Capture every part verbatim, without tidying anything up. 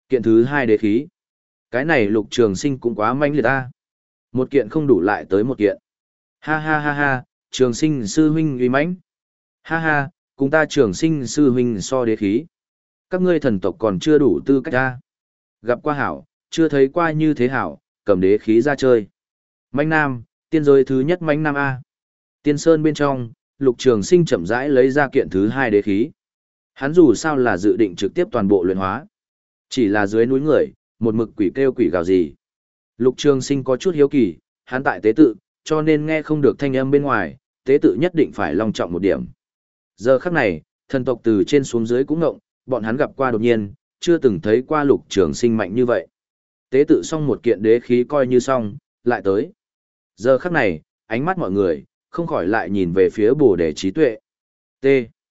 Kiện thứ hai đế khí. Cái này Lục Trường Sinh cũng quá manh liệt ta. Một kiện không đủ lại tới một kiện. Ha ha ha ha, Trường Sinh sư huynh uy mãnh. Ha ha, cùng ta Trường Sinh sư huynh so đế khí. Các ngươi thần tộc còn chưa đủ tư cách ta. Gặp qua hảo, chưa thấy qua như thế hảo, cầm đế khí ra chơi. Mãnh Nam, tiên giới thứ nhất Mãnh Nam A. Tiên Sơn bên trong, Lục Trường Sinh chậm rãi lấy ra kiện thứ hai đế khí. Hắn dù sao là dự định trực tiếp toàn bộ luyện hóa. Chỉ là dưới núi người, một mực quỷ kêu quỷ gào gì. Lục Trường Sinh có chút hiếu kỳ, hắn tại tế tự, cho nên nghe không được thanh âm bên ngoài, tế tự nhất định phải long trọng một điểm. Giờ khắc này, thần tộc từ trên xuống dưới cũng ngộng, bọn hắn gặp qua đột nhiên, chưa từng thấy qua Lục Trường Sinh mạnh như vậy. Tế tự xong một kiện đế khí coi như xong, lại tới. Giờ khắc này, ánh mắt mọi người, không khỏi lại nhìn về phía Bồ Đề Trí Tuệ. T.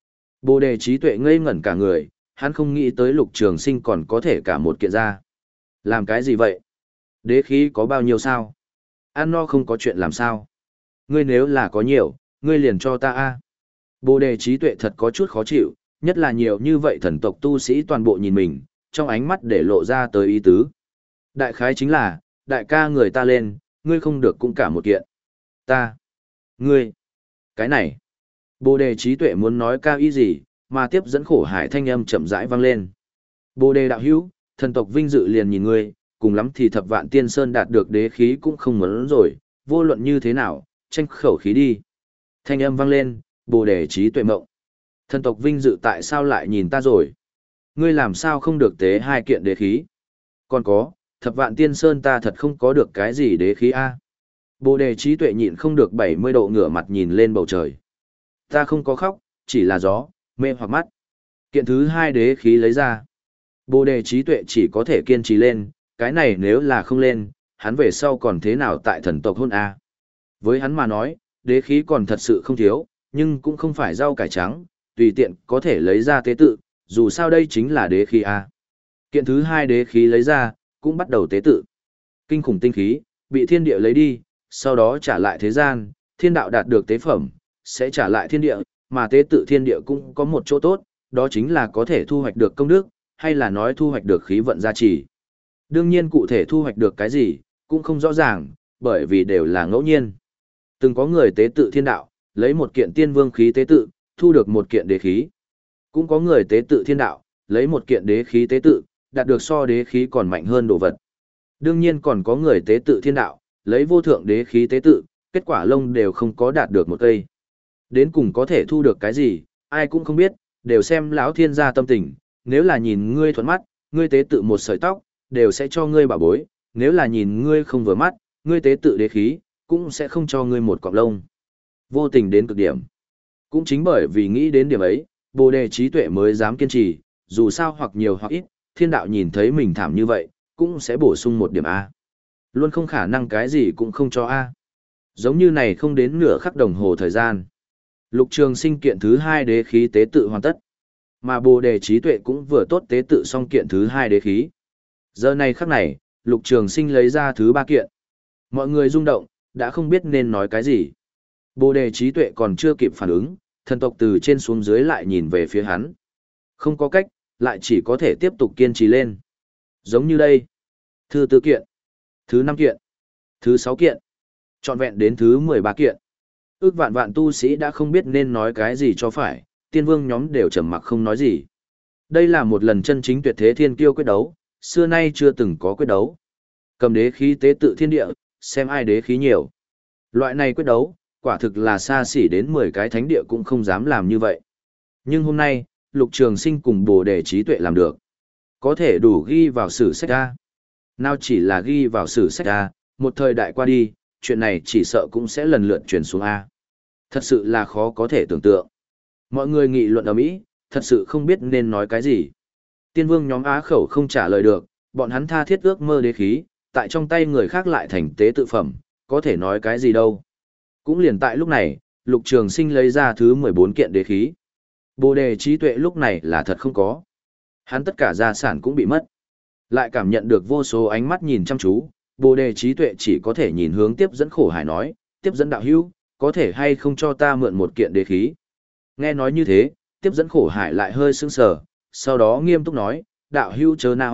Bồ Đề Trí Tuệ ngây ngẩn cả người, hắn không nghĩ tới Lục Trường Sinh còn có thể cả một kiện ra. Làm cái gì vậy? Đế khí có bao nhiêu sao? Ăn no không có chuyện làm sao? Ngươi nếu là có nhiều, ngươi liền cho ta a. Bồ Đề Trí Tuệ thật có chút khó chịu, nhất là nhiều như vậy thần tộc tu sĩ toàn bộ nhìn mình, trong ánh mắt để lộ ra tới ý tứ. Đại khái chính là, đại ca người ta lên, ngươi không được cũng cả một kiện. Ta. Ngươi. Cái này. Bồ Đề Trí Tuệ muốn nói cao ý gì, mà tiếp dẫn khổ hải thanh âm chậm rãi vang lên. Bồ Đề đạo hữu, thần tộc vinh dự liền nhìn ngươi, cùng lắm thì thập vạn tiên sơn đạt được đế khí cũng không muốn rồi, vô luận như thế nào, tranh khẩu khí đi. Thanh âm vang lên, Bồ Đề Trí Tuệ mộng. Thần tộc vinh dự tại sao lại nhìn ta rồi? Ngươi làm sao không được tế hai kiện đế khí? Còn có, thập vạn tiên sơn ta thật không có được cái gì đế khí a. Bồ Đề Trí Tuệ nhịn không được bảy mươi độ ngửa mặt nhìn lên bầu trời. Ta không có khóc, chỉ là gió, mê hoặc mắt. Kiện thứ hai đế khí lấy ra. Bồ Đề Trí Tuệ chỉ có thể kiên trì lên, cái này nếu là không lên, hắn về sau còn thế nào tại thần tộc hôn a? Với hắn mà nói, đế khí còn thật sự không thiếu, nhưng cũng không phải rau cải trắng, tùy tiện có thể lấy ra tế tự, dù sao đây chính là đế khí a. Kiện thứ hai đế khí lấy ra, cũng bắt đầu tế tự. Kinh khủng tinh khí, bị thiên địa lấy đi, sau đó trả lại thế gian, thiên đạo đạt được tế phẩm, sẽ trả lại thiên địa, mà tế tự thiên địa cũng có một chỗ tốt, đó chính là có thể thu hoạch được công đức, hay là nói thu hoạch được khí vận gia trì. Đương nhiên cụ thể thu hoạch được cái gì, cũng không rõ ràng, bởi vì đều là ngẫu nhiên. Từng có người tế tự thiên đạo, lấy một kiện tiên vương khí tế tự, thu được một kiện đế khí. Cũng có người tế tự thiên đạo, lấy một kiện đế khí tế tự, đạt được so đế khí còn mạnh hơn đồ vật. Đương nhiên còn có người tế tự thiên đạo, lấy vô thượng đế khí tế tự, kết quả lông đều không có đạt được một cây. Đến cùng có thể thu được cái gì, ai cũng không biết, đều xem lão thiên gia tâm tình, nếu là nhìn ngươi thuận mắt, ngươi tế tự một sợi tóc, đều sẽ cho ngươi bảo bối, nếu là nhìn ngươi không vừa mắt, ngươi tế tự đế khí, cũng sẽ không cho ngươi một cọng lông. Vô tình đến cực điểm. Cũng chính bởi vì nghĩ đến điểm ấy, Bồ Đề Trí Tuệ mới dám kiên trì, dù sao hoặc nhiều hoặc ít, thiên đạo nhìn thấy mình thảm như vậy, cũng sẽ bổ sung một điểm A. Luôn không khả năng cái gì cũng không cho A. Giống như này không đến nửa khắc đồng hồ thời gian. Lục Trường Sinh kiện thứ hai đế khí tế tự hoàn tất. Mà Bồ Đề Trí Tuệ cũng vừa tốt tế tự xong kiện thứ hai đế khí. Giờ này khắc này, Lục Trường Sinh lấy ra thứ ba kiện. Mọi người rung động, đã không biết nên nói cái gì. Bồ Đề Trí Tuệ còn chưa kịp phản ứng, thần tộc từ trên xuống dưới lại nhìn về phía hắn. Không có cách, lại chỉ có thể tiếp tục kiên trì lên. Giống như đây. Thứ tư kiện. Thứ năm kiện. Thứ sáu kiện. Trọn vẹn đến thứ mười ba kiện. Ước vạn vạn tu sĩ đã không biết nên nói cái gì cho phải, tiên vương nhóm đều trầm mặc không nói gì. Đây là một lần chân chính tuyệt thế thiên kiêu quyết đấu, xưa nay chưa từng có quyết đấu. Cầm đế khí tế tự thiên địa, xem ai đế khí nhiều. Loại này quyết đấu, quả thực là xa xỉ đến mười cái thánh địa cũng không dám làm như vậy. Nhưng hôm nay, Lục Trường Sinh cùng Bồ Đề Trí Tuệ làm được. Có thể đủ ghi vào sử sách A. Nào chỉ là ghi vào sử sách A, một thời đại qua đi, chuyện này chỉ sợ cũng sẽ lần lượt truyền xuống A. Thật sự là khó có thể tưởng tượng. Mọi người nghị luận ầm ĩ, thật sự không biết nên nói cái gì. Tiên vương nhóm á khẩu không trả lời được, bọn hắn tha thiết ước mơ đế khí, tại trong tay người khác lại thành tế tự phẩm, có thể nói cái gì đâu. Cũng liền tại lúc này, Lục Trường Sinh lấy ra thứ mười bốn kiện đế khí. Bồ Đề Trí Tuệ lúc này là thật không có. Hắn tất cả gia sản cũng bị mất. Lại cảm nhận được vô số ánh mắt nhìn chăm chú, Bồ Đề Trí Tuệ chỉ có thể nhìn hướng tiếp dẫn khổ hải nói, tiếp dẫn đạo hữu, có thể hay không cho ta mượn một kiện đế khí. Nghe nói như thế, tiếp dẫn khổ hải lại hơi sững sờ, sau đó nghiêm túc nói, đạo hữu chớ na ho,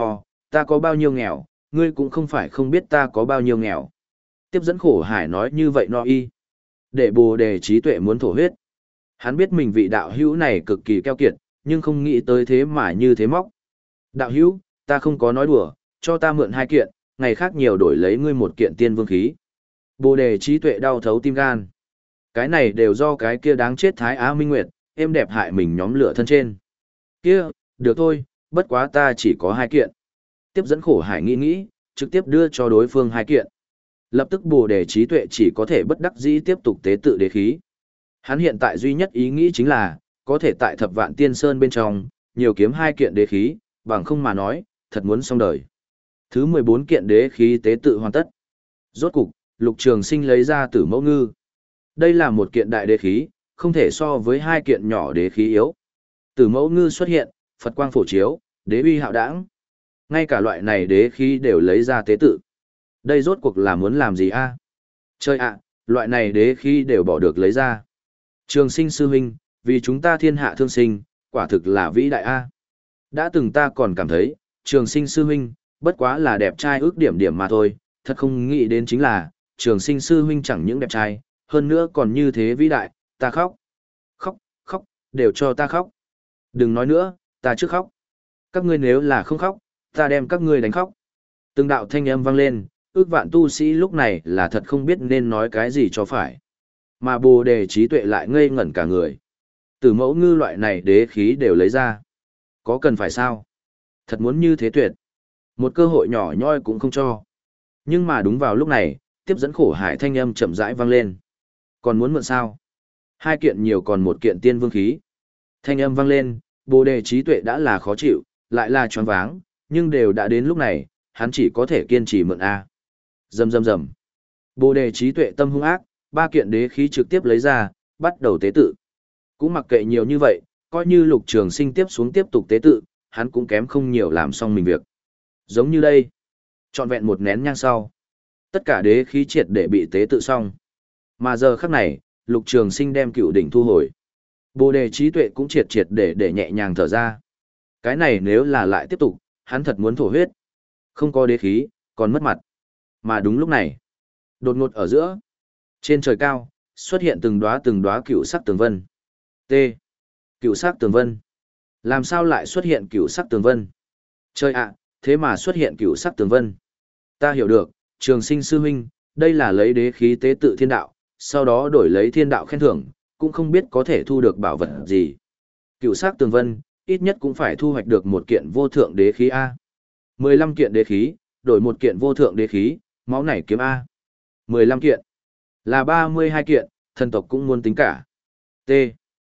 ta có bao nhiêu nghèo, ngươi cũng không phải không biết ta có bao nhiêu nghèo. Tiếp dẫn khổ hải nói như vậy no y. Để bồ đề trí tuệ muốn thổ huyết. Hắn biết mình vị đạo hữu này cực kỳ keo kiệt, nhưng không nghĩ tới thế mà như thế móc. Đạo hữu, ta không có nói đùa, cho ta mượn hai kiện, ngày khác nhiều đổi lấy ngươi một kiện tiên vương khí. Bồ đề trí tuệ đau thấu tim gan. Cái này đều do cái kia đáng chết Thái Á Minh Nguyệt, em đẹp hại mình nhóm lửa thân trên. Kia, được thôi, bất quá ta chỉ có hai kiện. Tiếp dẫn khổ hải nghĩ nghĩ, trực tiếp đưa cho đối phương hai kiện. Lập tức bồ đề trí tuệ chỉ có thể bất đắc dĩ tiếp tục tế tự đế khí. Hắn hiện tại duy nhất ý nghĩ chính là, có thể tại thập vạn tiên sơn bên trong, nhiều kiếm hai kiện đế khí, bằng không mà nói, thật muốn xong đời. Thứ mười bốn kiện đế khí tế tự hoàn tất. Rốt cục, Lục Trường Sinh lấy ra Tử Mẫu Ngư. Đây là một kiện đại đế khí, không thể so với hai kiện nhỏ đế khí yếu. Tử Mẫu Ngư xuất hiện, Phật quang phổ chiếu, đế uy hạo đãng. Ngay cả loại này đế khí đều lấy ra tế tự. Đây rốt cuộc là muốn làm gì a? À? Chơi ạ, loại này đế khí đều bỏ được lấy ra. Trường Sinh sư huynh, vì chúng ta thiên hạ thương sinh, quả thực là vĩ đại a. Đã từng ta còn cảm thấy, Trường Sinh sư huynh, bất quá là đẹp trai ước điểm điểm mà thôi, thật không nghĩ đến chính là, Trường Sinh sư huynh chẳng những đẹp trai, hơn nữa còn như thế vĩ đại, ta khóc. Khóc, khóc, đều cho ta khóc. Đừng nói nữa, ta trước khóc. Các ngươi nếu là không khóc, ta đem các ngươi đánh khóc. Từng đạo thanh âm vang lên, ước vạn tu sĩ lúc này là thật không biết nên nói cái gì cho phải. Mà bồ đề trí tuệ lại ngây ngẩn cả người. Tử Mẫu Ngư loại này đế khí đều lấy ra. Có cần phải sao? Thật muốn như thế tuyệt. Một cơ hội nhỏ nhoi cũng không cho. Nhưng mà đúng vào lúc này, tiếp dẫn khổ hải thanh âm chậm rãi vang lên. Còn muốn mượn sao? Hai kiện nhiều còn một kiện tiên vương khí. Thanh âm vang lên, bồ đề trí tuệ đã là khó chịu, lại là choáng váng, nhưng đều đã đến lúc này, hắn chỉ có thể kiên trì mượn A. Rầm rầm rầm. Bồ đề trí tuệ tâm hung ác, ba kiện đế khí trực tiếp lấy ra, bắt đầu tế tự. Cũng mặc kệ nhiều như vậy, coi như Lục Trường Sinh tiếp xuống tiếp tục tế tự, hắn cũng kém không nhiều làm xong mình việc. Giống như đây, trọn vẹn một nén nhang sau, tất cả đế khí triệt để bị tế tự xong. Mà giờ khắc này, Lục Trường Sinh đem cựu đỉnh thu hồi. Bồ đề trí tuệ cũng triệt triệt để để nhẹ nhàng thở ra. Cái này nếu là lại tiếp tục, hắn thật muốn thổ huyết. Không có đế khí, còn mất mặt. Mà đúng lúc này, đột ngột ở giữa, trên trời cao, xuất hiện từng đóa từng đóa cựu sắc tường vân. T. Cựu sắc tường vân. Làm sao lại xuất hiện cựu sắc tường vân? Trời ạ, thế mà xuất hiện cựu sắc tường vân. Ta hiểu được, Trường Sinh sư huynh, đây là lấy đế khí tế tự thiên đạo, sau đó đổi lấy thiên đạo khen thưởng, cũng không biết có thể thu được bảo vật gì. Cựu sắc tường vân, ít nhất cũng phải thu hoạch được một kiện vô thượng đế khí A. mười lăm kiện đế khí, đổi một kiện vô thượng đế khí, máu này kiếm A. mười lăm kiện, là ba mươi hai kiện, thần tộc cũng muốn tính cả. T.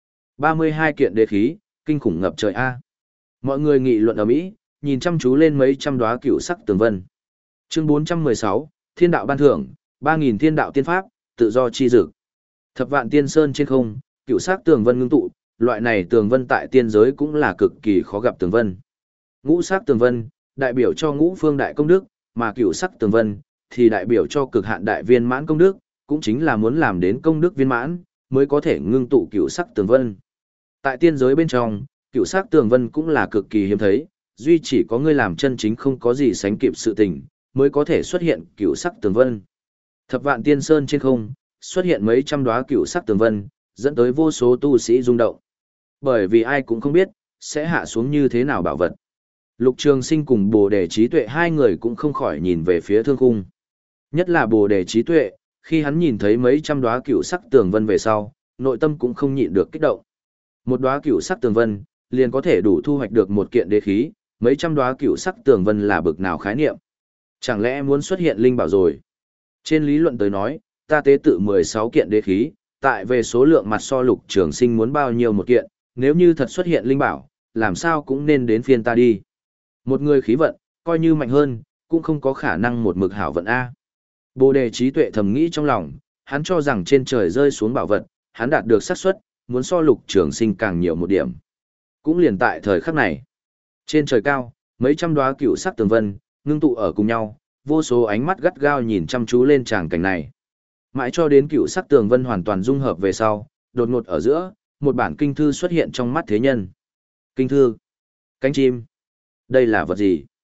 ba mươi hai kiện đế khí, kinh khủng ngập trời A. Mọi người nghị luận ở Mỹ, nhìn chăm chú lên mấy trăm đóa cựu sắc tường vân. Chương bốn trăm mười sáu, Thiên đạo ban thưởng, ba nghìn thiên đạo tiên pháp, tự do chi dực. Thập vạn tiên sơn trên không, cựu sắc tường vân ngưng tụ, loại này tường vân tại tiên giới cũng là cực kỳ khó gặp tường vân. Ngũ sắc tường vân, đại biểu cho ngũ phương đại công đức, mà cựu sắc tường vân, thì đại biểu cho cực hạn đại viên mãn công đức, cũng chính là muốn làm đến công đức viên mãn, mới có thể ngưng tụ cựu sắc tường vân. Tại tiên giới bên trong, cựu sắc tường vân cũng là cực kỳ hiếm thấy, duy chỉ có người làm chân chính không có gì sánh kịp sự tình, mới có thể xuất hiện cựu sắc tường vân. Thập vạn tiên sơn trên không, xuất hiện mấy trăm đóa cựu sắc tường vân, dẫn tới vô số tu sĩ rung động. Bởi vì ai cũng không biết, sẽ hạ xuống như thế nào bảo vật. Lục Trường Sinh cùng Bồ Đề Trí Tuệ hai người cũng không khỏi nhìn về phía thương khung. Nhất là Bồ Đề Trí Tuệ, khi hắn nhìn thấy mấy trăm đóa cựu sắc tường vân về sau, nội tâm cũng không nhịn được kích động. Một đóa cựu sắc tường vân, liền có thể đủ thu hoạch được một kiện đế khí, mấy trăm đóa cựu sắc tường vân là bực nào khái niệm. Chẳng lẽ muốn xuất hiện linh bảo rồi? Trên lý luận tới nói, ta tế tự mười sáu kiện đế khí, tại về số lượng mặt so Lục Trường Sinh muốn bao nhiêu một kiện, nếu như thật xuất hiện linh bảo, làm sao cũng nên đến phiên ta đi. Một người khí vận, coi như mạnh hơn, cũng không có khả năng một mực hảo vận A. Bồ Đề Trí Tuệ thầm nghĩ trong lòng, hắn cho rằng trên trời rơi xuống bảo vật, hắn đạt được xác suất, muốn so Lục Trường Sinh càng nhiều một điểm. Cũng liền tại thời khắc này, trên trời cao, mấy trăm đóa cựu sắc tường vân, ngưng tụ ở cùng nhau, vô số ánh mắt gắt gao nhìn chăm chú lên tràng cảnh này. Mãi cho đến cựu sắc tường vân hoàn toàn dung hợp về sau, đột ngột ở giữa, một bản kinh thư xuất hiện trong mắt thế nhân. Kinh thư, cánh chim, đây là vật gì?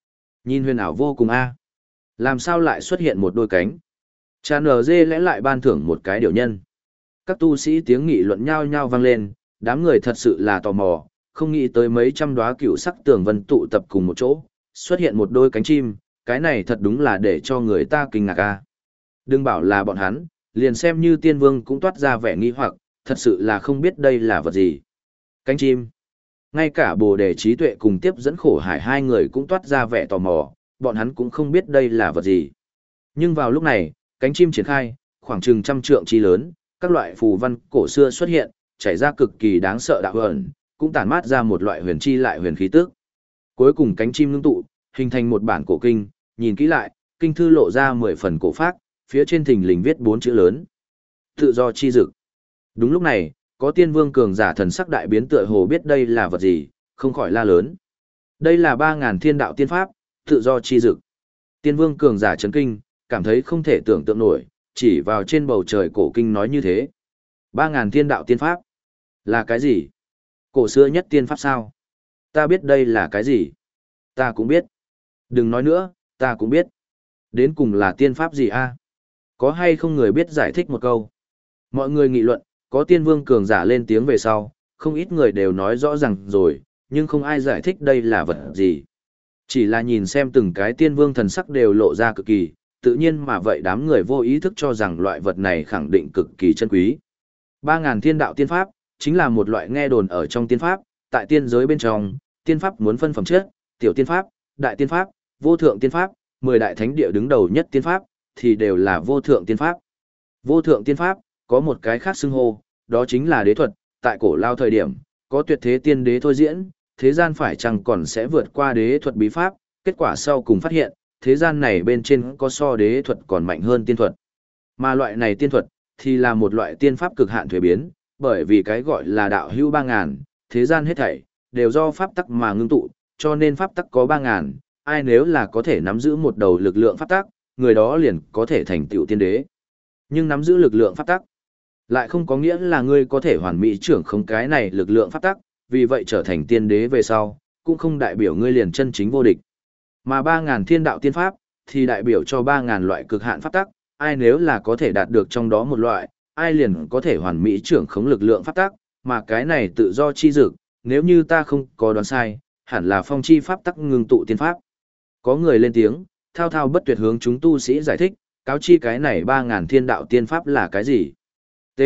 Nhìn huyền ảo vô cùng a. Làm sao lại xuất hiện một đôi cánh? Cha nở dê lẽ lại ban thưởng một cái điều nhân. Các tu sĩ tiếng nghị luận nhao nhao vang lên, đám người thật sự là tò mò, không nghĩ tới mấy trăm đóa cựu sắc tường vân tụ tập cùng một chỗ, xuất hiện một đôi cánh chim, cái này thật đúng là để cho người ta kinh ngạc a. Đừng bảo là bọn hắn, liền xem như tiên vương cũng toát ra vẻ nghi hoặc, thật sự là không biết đây là vật gì. Cánh chim. Ngay cả Bồ Đề trí tuệ cùng tiếp dẫn khổ hải hai người cũng toát ra vẻ tò mò, bọn hắn cũng không biết đây là vật gì. Nhưng vào lúc này, cánh chim triển khai, khoảng chừng trăm trượng chi lớn, các loại phù văn cổ xưa xuất hiện, chảy ra cực kỳ đáng sợ đạo ẩn, cũng tản mát ra một loại huyền chi lại huyền khí tức. Cuối cùng cánh chim ngưng tụ, hình thành một bản cổ kinh, nhìn kỹ lại, kinh thư lộ ra mười phần cổ phác, phía trên thình lình viết bốn chữ lớn. Tự do chi dực. Đúng lúc này, có tiên vương cường giả thần sắc đại biến tựa hồ biết đây là vật gì, không khỏi la lớn. Đây là ba ngàn thiên đạo tiên pháp, tự do chi dực. Tiên vương cường giả chấn kinh, cảm thấy không thể tưởng tượng nổi, chỉ vào trên bầu trời cổ kinh nói như thế. Ba ngàn thiên đạo tiên pháp. Là cái gì? Cổ xưa nhất tiên pháp sao? Ta biết đây là cái gì? Ta cũng biết. Đừng nói nữa, ta cũng biết. Đến cùng là tiên pháp gì a? Có hay không người biết giải thích một câu? Mọi người nghị luận, có tiên vương cường giả lên tiếng về sau, không ít người đều nói rõ ràng rồi, nhưng không ai giải thích đây là vật gì. Chỉ là nhìn xem từng cái tiên vương thần sắc đều lộ ra cực kỳ, tự nhiên mà vậy đám người vô ý thức cho rằng loại vật này khẳng định cực kỳ chân quý. Ba ngàn thiên đạo tiên pháp, chính là một loại nghe đồn ở trong tiên pháp, tại tiên giới bên trong, tiên pháp muốn phân phẩm chất, tiểu tiên pháp, đại tiên pháp, vô thượng tiên pháp, mười đại thánh địa đứng đầu nhất tiên pháp, thì đều là vô thượng tiên pháp. Vô thượng tiên pháp, có một cái khác xưng hô, đó chính là đế thuật, tại cổ lao thời điểm, có tuyệt thế tiên đế thôi diễn, thế gian phải chăng còn sẽ vượt qua đế thuật bí pháp, kết quả sau cùng phát hiện, thế gian này bên trên có so đế thuật còn mạnh hơn tiên thuật. Mà loại này tiên thuật, thì là một loại tiên pháp cực hạn thuế biến, bởi vì cái gọi là đạo hữu ba ngàn, thế gian hết thảy, đều do pháp tắc mà ngưng tụ, cho nên pháp tắc có ba ngàn, ai nếu là có thể nắm giữ một đầu lực lượng pháp tắc, người đó liền có thể thành tựu tiên đế. Nhưng nắm giữ lực lượng pháp tắc, lại không có nghĩa là ngươi có thể hoàn mỹ trưởng không cái này lực lượng pháp tắc, vì vậy trở thành tiên đế về sau, cũng không đại biểu ngươi liền chân chính vô địch. Mà ba ngàn thiên đạo tiên pháp, thì đại biểu cho ba ngàn loại cực hạn pháp tắc, ai nếu là có thể đạt được trong đó một loại, ai liền có thể hoàn mỹ trưởng khống lực lượng pháp tắc, mà cái này tự do chi dực, nếu như ta không có đoán sai, hẳn là phong chi pháp tắc ngưng tụ tiên pháp. Có người lên tiếng, thao thao bất tuyệt hướng chúng tu sĩ giải thích, cáo chi cái này ba ngàn thiên đạo tiên pháp là cái gì. T.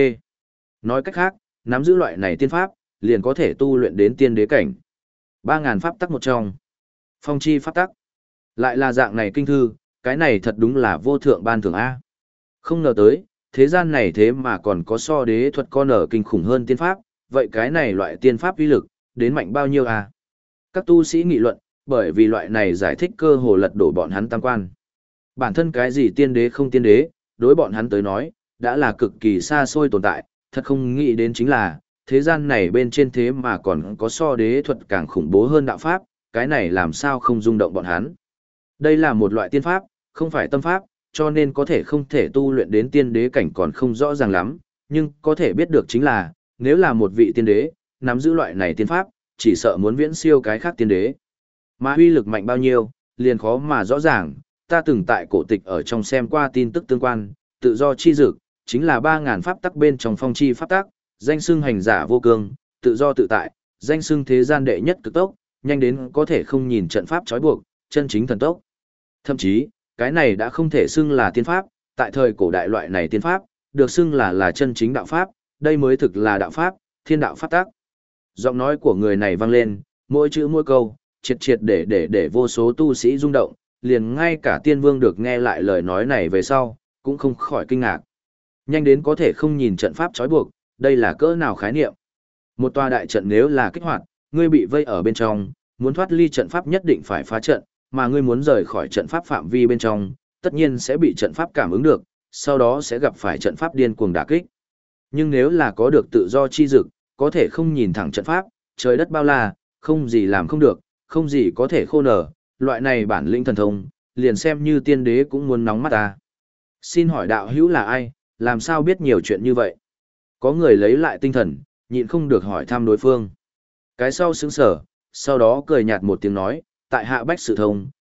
Nói cách khác, nắm giữ loại này tiên pháp, liền có thể tu luyện đến tiên đế cảnh. Ba ngàn pháp tắc một trong. Phong chi pháp tắc. Lại là dạng này kinh thư, cái này thật đúng là vô thượng ban thưởng A. Không ngờ tới, thế gian này thế mà còn có so đế thuật con ở kinh khủng hơn tiên pháp, vậy cái này loại tiên pháp uy lực, đến mạnh bao nhiêu A? Các tu sĩ nghị luận, bởi vì loại này giải thích cơ hồ lật đổ bọn hắn tam quan. Bản thân cái gì tiên đế không tiên đế, đối bọn hắn tới nói, đã là cực kỳ xa xôi tồn tại, thật không nghĩ đến chính là, thế gian này bên trên thế mà còn có so đế thuật càng khủng bố hơn đạo pháp, cái này làm sao không rung động bọn hắn. Đây là một loại tiên pháp, không phải tâm pháp, cho nên có thể không thể tu luyện đến tiên đế cảnh còn không rõ ràng lắm, nhưng có thể biết được chính là, nếu là một vị tiên đế, nắm giữ loại này tiên pháp, chỉ sợ muốn viễn siêu cái khác tiên đế. Mà uy lực mạnh bao nhiêu, liền khó mà rõ ràng, ta từng tại cổ tịch ở trong xem qua tin tức tương quan, tự do chi dực, chính là ba ngàn pháp tắc bên trong phong chi pháp tắc, danh xưng hành giả vô cương, tự do tự tại, danh xưng thế gian đệ nhất cực tốc, nhanh đến có thể không nhìn trận pháp trói buộc, chân chính thần tốc. Thậm chí, cái này đã không thể xưng là tiên pháp, tại thời cổ đại loại này tiên pháp, được xưng là là chân chính đạo pháp, đây mới thực là đạo pháp, thiên đạo pháp tắc. Giọng nói của người này vang lên, mỗi chữ mỗi câu, triệt triệt để để để vô số tu sĩ rung động, liền ngay cả tiên vương được nghe lại lời nói này về sau, cũng không khỏi kinh ngạc. Nhanh đến có thể không nhìn trận pháp trói buộc, đây là cỡ nào khái niệm. Một tòa đại trận nếu là kích hoạt, ngươi bị vây ở bên trong, muốn thoát ly trận pháp nhất định phải phá trận, mà ngươi muốn rời khỏi trận pháp phạm vi bên trong, tất nhiên sẽ bị trận pháp cảm ứng được, sau đó sẽ gặp phải trận pháp điên cuồng đả kích. Nhưng nếu là có được tự do chi dực, có thể không nhìn thẳng trận pháp, trời đất bao la, không gì làm không được, không gì có thể khô nở, loại này bản lĩnh thần thông, liền xem như tiên đế cũng muốn nóng mắt ta. Xin hỏi đạo hữu là ai, làm sao biết nhiều chuyện như vậy? Có người lấy lại tinh thần, nhịn không được hỏi thăm đối phương. Cái sau sững sở, sau đó cười nhạt một tiếng nói, tại hạ bách sự thông,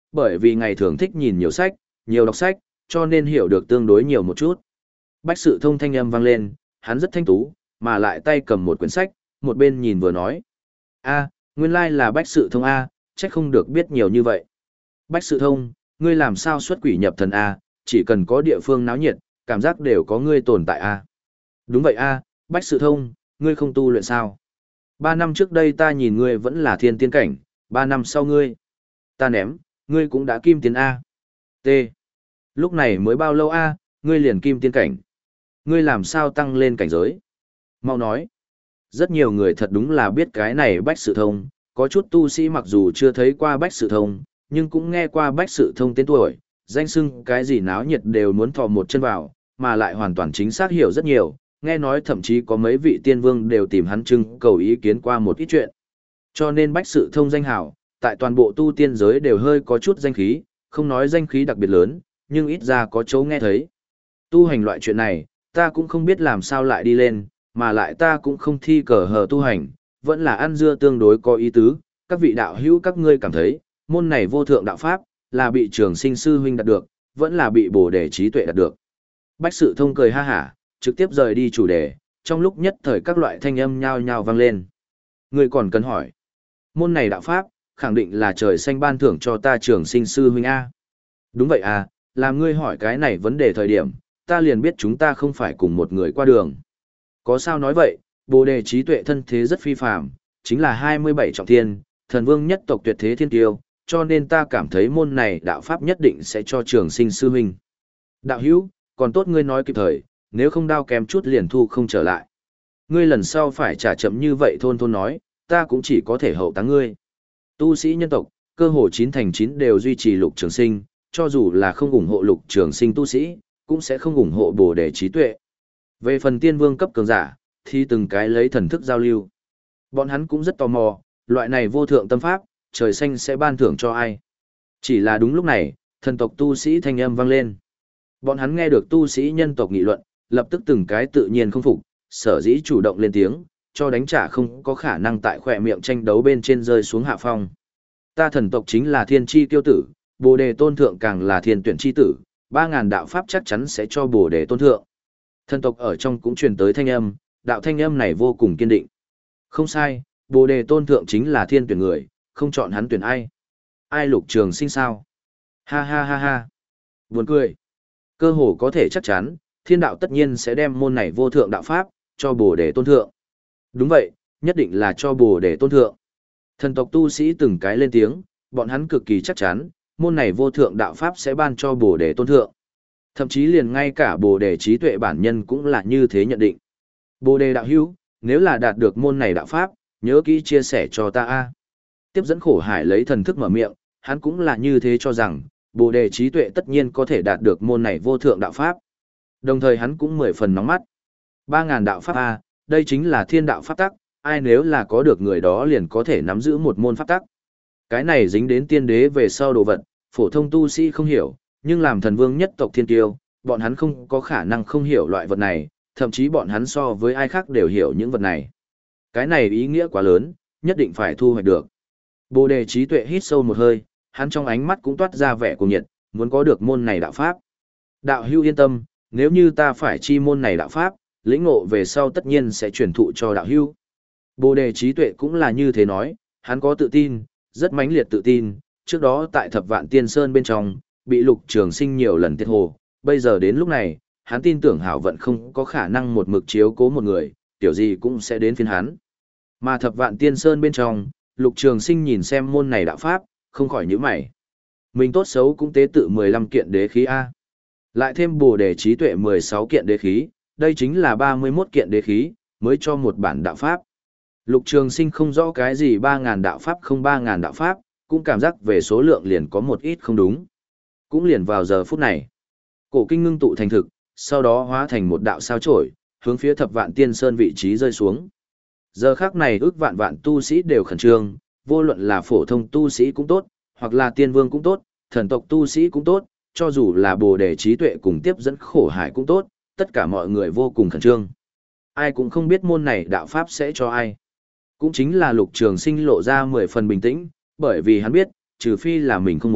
bởi vì ngày thường thích nhìn nhiều sách, nhiều đọc sách, cho nên hiểu được tương đối nhiều một chút. Bách Sự Thông thanh âm vang lên, hắn rất thanh tú, mà lại tay cầm một quyển sách, một bên nhìn vừa nói. A, nguyên lai là Bách Sự Thông A, trách không được biết nhiều như vậy. Bách Sự Thông, ngươi làm sao xuất quỷ nhập thần A, chỉ cần có địa phương náo nhiệt, cảm giác đều có ngươi tồn tại A. Đúng vậy A, Bách Sự Thông, ngươi không tu luyện sao? Ba năm trước đây ta nhìn ngươi vẫn là thiên tiên cảnh, ba năm sau ngươi. Ta ném, ngươi cũng đã kim tiên A. T. Lúc này mới bao lâu A, ngươi liền kim tiên cảnh. Ngươi làm sao tăng lên cảnh giới? Mau nói. Rất nhiều người thật đúng là biết cái này Bách Sự Thông, có chút tu sĩ mặc dù chưa thấy qua Bách Sự Thông, nhưng cũng nghe qua Bách Sự Thông tên tuổi, danh xưng cái gì náo nhiệt đều muốn thò một chân vào, mà lại hoàn toàn chính xác hiểu rất nhiều, nghe nói thậm chí có mấy vị tiên vương đều tìm hắn trưng cầu ý kiến qua một ít chuyện. Cho nên Bách Sự Thông danh hào, tại toàn bộ tu tiên giới đều hơi có chút danh khí, không nói danh khí đặc biệt lớn, nhưng ít ra có chỗ nghe thấy. Tu hành loại chuyện này, ta cũng không biết làm sao lại đi lên, mà lại ta cũng không thi cờ hờ tu hành, vẫn là ăn dưa tương đối có ý tứ, các vị đạo hữu các ngươi cảm thấy, môn này vô thượng đạo pháp, là bị Trường Sinh sư huynh đạt được, vẫn là bị Bồ Đề trí tuệ đạt được. Bách Sự Thông cười ha hả, trực tiếp rời đi chủ đề, trong lúc nhất thời các loại thanh âm nhao nhao vang lên. Ngươi còn cần hỏi, môn này đạo pháp, khẳng định là trời xanh ban thưởng cho ta Trường Sinh sư huynh A. Đúng vậy à, làm ngươi hỏi cái này vấn đề thời điểm, ta liền biết chúng ta không phải cùng một người qua đường. Có sao nói vậy, Bồ Đề trí tuệ thân thế rất phi phàm, chính là hai mươi bảy trọng thiên, thần vương nhất tộc tuyệt thế thiên tiêu, cho nên ta cảm thấy môn này đạo pháp nhất định sẽ cho Trường Sinh sư huynh. Đạo hữu, còn tốt ngươi nói kịp thời, nếu không đao kém chút liền thu không trở lại. Ngươi lần sau phải trả chậm như vậy thôn thôn nói, ta cũng chỉ có thể hậu táng ngươi. Tu sĩ nhân tộc, cơ hồ chín thành chín đều duy trì Lục Trường Sinh, cho dù là không ủng hộ Lục Trường Sinh tu sĩ, cũng sẽ không ủng hộ Bồ Đề trí tuệ. Về phần tiên vương cấp cường giả, thì từng cái lấy thần thức giao lưu. Bọn hắn cũng rất tò mò, loại này vô thượng tâm pháp, trời xanh sẽ ban thưởng cho ai. Chỉ là đúng lúc này, thần tộc tu sĩ thanh âm vang lên. Bọn hắn nghe được tu sĩ nhân tộc nghị luận, lập tức từng cái tự nhiên không phục, sở dĩ chủ động lên tiếng, cho đánh trả không có khả năng tại khỏe miệng tranh đấu bên trên rơi xuống hạ phong. Ta thần tộc chính là thiên chi tiêu tử, Bồ Đề tôn thượng càng là thiên tuyển chi tử, ba ngàn đạo pháp chắc chắn sẽ cho Bồ Đề tôn thượng. Thần tộc ở trong cũng truyền tới thanh âm, đạo thanh âm này vô cùng kiên định. Không sai, Bồ Đề tôn thượng chính là thiên tuyển người, không chọn hắn tuyển ai. Ai Lục Trường Sinh sao? Ha ha ha ha. Buồn cười. Cơ hồ có thể chắc chắn, thiên đạo tất nhiên sẽ đem môn này vô thượng đạo pháp, cho Bồ Đề tôn thượng. Đúng vậy, nhất định là cho Bồ Đề tôn thượng. Thần tộc tu sĩ từng cái lên tiếng, bọn hắn cực kỳ chắc chắn, môn này vô thượng đạo pháp sẽ ban cho Bồ Đề tôn thượng. Thậm chí liền ngay cả Bồ Đề trí tuệ bản nhân cũng là như thế nhận định. Bồ Đề đạo hữu, nếu là đạt được môn này đạo pháp, nhớ kỹ chia sẻ cho ta a. Tiếp dẫn Khổ Hải lấy thần thức mở miệng, hắn cũng là như thế cho rằng, Bồ Đề trí tuệ tất nhiên có thể đạt được môn này vô thượng đạo pháp. Đồng thời hắn cũng mười phần nóng mắt. Ba ngàn đạo pháp a, đây chính là thiên đạo pháp tắc, ai nếu là có được người đó liền có thể nắm giữ một môn pháp tắc. Cái này dính đến tiên đế về sau đồ vật, phổ thông tu sĩ không hiểu, nhưng làm thần vương nhất tộc thiên kiêu, bọn hắn không có khả năng không hiểu loại vật này, thậm chí bọn hắn so với ai khác đều hiểu những vật này. Cái này ý nghĩa quá lớn, nhất định phải thu hoạch được. Bồ Đề trí tuệ hít sâu một hơi, hắn trong ánh mắt cũng toát ra vẻ cuồng nhiệt, muốn có được môn này đạo pháp. Đạo hữu yên tâm, nếu như ta phải chi môn này đạo pháp, lĩnh ngộ về sau tất nhiên sẽ truyền thụ cho đạo hữu. Bồ Đề trí tuệ cũng là như thế nói, hắn có tự tin, rất mãnh liệt tự tin, trước đó tại Thập Vạn Tiên Sơn bên trong, bị Lục Trường Sinh nhiều lần tiệt hồ, bây giờ đến lúc này, hắn tin tưởng hảo vận không có khả năng một mực chiếu cố một người, tiểu gì cũng sẽ đến phiên hắn. Mà Thập Vạn Tiên Sơn bên trong, Lục Trường Sinh nhìn xem môn này đạo pháp, không khỏi nhíu mày. Mình tốt xấu cũng tế tự mười lăm kiện đế khí a. Lại thêm Bồ Đề trí tuệ mười sáu kiện đế khí, đây chính là ba mươi mốt kiện đế khí, mới cho một bản đạo pháp. Lục Trường Sinh không rõ cái gì ba ngàn đạo pháp không ba ngàn đạo pháp, cũng cảm giác về số lượng liền có một ít không đúng. Cũng liền vào giờ phút này, cổ kinh ngưng tụ thành thực, sau đó hóa thành một đạo sao chổi, hướng phía Thập Vạn Tiên Sơn vị trí rơi xuống. Giờ khắc này ước vạn vạn tu sĩ đều khẩn trương, vô luận là phổ thông tu sĩ cũng tốt, hoặc là tiên vương cũng tốt, thần tộc tu sĩ cũng tốt, cho dù là Bồ Đề trí tuệ cùng tiếp dẫn Khổ Hải cũng tốt, tất cả mọi người vô cùng khẩn trương. Ai cũng không biết môn này đạo pháp sẽ cho ai. Cũng chính là Lục Trường Sinh lộ ra mười phần bình tĩnh, bởi vì hắn biết, trừ phi là mình không muốn,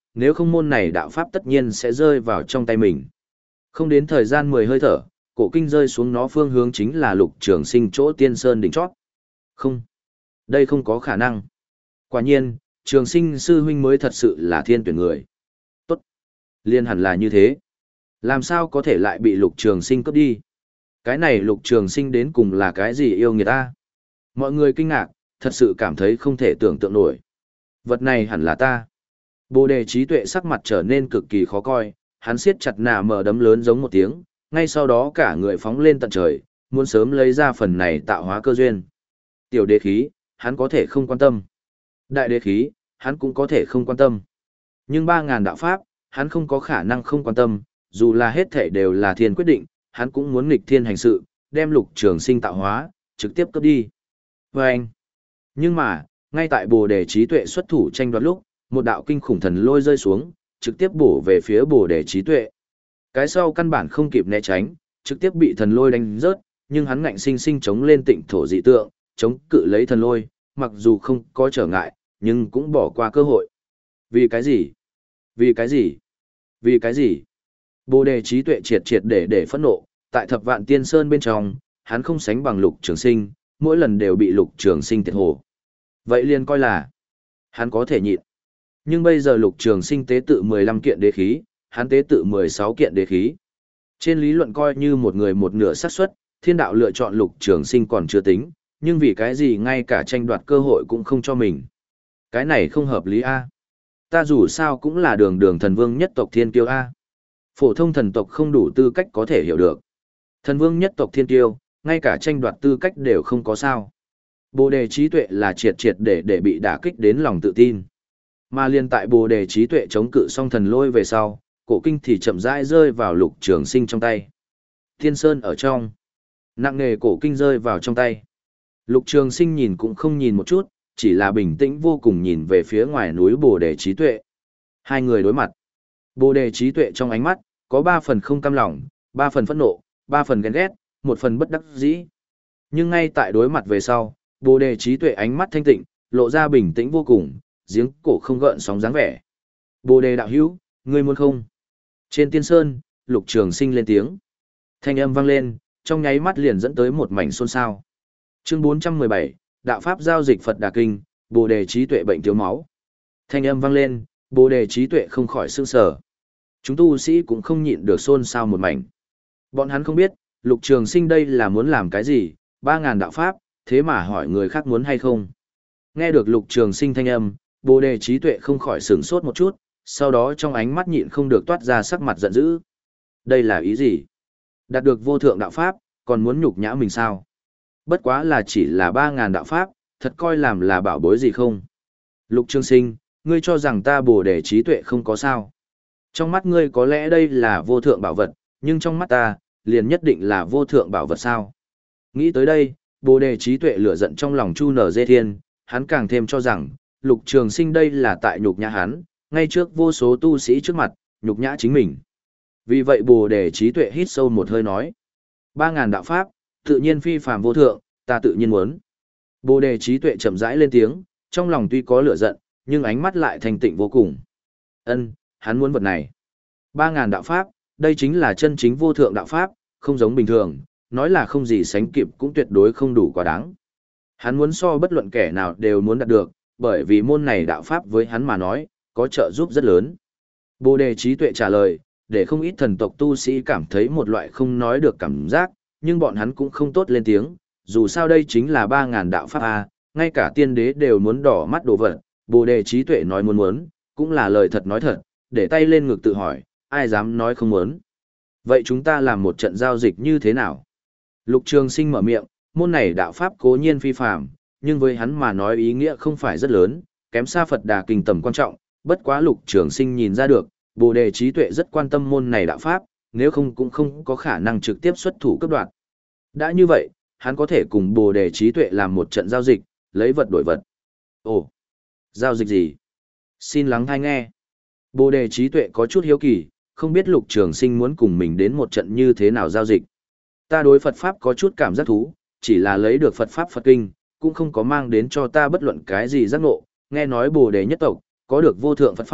nếu không môn này đạo pháp tất nhiên sẽ rơi vào trong tay mình. Không đến thời gian mười hơi thở, cổ kinh rơi xuống nó phương hướng chính là Lục Trường Sinh chỗ Tiên Sơn đỉnh chót. Không, đây không có khả năng. Quả nhiên, Trường Sinh sư huynh mới thật sự là thiên tuyển người. Tốt, liên hẳn là như thế. Làm sao có thể lại bị Lục Trường Sinh cướp đi? Cái này Lục Trường Sinh đến cùng là cái gì yêu người ta? Mọi người kinh ngạc, thật sự cảm thấy không thể tưởng tượng nổi. Vật này hẳn là ta. Bồ đề trí tuệ sắc mặt trở nên cực kỳ khó coi, hắn siết chặt nà mở đấm lớn giống một tiếng, ngay sau đó cả người phóng lên tận trời, muốn sớm lấy ra phần này tạo hóa cơ duyên. Tiểu đế khí, hắn có thể không quan tâm. Đại đế khí, hắn cũng có thể không quan tâm. Nhưng ba ngàn đạo pháp, hắn không có khả năng không quan tâm, dù là hết thể đều là thiên quyết định, hắn cũng muốn nghịch thiên hành sự, đem Lục Trường Sinh tạo hóa, trực tiếp cướp đi. Và anh. Nhưng mà, ngay tại Bồ đề trí tuệ xuất thủ tranh đoạt lúc, một đạo kinh khủng thần lôi rơi xuống, trực tiếp bổ về phía Bồ đề trí tuệ. Cái sau căn bản không kịp né tránh, trực tiếp bị thần lôi đánh rớt, nhưng hắn ngạnh sinh sinh chống lên tịnh thổ dị tượng, chống cự lấy thần lôi, mặc dù không có trở ngại, nhưng cũng bỏ qua cơ hội. Vì cái gì? Vì cái gì? Vì cái gì? Bồ đề trí tuệ triệt triệt để để phẫn nộ, tại Thập Vạn Tiên Sơn bên trong, hắn không sánh bằng Lục Trường Sinh, mỗi lần đều bị Lục Trường Sinh tiệt hồ. Vậy liền coi là hắn có thể nhịn. Nhưng bây giờ Lục Trường Sinh tế tự mười lăm kiện đế khí, hắn tế tự mười sáu kiện đế khí. Trên lý luận coi như một người một nửa xác suất, thiên đạo lựa chọn Lục Trường Sinh còn chưa tính, nhưng vì cái gì ngay cả tranh đoạt cơ hội cũng không cho mình. Cái này không hợp lý a. Ta dù sao cũng là đường đường thần vương nhất tộc thiên kiêu a. Phổ thông thần tộc không đủ tư cách có thể hiểu được. Thần vương nhất tộc thiên kiêu, ngay cả tranh đoạt tư cách đều không có sao. Bồ đề trí tuệ là triệt triệt để để bị đả kích đến lòng tự tin. Mà liên tại Bồ đề trí tuệ chống cự xong thần lôi về sau, cổ kinh thì chậm rãi rơi vào Lục Trường Sinh trong tay. Thiên Sơn ở trong, nặng nề cổ kinh rơi vào trong tay. Lục Trường Sinh nhìn cũng không nhìn một chút, chỉ là bình tĩnh vô cùng nhìn về phía ngoài núi Bồ đề trí tuệ. Hai người đối mặt. Bồ đề trí tuệ trong ánh mắt, có ba phần không cam lòng, ba phần phẫn nộ, ba phần ghen ghét, một phần bất đắc dĩ. Nhưng ngay tại đối mặt về sau, Bồ đề trí tuệ ánh mắt thanh tịnh, lộ ra bình tĩnh vô cùng, giếng cổ không gợn sóng dáng vẻ. Bồ đề đạo hữu, ngươi muốn không? Trên Tiên Sơn, Lục Trường Sinh lên tiếng. Thanh âm vang lên, trong nháy mắt liền dẫn tới một mảnh xôn xao. Chương bốn trăm mười bảy, Đạo Pháp Giao Dịch Phật Đà Kinh, Bồ đề trí tuệ bệnh thiếu máu. Thanh âm vang lên, Bồ đề trí tuệ không khỏi sửng sở. Chúng tu sĩ cũng không nhịn được xôn xao một mảnh. Bọn hắn không biết, Lục Trường Sinh đây là muốn làm cái gì, ba ngàn đạo pháp, thế mà hỏi người khác muốn hay không. Nghe được Lục Trường Sinh thanh âm, Bồ đề trí tuệ không khỏi sửng sốt một chút, sau đó trong ánh mắt nhịn không được toát ra sắc mặt giận dữ. Đây là ý gì? Đạt được vô thượng đạo pháp, còn muốn nhục nhã mình sao? Bất quá là chỉ là ba ngàn đạo pháp, thật coi làm là bảo bối gì không? Lục Trường Sinh, ngươi cho rằng ta Bồ đề trí tuệ không có sao? Trong mắt ngươi có lẽ đây là vô thượng bảo vật, nhưng trong mắt ta, liền nhất định là vô thượng bảo vật sao? Nghĩ tới đây, Bồ đề trí tuệ lửa giận trong lòng chu nở dê thiên, hắn càng thêm cho rằng, Lục Trường Sinh đây là tại nhục nhã hắn, ngay trước vô số tu sĩ trước mặt, nhục nhã chính mình. Vì vậy Bồ đề trí tuệ hít sâu một hơi nói, ba ngàn đạo pháp, tự nhiên phi phàm vô thượng, ta tự nhiên muốn. Bồ đề trí tuệ chậm rãi lên tiếng, trong lòng tuy có lửa giận, nhưng ánh mắt lại thanh tịnh vô cùng. Ân, hắn muốn vật này. Ba ngàn đạo pháp, đây chính là chân chính vô thượng đạo pháp, không giống bình thường, nói là không gì sánh kịp cũng tuyệt đối không đủ quá đáng. Hắn muốn so bất luận kẻ nào đều muốn đạt được, bởi vì môn này đạo pháp với hắn mà nói, có trợ giúp rất lớn. Bồ đề trí tuệ trả lời, để không ít thần tộc tu sĩ cảm thấy một loại không nói được cảm giác, nhưng bọn hắn cũng không tốt lên tiếng, dù sao đây chính là ba ngàn đạo pháp A, ngay cả tiên đế đều muốn đỏ mắt đồ vật, Bồ đề trí tuệ nói muốn muốn, cũng là lời thật nói thật, để tay lên ngực tự hỏi, ai dám nói không muốn. Vậy chúng ta làm một trận giao dịch như thế nào? Lục Trường Sinh mở miệng, môn này đạo pháp cố nhiên phi phàm, nhưng với hắn mà nói ý nghĩa không phải rất lớn, kém xa Phật Đà Kinh tầm quan trọng, bất quá Lục Trường Sinh nhìn ra được, Bồ đề trí tuệ rất quan tâm môn này đạo pháp, nếu không cũng không có khả năng trực tiếp xuất thủ cấp đoạt. Đã như vậy, hắn có thể cùng Bồ đề trí tuệ làm một trận giao dịch, lấy vật đổi vật. Ồ, giao dịch gì? Xin lắng tai nghe. Bồ đề trí tuệ có chút hiếu kỳ, không biết Lục Trường Sinh muốn cùng mình đến một trận như thế nào giao dịch. Ta đối Phật Pháp có chút cảm giác thú, chỉ là lấy được Phật Pháp Phật Kinh, cũng không có mang đến cho ta bất luận cái gì giác ngộ, nghe nói Bồ đề nhất tộc, có được vô thượng Phật Pháp,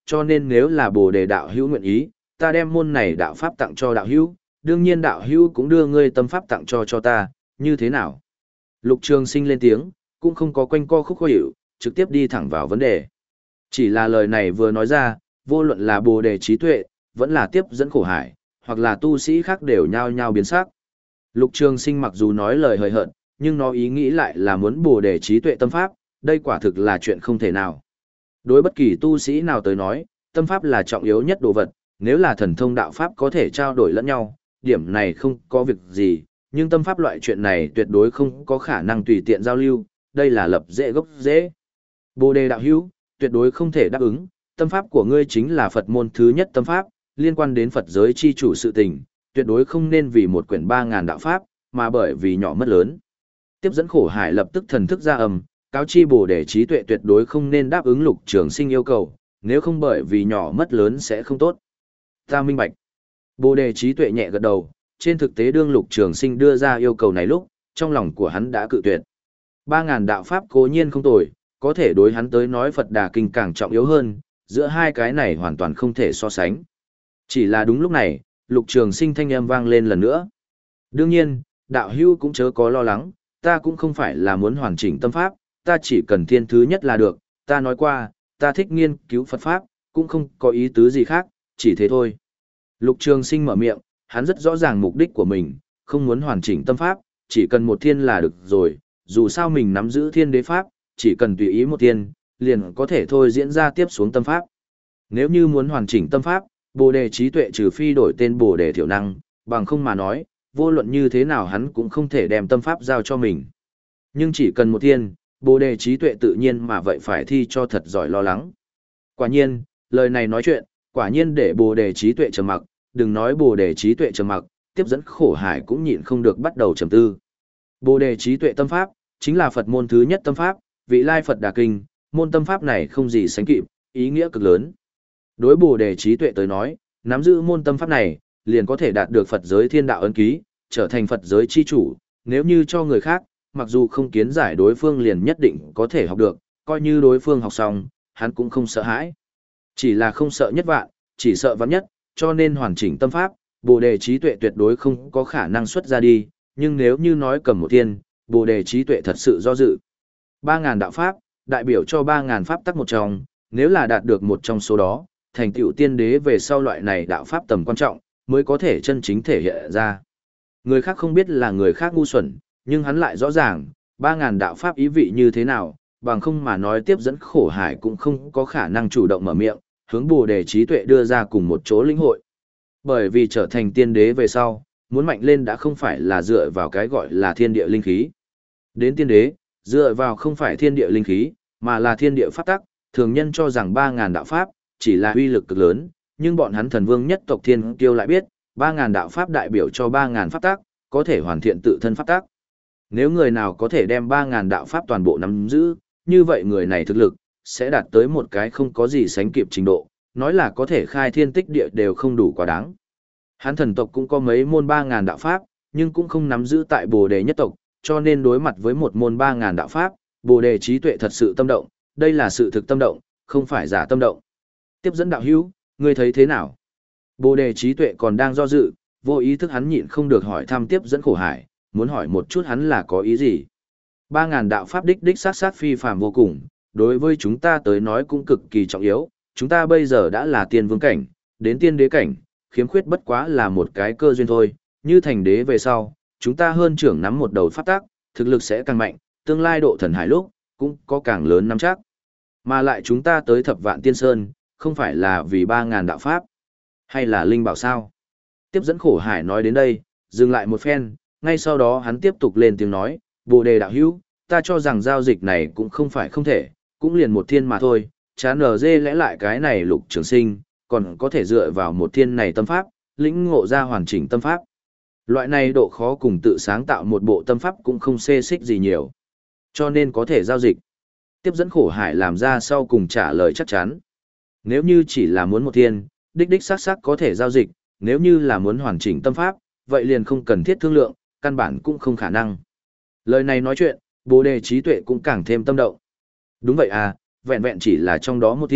cho nên nếu là Bồ Đề đạo hữu nguyện ý, ta đem môn này đạo pháp tặng cho đạo hữu, đương nhiên đạo hữu cũng đưa ngươi tâm pháp tặng cho cho ta, như thế nào? Lục Trường Sinh lên tiếng, cũng không có quanh co khúc khó hiểu, trực tiếp đi thẳng vào vấn đề. Chỉ là lời này vừa nói ra, vô luận là Bồ Đề trí tuệ, vẫn là tiếp dẫn khổ hải, hoặc là tu sĩ khác đều nhao nhao biến sắc. Lục Trường Sinh mặc dù nói lời hời hợt, nhưng nó ý nghĩ lại là muốn Bồ Đề trí tuệ tâm pháp, đây quả thực là chuyện không thể nào. Đối bất kỳ tu sĩ nào tới nói, tâm pháp là trọng yếu nhất đồ vật, nếu là thần thông đạo pháp có thể trao đổi lẫn nhau, điểm này không có việc gì, nhưng tâm pháp loại chuyện này tuyệt đối không có khả năng tùy tiện giao lưu, đây là lập dễ gốc dễ. Bồ Đề đạo hữu, tuyệt đối không thể đáp ứng, tâm pháp của ngươi chính là Phật môn thứ nhất tâm pháp, liên quan đến Phật giới chi chủ sự tình, tuyệt đối không nên vì một quyển ba ngàn đạo pháp, mà bởi vì nhỏ mất lớn. Tiếp dẫn khổ hải lập tức thần thức ra ầm, cáo chi Bồ Đề trí tuệ tuyệt đối không nên đáp ứng Lục Trường Sinh yêu cầu, nếu không bởi vì nhỏ mất lớn sẽ không tốt. Ta minh bạch. Bồ Đề trí tuệ nhẹ gật đầu, trên thực tế đương Lục Trường Sinh đưa ra yêu cầu này lúc, trong lòng của hắn đã cự tuyệt. Ba ngàn đạo pháp cố nhiên không tồi, có thể đối hắn tới nói Phật Đà Kinh càng trọng yếu hơn, giữa hai cái này hoàn toàn không thể so sánh. Chỉ là đúng lúc này, Lục Trường Sinh thanh âm vang lên lần nữa. Đương nhiên, đạo hữu cũng chớ có lo lắng, ta cũng không phải là muốn hoàn chỉnh tâm pháp, ta chỉ cần thiên thứ nhất là được, ta nói qua, ta thích nghiên cứu Phật Pháp, cũng không có ý tứ gì khác, chỉ thế thôi. Lục Trường Sinh mở miệng, hắn rất rõ ràng mục đích của mình, không muốn hoàn chỉnh tâm pháp, chỉ cần một thiên là được rồi, dù sao mình nắm giữ thiên đế pháp, chỉ cần tùy ý một thiên, liền có thể thôi diễn ra tiếp xuống tâm pháp. Nếu như muốn hoàn chỉnh tâm pháp, Bồ Đề trí tuệ trừ phi đổi tên Bồ Đề thiểu năng, bằng không mà nói, vô luận như thế nào hắn cũng không thể đem tâm pháp giao cho mình. Nhưng chỉ cần một thiên, Bồ Đề trí tuệ tự nhiên mà vậy phải thi cho thật giỏi lo lắng. Quả nhiên, lời này nói chuyện, quả nhiên để Bồ Đề trí tuệ trầm mặc, đừng nói Bồ Đề trí tuệ trầm mặc, tiếp dẫn khổ hải cũng nhịn không được bắt đầu trầm tư. Bồ Đề trí tuệ tâm pháp, chính là Phật môn thứ nhất tâm pháp, vị lai Phật Đà Kinh, môn tâm pháp này không gì sánh kịp, ý nghĩa cực lớn. Đối Bồ Đề trí tuệ tới nói, nắm giữ môn tâm pháp này, liền có thể đạt được Phật giới thiên đạo ấn ký, trở thành Phật giới chi chủ, nếu như cho người khác, mặc dù không kiến giải đối phương liền nhất định có thể học được, coi như đối phương học xong, hắn cũng không sợ hãi. Chỉ là không sợ nhất vạn, chỉ sợ vạn nhất, cho nên hoàn chỉnh tâm pháp, Bồ Đề trí tuệ tuyệt đối không có khả năng xuất ra đi, nhưng nếu như nói cầm một thiên, Bồ Đề trí tuệ thật sự do dự. Ba ngàn đạo pháp, đại biểu cho ba ngàn pháp tắc một trong, nếu là đạt được một trong số đó, thành tựu tiên đế về sau loại này đạo pháp tầm quan trọng, mới có thể chân chính thể hiện ra. Người khác không biết là người khác ngu xuẩn, nhưng hắn lại rõ ràng, ba ngàn đạo pháp ý vị như thế nào, bằng không mà nói tiếp dẫn khổ hải cũng không có khả năng chủ động mở miệng, hướng Bồ Đề trí tuệ đưa ra cùng một chỗ lĩnh hội. Bởi vì trở thành tiên đế về sau, muốn mạnh lên đã không phải là dựa vào cái gọi là thiên địa linh khí. Đến tiên đế, dựa vào không phải thiên địa linh khí, mà là thiên địa pháp tắc, thường nhân cho rằng ba ngàn đạo pháp chỉ là uy lực cực lớn, nhưng bọn hắn thần vương nhất tộc Thiên Kiêu lại biết, ba ngàn đạo pháp đại biểu cho ba ngàn pháp tắc, có thể hoàn thiện tự thân pháp tắc. Nếu người nào có thể đem ba ngàn đạo pháp toàn bộ nắm giữ, như vậy người này thực lực sẽ đạt tới một cái không có gì sánh kịp trình độ, nói là có thể khai thiên tích địa đều không đủ quá đáng. Hắn thần tộc cũng có mấy môn ba ngàn đạo pháp, nhưng cũng không nắm giữ tại Bồ Đề nhất tộc, cho nên đối mặt với một môn ba ngàn đạo pháp, Bồ Đề trí tuệ thật sự tâm động, đây là sự thực tâm động, không phải giả tâm động. Tiếp dẫn đạo hữu, ngươi thấy thế nào? Bồ Đề trí tuệ còn đang do dự, vô ý thức hắn nhịn không được hỏi thăm tiếp dẫn khổ hải, muốn hỏi một chút hắn là có ý gì. Ba ngàn đạo pháp đích đích sát sát phi phàm vô cùng, đối với chúng ta tới nói cũng cực kỳ trọng yếu, chúng ta bây giờ đã là tiên vương cảnh, đến tiên đế cảnh, khiếm khuyết bất quá là một cái cơ duyên thôi, như thành đế về sau, chúng ta hơn trưởng nắm một đầu pháp tắc, thực lực sẽ càng mạnh, tương lai độ thần hải lúc, cũng có càng lớn nắm chắc. Mà lại chúng ta tới thập vạn tiên sơn, không phải là vì ba ngàn đạo pháp, hay là linh bảo sao? Tiếp dẫn khổ hải nói đến đây, dừng lại một phen, ngay sau đó hắn tiếp tục lên tiếng nói, Bồ Đề đạo hữu, ta cho rằng giao dịch này cũng không phải không thể, cũng liền một thiên mà thôi, chán ở dê lẽ lại cái này Lục Trường Sinh, còn có thể dựa vào một thiên này tâm pháp, lĩnh ngộ ra hoàn chỉnh tâm pháp. Loại này độ khó cùng tự sáng tạo một bộ tâm pháp cũng không xê xích gì nhiều, cho nên có thể giao dịch. Tiếp dẫn khổ hải làm ra sau cùng trả lời chắc chắn. Nếu như chỉ là muốn một thiên, đích đích xác xác có thể giao dịch, nếu như là muốn hoàn chỉnh tâm pháp, vậy liền không cần thiết thương lượng, căn bản cũng không khả năng. Lời này nói chuyện, Bồ Đề trí tuệ cũng càng thêm tâm động. Đúng vậy à, vẹn vẹn chỉ là trong đó một thiên,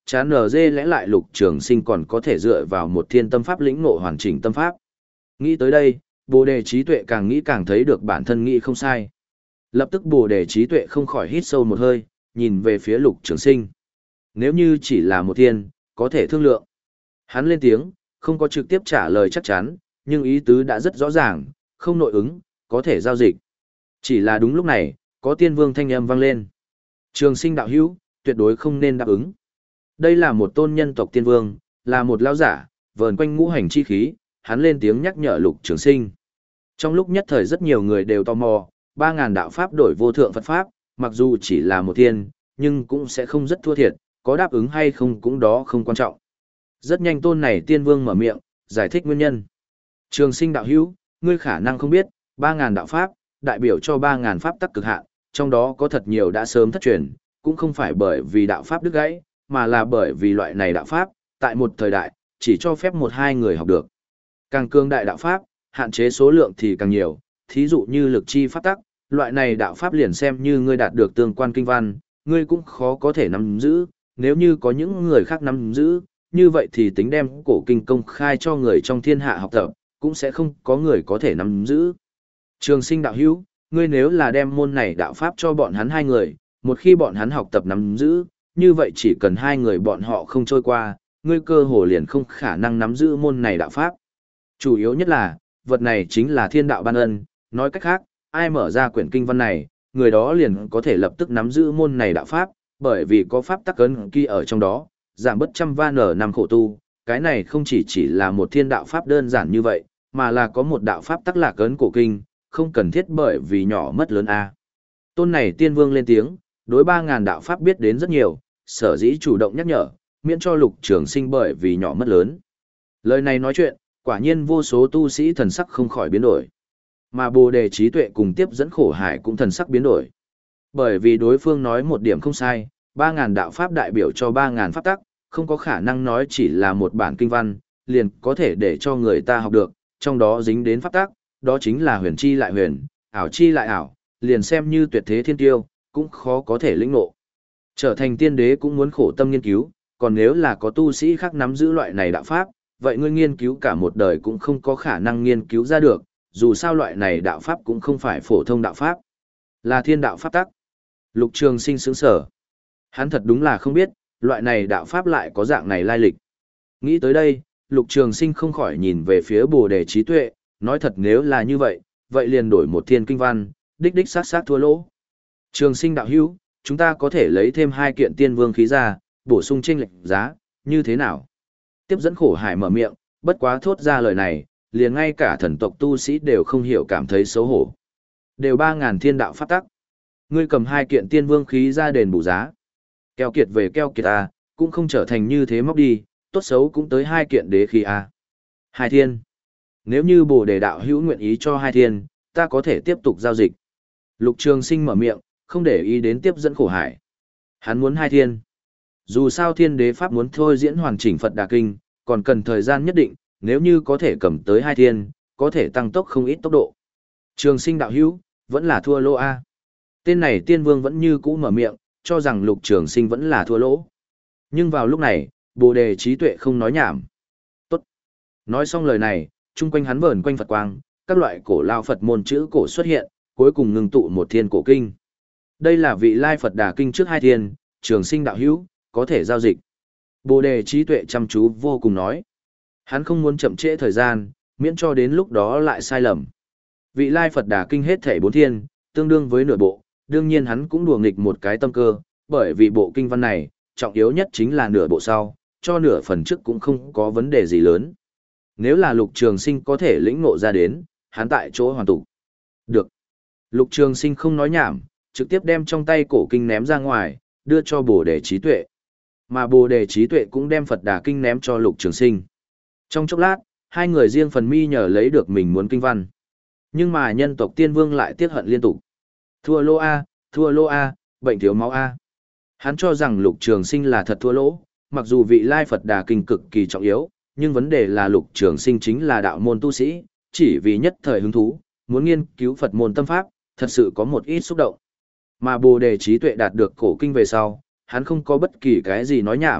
chán nở dê lẽ lại Lục Trường Sinh còn có thể dựa vào một thiên tâm pháp lĩnh ngộ hoàn chỉnh tâm pháp. Nghĩ tới đây, Bồ Đề trí tuệ càng nghĩ càng thấy được bản thân nghĩ không sai. Lập tức Bồ Đề trí tuệ không khỏi hít sâu một hơi, nhìn về phía Lục Trường Sinh. Nếu như chỉ là một thiên, có thể thương lượng. Hắn lên tiếng, không có trực tiếp trả lời chắc chắn, nhưng ý tứ đã rất rõ ràng, không nội ứng, có thể giao dịch. Chỉ là đúng lúc này, có tiên vương thanh âm vang lên. Trường Sinh đạo hữu, tuyệt đối không nên đáp ứng. Đây là một tôn nhân tộc tiên vương, là một lão giả, vờn quanh ngũ hành chi khí, hắn lên tiếng nhắc nhở Lục Trường Sinh. Trong lúc nhất thời rất nhiều người đều tò mò, ba ngàn đạo pháp đổi vô thượng Phật pháp, mặc dù chỉ là một thiên, nhưng cũng sẽ không rất thua thiệt, có đáp ứng hay không cũng đó không quan trọng. Rất nhanh tôn này tiên vương mở miệng, giải thích nguyên nhân. Trường Sinh đạo hữu, ngươi khả năng không biết, ba ngàn đạo pháp, đại biểu cho ba ngàn pháp tắc cực hạn, trong đó có thật nhiều đã sớm thất truyền, cũng không phải bởi vì đạo pháp đứt gãy, mà là bởi vì loại này đạo pháp, tại một thời đại, chỉ cho phép một hai người học được. Càng cương đại đạo pháp, hạn chế số lượng thì càng nhiều, thí dụ như lực chi pháp tắc, loại này đạo pháp liền xem như ngươi đạt được tương quan kinh văn, ngươi cũng khó có thể nắm giữ, nếu như có những người khác nắm giữ, như vậy thì tính đem cổ kinh công khai cho người trong thiên hạ học tập, cũng sẽ không có người có thể nắm giữ. Trường Sinh đạo hữu, ngươi nếu là đem môn này đạo pháp cho bọn hắn hai người, một khi bọn hắn học tập nắm giữ, như vậy chỉ cần hai người bọn họ không trôi qua, ngươi cơ hồ liền không khả năng nắm giữ môn này đạo pháp. Chủ yếu nhất là, vật này chính là thiên đạo ban ân, nói cách khác, ai mở ra quyển kinh văn này, người đó liền có thể lập tức nắm giữ môn này đạo pháp, bởi vì có pháp tắc ấn ký ở trong đó, giảm bất trăm va nở năm khổ tu, cái này không chỉ chỉ là một thiên đạo pháp đơn giản như vậy, mà là có một đạo pháp tắc lạc ấn cổ kinh, không cần thiết bởi vì nhỏ mất lớn a. Tôn này tiên vương lên tiếng, đối ba ngàn đạo pháp biết đến rất nhiều, sở dĩ chủ động nhắc nhở, miễn cho Lục Trường Sinh bởi vì nhỏ mất lớn. Lời này nói chuyện, quả nhiên vô số tu sĩ thần sắc không khỏi biến đổi. Mà Bồ Đề trí tuệ cùng tiếp dẫn khổ hải cũng thần sắc biến đổi. Bởi vì đối phương nói một điểm không sai, ba ngàn đạo pháp đại biểu cho ba ngàn pháp tắc, không có khả năng nói chỉ là một bản kinh văn, liền có thể để cho người ta học được, trong đó dính đến pháp tắc, đó chính là huyền chi lại huyền, ảo chi lại ảo, liền xem như tuyệt thế thiên tiêu, cũng khó có thể lĩnh ngộ. Trở thành tiên đế cũng muốn khổ tâm nghiên cứu, còn nếu là có tu sĩ khác nắm giữ loại này đạo pháp, vậy ngươi nghiên cứu cả một đời cũng không có khả năng nghiên cứu ra được, dù sao loại này đạo pháp cũng không phải phổ thông đạo pháp, là thiên đạo pháp tắc. Lục Trường Sinh sững sở. Hắn thật đúng là không biết, loại này đạo pháp lại có dạng này lai lịch. Nghĩ tới đây, Lục Trường Sinh không khỏi nhìn về phía Bồ Đề trí tuệ, nói thật nếu là như vậy, vậy liền đổi một thiên kinh văn, đích đích sát sát thua lỗ. Trường Sinh đạo hữu, chúng ta có thể lấy thêm hai kiện tiên vương khí ra, bổ sung chênh lệch giá, như thế nào? Tiếp dẫn khổ hải mở miệng, bất quá thốt ra lời này, liền ngay cả thần tộc tu sĩ đều không hiểu cảm thấy xấu hổ. Đều ba ngàn thiên đạo pháp tắc. Ngươi cầm hai kiện tiên vương khí ra đền bù giá. Keo kiệt về keo kiệt à, cũng không trở thành như thế móc đi, tốt xấu cũng tới hai kiện đế khí à. Hai thiên. Nếu như Bồ Đề đạo hữu nguyện ý cho hai thiên, ta có thể tiếp tục giao dịch. Lục Trường Sinh mở miệng, không để ý đến tiếp dẫn khổ hải. Hắn muốn hai thiên. Dù sao thiên đế pháp muốn thôi diễn hoàn chỉnh Phật Đà Kinh, còn cần thời gian nhất định, nếu như có thể cầm tới hai thiên, có thể tăng tốc không ít tốc độ. Trường Sinh đạo hữu, vẫn là thua lỗ a. Tên này tiên vương vẫn như cũ mở miệng, cho rằng Lục Trường Sinh vẫn là thua lỗ. Nhưng vào lúc này, Bồ Đề trí tuệ không nói nhảm. Tốt. Nói xong lời này, chung quanh hắn vờn quanh Phật quang, các loại cổ lao Phật môn chữ cổ xuất hiện, cuối cùng ngưng tụ một thiên cổ kinh. Đây là vị lai Phật Đà Kinh trước hai thiên, Trường Sinh đạo hữu, có thể giao dịch. Bồ Đề trí tuệ chăm chú vô cùng nói. Hắn không muốn chậm trễ thời gian, miễn cho đến lúc đó lại sai lầm. Vị lai Phật Đà Kinh hết thảy bốn thiên, tương đương với nửa bộ, đương nhiên hắn cũng đùa nghịch một cái tâm cơ, bởi vì bộ kinh văn này, trọng yếu nhất chính là nửa bộ sau, cho nửa phần trước cũng không có vấn đề gì lớn. Nếu là Lục Trường Sinh có thể lĩnh ngộ ra đến, hắn tại chỗ hoàn tụ. Được. Lục Trường Sinh không nói nhảm, trực tiếp đem trong tay cổ kinh ném ra ngoài, đưa cho Bồ Đề trí tuệ. Mà Bồ Đề trí tuệ cũng đem Phật Đà Kinh ném cho Lục Trường Sinh. Trong chốc lát, hai người riêng phần mi nhờ lấy được mình muốn kinh văn. Nhưng mà nhân tộc tiên vương lại tiếc hận liên tục. Thua lỗ A, thua lỗ A, bệnh thiếu máu A. Hắn cho rằng Lục Trường Sinh là thật thua lỗ, mặc dù vị lai Phật Đà Kinh cực kỳ trọng yếu, nhưng vấn đề là Lục Trường Sinh chính là đạo môn tu sĩ, chỉ vì nhất thời hứng thú, muốn nghiên cứu Phật môn tâm pháp, thật sự có một ít xúc động. Mà Bồ Đề trí tuệ đạt được cổ kinh về sau, hắn không có bất kỳ cái gì nói nhảm,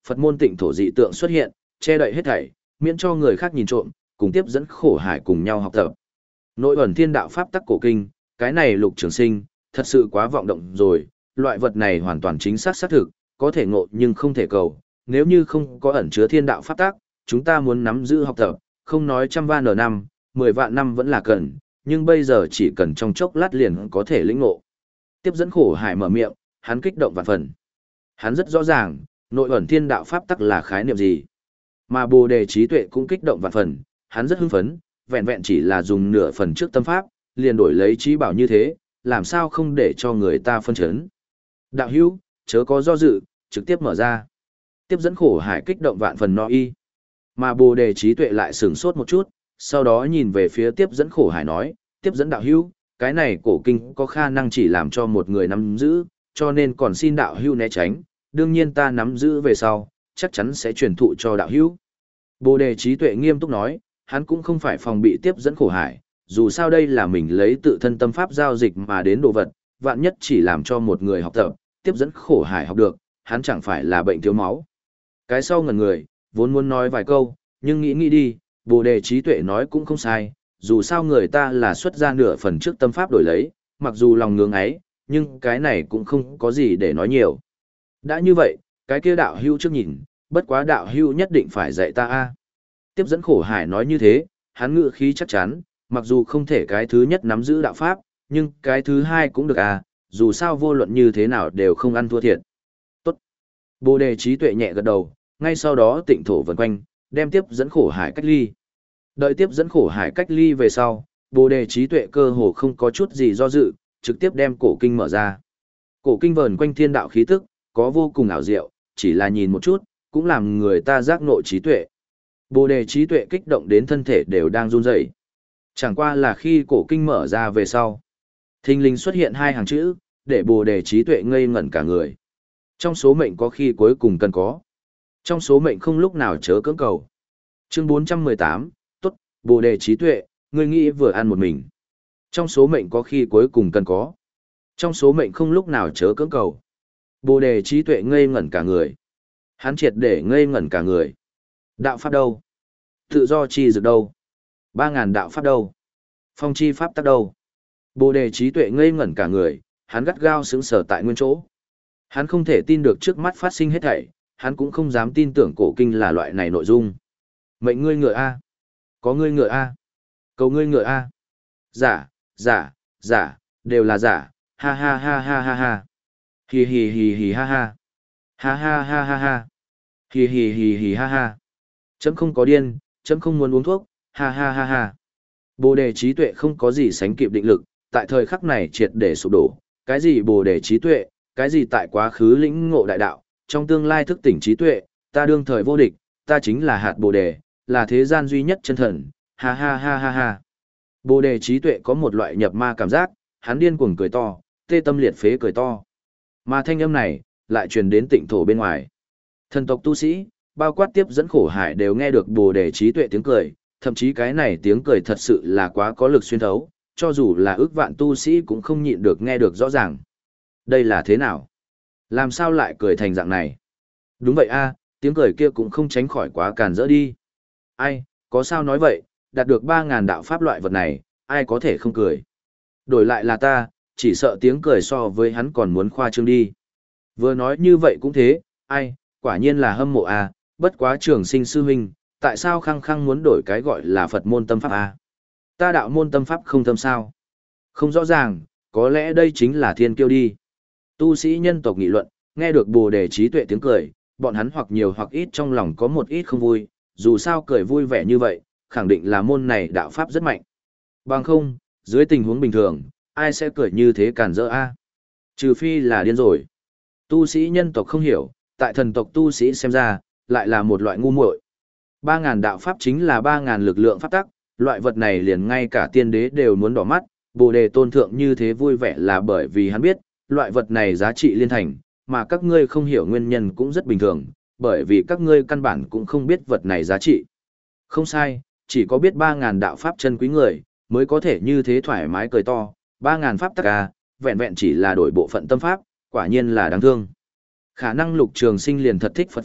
Phật môn tịnh thổ dị tượng xuất hiện, che đậy hết thảy, miễn cho người khác nhìn trộm, cùng tiếp dẫn khổ hải cùng nhau học tập. Nội ẩn thiên đạo pháp tắc cổ kinh, cái này Lục Trường Sinh, thật sự quá vọng động rồi, loại vật này hoàn toàn chính xác xác thực, có thể ngộ nhưng không thể cầu, nếu như không có ẩn chứa thiên đạo pháp tắc, chúng ta muốn nắm giữ học tập, không nói trăm vạn ở năm, mười vạn năm vẫn là cần, nhưng bây giờ chỉ cần trong chốc lát liền có thể lĩnh ngộ. Tiếp dẫn khổ hải mở miệng, hắn kích động vạn phần. Hắn rất rõ ràng, nội ẩn thiên đạo pháp tắc là khái niệm gì. Mà Bồ Đề trí tuệ cũng kích động vạn phần, hắn rất hưng phấn, vẹn vẹn chỉ là dùng nửa phần trước tâm pháp, liền đổi lấy trí bảo như thế, làm sao không để cho người ta phân chấn. Đạo hữu, chớ có do dự, trực tiếp mở ra. Tiếp dẫn khổ hải kích động vạn phần no y. Mà Bồ Đề trí tuệ lại sửng sốt một chút, sau đó nhìn về phía tiếp dẫn khổ hải nói, tiếp dẫn đạo hữu, cái này cổ kinh có khả năng chỉ làm cho một người nắm giữ, cho nên còn xin đạo hữu né tránh, đương nhiên ta nắm giữ về sau, chắc chắn sẽ truyền thụ cho đạo hữu. Bồ Đề trí tuệ nghiêm túc nói, hắn cũng không phải phòng bị tiếp dẫn khổ hải, dù sao đây là mình lấy tự thân tâm pháp giao dịch mà đến đồ vật, vạn nhất chỉ làm cho một người học tập, tiếp dẫn khổ hải học được, hắn chẳng phải là bệnh thiếu máu. Cái sau ngẩn người, vốn muốn nói vài câu, nhưng nghĩ nghĩ đi, Bồ Đề trí tuệ nói cũng không sai, dù sao người ta là xuất ra nửa phần trước tâm pháp đổi lấy, mặc dù lòng ngưỡng ấy, nhưng cái này cũng không có gì để nói nhiều. Đã như vậy, cái kia đạo hưu trước nhìn, bất quá đạo hưu nhất định phải dạy ta a. Tiếp dẫn khổ hải nói như thế, hắn ngự khí chắc chắn, mặc dù không thể cái thứ nhất nắm giữ đạo pháp, nhưng cái thứ hai cũng được à, dù sao vô luận như thế nào đều không ăn thua thiệt. Tốt. Bồ Đề trí tuệ nhẹ gật đầu, ngay sau đó tịnh thổ vần quanh, đem tiếp dẫn khổ hải cách ly. Đợi tiếp dẫn khổ hải cách ly về sau, Bồ Đề trí tuệ cơ hồ không có chút gì do dự, trực tiếp đem cổ kinh mở ra. Cổ kinh vờn quanh thiên đạo khí tức, có vô cùng ảo diệu, chỉ là nhìn một chút, cũng làm người ta giác ngộ trí tuệ. Bồ Đề trí tuệ kích động đến thân thể đều đang run rẩy. Chẳng qua là khi cổ kinh mở ra về sau, thình lình xuất hiện hai hàng chữ, để Bồ Đề trí tuệ ngây ngẩn cả người. Trong số mệnh có khi cuối cùng cần có. Trong số mệnh không lúc nào chớ cưỡng cầu. Chương bốn trăm mười tám, tốt, Bồ Đề trí tuệ, ngươi nghĩ vừa ăn một mình. Trong số mệnh có khi cuối cùng cần có. Trong số mệnh không lúc nào chớ cưỡng cầu. Bồ Đề trí tuệ ngây ngẩn cả người. Hắn triệt để ngây ngẩn cả người. Đạo pháp đâu? Tự do chi dược đâu? Ba ngàn đạo pháp đâu? Phong chi pháp tắc đâu? Bồ Đề trí tuệ ngây ngẩn cả người, hắn gắt gao sững sờ tại nguyên chỗ. Hắn không thể tin được trước mắt phát sinh hết thảy, hắn cũng không dám tin tưởng cổ kinh là loại này nội dung. Mệnh ngươi ngựa A. Có ngươi ngựa A. Cầu ngươi ngựa A. Giả, giả, giả, đều là giả, ha ha ha ha ha ha. Hì hì hì hì ha ha. Ha ha ha ha ha. Hì hì hì hì ha ha. Chấm không có điên, chấm không muốn uống thuốc, ha ha ha ha. Bồ Đề trí tuệ không có gì sánh kịp định lực, tại thời khắc này triệt để sụp đổ, cái gì Bồ Đề trí tuệ, cái gì tại quá khứ lĩnh ngộ đại đạo, trong tương lai thức tỉnh trí tuệ, ta đương thời vô địch, ta chính là hạt Bồ Đề, là thế gian duy nhất chân thần, ha ha ha ha ha. Bồ Đề trí tuệ có một loại nhập ma cảm giác, hắn điên cuồng cười to, tê tâm liệt phế cười to. Mà thanh âm này, lại truyền đến tịnh thổ bên ngoài. Thần tộc tu sĩ, bao quát tiếp dẫn khổ hải đều nghe được Bồ Đề trí tuệ tiếng cười, thậm chí cái này tiếng cười thật sự là quá có lực xuyên thấu, cho dù là ước vạn tu sĩ cũng không nhịn được nghe được rõ ràng. Đây là thế nào? Làm sao lại cười thành dạng này? Đúng vậy a, tiếng cười kia cũng không tránh khỏi quá càn rỡ đi. Ai, có sao nói vậy, đạt được ba ngàn đạo pháp loại vật này, ai có thể không cười. Đổi lại là ta, chỉ sợ tiếng cười so với hắn còn muốn khoa trương đi. Vừa nói như vậy cũng thế, ai, quả nhiên là hâm mộ a, bất quá Trường Sinh sư huynh, tại sao khăng khăng muốn đổi cái gọi là Phật môn tâm pháp a? Ta đạo môn tâm pháp không tâm sao? Không rõ ràng, có lẽ đây chính là thiên kiêu đi. Tu sĩ nhân tộc nghị luận, nghe được Bồ Đề trí tuệ tiếng cười, bọn hắn hoặc nhiều hoặc ít trong lòng có một ít không vui, dù sao cười vui vẻ như vậy, khẳng định là môn này đạo pháp rất mạnh. Bằng không, dưới tình huống bình thường, ai sẽ cười như thế càn rỡ a? Trừ phi là điên rồi. Tu sĩ nhân tộc không hiểu, tại thần tộc tu sĩ xem ra, lại là một loại ngu muội. Ba ngàn đạo pháp chính là ba ngàn lực lượng pháp tắc, loại vật này liền ngay cả tiên đế đều muốn đỏ mắt, Bồ Đề tôn thượng như thế vui vẻ là bởi vì hắn biết, loại vật này giá trị liên thành, mà các ngươi không hiểu nguyên nhân cũng rất bình thường, bởi vì các ngươi căn bản cũng không biết vật này giá trị. Không sai, chỉ có biết ba ngàn đạo pháp chân quý người, mới có thể như thế thoải mái cười to, ba ngàn pháp tắc à, vẹn vẹn chỉ là đổi bộ phận tâm pháp, quả nhiên là đáng thương. Khả năng Lục Trường Sinh liền thật thích Phật pháp,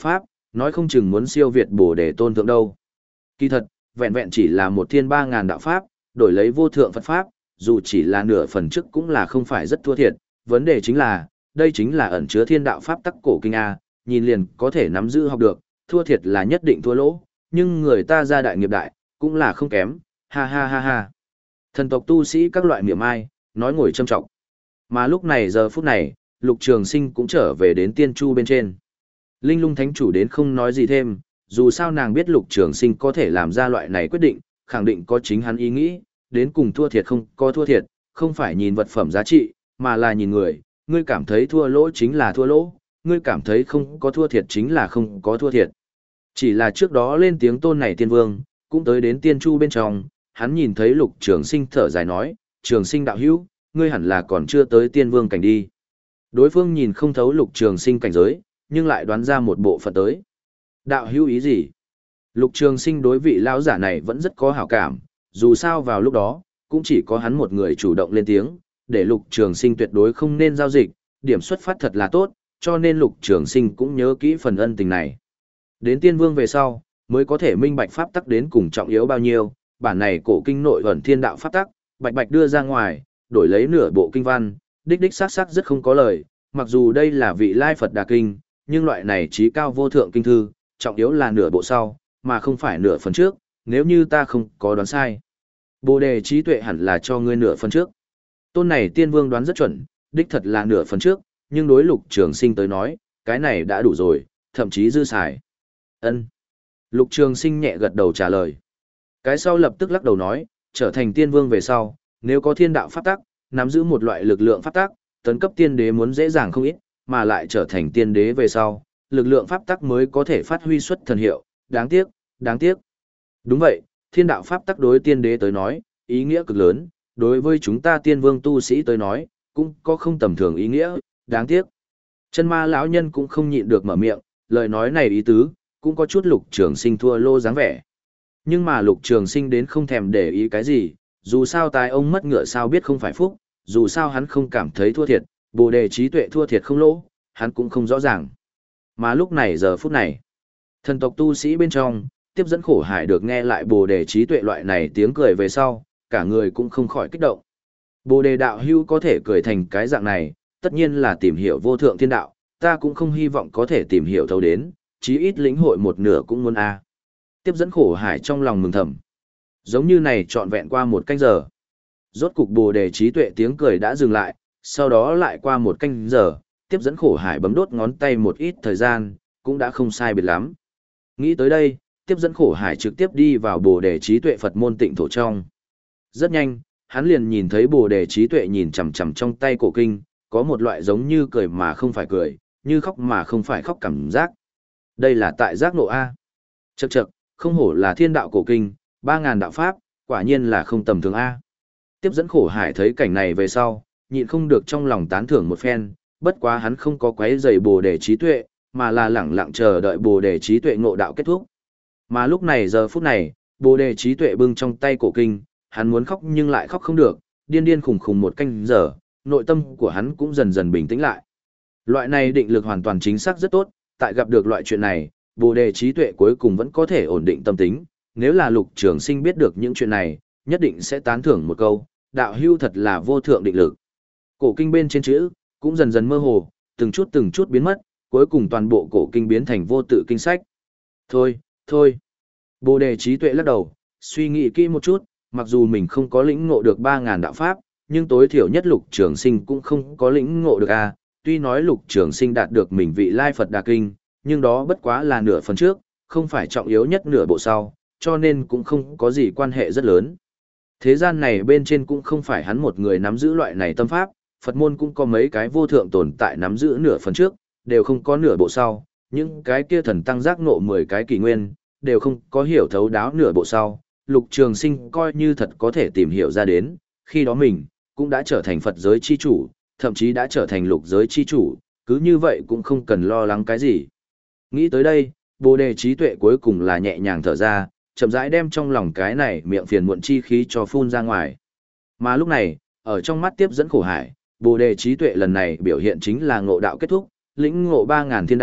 nói không chừng muốn siêu việt bổ để tôn thượng đâu. Kỳ thật, vẹn vẹn chỉ là một thiên ba ngàn đạo pháp, đổi lấy vô thượng Phật pháp, dù chỉ là nửa phần trước cũng là không phải rất thua thiệt, vấn đề chính là, đây chính là ẩn chứa thiên đạo pháp tắc cổ kinh A, nhìn liền có thể nắm giữ học được, thua thiệt là nhất định thua lỗ, nhưng người ta ra đại nghiệp đại, cũng là không kém, ha ha ha ha. Thần tộc tu sĩ các loại miệng ai, nói ngồi châm trọng. Mà lúc này giờ phút này, Lục Trường Sinh cũng trở về đến tiên chu bên trên. Linh lung thánh chủ đến không nói gì thêm, dù sao nàng biết Lục Trường Sinh có thể làm ra loại này quyết định, khẳng định có chính hắn ý nghĩ, đến cùng thua thiệt không có thua thiệt, không phải nhìn vật phẩm giá trị, mà là nhìn người, ngươi cảm thấy thua lỗ chính là thua lỗ, ngươi cảm thấy không có thua thiệt chính là không có thua thiệt. Chỉ là trước đó lên tiếng tôn này tiên vương, cũng tới đến tiên chu bên trong, hắn nhìn thấy Lục Trường Sinh thở dài nói, Trường Sinh đạo hữu, ngươi hẳn là còn chưa tới tiên vương cảnh đi. Đối phương nhìn không thấu Lục Trường Sinh cảnh giới, nhưng lại đoán ra một bộ phận tới. Đạo hữu ý gì? Lục Trường Sinh đối vị lão giả này vẫn rất có hảo cảm, dù sao vào lúc đó, cũng chỉ có hắn một người chủ động lên tiếng, để Lục Trường Sinh tuyệt đối không nên giao dịch, điểm xuất phát thật là tốt, cho nên Lục Trường Sinh cũng nhớ kỹ phần ân tình này. Đến tiên vương về sau, mới có thể minh bạch pháp tắc đến cùng trọng yếu bao nhiêu, bản này cổ kinh nội ẩn thiên đạo pháp tắc, bạch bạch đưa ra ngoài, đổi lấy nửa bộ kinh văn, đích đích xác xác rất không có lời, mặc dù đây là vị lai Phật Đà Kinh, nhưng loại này trí cao vô thượng kinh thư, trọng yếu là nửa bộ sau, mà không phải nửa phần trước, nếu như ta không có đoán sai. Bồ đề trí tuệ hẳn là cho ngươi nửa phần trước. Tôn này tiên vương đoán rất chuẩn, đích thật là nửa phần trước, nhưng đối Lục Trường Sinh tới nói, cái này đã đủ rồi, thậm chí dư xài. Ân. Lục Trường Sinh nhẹ gật đầu trả lời. Cái sau lập tức lắc đầu nói, trở thành tiên vương về sau, nếu có thiên đạo pháp tắc, nắm giữ một loại lực lượng pháp tắc, tấn cấp tiên đế muốn dễ dàng không ít, mà lại trở thành tiên đế về sau, lực lượng pháp tắc mới có thể phát huy xuất thần hiệu, đáng tiếc, đáng tiếc. Đúng vậy, thiên đạo pháp tắc đối tiên đế tới nói, ý nghĩa cực lớn, đối với chúng ta tiên vương tu sĩ tới nói, cũng có không tầm thường ý nghĩa, đáng tiếc. Chân ma lão nhân cũng không nhịn được mở miệng, lời nói này ý tứ, cũng có chút Lục Trường Sinh thua lô dáng vẻ. Nhưng mà Lục Trường Sinh đến không thèm để ý cái gì, dù sao tài ông mất ngựa sao biết không phải phúc, dù sao hắn không cảm thấy thua thiệt, bồ đề trí tuệ thua thiệt không lỗ, hắn cũng không rõ ràng. Mà lúc này giờ phút này, thần tộc tu sĩ bên trong, tiếp dẫn khổ hải được nghe lại bồ đề trí tuệ loại này tiếng cười về sau, cả người cũng không khỏi kích động. Bồ đề đạo hưu có thể cười thành cái dạng này, tất nhiên là tìm hiểu vô thượng thiên đạo, ta cũng không hy vọng có thể tìm hiểu thấu đến, chí ít lĩnh hội một nửa cũng muốn a. Tiếp dẫn khổ hải trong lòng mừng thầm. Giống như này trọn vẹn qua một canh giờ. Rốt cục bồ đề trí tuệ tiếng cười đã dừng lại, sau đó lại qua một canh giờ, tiếp dẫn khổ hải bấm đốt ngón tay một ít thời gian, cũng đã không sai biệt lắm. Nghĩ tới đây, tiếp dẫn khổ hải trực tiếp đi vào bồ đề trí tuệ Phật môn tịnh thổ trong. Rất nhanh, hắn liền nhìn thấy bồ đề trí tuệ nhìn chằm chằm trong tay cổ kinh, có một loại giống như cười mà không phải cười, như khóc mà không phải khóc cảm giác. Đây là tại giác ngộ A. Chậc chậc, không hổ là thiên đạo cổ kinh, ba ngàn đạo pháp, quả nhiên là không tầm thường A. Tiếp dẫn khổ hải thấy cảnh này về sau, nhịn không được trong lòng tán thưởng một phen, bất quá hắn không có quấy rầy bồ đề trí tuệ, mà là lẳng lặng chờ đợi bồ đề trí tuệ ngộ đạo kết thúc. Mà lúc này giờ phút này, bồ đề trí tuệ bưng trong tay cổ kinh, hắn muốn khóc nhưng lại khóc không được, điên điên khủng khủng một canh giờ, nội tâm của hắn cũng dần dần bình tĩnh lại. Loại này định lực hoàn toàn chính xác rất tốt, tại gặp được loại chuyện này, bồ đề trí tuệ cuối cùng vẫn có thể ổn định tâm tính, nếu là Lục Trường Sinh biết được những chuyện này, nhất định sẽ tán thưởng một câu, đạo hưu thật là vô thượng định lực. Cổ kinh bên trên chữ, cũng dần dần mơ hồ, từng chút từng chút biến mất, cuối cùng toàn bộ cổ kinh biến thành vô tự kinh sách. Thôi, thôi. Bồ đề trí tuệ lắc đầu, suy nghĩ kỹ một chút, mặc dù mình không có lĩnh ngộ được ba ngàn đạo pháp, nhưng tối thiểu nhất Lục Trường Sinh cũng không có lĩnh ngộ được a. Tuy nói Lục Trường Sinh đạt được mình vị lai Phật Đà Kinh, nhưng đó bất quá là nửa phần trước, không phải trọng yếu nhất nửa bộ sau, cho nên cũng không có gì quan hệ rất lớn. Thế gian này bên trên cũng không phải hắn một người nắm giữ loại này tâm pháp, Phật môn cũng có mấy cái vô thượng tồn tại nắm giữ nửa phần trước, đều không có nửa bộ sau, những cái kia thần tăng giác ngộ mười cái kỳ nguyên, đều không có hiểu thấu đáo nửa bộ sau, Lục Trường Sinh coi như thật có thể tìm hiểu ra đến, khi đó mình, cũng đã trở thành Phật giới chi chủ, thậm chí đã trở thành lục giới chi chủ, cứ như vậy cũng không cần lo lắng cái gì. Nghĩ tới đây, bồ đề trí tuệ cuối cùng là nhẹ nhàng thở ra, chậm rãi đem trong lòng cái này miệng phiền muộn chi khí cho phun ra ngoài. Mà lúc này, ở trong mắt tiếp dẫn khổ hải, bồ đề trí tuệ lần này biểu hiện chính là ngộ đạo kết thúc, lĩnh ngộ ba ngàn thiên đạo,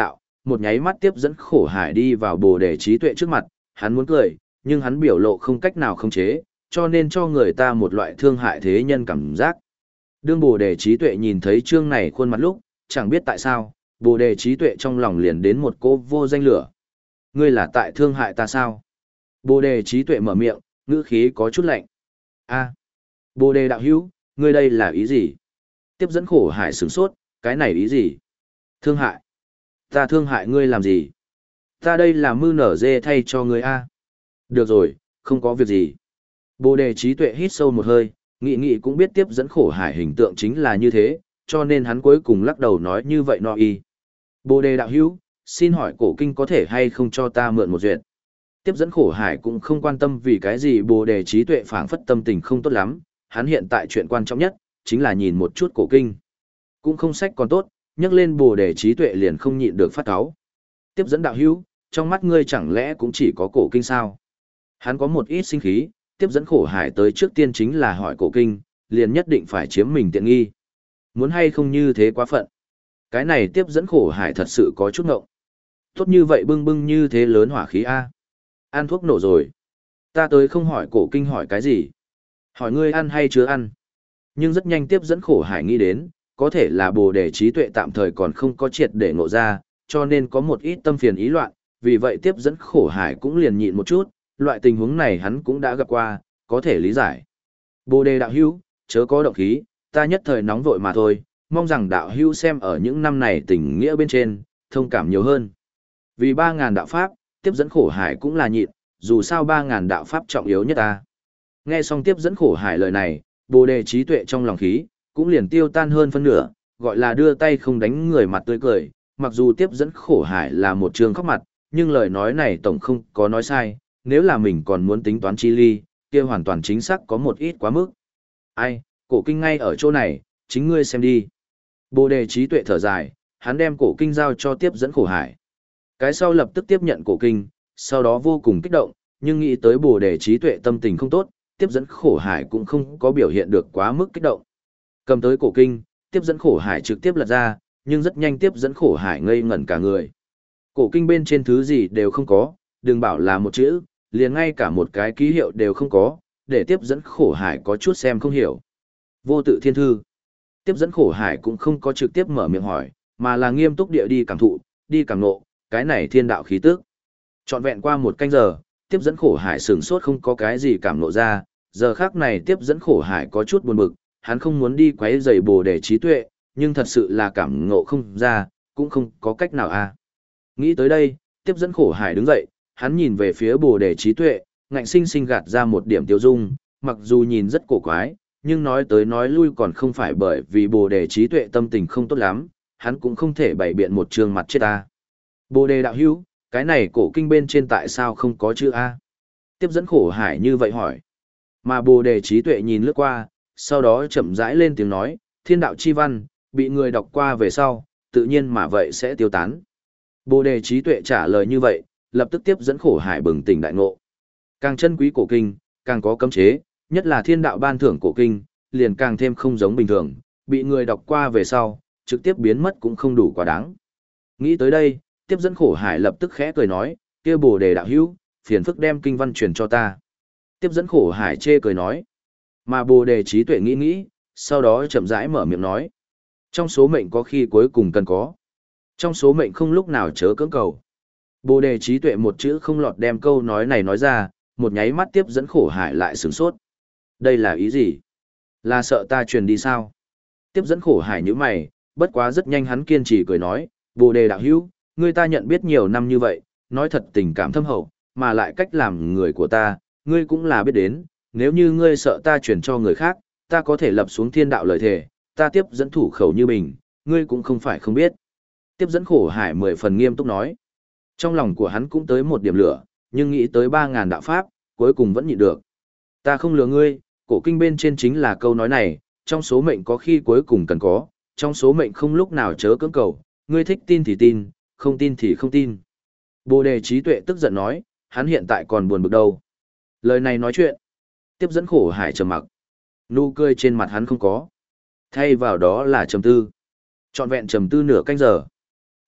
một nháy mắt tiếp dẫn khổ hải đi vào bồ đề trí tuệ trước mặt, hắn muốn cười, nhưng hắn biểu lộ không cách nào khống chế, cho nên cho người ta một loại thương hại thế nhân cảm giác. Đương bồ đề trí tuệ nhìn thấy trương này khuôn mặt lúc, chẳng biết tại sao, bồ đề trí tuệ trong lòng liền đến một cô vô danh lửa. Ngươi là tại thương hại ta sao? Bồ đề trí tuệ mở miệng, ngữ khí có chút lạnh. A, bồ đề đạo hữu, ngươi đây là ý gì? Tiếp dẫn khổ hải sửng sốt, cái này ý gì? Thương hại? Ta thương hại ngươi làm gì? Ta đây là mư nở dê thay cho ngươi a. Được rồi, không có việc gì. Bồ đề trí tuệ hít sâu một hơi, nghị nghị cũng biết tiếp dẫn khổ hải hình tượng chính là như thế, cho nên hắn cuối cùng lắc đầu nói như vậy nọ y. Bồ đề đạo hữu, xin hỏi cổ kinh có thể hay không cho ta mượn một duyệt? Tiếp dẫn khổ hải cũng không quan tâm vì cái gì bồ đề trí tuệ phảng phất tâm tình không tốt lắm, hắn hiện tại chuyện quan trọng nhất, chính là nhìn một chút cổ kinh. Cũng không sách còn tốt, nhắc lên bồ đề trí tuệ liền không nhịn được phát cáu. Tiếp dẫn đạo hữu, trong mắt ngươi chẳng lẽ cũng chỉ có cổ kinh sao? Hắn có một ít sinh khí, tiếp dẫn khổ hải tới trước tiên chính là hỏi cổ kinh, liền nhất định phải chiếm mình tiện nghi. Muốn hay không như thế quá phận. Cái này tiếp dẫn khổ hải thật sự có chút ngộng. Tốt như vậy bưng bưng như thế lớn hỏa khí A. Ăn thuốc nổ rồi. Ta tới không hỏi cổ kinh hỏi cái gì. Hỏi ngươi ăn hay chưa ăn. Nhưng rất nhanh tiếp dẫn khổ hải nghĩ đến, có thể là bồ đề trí tuệ tạm thời còn không có triệt để ngộ ra, cho nên có một ít tâm phiền ý loạn, vì vậy tiếp dẫn khổ hải cũng liền nhịn một chút, loại tình huống này hắn cũng đã gặp qua, có thể lý giải. Bồ đề đạo hữu, chớ có động khí, ta nhất thời nóng vội mà thôi, mong rằng đạo hữu xem ở những năm này tình nghĩa bên trên, thông cảm nhiều hơn. Vì ba ngàn đạo pháp, tiếp dẫn khổ hải cũng là nhịn, dù sao ba ngàn đạo pháp trọng yếu nhất ta. Nghe xong tiếp dẫn khổ hải lời này, bồ đề trí tuệ trong lòng khí, cũng liền tiêu tan hơn phân nửa, gọi là đưa tay không đánh người mặt tươi cười, mặc dù tiếp dẫn khổ hải là một trường khóc mặt, nhưng lời nói này tổng không có nói sai, nếu là mình còn muốn tính toán chi ly, kia hoàn toàn chính xác có một ít quá mức. Ai, cổ kinh ngay ở chỗ này, chính ngươi xem đi. Bồ đề trí tuệ thở dài, hắn đem cổ kinh giao cho tiếp dẫn khổ hải. Cái sau lập tức tiếp nhận cổ kinh, sau đó vô cùng kích động, nhưng nghĩ tới bồ đề trí tuệ tâm tình không tốt, tiếp dẫn khổ hải cũng không có biểu hiện được quá mức kích động. Cầm tới cổ kinh, tiếp dẫn khổ hải trực tiếp lật ra, nhưng rất nhanh tiếp dẫn khổ hải ngây ngẩn cả người. Cổ kinh bên trên thứ gì đều không có, đừng bảo là một chữ, liền ngay cả một cái ký hiệu đều không có, để tiếp dẫn khổ hải có chút xem không hiểu. Vô tự thiên thư. Tiếp dẫn khổ hải cũng không có trực tiếp mở miệng hỏi, mà là nghiêm túc địa đi cảm thụ, đi cảm nộ, cái này thiên đạo khí tức. Trọn vẹn qua một canh giờ, tiếp dẫn khổ hải sửng sốt không có cái gì cảm nộ ra, giờ khác này tiếp dẫn khổ hải có chút buồn bực, hắn không muốn đi quấy rầy bồ đề trí tuệ, nhưng thật sự là cảm ngộ không ra, cũng không có cách nào a. Nghĩ tới đây, tiếp dẫn khổ hải đứng dậy, hắn nhìn về phía bồ đề trí tuệ, ngạnh sinh sinh gạt ra một điểm tiêu dung, mặc dù nhìn rất cổ quái, nhưng nói tới nói lui còn không phải bởi vì bồ đề trí tuệ tâm tình không tốt lắm, hắn cũng không thể bày biện một trường mặt chết ta. Bồ đề đạo hữu, cái này cổ kinh bên trên tại sao không có chữ A? Tiếp dẫn khổ hải như vậy hỏi. Mà bồ đề trí tuệ nhìn lướt qua, sau đó chậm rãi lên tiếng nói, thiên đạo chi văn, bị người đọc qua về sau, tự nhiên mà vậy sẽ tiêu tán. Bồ đề trí tuệ trả lời như vậy, lập tức tiếp dẫn khổ hải bừng tỉnh đại ngộ. Càng chân quý cổ kinh, càng có cấm chế, nhất là thiên đạo ban thưởng cổ kinh, liền càng thêm không giống bình thường, bị người đọc qua về sau, trực tiếp biến mất cũng không đủ quá đáng. Nghĩ tới đây, tiếp dẫn khổ hải lập tức khẽ cười nói, kia bồ đề đạo hữu, phiền phức đem kinh văn truyền cho ta. Tiếp dẫn khổ hải chê cười nói, mà bồ đề trí tuệ nghĩ nghĩ, sau đó chậm rãi mở miệng nói. Trong số mệnh có khi cuối cùng cần có. Trong số mệnh không lúc nào chớ cưỡng cầu. Bồ đề trí tuệ một chữ không lọt đem câu nói này nói ra, một nháy mắt tiếp dẫn khổ hải lại sửng sốt. Đây là ý gì? Là sợ ta truyền đi sao? Tiếp dẫn khổ hải như mày, bất quá rất nhanh hắn kiên trì cười nói, bồ đề đạo hữu, ngươi ta nhận biết nhiều năm như vậy, nói thật tình cảm thâm hậu, mà lại cách làm người của ta, ngươi cũng là biết đến, nếu như ngươi sợ ta truyền cho người khác, ta có thể lập xuống thiên đạo lời thề, ta tiếp dẫn thủ khẩu như mình, ngươi cũng không phải không biết. Tiếp dẫn khổ hải mười phần nghiêm túc nói. Trong lòng của hắn cũng tới một điểm lửa, nhưng nghĩ tới ba ngàn đạo pháp, cuối cùng vẫn nhịn được. Ta không lừa ngươi, cổ kinh bên trên chính là câu nói này, trong số mệnh có khi cuối cùng cần có, trong số mệnh không lúc nào chớ cưỡng cầu, ngươi thích tin thì tin, không tin thì không tin. Bồ đề trí tuệ tức giận nói, hắn hiện tại còn buồn bực đâu. Lời này nói chuyện, tiếp dẫn khổ hải trầm mặc. Nụ cười trên mặt hắn không có. Thay vào đó là trầm tư. Trọn vẹn trầm tư nửa canh giờ.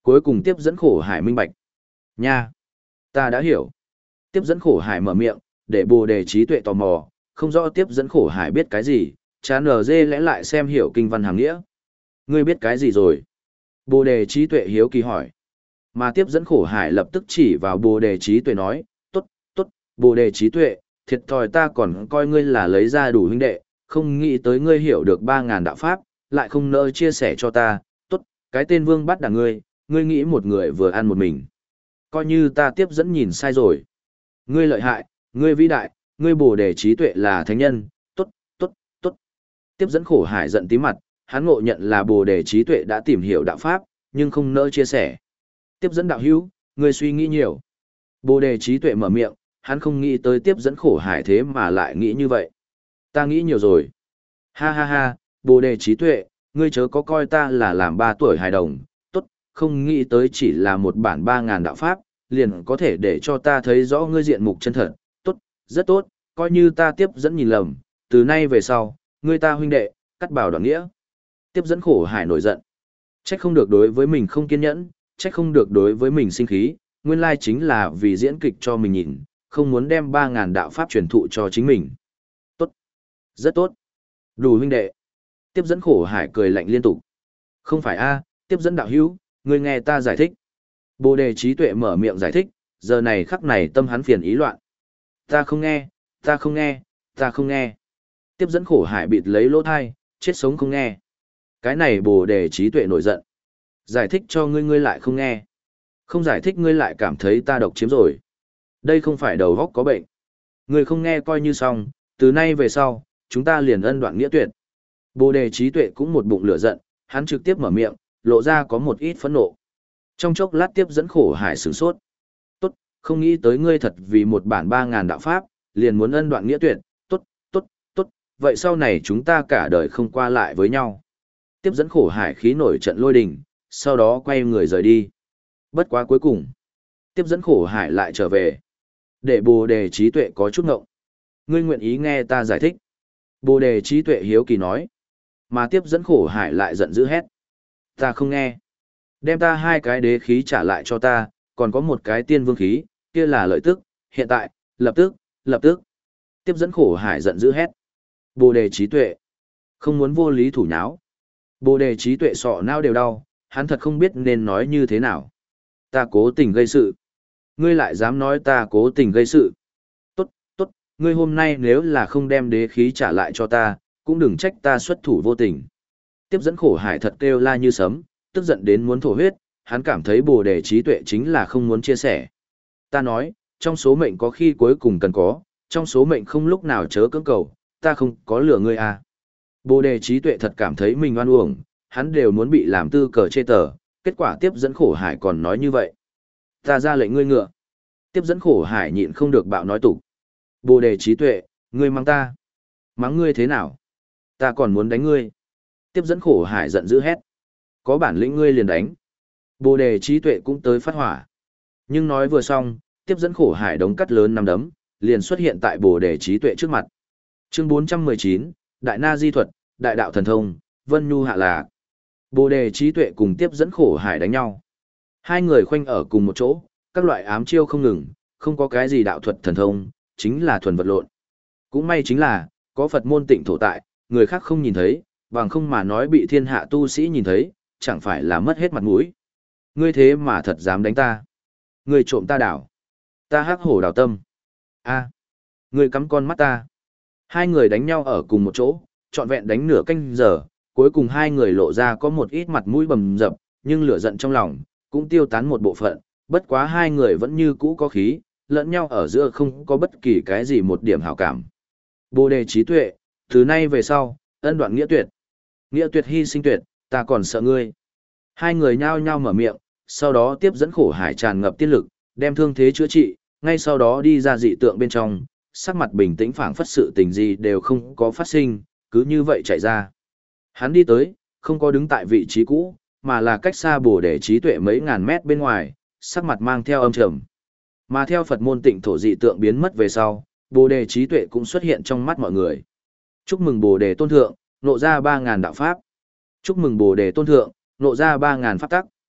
Cuối cùng tiếp dẫn khổ hải minh bạch. Nha! Ta đã hiểu. Tiếp dẫn khổ hải mở miệng, để bồ đề trí tuệ tò mò, không rõ tiếp dẫn khổ hải biết cái gì, chán ở dê lẽ lại xem hiểu kinh văn hàng nghĩa. Ngươi biết cái gì rồi? Bồ đề trí tuệ hiếu kỳ hỏi. Mà tiếp dẫn khổ hải lập tức chỉ vào bồ đề trí tuệ nói, tốt, tốt, bồ đề trí tuệ, thiệt thòi ta còn coi ngươi là lấy ra đủ huynh đệ, không nghĩ tới ngươi hiểu được ba ngàn đạo pháp, lại không nỡ chia sẻ cho ta, tốt, cái tên vương bắt đả ngươi, ngươi nghĩ một người vừa ăn một mình. Coi như ta tiếp dẫn nhìn sai rồi. Ngươi lợi hại, ngươi vĩ đại, ngươi bồ đề trí tuệ là thánh nhân, tốt, tốt, tốt. Tiếp dẫn khổ hải giận tí mặt, hắn ngộ nhận là bồ đề trí tuệ đã tìm hiểu đạo pháp, nhưng không nỡ chia sẻ. Tiếp dẫn đạo hữu, ngươi suy nghĩ nhiều. Bồ đề trí tuệ mở miệng, hắn không nghĩ tới tiếp dẫn khổ hải thế mà lại nghĩ như vậy. Ta nghĩ nhiều rồi. Ha ha ha, bồ đề trí tuệ, ngươi chớ có coi ta là làm ba tuổi hài đồng, tốt, không nghĩ tới chỉ là một bản ba ngàn đạo pháp, liền có thể để cho ta thấy rõ ngươi diện mục chân thật, tốt, rất tốt, coi như ta tiếp dẫn nhìn lầm, từ nay về sau, ngươi ta huynh đệ, cắt bảo đoạn nghĩa. Tiếp dẫn khổ hải nổi giận. Trách không được đối với mình không kiên nhẫn, trách không được đối với mình sinh khí, nguyên lai chính là vì diễn kịch cho mình nhìn, không muốn đem ba ngàn đạo pháp truyền thụ cho chính mình. Tốt, rất tốt. Đủ huynh đệ. Tiếp dẫn khổ hải cười lạnh liên tục. Không phải a, tiếp dẫn đạo hữu, ngươi nghe ta giải thích. Bồ đề trí tuệ mở miệng giải thích, giờ này khắc này tâm hắn phiền ý loạn. Ta không nghe, ta không nghe, ta không nghe. Tiếp dẫn khổ hải bịt lấy lỗ thai, chết sống không nghe. Cái này bồ đề trí tuệ nổi giận. Giải thích cho ngươi ngươi lại không nghe. Không giải thích ngươi lại cảm thấy ta độc chiếm rồi. Đây không phải đầu góc có bệnh. Ngươi không nghe coi như xong, từ nay về sau, chúng ta liền ân đoạn nghĩa tuyệt. Bồ đề trí tuệ cũng một bụng lửa giận, hắn trực tiếp mở miệng, lộ ra có một ít phẫn nộ. Trong chốc lát tiếp dẫn khổ hải sửng sốt. Tốt, không nghĩ tới ngươi thật vì một bản ba ngàn đạo pháp, liền muốn ân đoạn nghĩa tuyệt, tốt, tốt, tốt, vậy sau này chúng ta cả đời không qua lại với nhau. Tiếp dẫn khổ hải khí nổi trận lôi đình, sau đó quay người rời đi. Bất quá cuối cùng, tiếp dẫn khổ hải lại trở về. Để bồ đề trí tuệ có chút ngộng. Ngươi nguyện ý nghe ta giải thích. Bồ đề trí tuệ hiếu kỳ nói. Mà tiếp dẫn khổ hải lại giận dữ hét. Ta không nghe. Đem ta hai cái đế khí trả lại cho ta, còn có một cái tiên vương khí, kia là lợi tức, hiện tại, lập tức, lập tức. Tiếp dẫn khổ hải giận dữ hét. Bồ đề trí tuệ. Không muốn vô lý thủ nháo. Bồ đề trí tuệ sọ não đều đau, hắn thật không biết nên nói như thế nào. Ta cố tình gây sự. Ngươi lại dám nói ta cố tình gây sự. Tốt, tốt, ngươi hôm nay nếu là không đem đế khí trả lại cho ta, cũng đừng trách ta xuất thủ vô tình. Tiếp dẫn khổ hải thật kêu la như sấm, tức giận đến muốn thổ huyết, hắn cảm thấy bồ đề trí tuệ chính là không muốn chia sẻ. Ta nói, trong số mệnh có khi cuối cùng cần có, trong số mệnh không lúc nào chớ cưỡng cầu, ta không có lừa ngươi à. Bồ đề trí tuệ thật cảm thấy mình oan uổng, hắn đều muốn bị làm tư cờ chê tờ, kết quả tiếp dẫn khổ hải còn nói như vậy. Ta ra lệnh ngươi ngựa. Tiếp dẫn khổ hải nhịn không được bạo nói tục. Bồ đề trí tuệ, ngươi mắng ta. Mắng ngươi thế nào? Ta còn muốn đánh ngươi. Tiếp dẫn khổ hải giận dữ hét. Có bản lĩnh ngươi liền đánh. Bồ đề trí tuệ cũng tới phát hỏa. Nhưng nói vừa xong, tiếp dẫn khổ hải đống cắt lớn nằm đấm, liền xuất hiện tại bồ đề trí tuệ trước mặt. Chương bốn trăm mười chín, Đại Na Di Thuật, Đại Đạo Thần Thông, Vân Nhu Hạ Lạc. Bồ đề trí tuệ cùng tiếp dẫn khổ hải đánh nhau. Hai người khoanh ở cùng một chỗ, các loại ám chiêu không ngừng, không có cái gì đạo thuật thần thông, chính là thuần vật lộn. Cũng may chính là, có Phật môn tịnh thổ tại, người khác không nhìn thấy, bằng không mà nói bị thiên hạ tu sĩ nhìn thấy, chẳng phải là mất hết mặt mũi. Ngươi thế mà thật dám đánh ta. Ngươi trộm ta đảo. Ta hắc hổ đảo tâm. A, ngươi cắm con mắt ta. Hai người đánh nhau ở cùng một chỗ, trọn vẹn đánh nửa canh giờ, cuối cùng hai người lộ ra có một ít mặt mũi bầm dập, nhưng lửa giận trong lòng cũng tiêu tán một bộ phận, bất quá hai người vẫn như cũ có khí, lẫn nhau ở giữa không có bất kỳ cái gì một điểm hảo cảm. Bồ đề trí tuệ, từ nay về sau, ân đoạn nghĩa tuyệt. Nghĩa tuyệt hy sinh tuyệt, ta còn sợ ngươi. Hai người nhao nhao mở miệng, sau đó tiếp dẫn khổ hải tràn ngập tiên lực, đem thương thế chữa trị, ngay sau đó đi ra dị tượng bên trong, sắc mặt bình tĩnh phảng phất sự tình gì đều không có phát sinh, cứ như vậy chạy ra. Hắn đi tới, không có đứng tại vị trí cũ, mà là cách xa bồ đề trí tuệ mấy ngàn mét bên ngoài, sắc mặt mang theo âm trầm. Mà theo Phật môn tịnh thổ dị tượng biến mất về sau, bồ đề trí tuệ cũng xuất hiện trong mắt mọi người. Chúc mừng bồ đề tôn thượng, nộ ra ba ngàn đạo pháp. Chúc mừng bồ đề tôn thượng, nộ ra ba ngàn pháp tắc.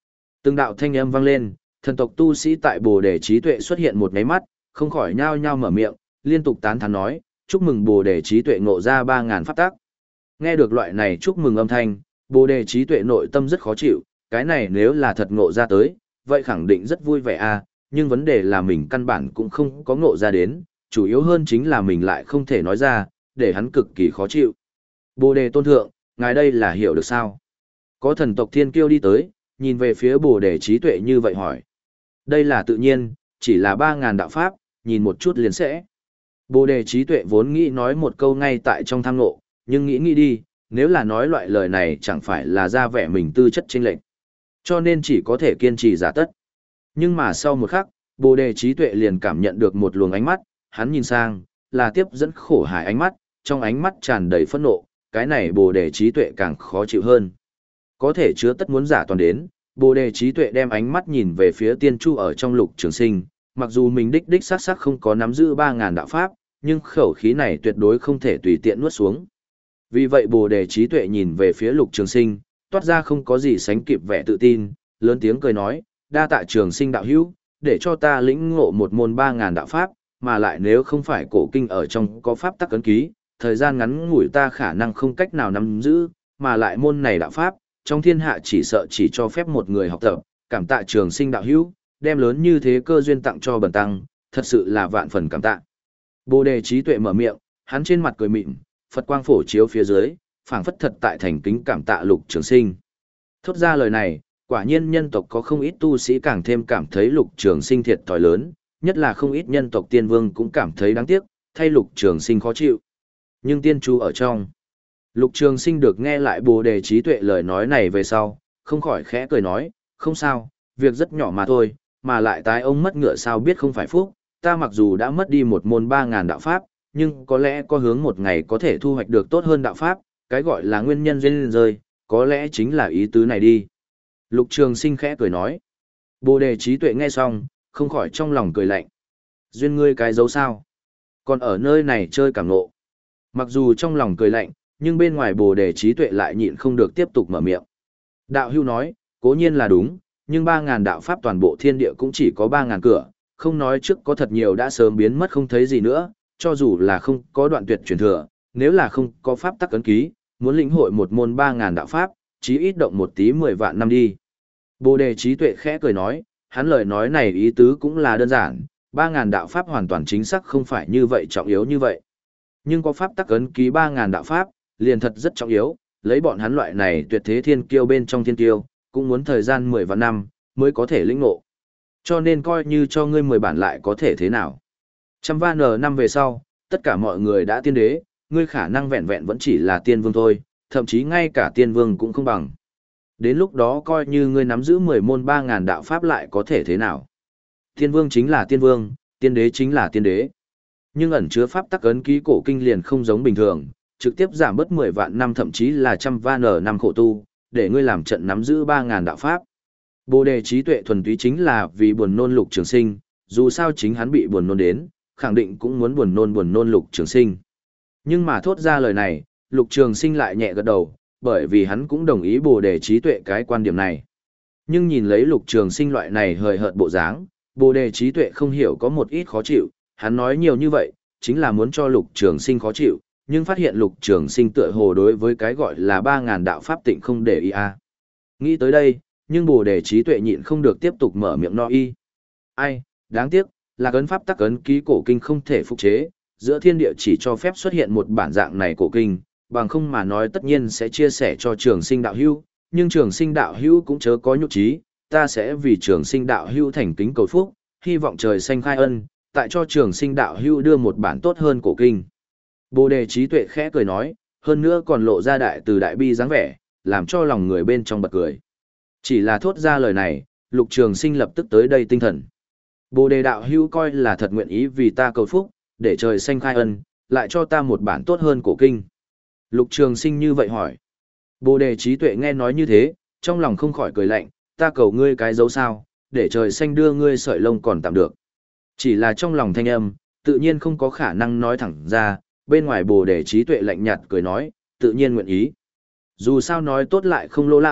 Từng đạo thanh âm vang lên, thần tộc tu sĩ tại Bồ Đề trí tuệ xuất hiện một cái mắt, không khỏi nhao nhao mở miệng, liên tục tán thán nói, chúc mừng Bồ Đề trí tuệ ngộ ra ba ngàn pháp tắc. Nghe được loại này chúc mừng âm thanh, Bồ Đề trí tuệ nội tâm rất khó chịu, cái này nếu là thật ngộ ra tới, vậy khẳng định rất vui vẻ à, nhưng vấn đề là mình căn bản cũng không có ngộ ra đến, chủ yếu hơn chính là mình lại không thể nói ra, để hắn cực kỳ khó chịu. Bồ Đề tôn thượng, ngài đây là hiểu được sao? Có thần tộc thiên kiêu đi tới, nhìn về phía Bồ Đề trí tuệ như vậy hỏi. Đây là tự nhiên, chỉ là ba ngàn đạo pháp, nhìn một chút liền sẽ. Bồ Đề trí tuệ vốn nghĩ nói một câu ngay tại trong tham ngộ, nhưng nghĩ nghĩ đi, nếu là nói loại lời này chẳng phải là ra vẻ mình tư chất chênh lệch. Cho nên chỉ có thể kiên trì giả tất. Nhưng mà sau một khắc, Bồ Đề trí tuệ liền cảm nhận được một luồng ánh mắt, hắn nhìn sang, là tiếp dẫn khổ hải ánh mắt, trong ánh mắt tràn đầy phẫn nộ, cái này Bồ Đề trí tuệ càng khó chịu hơn. Có thể chứa tất muốn giả toàn đến, Bồ Đề trí tuệ đem ánh mắt nhìn về phía tiên chu ở trong Lục Trường Sinh, mặc dù mình đích đích xác xác không có nắm giữ ba ngàn đạo pháp, nhưng khẩu khí này tuyệt đối không thể tùy tiện nuốt xuống. Vì vậy Bồ Đề trí tuệ nhìn về phía Lục Trường Sinh, toát ra không có gì sánh kịp vẻ tự tin, lớn tiếng cười nói, đa tạ Trường Sinh đạo hữu, để cho ta lĩnh ngộ một môn ba ngàn đạo pháp, mà lại nếu không phải cổ kinh ở trong có pháp tắc ấn ký, thời gian ngắn ngủi ta khả năng không cách nào nắm giữ, mà lại môn này đạo pháp, trong thiên hạ chỉ sợ chỉ cho phép một người học tập, cảm tạ Trường Sinh đạo hữu, đem lớn như thế cơ duyên tặng cho bần tăng, thật sự là vạn phần cảm tạ. Bồ Đề trí tuệ mở miệng, hắn trên mặt cười mịn, Phật quang phổ chiếu phía dưới, phảng phất thật tại thành kính cảm tạ Lục Trường Sinh. Thốt ra lời này, quả nhiên nhân tộc có không ít tu sĩ càng thêm cảm thấy Lục Trường Sinh thiệt thòi lớn, nhất là không ít nhân tộc tiên vương cũng cảm thấy đáng tiếc, thay Lục Trường Sinh khó chịu. Nhưng tiên chú ở trong. Lục Trường Sinh được nghe lại Bồ Đề trí tuệ lời nói này về sau, không khỏi khẽ cười nói, không sao, việc rất nhỏ mà thôi, mà lại tái ông mất ngựa sao biết không phải phúc, ta mặc dù đã mất đi một môn ba ngàn đạo pháp, nhưng có lẽ có hướng một ngày có thể thu hoạch được tốt hơn đạo pháp, cái gọi là nguyên nhân duyên rơi, có lẽ chính là ý tứ này đi. Lục Trường Sinh khẽ cười nói. Bồ Đề trí tuệ nghe xong, không khỏi trong lòng cười lạnh. Duyên ngươi cái dấu sao? Còn ở nơi này chơi cảm ngộ. Mặc dù trong lòng cười lạnh, nhưng bên ngoài Bồ Đề trí tuệ lại nhịn không được tiếp tục mở miệng. Đạo hưu nói, cố nhiên là đúng, nhưng ba ngàn đạo pháp toàn bộ thiên địa cũng chỉ có ba ngàn cửa, không nói trước có thật nhiều đã sớm biến mất không thấy gì nữa, cho dù là không có đoạn tuyệt truyền thừa, nếu là không có pháp tắc ấn ký, muốn lĩnh hội một môn ba ngàn đạo pháp, chí ít động một tí mười vạn năm đi. Bồ Đề trí tuệ khẽ cười nói, hắn lời nói này ý tứ cũng là đơn giản, ba ngàn đạo pháp hoàn toàn chính xác không phải như vậy trọng yếu như vậy. Nhưng có pháp tắc ấn ký ba ngàn đạo pháp, liền thật rất trọng yếu, lấy bọn hắn loại này tuyệt thế thiên kiêu bên trong thiên kiêu, cũng muốn thời gian mười vạn năm mới có thể lĩnh ngộ. Cho nên coi như cho ngươi mười bản lại có thể thế nào. Trăm va nở năm về sau, tất cả mọi người đã tiên đế, ngươi khả năng vẹn vẹn vẫn chỉ là tiên vương thôi, thậm chí ngay cả tiên vương cũng không bằng. Đến lúc đó coi như ngươi nắm giữ mười môn ba ngàn đạo pháp lại có thể thế nào. Tiên vương chính là tiên vương, tiên đế chính là tiên đế. Nhưng ẩn chứa pháp tắc ấn ký cổ kinh liền không giống bình thường, trực tiếp giảm bớt mười vạn năm thậm chí là trăm va nở năm khổ tu, để ngươi làm trận nắm giữ ba ngàn đạo pháp. Bồ Đề trí tuệ thuần túy chính là vì buồn nôn Lục Trường Sinh, dù sao chính hắn bị buồn nôn đến, khẳng định cũng muốn buồn nôn buồn nôn Lục Trường Sinh. Nhưng mà thốt ra lời này, Lục Trường Sinh lại nhẹ gật đầu, bởi vì hắn cũng đồng ý Bồ Đề trí tuệ cái quan điểm này. Nhưng nhìn lấy Lục Trường Sinh loại này hời hợt bộ dáng, Bồ Đề trí tuệ không hiểu có một ít khó chịu, hắn nói nhiều như vậy, chính là muốn cho Lục Trường Sinh khó chịu, nhưng phát hiện Lục Trường Sinh tựa hồ đối với cái gọi là ba ngàn đạo pháp tịnh không để ý a. Nghĩ tới đây, nhưng Bồ Đề trí tuệ nhịn không được tiếp tục mở miệng no y. Ai, đáng tiếc, là ấn pháp tắc ấn ký cổ kinh không thể phục chế, giữa thiên địa chỉ cho phép xuất hiện một bản dạng này cổ kinh, bằng không mà nói tất nhiên sẽ chia sẻ cho Trường Sinh đạo hữu, nhưng Trường Sinh đạo hữu cũng chớ có nhục trí, ta sẽ vì Trường Sinh đạo hữu thành kính cầu phúc, hy vọng trời xanh khai ân, tại cho Trường Sinh đạo hữu đưa một bản tốt hơn cổ kinh. Bồ Đề trí tuệ khẽ cười nói, hơn nữa còn lộ ra đại từ đại bi dáng vẻ, làm cho lòng người bên trong bật cười. Chỉ là thốt ra lời này, Lục Trường Sinh lập tức tới đây tinh thần. Bồ Đề đạo hữu coi là thật nguyện ý vì ta cầu phúc, để trời xanh khai ân, lại cho ta một bản tốt hơn cổ kinh. Lục Trường Sinh như vậy hỏi. Bồ Đề trí tuệ nghe nói như thế, trong lòng không khỏi cười lạnh, ta cầu ngươi cái dấu sao, để trời xanh đưa ngươi sợi lông còn tạm được. Chỉ là trong lòng thanh âm, tự nhiên không có khả năng nói thẳng ra, bên ngoài Bồ Đề trí tuệ lạnh nhạt cười nói, tự nhiên nguyện ý. Dù sao nói tốt lại không lỗ lã,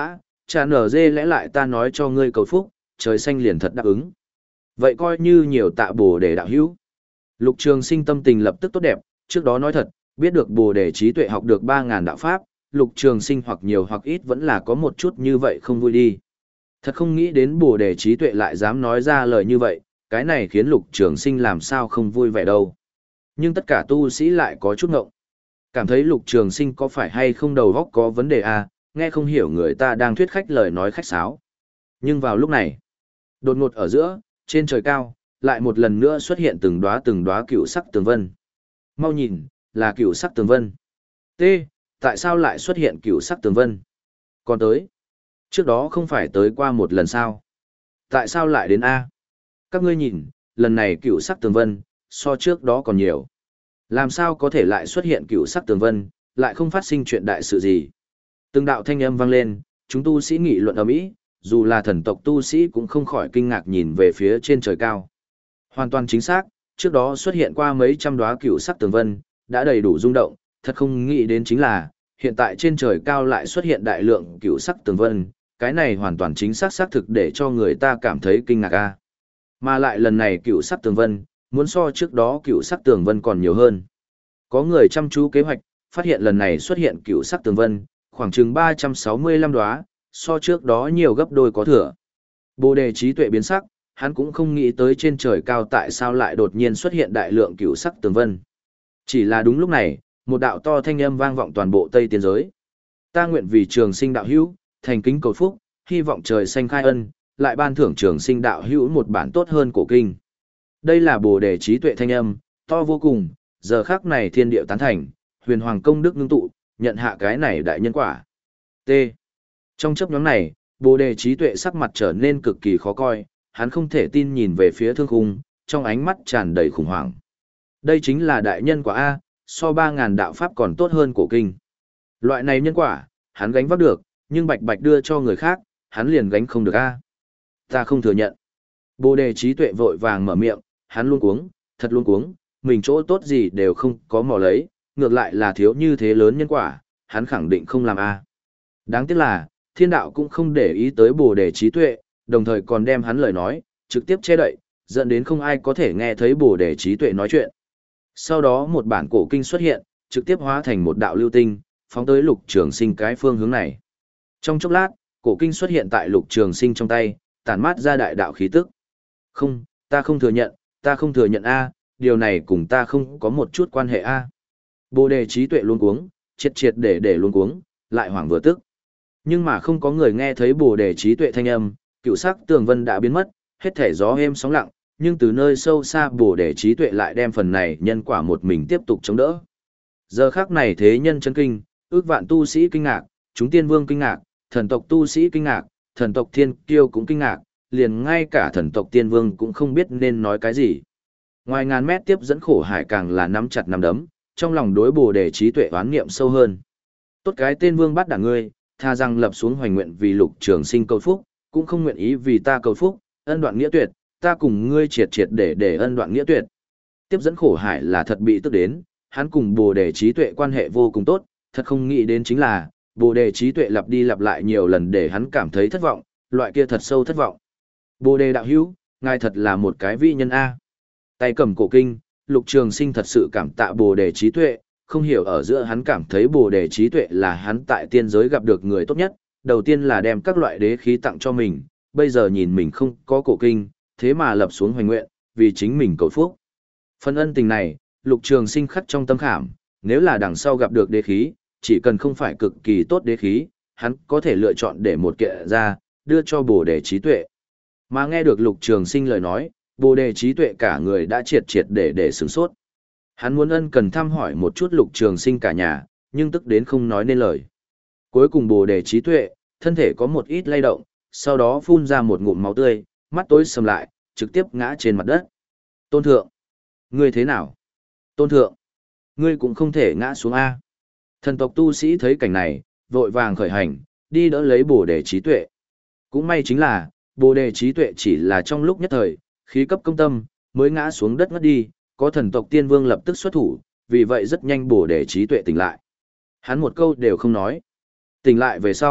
Chà nở dê lẽ lại ta nói cho ngươi cầu phúc, trời xanh liền thật đáp ứng. Vậy coi như nhiều tạ bồ đề đạo hữu. Lục Trường Sinh tâm tình lập tức tốt đẹp, trước đó nói thật, biết được bồ đề trí tuệ học được ba ngàn đạo pháp, Lục Trường Sinh hoặc nhiều hoặc ít vẫn là có một chút như vậy không vui đi. Thật không nghĩ đến bồ đề trí tuệ lại dám nói ra lời như vậy, cái này khiến Lục Trường Sinh làm sao không vui vẻ đâu. Nhưng tất cả tu sĩ lại có chút ngộng. Cảm thấy Lục Trường Sinh có phải hay không đầu óc có vấn đề à, nghe không hiểu người ta đang thuyết khách lời nói khách sáo. Nhưng vào lúc này, đột ngột ở giữa, trên trời cao, lại một lần nữa xuất hiện từng đóa từng đóa cựu sắc tường vân. Mau nhìn, là cựu sắc tường vân. T, tại sao lại xuất hiện cựu sắc tường vân? Còn tới, trước đó không phải tới qua một lần sao? Tại sao lại đến A? Các ngươi nhìn, lần này cựu sắc tường vân, so trước đó còn nhiều. Làm sao có thể lại xuất hiện cựu sắc tường vân, lại không phát sinh chuyện đại sự gì? Từng đạo thanh âm vang lên, chúng tu sĩ nghị luận ầm ĩ, dù là thần tộc tu sĩ cũng không khỏi kinh ngạc nhìn về phía trên trời cao. Hoàn toàn chính xác, trước đó xuất hiện qua mấy trăm đóa cựu sắc tường vân, đã đầy đủ rung động, thật không nghĩ đến chính là, hiện tại trên trời cao lại xuất hiện đại lượng cựu sắc tường vân, cái này hoàn toàn chính xác xác thực để cho người ta cảm thấy kinh ngạc a. Mà lại lần này cựu sắc tường vân, muốn so trước đó cựu sắc tường vân còn nhiều hơn. Có người chăm chú kế hoạch, phát hiện lần này xuất hiện cựu sắc tường vân, khoảng chừng ba trăm sáu mươi lăm đóa, so trước đó nhiều gấp đôi có thừa. Bồ đề trí tuệ biến sắc, hắn cũng không nghĩ tới trên trời cao tại sao lại đột nhiên xuất hiện đại lượng cựu sắc tường vân. Chỉ là đúng lúc này, một đạo to thanh âm vang vọng toàn bộ Tây Tiên giới. Ta nguyện vì Trường Sinh đạo hữu, thành kính cầu phúc, hy vọng trời xanh khai ân, lại ban thưởng Trường Sinh đạo hữu một bản tốt hơn cổ kinh. Đây là Bồ đề trí tuệ thanh âm, to vô cùng, giờ khắc này thiên địa tán thành, huyền hoàng công đức ngưng tụ, nhận hạ cái này đại nhân quả. T. Trong chấp nhóm này, Bồ đề trí tuệ sắc mặt trở nên cực kỳ khó coi, hắn không thể tin nhìn về phía thương khung, trong ánh mắt tràn đầy khủng hoảng. Đây chính là đại nhân quả A, so ba ngàn đạo pháp còn tốt hơn cổ kinh. Loại này nhân quả, hắn gánh vác được, nhưng bạch bạch đưa cho người khác, hắn liền gánh không được A. Ta không thừa nhận. Bồ đề trí tuệ vội vàng mở miệng, hắn luôn cuống, thật luôn cuống, mình chỗ tốt gì đều không có mò lấy, ngược lại là thiếu như thế lớn nhân quả, hắn khẳng định không làm A. Đáng tiếc là, thiên đạo cũng không để ý tới bồ đề trí tuệ, đồng thời còn đem hắn lời nói, trực tiếp che đậy, dẫn đến không ai có thể nghe thấy bồ đề trí tuệ nói chuyện. Sau đó một bản cổ kinh xuất hiện, trực tiếp hóa thành một đạo lưu tinh, phóng tới Lục Trường Sinh cái phương hướng này. Trong chốc lát, cổ kinh xuất hiện tại Lục Trường Sinh trong tay, tản mát ra đại đạo khí tức. Không, ta không thừa nhận, ta không thừa nhận A, điều này cùng ta không có một chút quan hệ A. Bồ đề trí tuệ luôn cuống, triệt triệt để để luôn cuống, lại hoảng vừa tức. Nhưng mà không có người nghe thấy bồ đề trí tuệ thanh âm, cựu sắc tường vân đã biến mất, hết thể gió êm sóng lặng, nhưng từ nơi sâu xa bồ đề trí tuệ lại đem phần này nhân quả một mình tiếp tục chống đỡ. Giờ khắc này thế nhân chân kinh, ước vạn tu sĩ kinh ngạc, chúng tiên vương kinh ngạc, thần tộc tu sĩ kinh ngạc, thần tộc thiên kiêu cũng kinh ngạc, liền ngay cả thần tộc tiên vương cũng không biết nên nói cái gì. Ngoài ngàn mét tiếp dẫn khổ hải càng là nắm chặt nắm đấm, trong lòng đối bồ đề trí tuệ oán niệm sâu hơn. Tốt cái tên vương bắt đảng ngươi, tha rằng lập xuống hoành nguyện vì Lục Trường Sinh cầu phúc, cũng không nguyện ý vì ta cầu phúc, ân đoạn nghĩa tuyệt, ta cùng ngươi triệt triệt để để ân đoạn nghĩa tuyệt. Tiếp dẫn khổ hải là thật bị tức đến, hắn cùng bồ đề trí tuệ quan hệ vô cùng tốt, thật không nghĩ đến chính là, bồ đề trí tuệ lặp đi lặp lại nhiều lần để hắn cảm thấy thất vọng, loại kia thật sâu thất vọng. Bồ đề đạo hữu, ngài thật là một cái vĩ nhân A. Tay cầm cổ kinh, Lục Trường Sinh thật sự cảm tạ bồ đề trí tuệ, không hiểu ở giữa hắn cảm thấy bồ đề trí tuệ là hắn tại tiên giới gặp được người tốt nhất, đầu tiên là đem các loại đế khí tặng cho mình, bây giờ nhìn mình không có cổ kinh, thế mà lập xuống hoành nguyện, vì chính mình cầu phúc. Phần ân tình này, Lục Trường Sinh khắc trong tâm khảm, nếu là đằng sau gặp được đế khí, chỉ cần không phải cực kỳ tốt đế khí, hắn có thể lựa chọn để một kiện ra, đưa cho bồ đề trí tuệ. Mà nghe được Lục Trường Sinh lời nói, bồ đề trí tuệ cả người đã triệt triệt để để sửng sốt. Hắn muốn ân cần thăm hỏi một chút Lục Trường Sinh cả nhà, nhưng tức đến không nói nên lời. Cuối cùng bồ đề trí tuệ, thân thể có một ít lay động, sau đó phun ra một ngụm máu tươi, mắt tối sầm lại, trực tiếp ngã trên mặt đất. Tôn thượng, ngươi thế nào? Tôn thượng, ngươi cũng không thể ngã xuống A. Thần tộc tu sĩ thấy cảnh này, vội vàng khởi hành, đi đỡ lấy bồ đề trí tuệ. Cũng may chính là, bồ đề trí tuệ chỉ là trong lúc nhất thời, khí cấp công tâm, mới ngã xuống đất ngất đi, có thần tộc tiên vương lập tức xuất thủ, vì vậy rất nhanh bồ đề trí tuệ tỉnh lại. Hắn một câu đều không nói. Tỉnh lại về sau,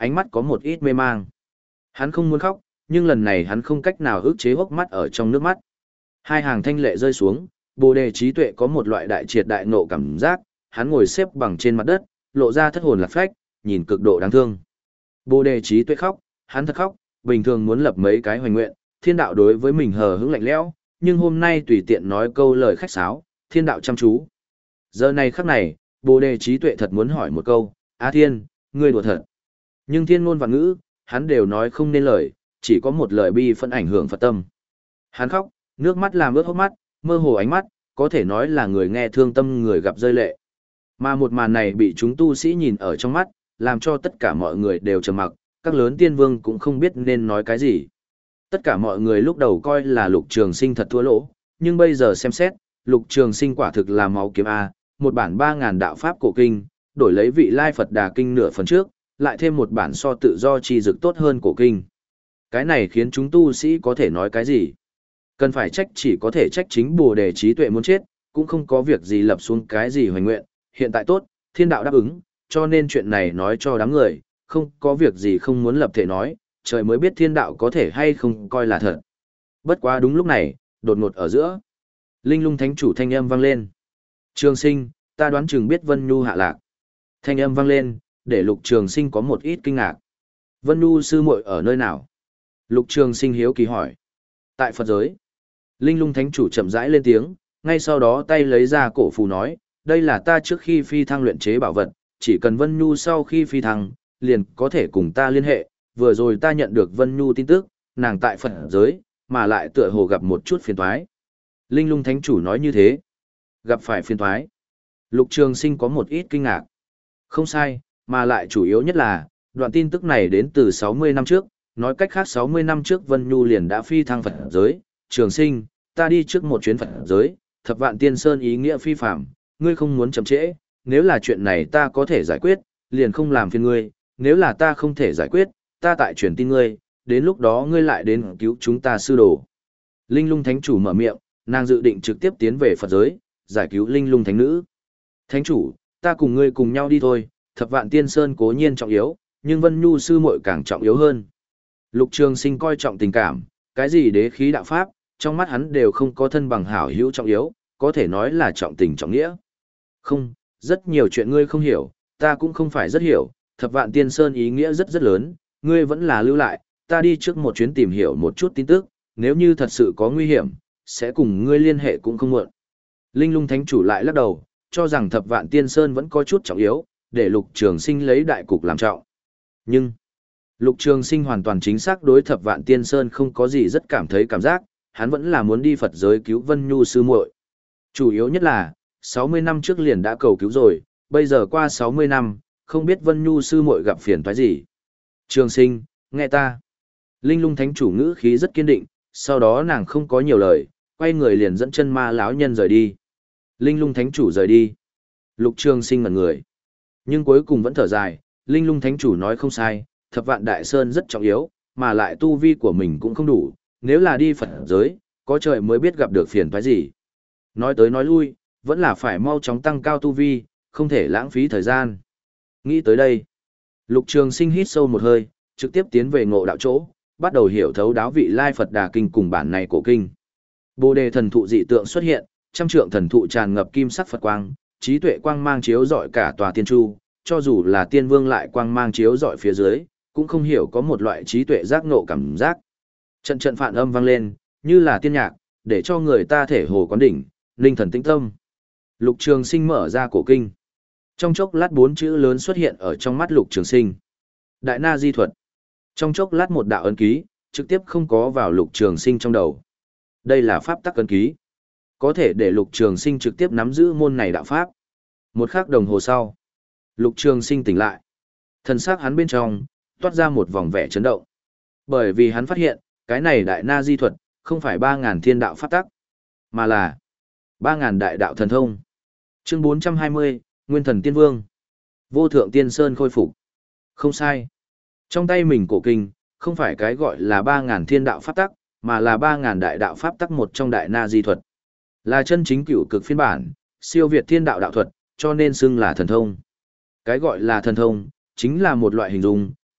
ánh mắt có một ít mê mang. Hắn không muốn khóc, nhưng lần này hắn không cách nào ức chế hốc mắt ở trong nước mắt. Hai hàng thanh lệ rơi xuống, Bồ Đề trí tuệ có một loại đại triệt đại nộ cảm giác, hắn ngồi xếp bằng trên mặt đất, lộ ra thất hồn lạc phách, nhìn cực độ đáng thương. Bồ Đề trí tuệ khóc, hắn thật khóc, bình thường muốn lập mấy cái hoành nguyện, thiên đạo đối với mình hờ hững lạnh lẽo, nhưng hôm nay tùy tiện nói câu lời khách sáo, thiên đạo chăm chú. Giờ này khắc này, Bồ Đề trí tuệ thật muốn hỏi một câu, Á Thiên, ngươi đùa thật. Nhưng thiên ngôn và ngữ, hắn đều nói không nên lời, chỉ có một lời bi phân ảnh hưởng Phật tâm. Hắn khóc, nước mắt làm ướt hốc mắt, mơ hồ ánh mắt, có thể nói là người nghe thương tâm người gặp rơi lệ. Mà một màn này bị chúng tu sĩ nhìn ở trong mắt, làm cho tất cả mọi người đều trầm mặc, các lớn tiên vương cũng không biết nên nói cái gì. Tất cả mọi người lúc đầu coi là Lục Trường Sinh thật thua lỗ, nhưng bây giờ xem xét, Lục Trường Sinh quả thực là máu kiếm A, một bản ba ngàn đạo pháp cổ kinh, đổi lấy vị lai Phật Đà kinh nửa phần trước, lại thêm một bản so tự do chi dực tốt hơn cổ kinh. Cái này khiến chúng tu sĩ có thể nói cái gì? Cần phải trách chỉ có thể trách chính Bồ Đề trí tuệ muốn chết, cũng không có việc gì lập xuống cái gì hoành nguyện, hiện tại tốt, thiên đạo đáp ứng, cho nên chuyện này nói cho đám người, không có việc gì không muốn lập thể nói, trời mới biết thiên đạo có thể hay không coi là thật. Bất quá đúng lúc này, đột ngột ở giữa, Linh Lung Thánh chủ thanh âm vang lên. Trường Sinh, ta đoán chừng biết Vân Nhu hạ lạc. Thanh âm vang lên, để Lục Trường Sinh có một ít kinh ngạc. Vân Nhu sư muội ở nơi nào? Lục Trường Sinh hiếu kỳ hỏi. Tại Phật giới. Linh Lung Thánh chủ chậm rãi lên tiếng, ngay sau đó tay lấy ra cổ phù nói, đây là ta trước khi phi thăng luyện chế bảo vật, chỉ cần Vân Nhu sau khi phi thăng, liền có thể cùng ta liên hệ. Vừa rồi ta nhận được Vân Nhu tin tức, nàng tại Phật giới, mà lại tựa hồ gặp một chút phiền toái. Linh Lung Thánh chủ nói như thế. Gặp phải phiền toái. Lục Trường Sinh có một ít kinh ngạc. Không sai, mà lại chủ yếu nhất là, đoạn tin tức này đến từ sáu mươi năm trước, nói cách khác sáu mươi năm trước Vân Nhu liền đã phi thăng Phật giới. Trường Sinh, ta đi trước một chuyến Phật giới, thập vạn tiên sơn ý nghĩa phi phạm, ngươi không muốn chậm trễ, nếu là chuyện này ta có thể giải quyết, liền không làm phiền ngươi, nếu là ta không thể giải quyết, ta tại truyền tin ngươi, đến lúc đó ngươi lại đến cứu chúng ta sư đồ. Linh Lung Thánh chủ mở miệng, nàng dự định trực tiếp tiến về Phật giới, giải cứu Linh Lung Thánh nữ. Thánh chủ, ta cùng ngươi cùng nhau đi thôi, thập vạn tiên sơn cố nhiên trọng yếu, nhưng Vân Nhu sư muội càng trọng yếu hơn. Lục Trường Sinh coi trọng tình cảm, cái gì đế khí đạo pháp, trong mắt hắn đều không có thân bằng hảo hữu trọng yếu, có thể nói là trọng tình trọng nghĩa. Không, rất nhiều chuyện ngươi không hiểu, ta cũng không phải rất hiểu, thập vạn tiên sơn ý nghĩa rất rất lớn, ngươi vẫn là lưu lại, ta đi trước một chuyến tìm hiểu một chút tin tức, nếu như thật sự có nguy hiểm, sẽ cùng ngươi liên hệ cũng không muộn. Linh Lung Thánh chủ lại lắc đầu, cho rằng thập vạn tiên sơn vẫn có chút trọng yếu, để Lục Trường Sinh lấy đại cục làm trọng. Nhưng, Lục Trường Sinh hoàn toàn chính xác đối thập vạn tiên sơn không có gì rất cảm thấy cảm giác, hắn vẫn là muốn đi Phật giới cứu Vân Nhu sư muội. Chủ yếu nhất là, sáu mươi năm trước liền đã cầu cứu rồi, bây giờ qua sáu mươi năm, không biết Vân Nhu sư muội gặp phiền toái gì. Trường Sinh, nghe ta. Linh Lung Thánh chủ ngữ khí rất kiên định, sau đó nàng không có nhiều lời, quay người liền dẫn chân ma lão nhân rời đi. Linh Lung Thánh chủ rời đi. Lục Trường Sinh ngẩn người. Nhưng cuối cùng vẫn thở dài, Linh Lung Thánh chủ nói không sai, thập vạn đại sơn rất trọng yếu, mà lại tu vi của mình cũng không đủ, nếu là đi Phật giới, có trời mới biết gặp được phiền toái gì. Nói tới nói lui, vẫn là phải mau chóng tăng cao tu vi, không thể lãng phí thời gian. Nghĩ tới đây, Lục Trường Sinh hít sâu một hơi, trực tiếp tiến về ngộ đạo chỗ, bắt đầu hiểu thấu đáo vị lai Phật Đà kinh cùng bản này cổ kinh. Bồ đề thần thụ dị tượng xuất hiện, trăm trượng thần thụ tràn ngập kim sắc Phật quang, trí tuệ quang mang chiếu rọi cả tòa tiên chu, cho dù là tiên vương lại quang mang chiếu rọi phía dưới, cũng không hiểu có một loại trí tuệ giác ngộ cảm giác. Trận trận phản âm vang lên, như là tiên nhạc, để cho người ta thể hồ quán đỉnh, linh thần tĩnh tâm. Lục Trường Sinh mở ra cổ kinh. Trong chốc lát bốn chữ lớn xuất hiện ở trong mắt Lục Trường Sinh. Đại Na Di thuật. Trong chốc lát một đạo ấn ký, trực tiếp không có vào Lục Trường Sinh trong đầu. Đây là pháp tắc ấn ký. Có thể để Lục Trường Sinh trực tiếp nắm giữ môn này đạo pháp. Một khắc đồng hồ sau, Lục Trường Sinh tỉnh lại. Thần sắc hắn bên trong toát ra một vòng vẻ chấn động. Bởi vì hắn phát hiện, cái này Đại Na Di thuật không phải ba ngàn thiên đạo pháp tắc, mà là ba ngàn đại đạo thần thông. Chương bốn trăm hai mươi, Nguyên Thần Tiên Vương. Vô thượng tiên sơn khôi phục. Không sai. Trong tay mình cổ kinh, không phải cái gọi là ba ngàn thiên đạo pháp tắc, mà là ba ngàn đại đạo pháp tắc một trong Đại Na Di thuật. Là chân chính cửu cực phiên bản, siêu việt thiên đạo đạo thuật, cho nên xưng là thần thông. Cái gọi là thần thông, chính là một loại hình dung,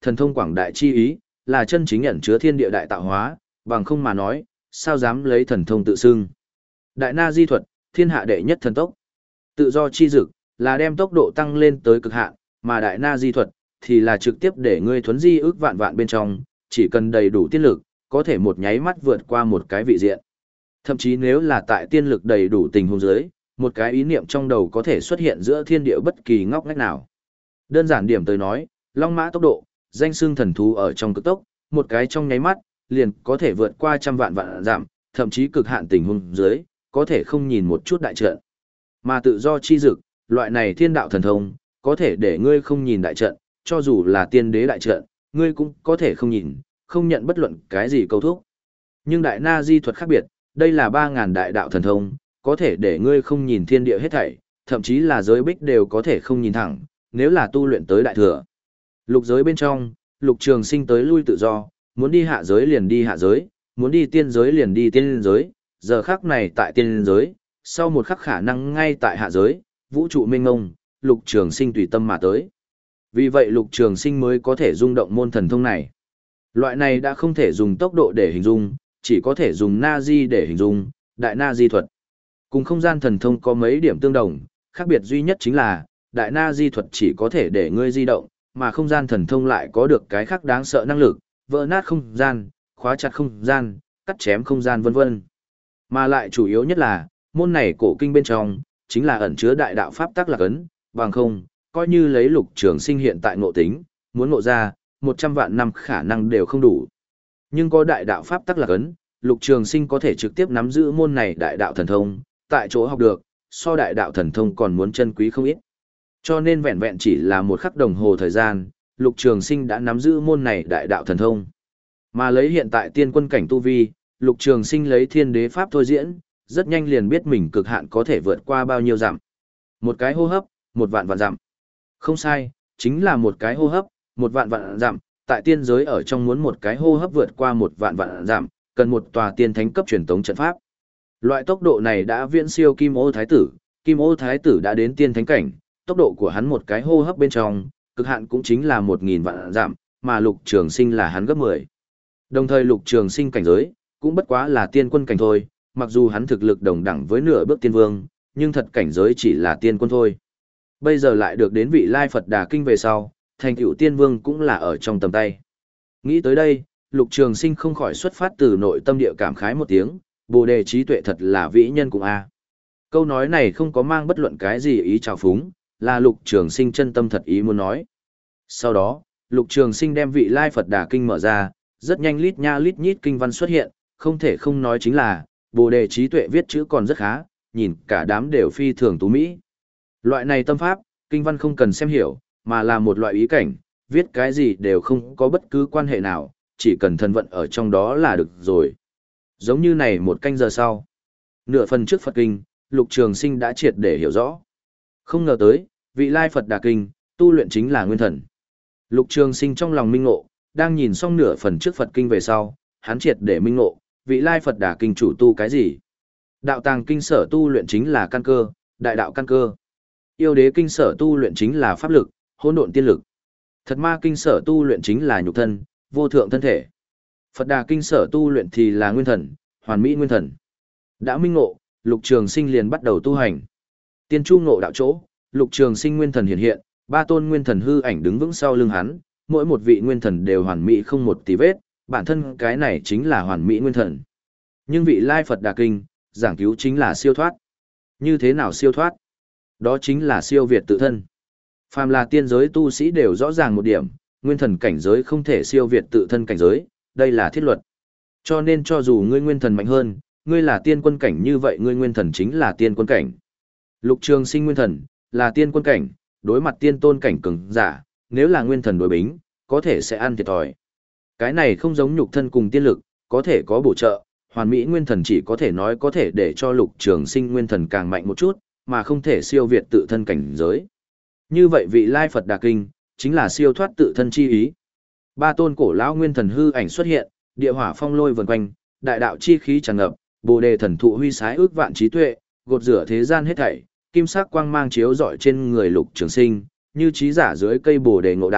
thần thông quảng đại chi ý, là chân chính ẩn chứa thiên địa đại tạo hóa, bằng không mà nói, sao dám lấy thần thông tự xưng. Đại na di thuật, thiên hạ đệ nhất thần tốc. Tự do chi dực, là đem tốc độ tăng lên tới cực hạn, mà đại na di thuật, thì là trực tiếp để ngươi thuấn di ước vạn vạn bên trong, chỉ cần đầy đủ tiên lực, có thể một nháy mắt vượt qua một cái vị diện. Thậm chí nếu là tại tiên lực đầy đủ tình huống dưới, một cái ý niệm trong đầu có thể xuất hiện giữa thiên địa bất kỳ ngóc ngách nào. Đơn giản điểm tới nói, long mã tốc độ, danh xưng thần thú ở trong cực tốc, một cái trong nháy mắt, liền có thể vượt qua trăm vạn vạn giảm, thậm chí cực hạn tình huống dưới, có thể không nhìn một chút đại trận. Mà tự do chi dực, loại này thiên đạo thần thông, có thể để ngươi không nhìn đại trận, cho dù là tiên đế đại trận, ngươi cũng có thể không nhìn, không nhận bất luận cái gì câu thúc. Nhưng đại na di thuật khác biệt, đây là ba ngàn đại đạo thần thông, có thể để ngươi không nhìn thiên địa hết thảy, thậm chí là giới bích đều có thể không nhìn thẳng, nếu là tu luyện tới đại thừa. Lục giới bên trong, Lục Trường Sinh tới lui tự do, muốn đi hạ giới liền đi hạ giới, muốn đi tiên giới liền đi tiên giới, giờ khắc này tại tiên giới, sau một khắc khả năng ngay tại hạ giới, vũ trụ mênh mông, Lục Trường Sinh tùy tâm mà tới. Vì vậy Lục Trường Sinh mới có thể rung động môn thần thông này. Loại này đã không thể dùng tốc độ để hình dung, chỉ có thể dùng na di để hình dung, đại na di thuật. Cùng không gian thần thông có mấy điểm tương đồng, khác biệt duy nhất chính là, đại na di thuật chỉ có thể để ngươi di động, mà không gian thần thông lại có được cái khác đáng sợ năng lực, vỡ nát không gian, khóa chặt không gian, cắt chém không gian vân vân. Mà lại chủ yếu nhất là, môn này cổ kinh bên trong, chính là ẩn chứa đại đạo pháp tắc lạc ấn, bằng không, coi như lấy Lục Trường Sinh hiện tại ngộ tính, muốn ngộ ra, một trăm vạn năm khả năng đều không đủ. Nhưng có đại đạo pháp tắc lạc ấn, Lục Trường Sinh có thể trực tiếp nắm giữ môn này đại đạo thần thông, tại chỗ học được, so đại đạo thần thông còn muốn chân quý không ít. Cho nên vẹn vẹn chỉ là một khắc đồng hồ thời gian, Lục Trường Sinh đã nắm giữ môn này đại đạo thần thông. Mà lấy hiện tại tiên quân cảnh tu vi, Lục Trường Sinh lấy thiên đế pháp thôi diễn, rất nhanh liền biết mình cực hạn có thể vượt qua bao nhiêu dặm. Một cái hô hấp, một vạn vạn dặm. Không sai, chính là một cái hô hấp, một vạn vạn dặm, tại tiên giới ở trong muốn một cái hô hấp vượt qua một vạn vạn dặm, cần một tòa tiên thánh cấp truyền tống trận pháp. Loại tốc độ này đã viễn siêu Kim Ô Thái tử, Kim Ô Thái tử đã đến tiên thánh cảnh, tốc độ của hắn một cái hô hấp bên trong, cực hạn cũng chính là một nghìn vạn dặm, mà Lục Trường Sinh là hắn gấp mười. Đồng thời Lục Trường Sinh cảnh giới, cũng bất quá là tiên quân cảnh thôi, mặc dù hắn thực lực đồng đẳng với nửa bước tiên vương, nhưng thật cảnh giới chỉ là tiên quân thôi. Bây giờ lại được đến vị Lai Phật Đà Kinh về sau, thành tựu tiên vương cũng là ở trong tầm tay. Nghĩ tới đây, Lục Trường Sinh không khỏi xuất phát từ nội tâm địa cảm khái một tiếng, Bồ đề trí tuệ thật là vĩ nhân cùng a. Câu nói này không có mang bất luận cái gì ý trào phúng, là Lục Trường Sinh chân tâm thật ý muốn nói. Sau đó, Lục Trường Sinh đem vị Lai Phật Đà Kinh mở ra, rất nhanh lít nha lít nhít kinh văn xuất hiện, không thể không nói chính là, Bồ đề trí tuệ viết chữ còn rất khá, nhìn cả đám đều phi thường tú mỹ. Loại này tâm pháp, kinh văn không cần xem hiểu, mà là một loại ý cảnh, viết cái gì đều không có bất cứ quan hệ nào, chỉ cần thần vận ở trong đó là được rồi. Giống như này một canh giờ sau. Nửa phần trước Phật Kinh, Lục Trường Sinh đã triệt để hiểu rõ. Không ngờ tới, vị Lai Phật Đà Kinh, tu luyện chính là nguyên thần. Lục Trường Sinh trong lòng minh ngộ, đang nhìn xong nửa phần trước Phật Kinh về sau, hắn triệt để minh ngộ, vị Lai Phật Đà Kinh chủ tu cái gì? Đạo Tàng Kinh sở tu luyện chính là căn cơ, đại đạo căn cơ. Yêu Đế Kinh sở tu luyện chính là pháp lực, hỗn độn tiên lực. Thật Ma Kinh sở tu luyện chính là nhục thân, vô thượng thân thể. Phật Đà Kinh sở tu luyện thì là nguyên thần, hoàn mỹ nguyên thần. Đã minh ngộ, Lục Trường Sinh liền bắt đầu tu hành. Tiên chu ngộ đạo chỗ, Lục Trường Sinh nguyên thần hiện hiện, ba tôn nguyên thần hư ảnh đứng vững sau lưng hắn, mỗi một vị nguyên thần đều hoàn mỹ không một tì vết, bản thân cái này chính là hoàn mỹ nguyên thần. Nhưng vị Lai Phật Đà Kinh, giảng cứu chính là siêu thoát. Như thế nào siêu thoát? Đó chính là siêu việt tự thân. Phàm là tiên giới tu sĩ đều rõ ràng một điểm, nguyên thần cảnh giới không thể siêu việt tự thân cảnh giới, đây là thiết luật. Cho nên cho dù ngươi nguyên thần mạnh hơn, ngươi là tiên quân cảnh như vậy ngươi nguyên thần chính là tiên quân cảnh. Lục Trường Sinh nguyên thần là tiên quân cảnh, đối mặt tiên tôn cảnh cường giả, nếu là nguyên thần đối bính, có thể sẽ ăn thiệt thòi. Cái này không giống nhục thân cùng tiên lực, có thể có bổ trợ, hoàn mỹ nguyên thần chỉ có thể nói có thể để cho Lục Trường Sinh nguyên thần càng mạnh một chút, mà không thể siêu việt tự thân cảnh giới. Như vậy vị Lai Phật Đà Kinh, chính là siêu thoát tự thân chi ý. Ba tôn cổ lão nguyên thần hư ảnh xuất hiện, địa hỏa phong lôi vần quanh, đại đạo chi khí tràn ngập, Bồ đề thần thụ huy sái ước vạn trí tuệ, gột rửa thế gian hết thảy, kim sắc quang mang chiếu rọi trên người Lục Trường Sinh, như trí giả dưới cây Bồ đề ngộ đạo,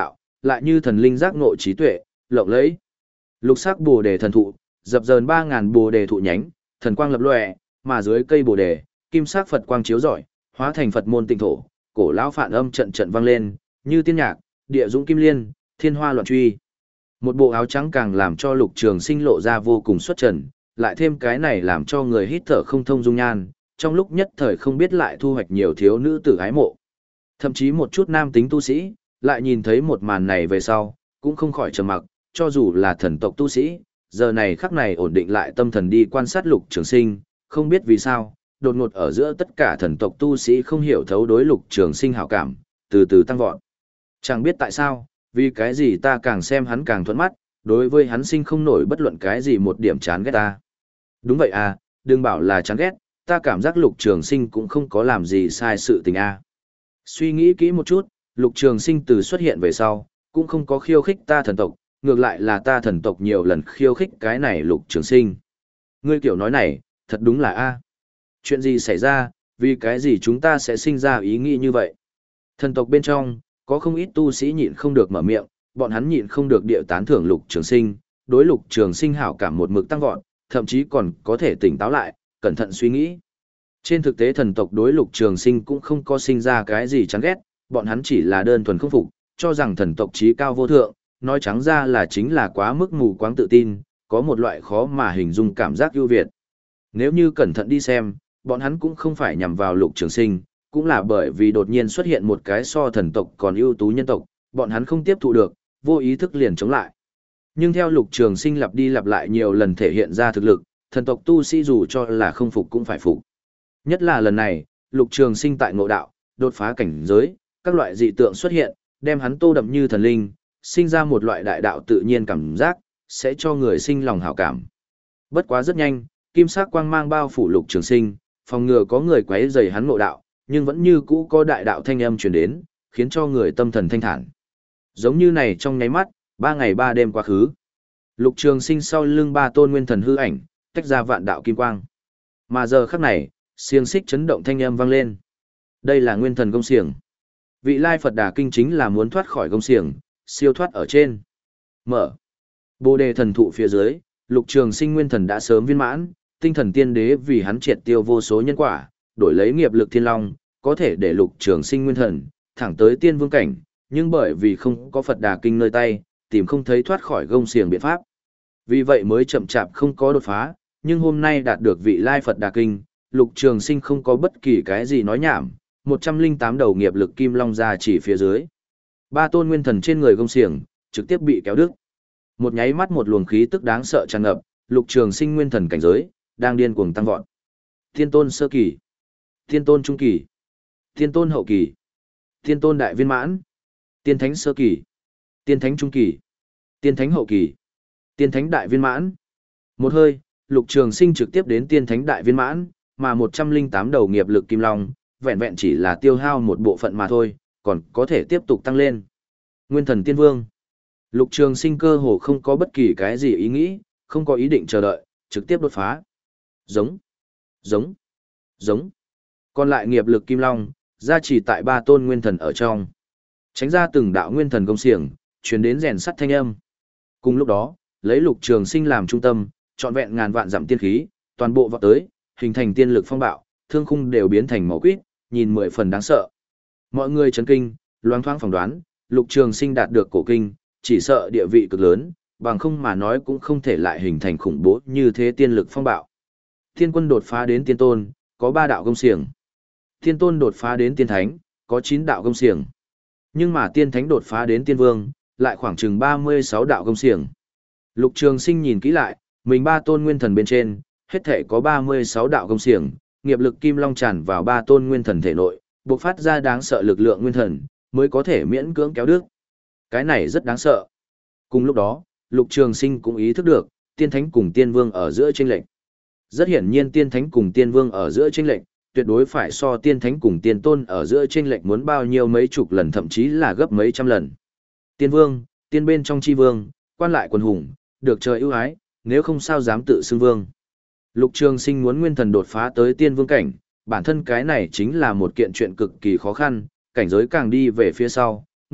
lại như thần linh giác ngộ trí tuệ, lộng lẫy. Lục sắc bồ đề thần thụ, dập dờn ba ngàn bồ đề thụ nhánh, thần quang lập lòe, mà dưới cây bồ đề, kim sắc Phật quang chiếu rọi, hóa thành Phật môn tịnh thổ, cổ lão phản âm trận trận vang lên, như tiên nhạc, địa dũng kim liên, thiên hoa loạn truy. Một bộ áo trắng càng làm cho Lục Trường Sinh lộ ra vô cùng xuất trần, lại thêm cái này làm cho người hít thở không thông dung nhan, trong lúc nhất thời không biết lại thu hoạch nhiều thiếu nữ tử ái mộ. Thậm chí một chút nam tính tu sĩ, lại nhìn thấy một màn này về sau, cũng không khỏi trầm mặc, cho dù là thần tộc tu sĩ, giờ này khắc này ổn định lại tâm thần đi quan sát Lục Trường Sinh, không biết vì sao, đột ngột ở giữa tất cả thần tộc tu sĩ không hiểu thấu đối Lục Trường Sinh hảo cảm, từ từ tăng vọt. Chẳng biết tại sao, vì cái gì ta càng xem hắn càng thuận mắt, đối với hắn sinh không nổi bất luận cái gì một điểm chán ghét ta. Đúng vậy à, đừng bảo là chán ghét, ta cảm giác Lục Trường Sinh cũng không có làm gì sai sự tình a. Suy nghĩ kỹ một chút, Lục Trường Sinh từ xuất hiện về sau, cũng không có khiêu khích ta thần tộc, ngược lại là ta thần tộc nhiều lần khiêu khích cái này Lục Trường Sinh. Ngươi kiểu nói này, thật đúng là a. Chuyện gì xảy ra, vì cái gì chúng ta sẽ sinh ra ý nghĩ như vậy? Thần tộc bên trong, có không ít tu sĩ nhịn không được mở miệng, bọn hắn nhịn không được điệu tán thưởng Lục Trường Sinh, đối Lục Trường Sinh hảo cảm một mực tăng vọt, thậm chí còn có thể tỉnh táo lại, cẩn thận suy nghĩ. Trên thực tế thần tộc đối Lục Trường Sinh cũng không có sinh ra cái gì chán ghét, bọn hắn chỉ là đơn thuần không phục, cho rằng thần tộc trí cao vô thượng, nói trắng ra là chính là quá mức mù quáng tự tin, có một loại khó mà hình dung cảm giác ưu việt. Nếu như cẩn thận đi xem, bọn hắn cũng không phải nhằm vào Lục Trường Sinh, cũng là bởi vì đột nhiên xuất hiện một cái so thần tộc còn ưu tú nhân tộc, bọn hắn không tiếp thụ được, vô ý thức liền chống lại. Nhưng theo Lục Trường Sinh lặp đi lặp lại nhiều lần thể hiện ra thực lực, thần tộc tu sĩ dù cho là không phục cũng phải phục. Nhất là lần này, Lục Trường Sinh tại ngộ đạo, đột phá cảnh giới, các loại dị tượng xuất hiện, đem hắn tô đậm như thần linh, sinh ra một loại đại đạo tự nhiên cảm giác, sẽ cho người sinh lòng hảo cảm. Bất quá rất nhanh, kim sắc quang mang bao phủ Lục Trường Sinh, phòng ngừa có người quấy rầy hắn ngộ đạo, nhưng vẫn như cũ có đại đạo thanh âm truyền đến, khiến cho người tâm thần thanh thản. Giống như này trong nháy mắt, ba ngày ba đêm quá khứ. Lục Trường Sinh sau lưng ba tôn nguyên thần hư ảnh, tách ra vạn đạo kim quang. Mà giờ khắc này, xiềng xích chấn động thanh âm vang lên. Đây là nguyên thần công xiềng. Vị lai Phật Đà Kinh chính là muốn thoát khỏi công xiềng, siêu thoát ở trên. Mở. Bồ đề thần thụ phía dưới, Lục Trường Sinh nguyên thần đã sớm viên mãn, tinh thần tiên đế vì hắn triệt tiêu vô số nhân quả, đổi lấy nghiệp lực thiên long, có thể để Lục Trường Sinh nguyên thần thẳng tới tiên vương cảnh, nhưng bởi vì không có Phật Đà Kinh nơi tay, tìm không thấy thoát khỏi gông xiềng biện pháp. Vì vậy mới chậm chạp không có đột phá, nhưng hôm nay đạt được vị lai Phật Đà Kinh, Lục Trường Sinh không có bất kỳ cái gì nói nhảm, một trăm lẻ tám đầu nghiệp lực kim long ra chỉ phía dưới. Ba tôn nguyên thần trên người gông xiềng, trực tiếp bị kéo đứt. Một nháy mắt một luồng khí tức đáng sợ tràn ngập, Lục Trường Sinh nguyên thần cảnh giới đang điên cuồng tăng vọt. Thiên tôn sơ kỳ, Thiên tôn trung kỳ, Thiên tôn hậu kỳ, Thiên tôn đại viên mãn, Tiên thánh sơ kỳ, Tiên thánh trung kỳ, Tiên thánh hậu kỳ, Tiên thánh đại viên mãn. Một hơi, Lục Trường Sinh trực tiếp đến Tiên thánh đại viên mãn, mà một trăm lẻ tám đầu nghiệp lực kim long, vẹn vẹn chỉ là tiêu hao một bộ phận mà thôi, còn có thể tiếp tục tăng lên. Nguyên thần tiên vương. Lục Trường Sinh cơ hồ không có bất kỳ cái gì ý nghĩ, không có ý định chờ đợi, trực tiếp đột phá. Giống, giống, giống. Còn lại nghiệp lực kim long, gia trì tại ba tôn nguyên thần ở trong. Tránh ra từng đạo nguyên thần công xiềng, truyền đến rèn sắt thanh âm. Cùng lúc đó, lấy Lục Trường Sinh làm trung tâm, trọn vẹn ngàn vạn dặm tiên khí, toàn bộ vọt tới, hình thành tiên lực phong bạo, thương khung đều biến thành màu quýt, nhìn mười phần đáng sợ. Mọi người chấn kinh, loáng thoáng phỏng đoán, Lục Trường Sinh đạt được cổ kinh, chỉ sợ địa vị cực lớn, bằng không mà nói cũng không thể lại hình thành khủng bố như thế tiên lực phong bạo. Thiên quân đột phá đến tiên tôn, có ba đạo công xiềng. Tiên tôn đột phá đến tiên thánh, có chín đạo công xiềng. Nhưng mà tiên thánh đột phá đến tiên vương, lại khoảng chừng ba mươi sáu đạo công xiềng. Lục Trường Sinh nhìn kỹ lại, mình ba tôn nguyên thần bên trên, hết thể có ba mươi sáu đạo công xiềng, nghiệp lực kim long tràn vào ba tôn nguyên thần thể nội, bộc phát ra đáng sợ lực lượng nguyên thần, mới có thể miễn cưỡng kéo đứt. Cái này rất đáng sợ. Cùng lúc đó, Lục Trường Sinh cũng ý thức được, tiên thánh cùng tiên vương ở giữa chênh lệch. Rất hiển nhiên tiên thánh cùng tiên vương ở giữa chênh lệch, tuyệt đối phải so tiên thánh cùng tiên tôn ở giữa chênh lệch muốn bao nhiêu mấy chục lần thậm chí là gấp mấy trăm lần. Tiên vương, tiên bên trong chi vương, quan lại quần hùng, được trời ưu ái, nếu không sao dám tự xưng vương. Lục Trường Sinh muốn nguyên thần đột phá tới tiên vương cảnh, bản thân cái này chính là một kiện chuyện cực kỳ khó khăn, cảnh giới càng đi về phía sau,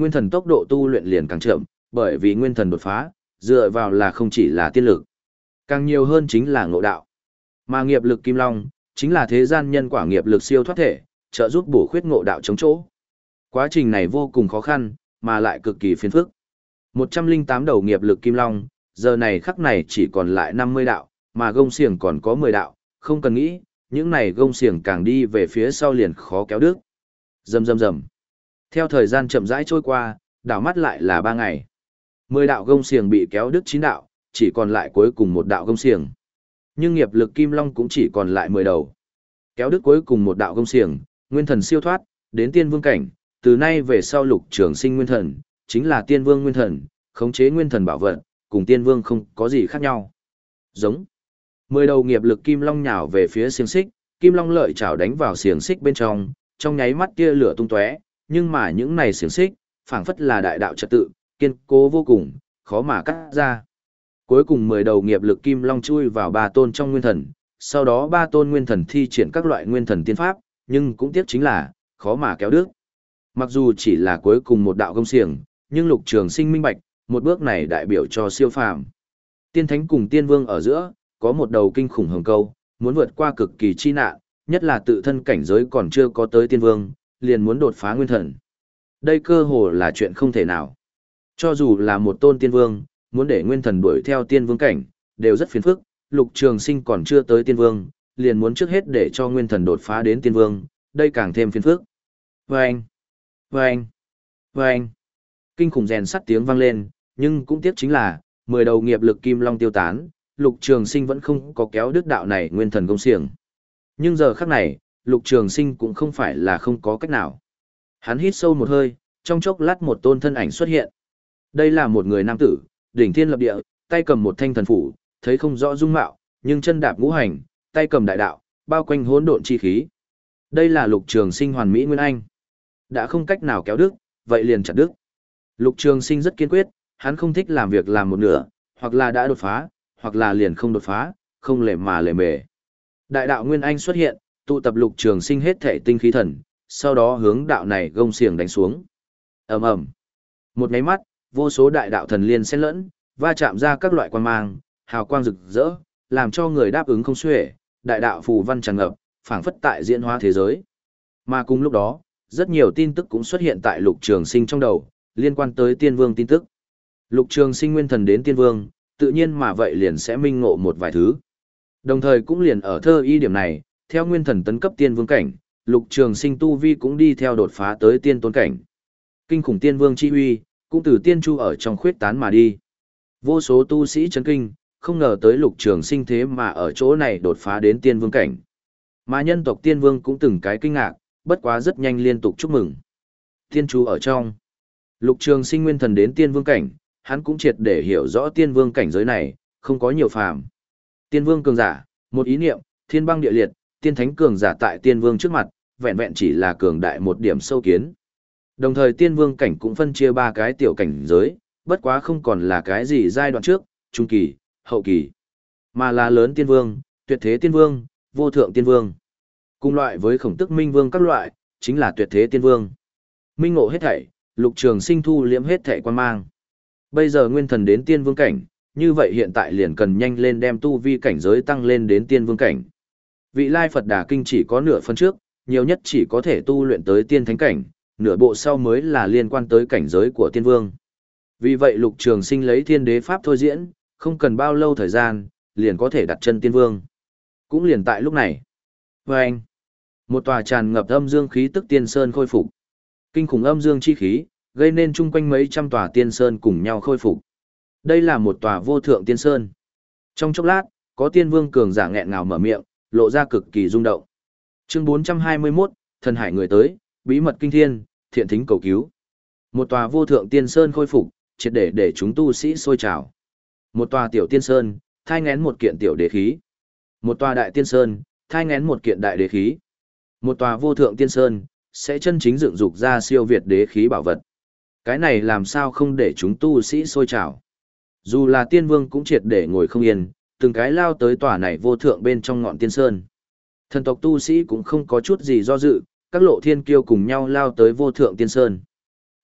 nguyên thần tốc độ tu luyện liền càng chậm, bởi vì nguyên thần đột phá, dựa vào là không chỉ là tiên lực, càng nhiều hơn chính là ngộ đạo. Mà nghiệp lực kim long, chính là thế gian nhân quả nghiệp lực siêu thoát thể, trợ giúp bổ khuyết ngộ đạo chống chỗ. Quá trình này vô cùng khó khăn, mà lại cực kỳ phiền phức. một trăm lẻ tám đầu nghiệp lực kim long, giờ này khắc này chỉ còn lại năm mươi đạo, mà gông xiềng còn có mười đạo, không cần nghĩ, những này gông xiềng càng đi về phía sau liền khó kéo đứt. Rầm rầm rầm. Theo thời gian chậm rãi trôi qua, đảo mắt lại là ba ngày. mười đạo gông xiềng bị kéo đứt chín đạo, chỉ còn lại cuối cùng một đạo gông xiềng. Nhưng nghiệp lực kim long cũng chỉ còn lại mười đầu. Kéo đứt cuối cùng một đạo gông xiềng, nguyên thần siêu thoát, đến tiên vương cảnh, từ nay về sau Lục Trường Sinh nguyên thần, chính là tiên vương nguyên thần, khống chế nguyên thần bảo vật, cùng tiên vương không có gì khác nhau. Giống. Mười đầu nghiệp lực kim long nhào về phía xiềng xích, kim long lợi chảo đánh vào xiềng xích bên trong, trong nháy mắt tia lửa tung tóe, nhưng mà những này xiềng xích, phảng phất là đại đạo trật tự, kiên cố vô cùng, khó mà cắt ra. Cuối cùng mười đầu nghiệp lực kim long chui vào ba tôn trong nguyên thần, sau đó ba tôn nguyên thần thi triển các loại nguyên thần tiên pháp, nhưng cũng tiếc chính là khó mà kéo đứt. Mặc dù chỉ là cuối cùng một đạo gông xiềng, nhưng Lục Trường Sinh minh bạch, một bước này đại biểu cho siêu phàm. Tiên thánh cùng tiên vương ở giữa, có một đầu kinh khủng hồng câu, muốn vượt qua cực kỳ chi nạn, nhất là tự thân cảnh giới còn chưa có tới tiên vương, liền muốn đột phá nguyên thần. Đây cơ hồ là chuyện không thể nào. Cho dù là một tôn tiên vương, muốn để nguyên thần đuổi theo tiên vương cảnh, đều rất phiền phức, Lục Trường Sinh còn chưa tới tiên vương, liền muốn trước hết để cho nguyên thần đột phá đến tiên vương, đây càng thêm phiền phức. Vâng! Vâng! Vâng! Kinh khủng rèn sắt tiếng vang lên, nhưng cũng tiếc chính là, mười đầu nghiệp lực kim long tiêu tán, Lục Trường Sinh vẫn không có kéo đứt đạo này nguyên thần công xiềng. Nhưng giờ khắc này, Lục Trường Sinh cũng không phải là không có cách nào. Hắn hít sâu một hơi, trong chốc lát một tôn thân ảnh xuất hiện. Đây là một người nam tử, đỉnh thiên lập địa, tay cầm một thanh thần phủ, thấy không rõ dung mạo, nhưng chân đạp ngũ hành, tay cầm đại đạo, bao quanh hỗn độn chi khí. Đây là Lục Trường Sinh hoàn mỹ nguyên anh. Đã không cách nào kéo đứt, vậy liền chặt đứt. Lục Trường Sinh rất kiên quyết, hắn không thích làm việc làm một nửa, hoặc là đã đột phá, hoặc là liền không đột phá, không lề mà lề mề. Đại đạo nguyên anh xuất hiện, tụ tập Lục Trường Sinh hết thể tinh khí thần, sau đó hướng đạo này gông xiềng đánh xuống. Ầm ầm. Một cái mắt, vô số đại đạo thần liên xen lẫn, va chạm ra các loại quang mang, hào quang rực rỡ, làm cho người đáp ứng không xuể, đại đạo phù văn tràn ngập, phảng phất tại diễn hóa thế giới. Mà cùng lúc đó, rất nhiều tin tức cũng xuất hiện tại Lục Trường Sinh trong đầu, liên quan tới Tiên Vương tin tức. Lục Trường Sinh nguyên thần đến Tiên Vương, tự nhiên mà vậy liền sẽ minh ngộ một vài thứ. Đồng thời cũng liền ở thơ y điểm này, theo nguyên thần tấn cấp Tiên Vương cảnh, Lục Trường Sinh tu vi cũng đi theo đột phá tới tiên tôn cảnh. Kinh khủng Tiên Vương chi uy, cũng từ tiên chu ở trong khuyết tán mà đi. Vô số tu sĩ chấn kinh, không ngờ tới Lục Trường Sinh thế mà ở chỗ này đột phá đến tiên vương cảnh. Mà nhân tộc tiên vương cũng từng cái kinh ngạc, bất quá rất nhanh liên tục chúc mừng. Tiên chu ở trong. Lục Trường Sinh nguyên thần đến tiên vương cảnh, hắn cũng triệt để hiểu rõ tiên vương cảnh giới này, không có nhiều phàm. Tiên vương cường giả, một ý niệm, thiên băng địa liệt, tiên thánh cường giả tại tiên vương trước mặt, vẹn vẹn chỉ là cường đại một điểm sâu kiến. Đồng thời tiên vương cảnh cũng phân chia ba cái tiểu cảnh giới, bất quá không còn là cái gì giai đoạn trước, trung kỳ, hậu kỳ, mà là lớn tiên vương, tuyệt thế tiên vương, vô thượng tiên vương. Cùng loại với Khổng Tức Minh Vương các loại, chính là tuyệt thế tiên vương. Minh ngộ hết thảy, Lục Trường Sinh thu liễm hết thảy quan mang. Bây giờ nguyên thần đến tiên vương cảnh, như vậy hiện tại liền cần nhanh lên đem tu vi cảnh giới tăng lên đến tiên vương cảnh. Vị Lai Phật Đà Kinh chỉ có nửa phân trước, nhiều nhất chỉ có thể tu luyện tới tiên thánh cảnh, nửa bộ sau mới là liên quan tới cảnh giới của tiên vương. Vì vậy Lục Trường Sinh lấy thiên đế pháp thôi diễn, không cần bao lâu thời gian, liền có thể đặt chân tiên vương. Cũng liền tại lúc này. Và anh, một tòa tràn ngập âm dương khí tức tiên sơn khôi phục. Kinh khủng âm dương chi khí, gây nên chung quanh mấy trăm tòa tiên sơn cùng nhau khôi phục. Đây là một tòa vô thượng tiên sơn. Trong chốc lát, có tiên vương cường giả nghẹn ngào mở miệng, lộ ra cực kỳ rung động. Chương bốn trăm hai mươi mốt, thần hải người tới, bí mật kinh thiên, thiện thính cầu cứu. Một tòa vô thượng tiên sơn khôi phục, triệt để để chúng tu sĩ sôi trào. Một tòa tiểu tiên sơn, thai ngén một kiện tiểu đế khí. Một tòa đại tiên sơn, thai ngén một kiện đại đế khí. Một tòa vô thượng tiên sơn, sẽ chân chính dựng dục ra siêu việt đế khí bảo vật. Cái này làm sao không để chúng tu sĩ sôi trào. Dù là tiên vương cũng triệt để ngồi không yên, từng cái lao tới tòa này vô thượng bên trong ngọn tiên sơn. Thần tộc tu sĩ cũng không có chút gì do dự, các lộ thiên kiêu cùng nhau lao tới vô thượng tiên sơn.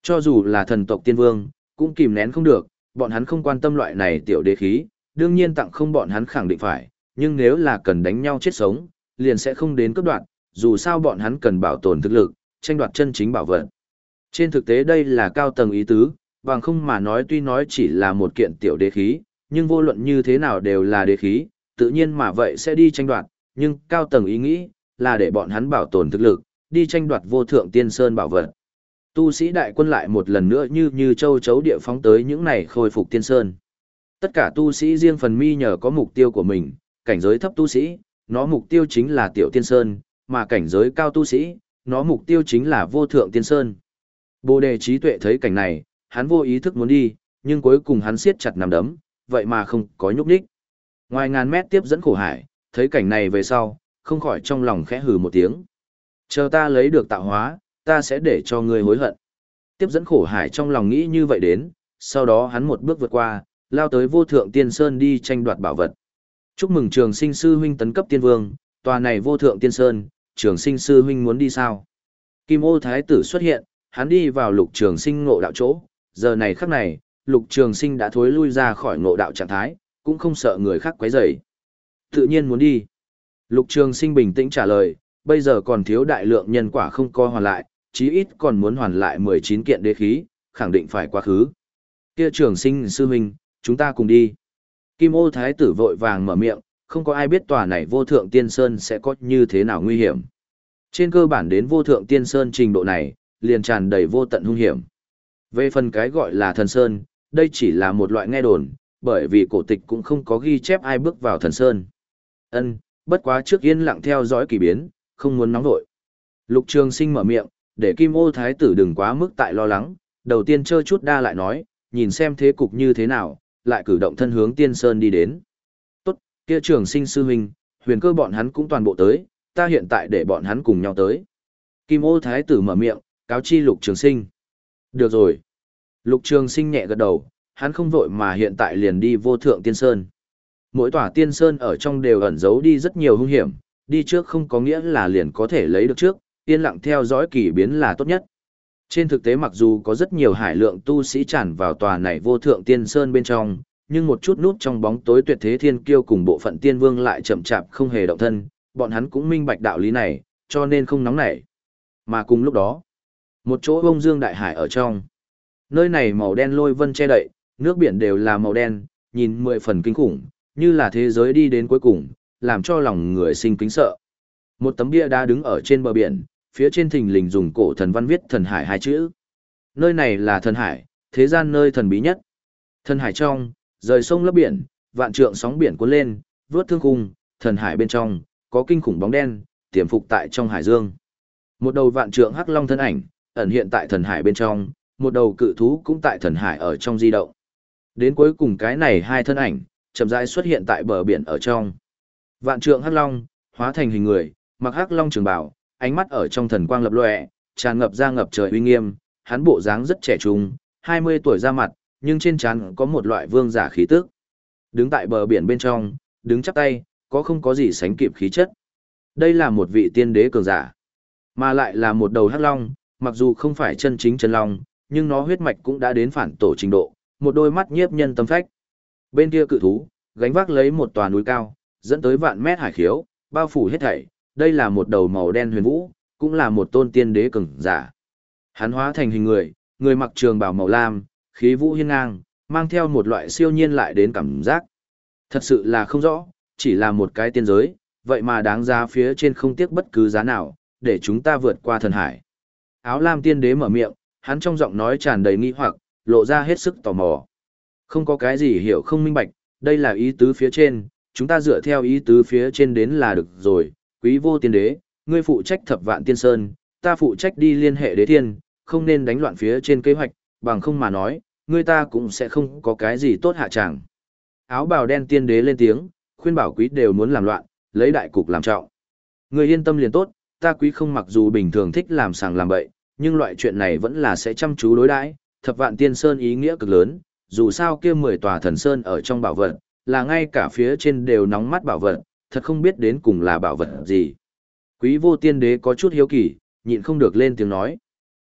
Cho dù là thần tộc tiên vương, cũng kìm nén không được, bọn hắn không quan tâm loại này tiểu đế khí, đương nhiên tặng không bọn hắn khẳng định phải, nhưng nếu là cần đánh nhau chết sống, liền sẽ không đến cướp đoạt, dù sao bọn hắn cần bảo tồn thực lực, tranh đoạt chân chính bảo vật. Trên thực tế đây là cao tầng ý tứ, bằng không mà nói tuy nói chỉ là một kiện tiểu đế khí, nhưng vô luận như thế nào đều là đế khí, tự nhiên mà vậy sẽ đi tranh đoạt, nhưng cao tầng ý nghĩ là để bọn hắn bảo tồn thực lực, đi tranh đoạt vô thượng tiên sơn bảo vật. Tu sĩ đại quân lại một lần nữa như như châu chấu địa phóng tới những này khôi phục tiên sơn. Tất cả tu sĩ riêng phần mi nhờ có mục tiêu của mình, cảnh giới thấp tu sĩ, nó mục tiêu chính là tiểu tiên sơn, mà cảnh giới cao tu sĩ, nó mục tiêu chính là vô thượng tiên sơn. Bồ đề trí tuệ thấy cảnh này, hắn vô ý thức muốn đi, nhưng cuối cùng hắn siết chặt nắm đấm, vậy mà không có nhúc nhích. Ngoài ngàn mét tiếp dẫn khổ hải, thấy cảnh này về sau, không khỏi trong lòng khẽ hừ một tiếng. Chờ ta lấy được tạo hóa, ta sẽ để cho ngươi hối hận. Tiếp dẫn khổ hải trong lòng nghĩ như vậy đến, sau đó hắn một bước vượt qua, lao tới vô thượng tiên sơn đi tranh đoạt bảo vật. Chúc mừng Trường Sinh sư huynh tấn cấp tiên vương, tòa này vô thượng tiên sơn, Trường Sinh sư huynh muốn đi sao? Kim Ô thái tử xuất hiện, hắn đi vào Lục Trường Sinh ngộ đạo chỗ, giờ này khắc này, Lục Trường Sinh đã thối lui ra khỏi ngộ đạo trạng thái, cũng không sợ người khác quấy rầy. Tự nhiên muốn đi. Lục Trường Sinh bình tĩnh trả lời, bây giờ còn thiếu đại lượng nhân quả không co hoàn lại, chí ít còn muốn hoàn lại mười chín kiện đế khí, khẳng định phải quá khứ. Kia Trường Sinh sư huynh, chúng ta cùng đi. Kim Ô thái tử vội vàng mở miệng, không có ai biết tòa này vô thượng tiên sơn sẽ có như thế nào nguy hiểm. Trên cơ bản đến vô thượng tiên sơn trình độ này, liền tràn đầy vô tận hung hiểm. Về phần cái gọi là thần sơn, đây chỉ là một loại nghe đồn, bởi vì cổ tịch cũng không có ghi chép ai bước vào thần sơn. Ân, bất quá trước yên lặng theo dõi kỳ biến, không muốn nóng vội. Lục Trường Sinh mở miệng, để Kim Ô thái tử đừng quá mức tại lo lắng, đầu tiên chơi chút đa lại nói, nhìn xem thế cục như thế nào, lại cử động thân hướng tiên sơn đi đến. Tốt, kia Trường Sinh sư huynh, huyền cơ bọn hắn cũng toàn bộ tới, ta hiện tại để bọn hắn cùng nhau tới. Kim Ô thái tử mở miệng, cáo chi Lục Trường Sinh. Được rồi. Lục Trường Sinh nhẹ gật đầu, hắn không vội mà hiện tại liền đi vô thượng tiên sơn. Mỗi tòa tiên sơn ở trong đều ẩn giấu đi rất nhiều hung hiểm, đi trước không có nghĩa là liền có thể lấy được trước, yên lặng theo dõi kỳ biến là tốt nhất. Trên thực tế mặc dù có rất nhiều hải lượng tu sĩ tràn vào tòa này vô thượng tiên sơn bên trong, nhưng một chút nút trong bóng tối tuyệt thế thiên kiêu cùng bộ phận tiên vương lại chậm chạp không hề động thân, bọn hắn cũng minh bạch đạo lý này, cho nên không nóng nảy. Mà cùng lúc đó, một chỗ bông dương đại hải ở trong, nơi này màu đen lôi vân che đậy, nước biển đều là màu đen, nhìn mười phần kinh khủng, như là thế giới đi đến cuối cùng, làm cho lòng người sinh kính sợ. Một tấm bia đá đứng ở trên bờ biển, phía trên thình lình dùng cổ thần văn viết thần hải hai chữ. Nơi này là thần hải, thế gian nơi thần bí nhất. Thần hải trong, rời sông lấp biển, vạn trượng sóng biển cuốn lên, vướt thương khung, thần hải bên trong, có kinh khủng bóng đen, tiềm phục tại trong hải dương. Một đầu vạn trượng hắc long thân ảnh, ẩn hiện tại thần hải bên trong, một đầu cự thú cũng tại thần hải ở trong di động. Đến cuối cùng cái này hai thân ảnh, chậm rãi xuất hiện tại bờ biển ở trong. Vạn trượng hắc long, hóa thành hình người, mặc hắc long trường bào, ánh mắt ở trong thần quang lập lòe, tràn ngập ra ngập trời uy nghiêm, hắn bộ dáng rất trẻ trung, hai mươi tuổi ra mặt, nhưng trên trán có một loại vương giả khí tức. Đứng tại bờ biển bên trong, đứng chắp tay, có không có gì sánh kịp khí chất. Đây là một vị tiên đế cường giả, mà lại là một đầu hắc long, mặc dù không phải chân chính chân long, nhưng nó huyết mạch cũng đã đến phản tổ trình độ, một đôi mắt nhiếp nhân tâm phách. Bên kia cự thú, gánh vác lấy một tòa núi cao, dẫn tới vạn mét hải khiếu, bao phủ hết thảy, đây là một đầu màu đen huyền vũ, cũng là một tôn tiên đế cường giả. Hắn hóa thành hình người, người mặc trường bào màu lam, khí vũ hiên ngang, mang theo một loại siêu nhiên lại đến cảm giác. Thật sự là không rõ, chỉ là một cái tiên giới, vậy mà đáng giá phía trên không tiếc bất cứ giá nào, để chúng ta vượt qua thần hải. Áo lam tiên đế mở miệng, hắn trong giọng nói tràn đầy nghi hoặc, lộ ra hết sức tò mò. Không có cái gì hiểu không minh bạch, đây là ý tứ phía trên, chúng ta dựa theo ý tứ phía trên đến là được rồi. Quý vô tiên đế, ngươi phụ trách thập vạn tiên sơn, ta phụ trách đi liên hệ đế thiên, không nên đánh loạn phía trên kế hoạch, bằng không mà nói, ngươi ta cũng sẽ không có cái gì tốt hạ tràng. Áo bào đen tiên đế lên tiếng, khuyên bảo quý đều muốn làm loạn, lấy đại cục làm trọng. Ngươi yên tâm liền tốt, ta quý không mặc dù bình thường thích làm sàng làm bậy, nhưng loại chuyện này vẫn là sẽ chăm chú đối đãi. Thập vạn tiên sơn ý nghĩa cực lớn, dù sao kia mười tòa thần sơn ở trong bảo vật, là ngay cả phía trên đều nóng mắt bảo vật, thật không biết đến cùng là bảo vật gì. Quý vô tiên đế có chút hiếu kỳ, nhịn không được lên tiếng nói.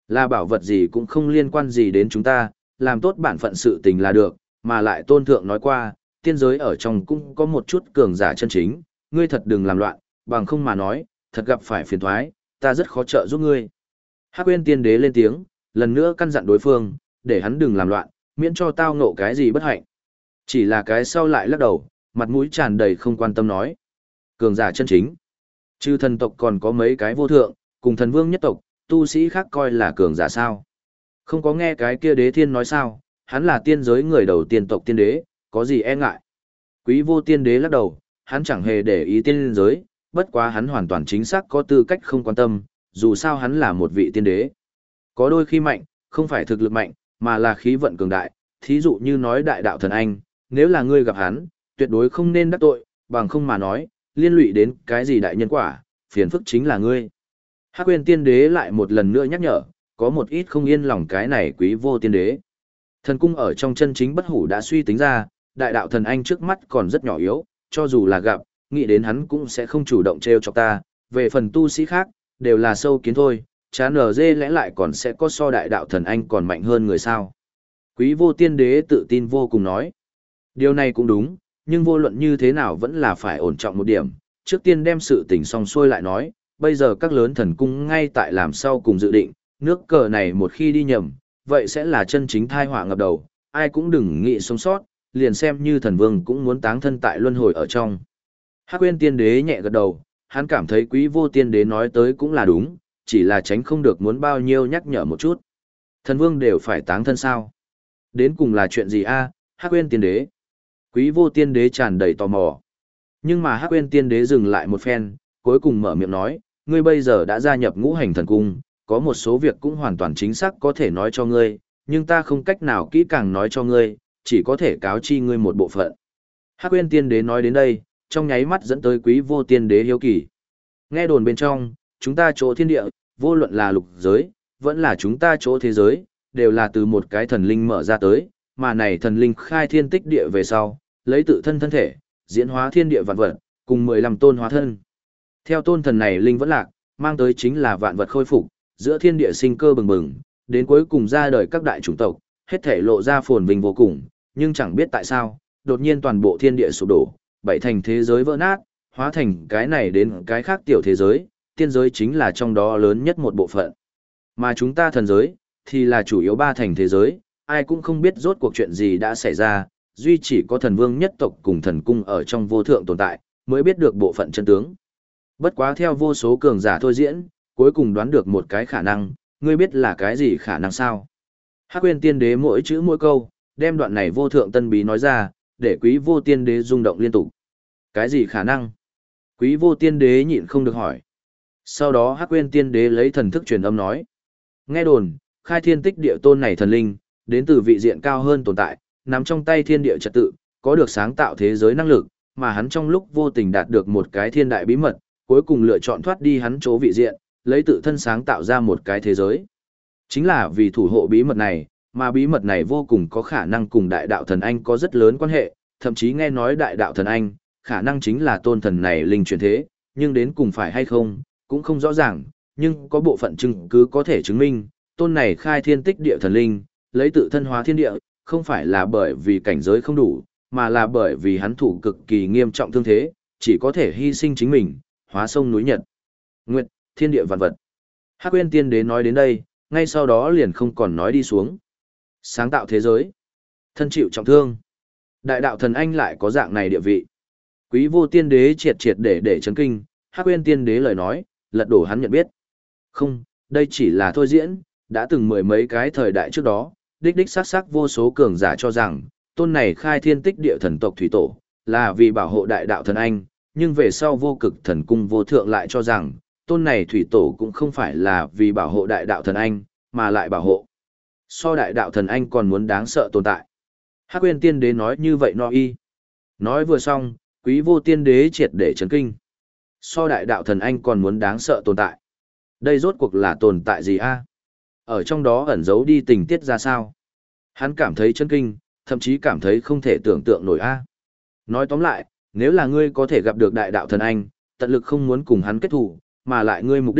Là bảo vật gì cũng không liên quan gì đến chúng ta, làm tốt bản phận sự tình là được, mà lại tôn thượng nói qua, tiên giới ở trong cũng có một chút cường giả chân chính, ngươi thật đừng làm loạn, bằng không mà nói, thật gặp phải phiền thoái, ta rất khó trợ giúp ngươi. Hắc Uyên Tiên Đế lên tiếng, lần nữa căn dặn đối phương, để hắn đừng làm loạn, miễn cho tao ngộ cái gì bất hạnh. Chỉ là cái sau lại lắc đầu, mặt mũi tràn đầy không quan tâm nói. Cường giả chân chính. Trừ thần tộc còn có mấy cái vô thượng, cùng thần vương nhất tộc, tu sĩ khác coi là cường giả sao. Không có nghe cái kia đế thiên nói sao, hắn là tiên giới người đầu tiên tộc tiên đế, có gì e ngại. Quý vô tiên đế lắc đầu, hắn chẳng hề để ý tiên giới, bất quá hắn hoàn toàn chính xác có tư cách không quan tâm, dù sao hắn là một vị tiên đế. Có đôi khi mạnh, không phải thực lực mạnh, mà là khí vận cường đại, thí dụ như nói đại đạo thần anh, nếu là ngươi gặp hắn, tuyệt đối không nên đắc tội, bằng không mà nói, liên lụy đến cái gì đại nhân quả, phiền phức chính là ngươi. Hắc Uyên Tiên Đế lại một lần nữa nhắc nhở, có một ít không yên lòng cái này quý vô tiên đế. Thần cung ở trong chân chính bất hủ đã suy tính ra, đại đạo thần anh trước mắt còn rất nhỏ yếu, cho dù là gặp, nghĩ đến hắn cũng sẽ không chủ động treo chọc ta, về phần tu sĩ khác, đều là sâu kiến thôi, chán ở dê lẽ lại còn sẽ có so đại đạo thần anh còn mạnh hơn người sao. Quý vô tiên đế tự tin vô cùng nói. Điều này cũng đúng, nhưng vô luận như thế nào vẫn là phải ổn trọng một điểm, trước tiên đem sự tình xong xuôi lại nói, bây giờ các lớn thần cung ngay tại làm sau cùng dự định, nước cờ này một khi đi nhầm, vậy sẽ là chân chính thai họa ngập đầu, ai cũng đừng nghĩ sống sót, liền xem như thần vương cũng muốn táng thân tại luân hồi ở trong. Hắc Uyên Tiên Đế nhẹ gật đầu, hắn cảm thấy Quý vô Tiên Đế nói tới cũng là đúng, chỉ là tránh không được muốn bao nhiêu nhắc nhở một chút. Thần vương đều phải táng thân sao? Đến cùng là chuyện gì a? Hắc Uyên Tiên Đế. Quý vô Tiên Đế tràn đầy tò mò. Nhưng mà Hắc Uyên Tiên Đế dừng lại một phen, cuối cùng mở miệng nói, ngươi bây giờ đã gia nhập ngũ hành thần cung, có một số việc cũng hoàn toàn chính xác có thể nói cho ngươi, nhưng ta không cách nào kỹ càng nói cho ngươi, chỉ có thể cáo chi ngươi một bộ phận. Hắc Uyên Tiên Đế nói đến đây, trong nháy mắt dẫn tới Quý vô Tiên Đế hiếu kỳ. Nghe đồn bên trong, chúng ta chỗ thiên địa, vô luận là lục giới, vẫn là chúng ta chỗ thế giới, đều là từ một cái thần linh mở ra tới, mà này thần linh khai thiên tích địa về sau, lấy tự thân thân thể, diễn hóa thiên địa vạn vật, cùng mười lăm tôn hóa thân. Theo tôn thần này linh vẫn lạc, mang tới chính là vạn vật khôi phục, giữa thiên địa sinh cơ bừng bừng, đến cuối cùng ra đời các đại chủng tộc, hết thể lộ ra phồn vinh vô cùng, nhưng chẳng biết tại sao, đột nhiên toàn bộ thiên địa sụp đổ, bảy thành thế giới vỡ nát, hóa thành cái này đến cái khác tiểu thế giới, tiên giới chính là trong đó lớn nhất một bộ phận. Mà chúng ta thần giới, thì là chủ yếu ba thành thế giới, ai cũng không biết rốt cuộc chuyện gì đã xảy ra, duy chỉ có thần vương nhất tộc cùng thần cung ở trong vô thượng tồn tại, mới biết được bộ phận chân tướng. Bất quá theo vô số cường giả thôi diễn, cuối cùng đoán được một cái khả năng, ngươi biết là cái gì khả năng sao? Hắc Uyên Tiên Đế mỗi chữ mỗi câu, đem đoạn này vô thượng tân bí nói ra, để Quý vô Tiên Đế rung động liên tục. Cái gì khả năng? Quý vô Tiên Đế nhịn không được hỏi. Sau đó Hắc Uyên Tiên Đế lấy thần thức truyền âm nói. Nghe đồn, khai thiên tích địa tôn này thần linh, đến từ vị diện cao hơn tồn tại, nắm trong tay thiên địa trật tự, có được sáng tạo thế giới năng lực, mà hắn trong lúc vô tình đạt được một cái thiên đại bí mật, cuối cùng lựa chọn thoát đi hắn chỗ vị diện, lấy tự thân sáng tạo ra một cái thế giới. Chính là vì thủ hộ bí mật này, mà bí mật này vô cùng có khả năng cùng đại đạo thần anh có rất lớn quan hệ, thậm chí nghe nói đại đạo thần anh, khả năng chính là tôn thần này linh truyền thế, nhưng đến cùng phải hay không, cũng không rõ ràng, nhưng có bộ phận chứng cứ có thể chứng minh, tôn này khai thiên tích địa thần linh, lấy tự thân hóa thiên địa, không phải là bởi vì cảnh giới không đủ, mà là bởi vì hắn thủ cực kỳ nghiêm trọng thương thế, chỉ có thể hy sinh chính mình, hóa sông núi Nhật. Nguyệt, thiên địa vạn vật. Hắc Uyên Tiên Đế nói đến đây, ngay sau đó liền không còn nói đi xuống. Sáng tạo thế giới. Thân chịu trọng thương. Đại đạo thần anh lại có dạng này địa vị. Quý vô Tiên Đế triệt triệt để để chấn kinh, Hắc Uyên Tiên Đế lời nói, lật đổ hắn nhận biết. Không, đây chỉ là thôi diễn, đã từng mười mấy cái thời đại trước đó, đích đích xác xác vô số cường giả cho rằng, tôn này khai thiên tích địa thần tộc thủy tổ, là vì bảo hộ đại đạo thần anh, nhưng về sau vô cực thần cung vô thượng lại cho rằng, tôn này thủy tổ cũng không phải là vì bảo hộ đại đạo thần anh, mà lại bảo hộ. So đại đạo thần anh còn muốn đáng sợ tồn tại. Hắc Uyên Tiên Đế nói như vậy no y. Nói vừa xong, Quý vô Tiên Đế triệt để chấn kinh. So đại đạo thần anh còn muốn đáng sợ tồn tại. Đây rốt cuộc là tồn tại gì a? Ở trong đó ẩn giấu đi tình tiết ra sao? Hắn cảm thấy chấn kinh, thậm chí cảm thấy không thể tưởng tượng nổi a. Nói tóm lại, nếu là ngươi có thể gặp được đại đạo thần anh, tận lực không muốn cùng hắn kết thù, mà lại ngươi mục đích,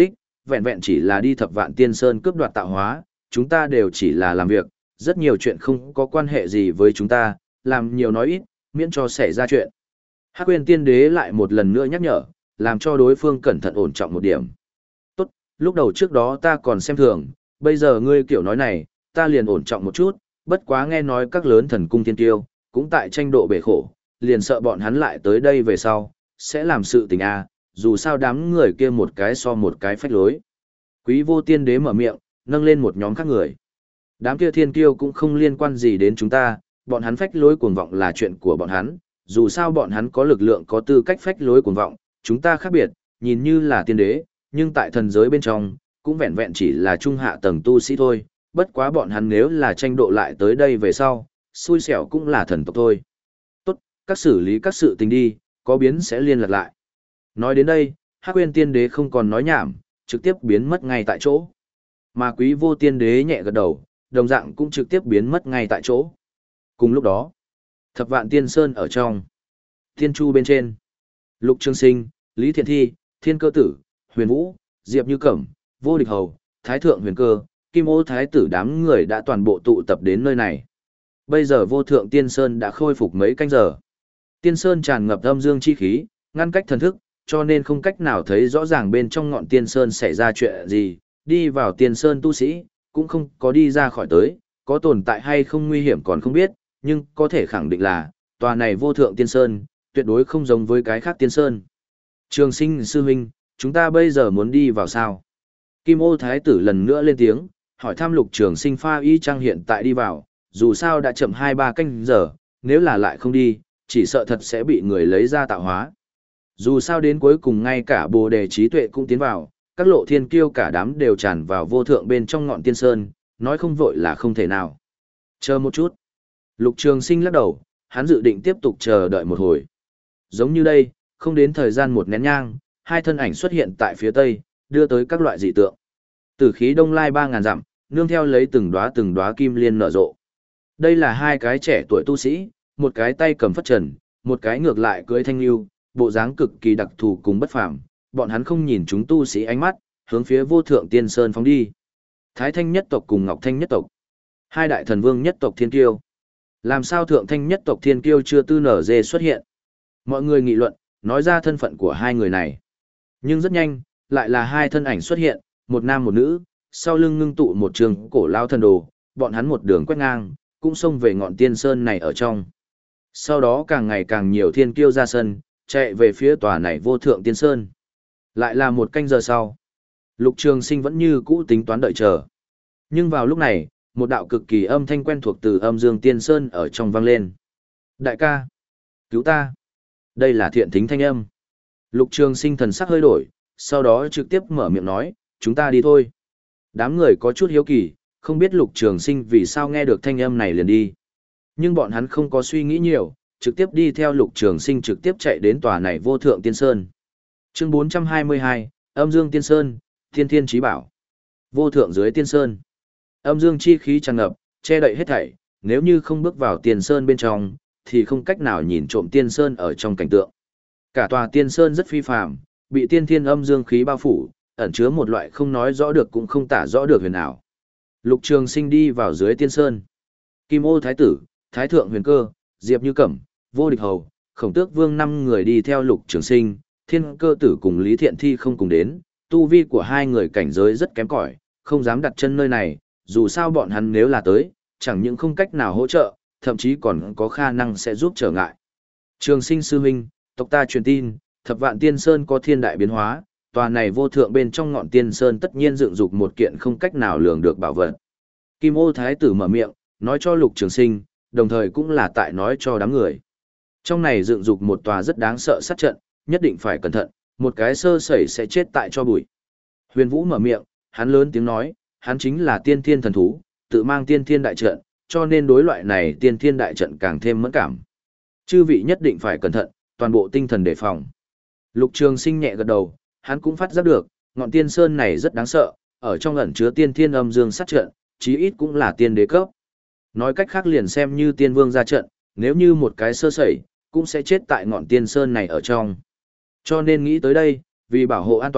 vẹn vẹn chỉ là đi Thập Vạn Tiên Sơn cướp đoạt tạo hóa, chúng ta đều chỉ là làm việc, rất nhiều chuyện không có quan hệ gì với chúng ta, làm nhiều nói ít, miễn cho xảy ra chuyện. Hắc Uyên Tiên Đế lại một lần nữa nhắc nhở, làm cho đối phương cẩn thận ổn trọng một điểm. Tốt, lúc đầu trước đó ta còn xem thường, bây giờ ngươi kiểu nói này, ta liền ổn trọng một chút, bất quá nghe nói các lớn thần cung thiên tiêu, cũng tại tranh độ bể khổ, liền sợ bọn hắn lại tới đây về sau, sẽ làm sự tình a, dù sao đám người kia một cái so một cái phách lối. Quý Vô Tiên Đế mở miệng, nâng lên một nhóm khác người. Đám kia thiên kiêu cũng không liên quan gì đến chúng ta, bọn hắn phách lối cuồng vọng là chuyện của bọn hắn, dù sao bọn hắn có lực lượng có tư cách phách lối cuồng vọng, chúng ta khác biệt, nhìn như là tiên đế, nhưng tại thần giới bên trong, cũng vẹn vẹn chỉ là trung hạ tầng tu sĩ thôi, bất quá bọn hắn nếu là tranh độ lại tới đây về sau, xui xẻo cũng là thần tộc thôi. Tốt, các xử lý các sự tình đi, có biến sẽ liên lạc lại. Nói đến đây, Hắc Uyên Tiên Đế không còn nói nhảm, trực tiếp biến mất ngay tại chỗ. Mà Quý Vô Tiên Đế nhẹ gật đầu, đồng dạng cũng trực tiếp biến mất ngay tại chỗ. Cùng lúc đó, Thập Vạn Tiên Sơn ở trong, Thiên Chu bên trên, Lục Trường Sinh, Lý Thiện Thi, Thiên Cơ Tử, Huyền Vũ, Diệp Như Cẩm, Vô Địch Hầu, Thái Thượng Huyền Cơ, Kim Ô Thái Tử đám người đã toàn bộ tụ tập đến nơi này. Bây giờ Vô Thượng Tiên Sơn đã khôi phục mấy canh giờ. Tiên Sơn tràn ngập âm dương chi khí, ngăn cách thần thức, cho nên không cách nào thấy rõ ràng bên trong ngọn Tiên Sơn xảy ra chuyện gì, đi vào Tiên Sơn tu sĩ, cũng không có đi ra khỏi tới, có tồn tại hay không nguy hiểm còn không biết, nhưng có thể khẳng định là, tòa này Vô Thượng Tiên Sơn, tuyệt đối không giống với cái khác Tiên Sơn. Trường Sinh sư huynh, chúng ta bây giờ muốn đi vào sao? Kim Ô Thái Tử lần nữa lên tiếng, hỏi thăm Lục Trường Sinh pha y chăng hiện tại đi vào, dù sao đã chậm hai ba canh giờ, nếu là lại không đi, chỉ sợ thật sẽ bị người lấy ra tạo hóa. Dù sao đến cuối cùng ngay cả Bồ Đề trí tuệ cũng tiến vào, các lộ thiên kiêu cả đám đều tràn vào vô thượng bên trong ngọn Tiên Sơn, nói không vội là không thể nào. Chờ một chút. Lục Trường Sinh lắc đầu, hắn dự định tiếp tục chờ đợi một hồi. Giống như đây, không đến thời gian một nén nhang, hai thân ảnh xuất hiện tại phía tây, đưa tới các loại dị tượng. Tử khí đông lai ba ngàn dặm, nương theo lấy từng đóa từng đóa kim liên nở rộ. Đây là hai cái trẻ tuổi tu sĩ, một cái tay cầm phất trần, một cái ngược lại cưỡi thanh lưu, bộ dáng cực kỳ đặc thù cùng bất phàm. Bọn hắn không nhìn chúng tu sĩ ánh mắt, hướng phía Vô Thượng Tiên Sơn phóng đi. Thái Thanh nhất tộc cùng Ngọc Thanh nhất tộc, hai đại thần vương nhất tộc thiên kiêu. Làm sao Thượng Thanh nhất tộc thiên kiêu chưa tư nở dê xuất hiện? Mọi người nghị luận, nói ra thân phận của hai người này. Nhưng rất nhanh, lại là hai thân ảnh xuất hiện, một nam một nữ, sau lưng ngưng tụ một trường cổ lao thần đồ, bọn hắn một đường quét ngang, cũng xông về ngọn Tiên Sơn này ở trong. Sau đó càng ngày càng nhiều thiên kiêu ra sân, chạy về phía tòa này Vô Thượng Tiên Sơn. Lại là một canh giờ sau. Lục Trường Sinh vẫn như cũ tính toán đợi chờ. Nhưng vào lúc này, một đạo cực kỳ âm thanh quen thuộc từ âm dương Tiên Sơn ở trong vang lên. Đại ca! Cứu ta! Đây là Thiện Thính thanh âm. Lục Trường Sinh thần sắc hơi đổi, sau đó trực tiếp mở miệng nói, chúng ta đi thôi. Đám người có chút hiếu kỳ, không biết Lục Trường Sinh vì sao nghe được thanh âm này liền đi. Nhưng bọn hắn không có suy nghĩ nhiều, trực tiếp đi theo Lục Trường Sinh trực tiếp chạy đến tòa này Vô Thượng Tiên Sơn. Chương bốn trăm hai mươi hai, Âm Dương Tiên Sơn, Thiên Thiên Chí Bảo. Vô thượng dưới Tiên Sơn. Âm dương chi khí tràn ngập, che đậy hết thảy, nếu như không bước vào Tiên Sơn bên trong, thì không cách nào nhìn trộm Tiên Sơn ở trong cảnh tượng. Cả tòa Tiên Sơn rất phi phàm, bị tiên thiên âm dương khí bao phủ, ẩn chứa một loại không nói rõ được cũng không tả rõ được huyền ảo. Lục Trường Sinh đi vào dưới Tiên Sơn. Kim Ô Thái Tử, Thái Thượng Huyền Cơ, Diệp Như Cẩm, Vô Địch Hầu, Khổng Tước Vương năm người đi theo Lục Trường Sinh, Thiên Cơ Tử cùng Lý Thiện Thi không cùng đến, tu vi của hai người cảnh giới rất kém cỏi, không dám đặt chân nơi này, dù sao bọn hắn nếu là tới, chẳng những không cách nào hỗ trợ, thậm chí còn có khả năng sẽ giúp trở ngại. Trường Sinh sư huynh, tộc ta truyền tin, Thập Vạn Tiên Sơn có thiên đại biến hóa, tòa này vô thượng bên trong ngọn Tiên Sơn tất nhiên dựng dục một kiện không cách nào lường được bảo vật. Kim Ô Thái Tử mở miệng, nói cho Lục Trường Sinh, đồng thời cũng là tại nói cho đám người. Trong này dựng dục một tòa rất đáng sợ sát trận, nhất định phải cẩn thận, một cái sơ sẩy sẽ chết tại cho bụi. Huyền Vũ mở miệng, hắn lớn tiếng nói, hắn chính là tiên thiên thần thú, tự mang tiên thiên đại trận, cho nên đối loại này tiên thiên đại trận càng thêm mẫn cảm. Chư vị nhất định phải cẩn thận, toàn bộ tinh thần đề phòng. Lục Trường Sinh nhẹ gật đầu, hắn cũng phát giác được, ngọn Tiên Sơn này rất đáng sợ, ở trong ẩn chứa tiên thiên âm dương sát trận, chí ít cũng là tiên đế cấp. Nói cách khác liền xem như tiên vương ra trận, nếu như một cái sơ sẩy, cũng sẽ chết tại ngọn Tiên Sơn này ở trong. Cho nên nghĩ tới đây, vì bảo hộ an toàn,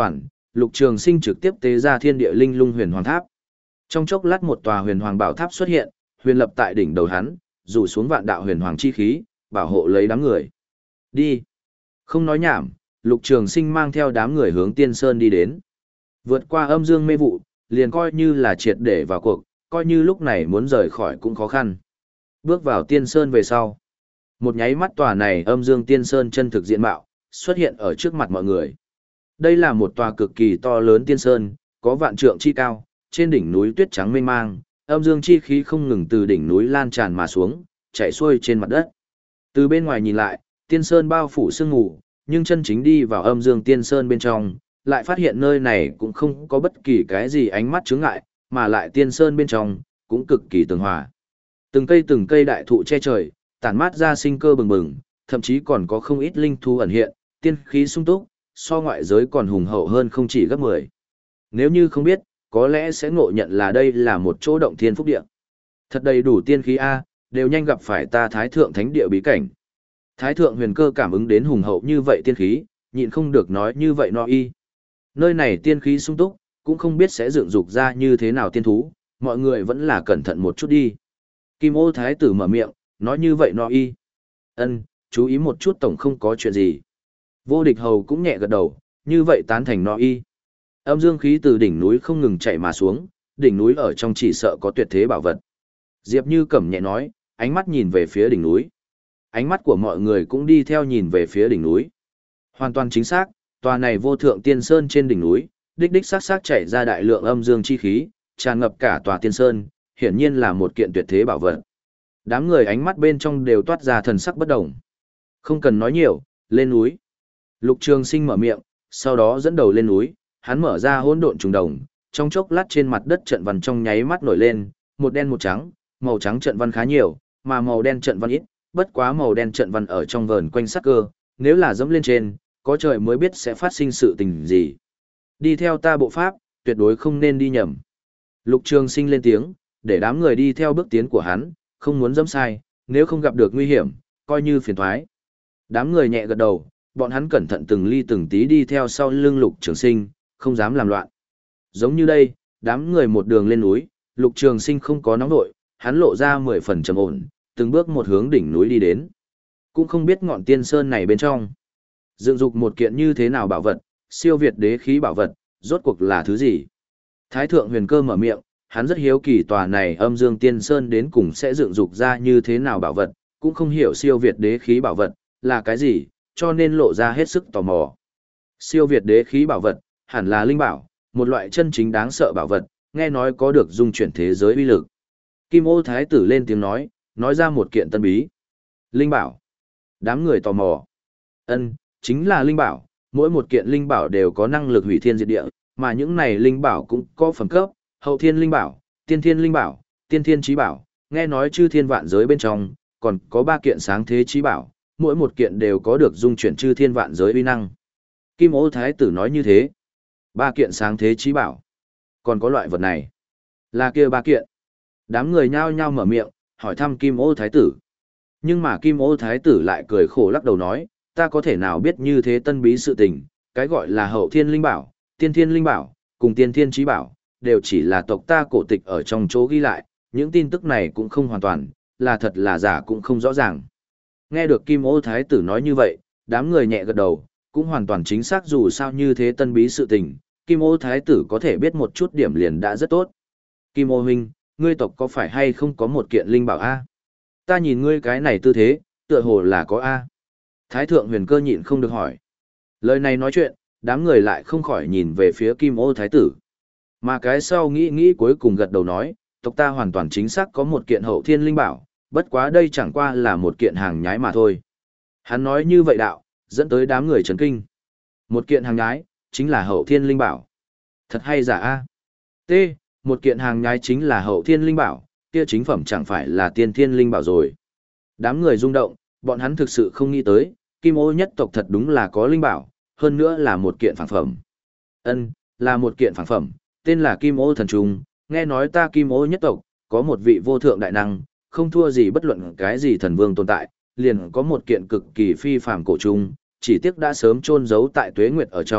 Lục Trường Sinh trực tiếp tế ra thiên địa linh lung huyền hoàng tháp. Trong chốc lát một tòa huyền hoàng bảo tháp xuất hiện, huyền lập tại đỉnh đầu hắn, rủ xuống vạn đạo huyền hoàng chi khí, bảo hộ lấy đám người. Đi. Không nói nhảm, Lục Trường Sinh mang theo đám người hướng Tiên Sơn đi đến. Vượt qua âm dương mê vụ, liền coi như là triệt để vào cuộc, coi như lúc này muốn rời khỏi cũng khó khăn. Bước vào Tiên Sơn về sau, một nháy mắt tòa này âm dương Tiên Sơn chân thực diện mạo, xuất hiện ở trước mặt mọi người. Đây là một tòa cực kỳ to lớn Tiên Sơn, có vạn trượng chi cao, trên đỉnh núi tuyết trắng mênh mang, âm dương chi khí không ngừng từ đỉnh núi lan tràn mà xuống, chảy xuôi trên mặt đất. Từ bên ngoài nhìn lại, Tiên Sơn bao phủ sương mù, nhưng chân chính đi vào âm dương Tiên Sơn bên trong, lại phát hiện nơi này cũng không có bất kỳ cái gì ánh mắt chướng ngại, mà lại Tiên Sơn bên trong cũng cực kỳ tường hòa. Từng cây từng cây đại thụ che trời, tản mát ra sinh cơ bừng bừng, thậm chí còn có không ít linh thú ẩn hiện, tiên khí sung túc, so ngoại giới còn hùng hậu hơn không chỉ gấp mười. Nếu như không biết, có lẽ sẽ ngộ nhận là đây là một chỗ động thiên phúc địa. Thật đầy đủ tiên khí A, đều nhanh gặp phải ta Thái Thượng Thánh Địa bí cảnh. Thái Thượng Huyền Cơ cảm ứng đến hùng hậu như vậy tiên khí, nhịn không được nói như vậy no y. Nơi này tiên khí sung túc, cũng không biết sẽ dựng dục ra như thế nào tiên thú, mọi người vẫn là cẩn thận một chút đi. Kim Ô Thái tử mở miệng, nói như vậy no y. Ân, chú ý một chút tổng không có chuyện gì. Vô Địch Hầu cũng nhẹ gật đầu, như vậy tán thành no y. Âm dương khí từ đỉnh núi không ngừng chạy mà xuống, đỉnh núi ở trong chỉ sợ có tuyệt thế bảo vật. Diệp Như Cẩm nhẹ nói, ánh mắt nhìn về phía đỉnh núi. Ánh mắt của mọi người cũng đi theo nhìn về phía đỉnh núi. Hoàn toàn chính xác, tòa này vô thượng tiên sơn trên đỉnh núi, đích đích xác xác chảy ra đại lượng âm dương chi khí, tràn ngập cả tòa tiên sơn, hiển nhiên là một kiện tuyệt thế bảo vật. Đám người ánh mắt bên trong đều toát ra thần sắc bất động. Không cần nói nhiều, lên núi. Lục Trường Sinh mở miệng, sau đó dẫn đầu lên núi, hắn mở ra hỗn độn trùng đồng, trong chốc lát trên mặt đất trận văn trong nháy mắt nổi lên, một đen một trắng, màu trắng trận văn khá nhiều, mà màu đen trận văn ít, bất quá màu đen trận văn ở trong vờn quanh sắc cơ, nếu là dẫm lên trên, có trời mới biết sẽ phát sinh sự tình gì. Đi theo ta bộ pháp, tuyệt đối không nên đi nhầm. Lục Trường Sinh lên tiếng, để đám người đi theo bước tiến của hắn, không muốn dẫm sai, nếu không gặp được nguy hiểm, coi như phiền toái. Đám người nhẹ gật đầu, bọn hắn cẩn thận từng ly từng tí đi theo sau lưng Lục Trường Sinh, không dám làm loạn. Giống như đây, đám người một đường lên núi, Lục Trường Sinh không có nóng nội, hắn lộ ra mười phần trầm ổn, từng bước một hướng đỉnh núi đi đến. Cũng không biết ngọn tiên sơn này bên trong, dựng dục một kiện như thế nào bảo vật, siêu việt đế khí bảo vật, rốt cuộc là thứ gì? Thái Thượng Huyền Cơ mở miệng, hắn rất hiếu kỳ tòa này âm dương tiên sơn đến cùng sẽ dựng dục ra như thế nào bảo vật, cũng không hiểu siêu việt đế khí bảo vật là cái gì, cho nên lộ ra hết sức tò mò. Siêu việt đế khí bảo vật, hẳn là linh bảo, một loại chân chính đáng sợ bảo vật, nghe nói có được dung chuyển thế giới uy lực. Kim Ô Thái tử lên tiếng nói, nói ra một kiện tân bí. Linh bảo. Đám người tò mò. Ân, chính là linh bảo, mỗi một kiện linh bảo đều có năng lực hủy thiên diệt địa, mà những này linh bảo cũng có phẩm cấp, hậu thiên linh bảo, tiên thiên linh bảo, tiên thiên chí bảo, nghe nói chư thiên vạn giới bên trong, còn có ba kiện sáng thế chí bảo, mỗi một kiện đều có được dung chuyển chư thiên vạn giới uy năng. Kim Ô Thái tử nói như thế. Ba kiện sáng thế chí bảo. Còn có loại vật này. Là kia ba kiện. Đám người nhao nhao mở miệng, hỏi thăm Kim Ô Thái tử. Nhưng mà Kim Ô Thái tử lại cười khổ lắc đầu nói, ta có thể nào biết như thế tân bí sự tình, cái gọi là hậu thiên linh bảo, tiên thiên linh bảo, cùng tiên thiên chí bảo, đều chỉ là tộc ta cổ tịch ở trong chỗ ghi lại, những tin tức này cũng không hoàn toàn, là thật là giả cũng không rõ ràng. Nghe được Kim Ô Thái tử nói như vậy, đám người nhẹ gật đầu, cũng hoàn toàn chính xác dù sao như thế tân bí sự tình, Kim Ô Thái tử có thể biết một chút điểm liền đã rất tốt. Kim Ô huynh, ngươi tộc có phải hay không có một kiện linh bảo A? Ta nhìn ngươi cái này tư thế, tựa hồ là có A. Thái Thượng Huyền Cơ nhịn không được hỏi. Lời này nói chuyện, đám người lại không khỏi nhìn về phía Kim Ô Thái tử. Mà cái sau nghĩ nghĩ cuối cùng gật đầu nói, tộc ta hoàn toàn chính xác có một kiện hậu thiên linh bảo, bất quá đây chẳng qua là một kiện hàng nhái mà thôi. Hắn nói như vậy đạo, dẫn tới đám người chấn kinh. Một kiện hàng nhái, chính là hậu thiên linh bảo. Thật hay giả A. T. Một kiện hàng nhái chính là hậu thiên linh bảo, kia chính phẩm chẳng phải là tiên thiên linh bảo rồi. Đám người rung động, bọn hắn thực sự không nghĩ tới, Kim Ô nhất tộc thật đúng là có linh bảo, hơn nữa là một kiện phản phẩm. Ân, là một kiện phản phẩm, tên là Kim Ô thần trùng, nghe nói ta Kim Ô nhất tộc, có một vị vô thượng đại năng, không thua gì bất luận cái gì thần vương tồn tại, liền có một kiện cực kỳ phi phàm cổ trùng, chỉ tiếc đã sớm chôn giấu tại tuế nguyệt ở trong,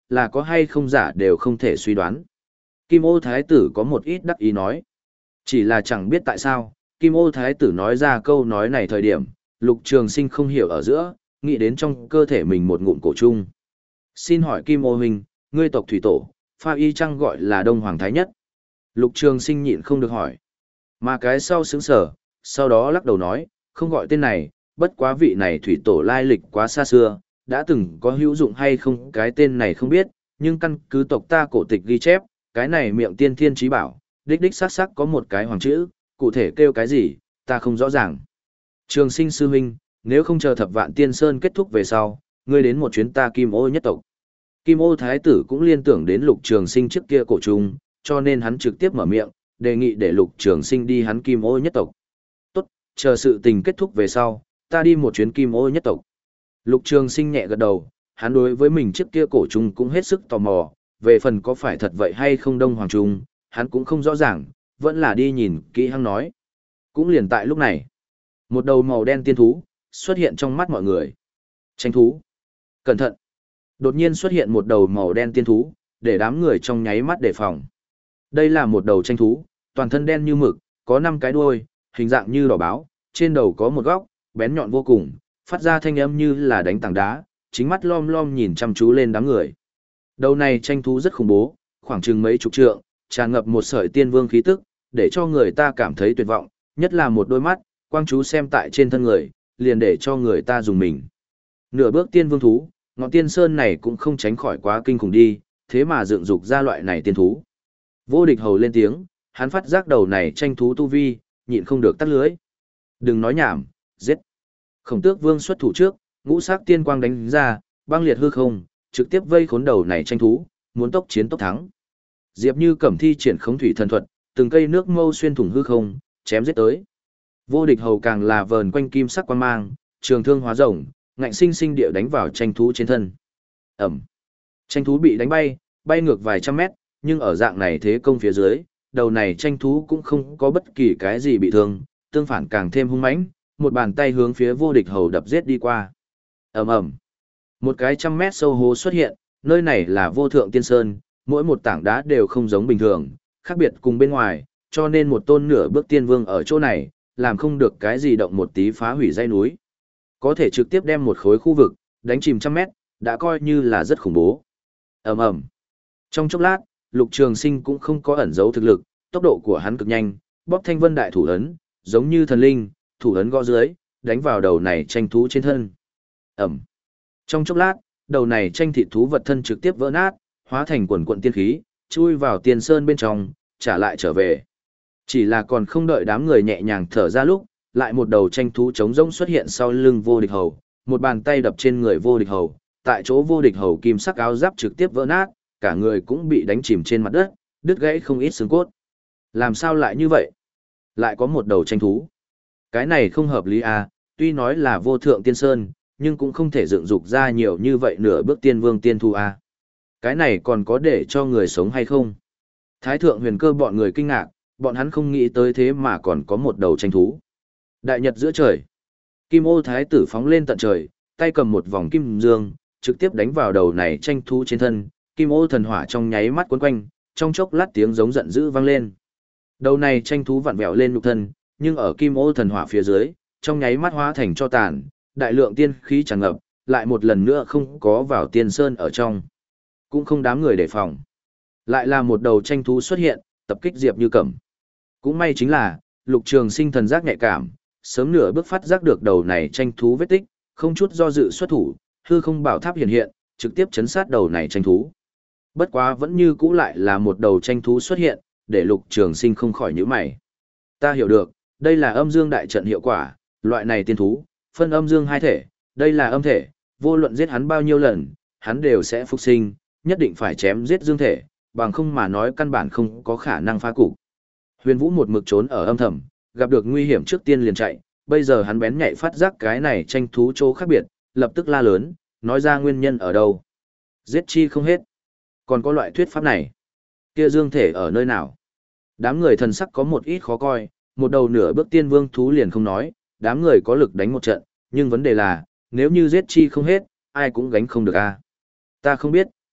là có hay không giả đều không thể suy đoán. Kim Ô Thái tử có một ít đắc ý nói. Chỉ là chẳng biết tại sao, Kim Ô Thái tử nói ra câu nói này thời điểm, Lục Trường Sinh không hiểu ở giữa, nghĩ đến trong cơ thể mình một ngụm cổ chung. Xin hỏi Kim Ô huynh, ngươi tộc thủy tổ, pha y chăng gọi là Đông Hoàng Thái Nhất? Lục Trường Sinh nhịn không được hỏi. Mà cái sau sững sờ, sau đó lắc đầu nói, không gọi tên này, bất quá vị này thủy tổ lai lịch quá xa xưa, đã từng có hữu dụng hay không cái tên này không biết, nhưng căn cứ tộc ta cổ tịch ghi chép, cái này miệng tiên thiên trí bảo, đích đích xác xác có một cái hoàng chữ, cụ thể kêu cái gì, ta không rõ ràng. Trường Sinh sư huynh, nếu không chờ thập vạn tiên sơn kết thúc về sau, ngươi đến một chuyến ta Kim Ô nhất tộc. Kim Ô Thái tử cũng liên tưởng đến Lục Trường Sinh trước kia cổ trùng, cho nên hắn trực tiếp mở miệng, đề nghị để Lục Trường Sinh đi hắn Kim Ô nhất tộc. Tốt, chờ sự tình kết thúc về sau, ta đi một chuyến Kim Ô nhất tộc. Lục Trường Sinh nhẹ gật đầu, hắn đối với mình trước kia cổ trùng cũng hết sức tò mò, về phần có phải thật vậy hay không Đông Hoàng trùng, hắn cũng không rõ ràng, vẫn là đi nhìn kỹ hăng nói. Cũng liền tại lúc này, một đầu màu đen tiên thú xuất hiện trong mắt mọi người. Tranh thú. Cẩn thận. Đột nhiên xuất hiện một đầu màu đen tiên thú, để đám người trong nháy mắt đề phòng. Đây là một đầu tranh thú, toàn thân đen như mực, có năm cái đuôi, hình dạng như đỏ báo, trên đầu có một góc, bén nhọn vô cùng, phát ra thanh âm như là đánh tảng đá, chính mắt lom lom nhìn chăm chú lên đám người. Đầu này tranh thú rất khủng bố, khoảng chừng mấy chục trượng, tràn ngập một sợi tiên vương khí tức, để cho người ta cảm thấy tuyệt vọng, nhất là một đôi mắt, quang chú xem tại trên thân người, liền để cho người ta dùng mình. Nửa bước tiên vương thú, ngọn tiên sơn này cũng không tránh khỏi quá kinh khủng đi, thế mà dựng dục ra loại này tiên thú. Vô Địch Hầu lên tiếng, hắn phát giác đầu này tranh thú tu vi, nhịn không được tắt lưới. Đừng nói nhảm, giết. Khổng Tước Vương xuất thủ trước, ngũ sắc tiên quang đánh ra, băng liệt hư không, trực tiếp vây khốn đầu này tranh thú, muốn tốc chiến tốc thắng. Diệp Như Cẩm thi triển Khống Thủy thần thuật, từng cây nước mâu xuyên thủng hư không, chém giết tới. Vô Địch Hầu càng là vờn quanh kim sắc quang mang, trường thương hóa rồng, ngạnh sinh sinh địa đánh vào tranh thú trên thân. Ẩm. Tranh thú bị đánh bay, bay ngược vài trăm mét, nhưng ở dạng này thế công phía dưới, đầu này tranh thú cũng không có bất kỳ cái gì bị thương, tương phản càng thêm hung mãnh, một bàn tay hướng phía Vô Địch Hầu đập giết đi qua. Ầm ầm. Một cái trăm mét sâu hố xuất hiện, nơi này là Vô Thượng Tiên Sơn, mỗi một tảng đá đều không giống bình thường, khác biệt cùng bên ngoài, cho nên một tôn nửa bước tiên vương ở chỗ này, làm không được cái gì động một tí phá hủy dãy núi. Có thể trực tiếp đem một khối khu vực, đánh chìm trăm mét, đã coi như là rất khủng bố. Ầm ầm. Trong chốc lát, Lục Trường Sinh cũng không có ẩn giấu thực lực, tốc độ của hắn cực nhanh, bóp Thanh Vân đại thủ ấn, giống như thần linh, thủ ấn gõ dưới, đánh vào đầu này tranh thú trên thân. Ầm. Trong chốc lát, đầu này tranh thịt thú vật thân trực tiếp vỡ nát, hóa thành quần quần tiên khí, chui vào tiên sơn bên trong, trả lại trở về. Chỉ là còn không đợi đám người nhẹ nhàng thở ra lúc, lại một đầu tranh thú trống rỗng xuất hiện sau lưng Vô Địch Hầu, một bàn tay đập trên người Vô Địch Hầu, tại chỗ Vô Địch Hầu kim sắc áo giáp trực tiếp vỡ nát, cả người cũng bị đánh chìm trên mặt đất, đứt gãy không ít xương cốt. Làm sao lại như vậy? Lại có một đầu tranh thú. Cái này không hợp lý à, tuy nói là vô thượng tiên sơn, nhưng cũng không thể dựng dục ra nhiều như vậy nửa bước tiên vương tiên thu à. Cái này còn có để cho người sống hay không? Thái thượng huyền cơ bọn người kinh ngạc, bọn hắn không nghĩ tới thế mà còn có một đầu tranh thú. Đại nhật giữa trời. Kim Ô Thái tử phóng lên tận trời, tay cầm một vòng kim dương, trực tiếp đánh vào đầu này tranh thú trên thân. Kim Ô thần hỏa trong nháy mắt cuốn quanh, trong chốc lát tiếng giống giận dữ vang lên. Đầu này tranh thú vặn vẹo lên nhục thân, nhưng ở Kim Ô thần hỏa phía dưới, trong nháy mắt hóa thành cho tàn, đại lượng tiên khí tràn ngập, lại một lần nữa không có vào tiên sơn ở trong. Cũng không đám người đề phòng. Lại là một đầu tranh thú xuất hiện, tập kích Diệp Như Cẩm. Cũng may chính là, Lục Trường Sinh thần giác nhạy cảm, sớm nửa bước phát giác được đầu này tranh thú vết tích, không chút do dự xuất thủ, hư không bảo tháp hiện hiện, trực tiếp chấn sát đầu này tranh thú. Bất quá vẫn như cũ lại là một đầu tranh thú xuất hiện, để Lục Trường Sinh không khỏi nhíu mày. Ta hiểu được, đây là âm dương đại trận hiệu quả, loại này tiên thú, phân âm dương hai thể, đây là âm thể, vô luận giết hắn bao nhiêu lần, hắn đều sẽ phục sinh, nhất định phải chém giết dương thể, bằng không mà nói căn bản không có khả năng phá cục. Huyền Vũ một mực trốn ở âm thầm, gặp được nguy hiểm trước tiên liền chạy, bây giờ hắn bén nhạy phát giác cái này tranh thú chỗ khác biệt, lập tức la lớn, nói ra nguyên nhân ở đâu. Giết chi không hết. Còn có loại thuyết pháp này. Kia dương thể ở nơi nào? Đám người thần sắc có một ít khó coi, một đầu nửa bước tiên vương thú liền không nói, đám người có lực đánh một trận, nhưng vấn đề là, nếu như giết chi không hết, ai cũng gánh không được a. Ta không biết,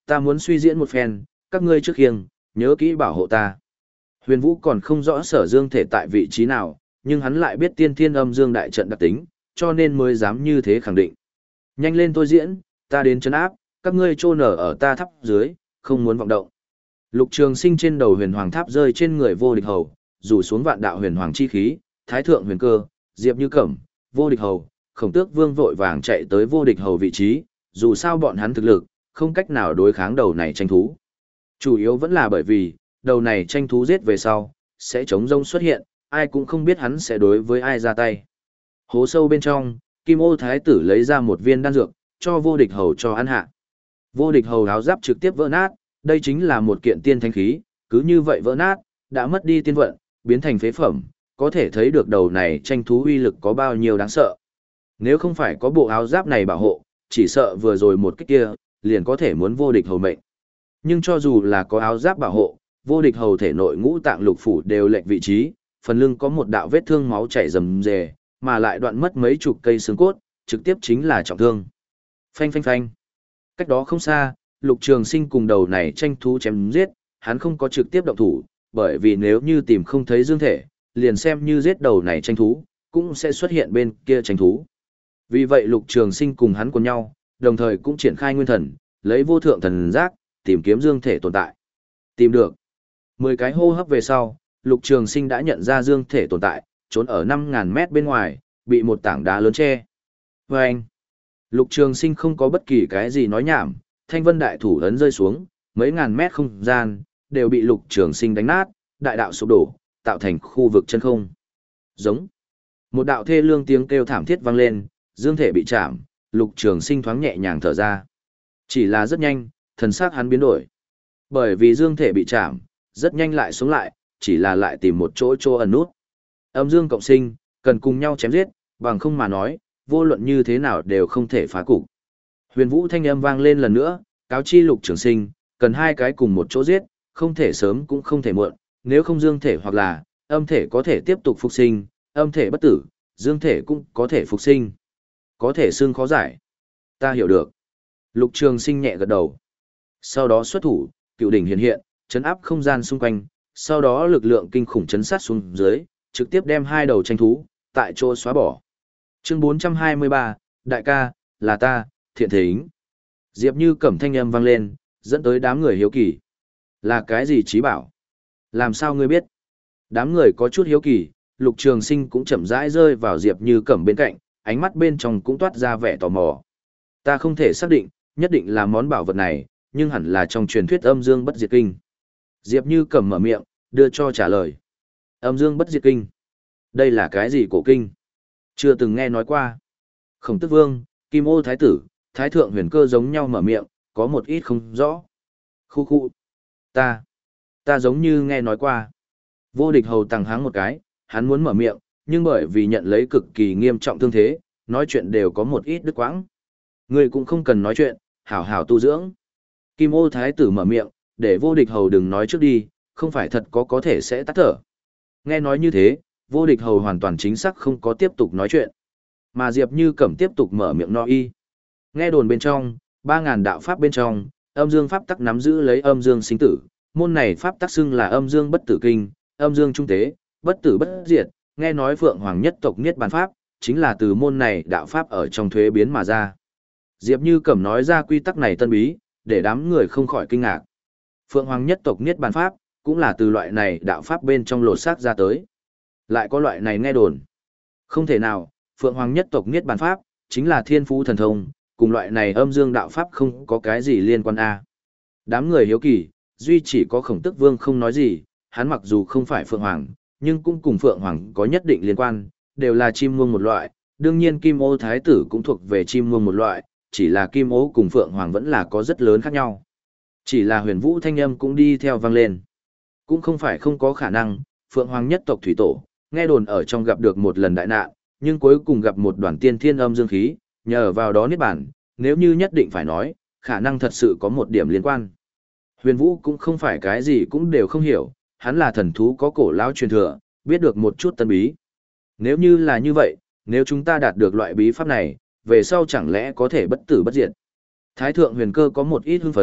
ta muốn suy diễn một phen, các ngươi trước khiêng, nhớ kỹ bảo hộ ta. Huyền Vũ còn không rõ Sở Dương thể tại vị trí nào, nhưng hắn lại biết tiên thiên âm dương đại trận đặc tính, cho nên mới dám như thế khẳng định. Nhanh lên tôi diễn, ta đến trấn áp, các ngươi chôn ở ở ta tháp dưới, không muốn vọng động. Lục Trường Sinh trên đầu huyền hoàng tháp rơi trên người Vô Địch Hầu, rủ xuống vạn đạo huyền hoàng chi khí, Thái thượng huyền cơ, Diệp Như Cẩm, Vô Địch Hầu, Khổng Tước Vương vội vàng chạy tới Vô Địch Hầu vị trí, dù sao bọn hắn thực lực, không cách nào đối kháng đầu này tranh thú. Chủ yếu vẫn là bởi vì, đầu này tranh thú giết về sau, sẽ chống rông xuất hiện, ai cũng không biết hắn sẽ đối với ai ra tay. Hố sâu bên trong, Kim Ô Thái tử lấy ra một viên đan dược, cho Vô Địch Hầu cho ăn hạ. Vô Địch Hầu áo giáp trực tiếp vỡ nát, đây chính là một kiện tiên thánh khí, cứ như vậy vỡ nát, đã mất đi tiên vận, biến thành phế phẩm, có thể thấy được đầu này tranh thú uy lực có bao nhiêu đáng sợ. Nếu không phải có bộ áo giáp này bảo hộ, chỉ sợ vừa rồi một cái kia, liền có thể muốn Vô Địch Hầu mệnh. Nhưng cho dù là có áo giáp bảo hộ, Vô Địch Hầu thể nội ngũ tạng lục phủ đều lệch vị trí, phần lưng có một đạo vết thương máu chảy rầm rề, mà lại đoạn mất mấy chục cây xương cốt, trực tiếp chính là trọng thương. Phanh phanh phanh. Cách đó không xa, Lục Trường Sinh cùng đầu này tranh thú chém giết, hắn không có trực tiếp động thủ, bởi vì nếu như tìm không thấy dương thể, liền xem như giết đầu này tranh thú, cũng sẽ xuất hiện bên kia tranh thú. Vì vậy Lục Trường Sinh cùng hắn cùng nhau, đồng thời cũng triển khai nguyên thần, lấy vô thượng thần giác, tìm kiếm dương thể tồn tại. Tìm được. Mười cái hô hấp về sau, Lục Trường Sinh đã nhận ra dương thể tồn tại, trốn ở năm ngàn mét bên ngoài, bị một tảng đá lớn che. Và anh, Lục Trường Sinh không có bất kỳ cái gì nói nhảm, thanh vân đại thủ ấn rơi xuống, mấy ngàn mét không gian, đều bị Lục Trường Sinh đánh nát, đại đạo sụp đổ, tạo thành khu vực chân không. Giống. Một đạo thê lương tiếng kêu thảm thiết vang lên, dương thể bị chạm, Lục Trường Sinh thoáng nhẹ nhàng thở ra. Chỉ là rất nhanh, thần sắc hắn biến đổi. Bởi vì dương thể bị chạm, rất nhanh lại sống lại, chỉ là lại tìm một chỗ chỗ ẩn nút. Âm dương cộng sinh, cần cùng nhau chém giết, bằng không mà nói, vô luận như thế nào đều không thể phá cục. Huyền Vũ thanh âm vang lên lần nữa, cáo chi Lục Trường Sinh, cần hai cái cùng một chỗ giết, không thể sớm cũng không thể muộn, nếu không dương thể hoặc là âm thể có thể tiếp tục phục sinh, âm thể bất tử, dương thể cũng có thể phục sinh. Có thể xương khó giải. Ta hiểu được. Lục Trường Sinh nhẹ gật đầu. Sau đó xuất thủ, cựu đỉnh hiện hiện, chấn áp không gian xung quanh, sau đó lực lượng kinh khủng chấn sát xuống dưới, trực tiếp đem hai đầu tranh thú, tại chỗ xóa bỏ. Chương bốn trăm hai mươi ba, đại ca, là ta, Thiện Thính. Diệp Như Cẩm thanh âm vang lên, dẫn tới đám người hiếu kỳ. Là cái gì trí bảo? Làm sao ngươi biết? Đám người có chút hiếu kỳ, Lục Trường Sinh cũng chậm rãi rơi vào Diệp Như Cẩm bên cạnh, ánh mắt bên trong cũng toát ra vẻ tò mò. Ta không thể xác định, nhất định là món bảo vật này, nhưng hẳn là trong truyền thuyết âm dương bất diệt kinh. Diệp Như Cẩm mở miệng, đưa cho trả lời. Âm dương bất diệt kinh. Đây là cái gì cổ kinh? Chưa từng nghe nói qua. Khổng Tước Vương, Kim Ô Thái tử, Thái thượng huyền cơ giống nhau mở miệng, có một ít không rõ. Khu khu. Ta. Ta giống như nghe nói qua. Vô Địch Hầu tăng háng một cái, hắn muốn mở miệng, nhưng bởi vì nhận lấy cực kỳ nghiêm trọng thương thế, nói chuyện đều có một ít đứt quãng. Ngươi cũng không cần nói chuyện, hảo hảo tu dưỡng. Kim Ô Thái tử mở miệng, để Vô Địch Hầu đừng nói trước đi, không phải thật có có thể sẽ tắt thở. Nghe nói như thế, Vô Địch Hầu hoàn toàn chính xác không có tiếp tục nói chuyện. Mà Diệp Như Cẩm tiếp tục mở miệng no y. Nghe đồn bên trong, ba ngàn đạo pháp bên trong, âm dương pháp tắc nắm giữ lấy âm dương sinh tử, môn này pháp tắc xưng là âm dương bất tử kinh, âm dương trung tế, bất tử bất diệt, nghe nói Phượng Hoàng nhất tộc niết bàn pháp, chính là từ môn này đạo pháp ở trong thuế biến mà ra. Diệp Như Cẩm nói ra quy tắc này tân bí, để đám người không khỏi kinh ngạc. Phượng Hoàng nhất tộc niết bàn pháp, cũng là từ loại này đạo pháp bên trong lột xác ra tới. Lại có loại này nghe đồn. Không thể nào, Phượng Hoàng nhất tộc niết bàn pháp, chính là thiên phú thần thông, cùng loại này âm dương đạo pháp không có cái gì liên quan a. Đám người hiếu kỳ, duy chỉ có Khổng Tước Vương không nói gì, hắn mặc dù không phải Phượng Hoàng, nhưng cũng cùng Phượng Hoàng có nhất định liên quan, đều là chim muông một loại, đương nhiên Kim Ô Thái tử cũng thuộc về chim muông một loại, chỉ là Kim Ô cùng Phượng Hoàng vẫn là có rất lớn khác nhau. Chỉ là Huyền Vũ thanh âm cũng đi theo vang lên. Cũng không phải không có khả năng, Phượng Hoàng nhất tộc thủy tổ, nghe đồn ở trong gặp được một lần đại nạn, nhưng cuối cùng gặp một đoàn tiên thiên âm dương khí, nhờ vào đó niết bàn, nếu như nhất định phải nói, khả năng thật sự có một điểm liên quan. Huyền Vũ cũng không phải cái gì cũng đều không hiểu, hắn là thần thú có cổ lão truyền thừa, biết được một chút tân bí. Nếu như là như vậy, nếu chúng ta đạt được loại bí pháp này, về sau chẳng lẽ có thể bất tử bất diệt. Thái thượng huyền cơ có một ít hưng phấn,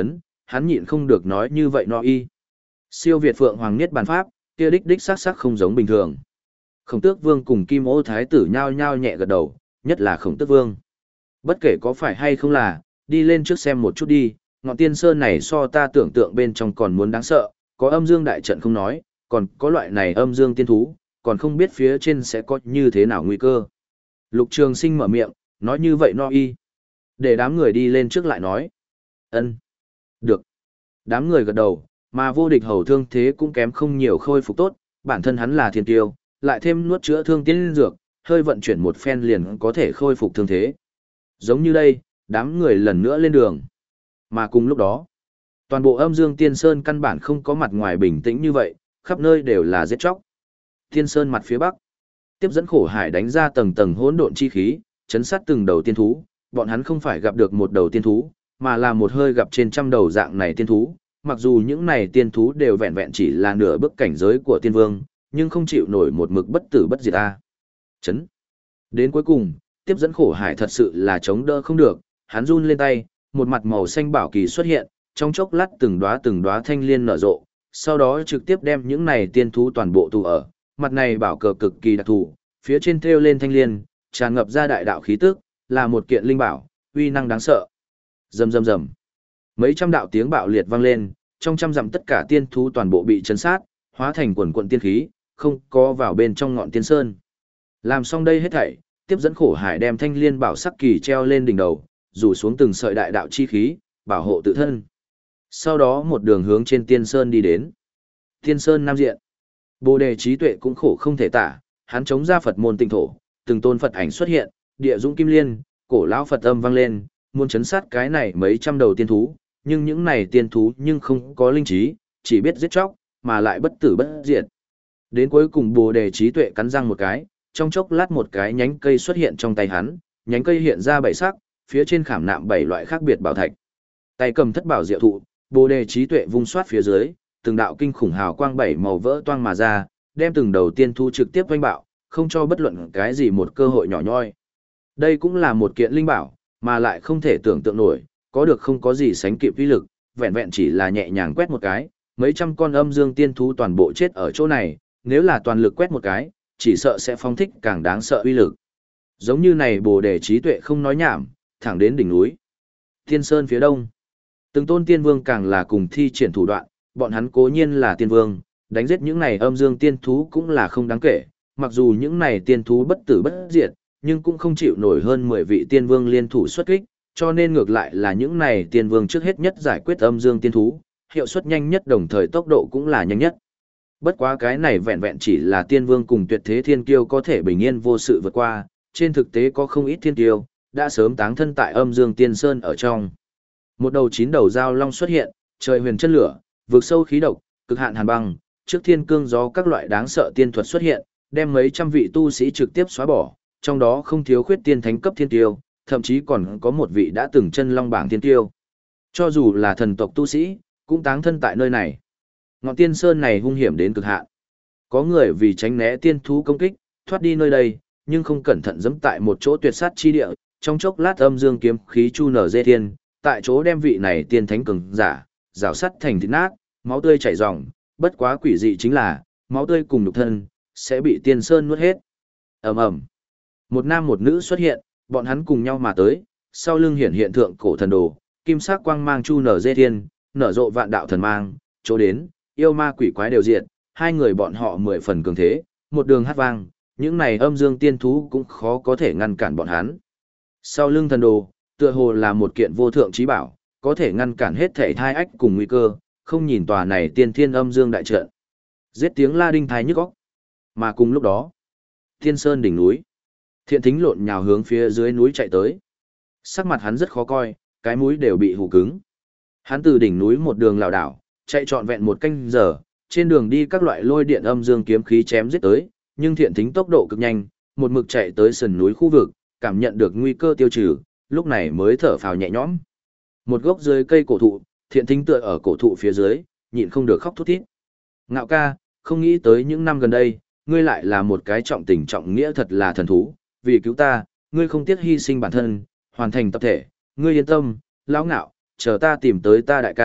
hắn nhịn không được nói như vậy no y. Siêu Việt Phượng Hoàng Niết Bàn Pháp, kia đích đích sắc sắc không giống bình thường. Khổng Tước Vương cùng Kim Ô Thái tử nhao nhao nhẹ gật đầu, nhất là Khổng Tước Vương. Bất kể có phải hay không là, đi lên trước xem một chút đi, ngọn tiên sơn này so ta tưởng tượng bên trong còn muốn đáng sợ, có âm dương đại trận không nói, còn có loại này âm dương tiên thú, còn không biết phía trên sẽ có như thế nào nguy cơ. Lục Trường Sinh mở miệng, nói như vậy no y. Để đám người đi lên trước lại nói. Ân, được. Đám người gật đầu, mà vô địch hầu thương thế cũng kém không nhiều khôi phục tốt, bản thân hắn là thiên tiêu, lại thêm nuốt chữa thương tiên dược, hơi vận chuyển một phen liền có thể khôi phục thương thế. Giống như đây, đám người lần nữa lên đường. Mà cùng lúc đó, toàn bộ âm dương tiên sơn căn bản không có mặt ngoài bình tĩnh như vậy, khắp nơi đều là giết chóc. Tiên sơn mặt phía bắc, tiếp dẫn khổ hải đánh ra tầng tầng hỗn độn chi khí, chấn sát từng đầu tiên thú, bọn hắn không phải gặp được một đầu tiên thú, mà là một hơi gặp trên trăm đầu dạng này tiên thú, mặc dù những này tiên thú đều vẹn vẹn chỉ là nửa bước cảnh giới của tiên vương, nhưng không chịu nổi một mực bất tử bất diệt a. Chấn. Đến cuối cùng, tiếp dẫn khổ hải thật sự là chống đỡ không được, hắn run lên tay, một mặt màu xanh bảo kỳ xuất hiện, trong chốc lát từng đóa từng đóa thanh liên nở rộ, sau đó trực tiếp đem những này tiên thú toàn bộ tụ ở, mặt này bảo cờ cực kỳ đặc thù, phía trên thêu lên thanh liên, tràn ngập ra đại đạo khí tức, là một kiện linh bảo, uy năng đáng sợ. Rầm rầm rầm. Mấy trăm đạo tiếng bạo liệt vang lên, trong trăm dặm tất cả tiên thú toàn bộ bị chấn sát, hóa thành quần quần tiên khí, không có vào bên trong ngọn tiên sơn. Làm xong đây hết thảy, tiếp dẫn khổ hải đem thanh liên bảo sắc kỳ treo lên đỉnh đầu, rủ xuống từng sợi đại đạo chi khí, bảo hộ tự thân. Sau đó một đường hướng trên tiên sơn đi đến. Tiên sơn nam diện. Bồ đề trí tuệ cũng khổ không thể tả, hắn chống ra Phật môn tinh thổ, từng tôn Phật ảnh xuất hiện, địa dũng kim liên, cổ lão Phật âm vang lên, muốn chấn sát cái này mấy trăm đầu tiên thú, nhưng những này tiên thú nhưng không có linh trí, chỉ biết giết chóc, mà lại bất tử bất diệt. Đến cuối cùng Bồ đề trí tuệ cắn răng một cái, trong chốc lát một cái nhánh cây xuất hiện trong tay hắn, nhánh cây hiện ra bảy sắc, phía trên khảm nạm bảy loại khác biệt bảo thạch. Tay cầm thất bảo diệu thụ, Bồ đề trí tuệ vung xoát phía dưới, từng đạo kinh khủng hào quang bảy màu vỡ toang mà ra, đem từng đầu tiên thú trực tiếp vênh bạo, không cho bất luận cái gì một cơ hội nhỏ nhoi. Đây cũng là một kiện linh bảo, mà lại không thể tưởng tượng nổi, có được không có gì sánh kịp uy lực, vẹn vẹn chỉ là nhẹ nhàng quét một cái, mấy trăm con âm dương tiên thú toàn bộ chết ở chỗ này, nếu là toàn lực quét một cái, chỉ sợ sẽ phóng thích càng đáng sợ uy lực. Giống như này Bồ đề trí tuệ không nói nhảm, thẳng đến đỉnh núi. Tiên sơn phía đông, từng tôn tiên vương càng là cùng thi triển thủ đoạn, bọn hắn cố nhiên là tiên vương, đánh giết những này âm dương tiên thú cũng là không đáng kể, mặc dù những này tiên thú bất tử bất diệt, nhưng cũng không chịu nổi hơn mười vị tiên vương liên thủ xuất kích, cho nên ngược lại là những này tiên vương trước hết nhất giải quyết âm dương tiên thú, hiệu suất nhanh nhất đồng thời tốc độ cũng là nhanh nhất. Bất quá cái này vẹn vẹn chỉ là tiên vương cùng tuyệt thế thiên kiêu có thể bình yên vô sự vượt qua, trên thực tế có không ít thiên kiêu, đã sớm táng thân tại âm dương tiên sơn ở trong. Một đầu chín đầu giao long xuất hiện, trời huyền chân lửa, vượt sâu khí độc, cực hạn hàn băng, trước thiên cương gió các loại đáng sợ tiên thuật xuất hiện, đem mấy trăm vị tu sĩ trực tiếp xóa bỏ, trong đó không thiếu khuyết tiên thánh cấp thiên tiêu, thậm chí còn có một vị đã từng chân long bảng thiên tiêu. Cho dù là thần tộc tu sĩ, cũng táng thân tại nơi này. Ngọn tiên sơn này hung hiểm đến cực hạn. Có người vì tránh né tiên thú công kích, thoát đi nơi đây, nhưng không cẩn thận dẫm tại một chỗ tuyệt sát chi địa, trong chốc lát âm dương kiếm khí chu nở dê thiên, tại chỗ đem vị này tiên thánh cường giả, rào sắt thành thịt nát, máu tươi chảy ròng, bất quá quỷ dị chính là, máu tươi cùng nhục thân sẽ bị tiên sơn nuốt hết. Ầm ầm. Một nam một nữ xuất hiện, bọn hắn cùng nhau mà tới, sau lưng hiển hiện thượng cổ thần đồ, kim sắc quang mang chu nở dê thiên, nở rộ vạn đạo thần mang, chỗ đến, yêu ma quỷ quái đều diệt, hai người bọn họ mười phần cường thế, một đường hát vang, những này âm dương tiên thú cũng khó có thể ngăn cản bọn hắn. Sau lưng thần đồ, tựa hồ là một kiện vô thượng trí bảo, có thể ngăn cản hết thể thai ách cùng nguy cơ, không nhìn tòa này tiên thiên âm dương đại trận. Giết tiếng la đinh thái nhức óc. Mà cùng lúc đó, Thiên Sơn đỉnh núi, Thiện Thính lộn nhào hướng phía dưới núi chạy tới. Sắc mặt hắn rất khó coi, cái mũi đều bị hù cứng. Hắn từ đỉnh núi một đường lảo đảo, chạy trọn vẹn một canh giờ, trên đường đi các loại lôi điện âm dương kiếm khí chém giết tới, nhưng Thiện Thính tốc độ cực nhanh, một mực chạy tới sườn núi khu vực, cảm nhận được nguy cơ tiêu trừ, lúc này mới thở phào nhẹ nhõm. Một gốc dưới cây cổ thụ, Thiện Thính tựa ở cổ thụ phía dưới, nhịn không được khóc thút thít. Ngạo ca, không nghĩ tới những năm gần đây, ngươi lại là một cái trọng tình trọng nghĩa thật là thần thú, vì cứu ta, ngươi không tiếc hy sinh bản thân, hoàn thành tập thể, ngươi yên tâm, lão ngạo, chờ ta tìm tới ta đại ca,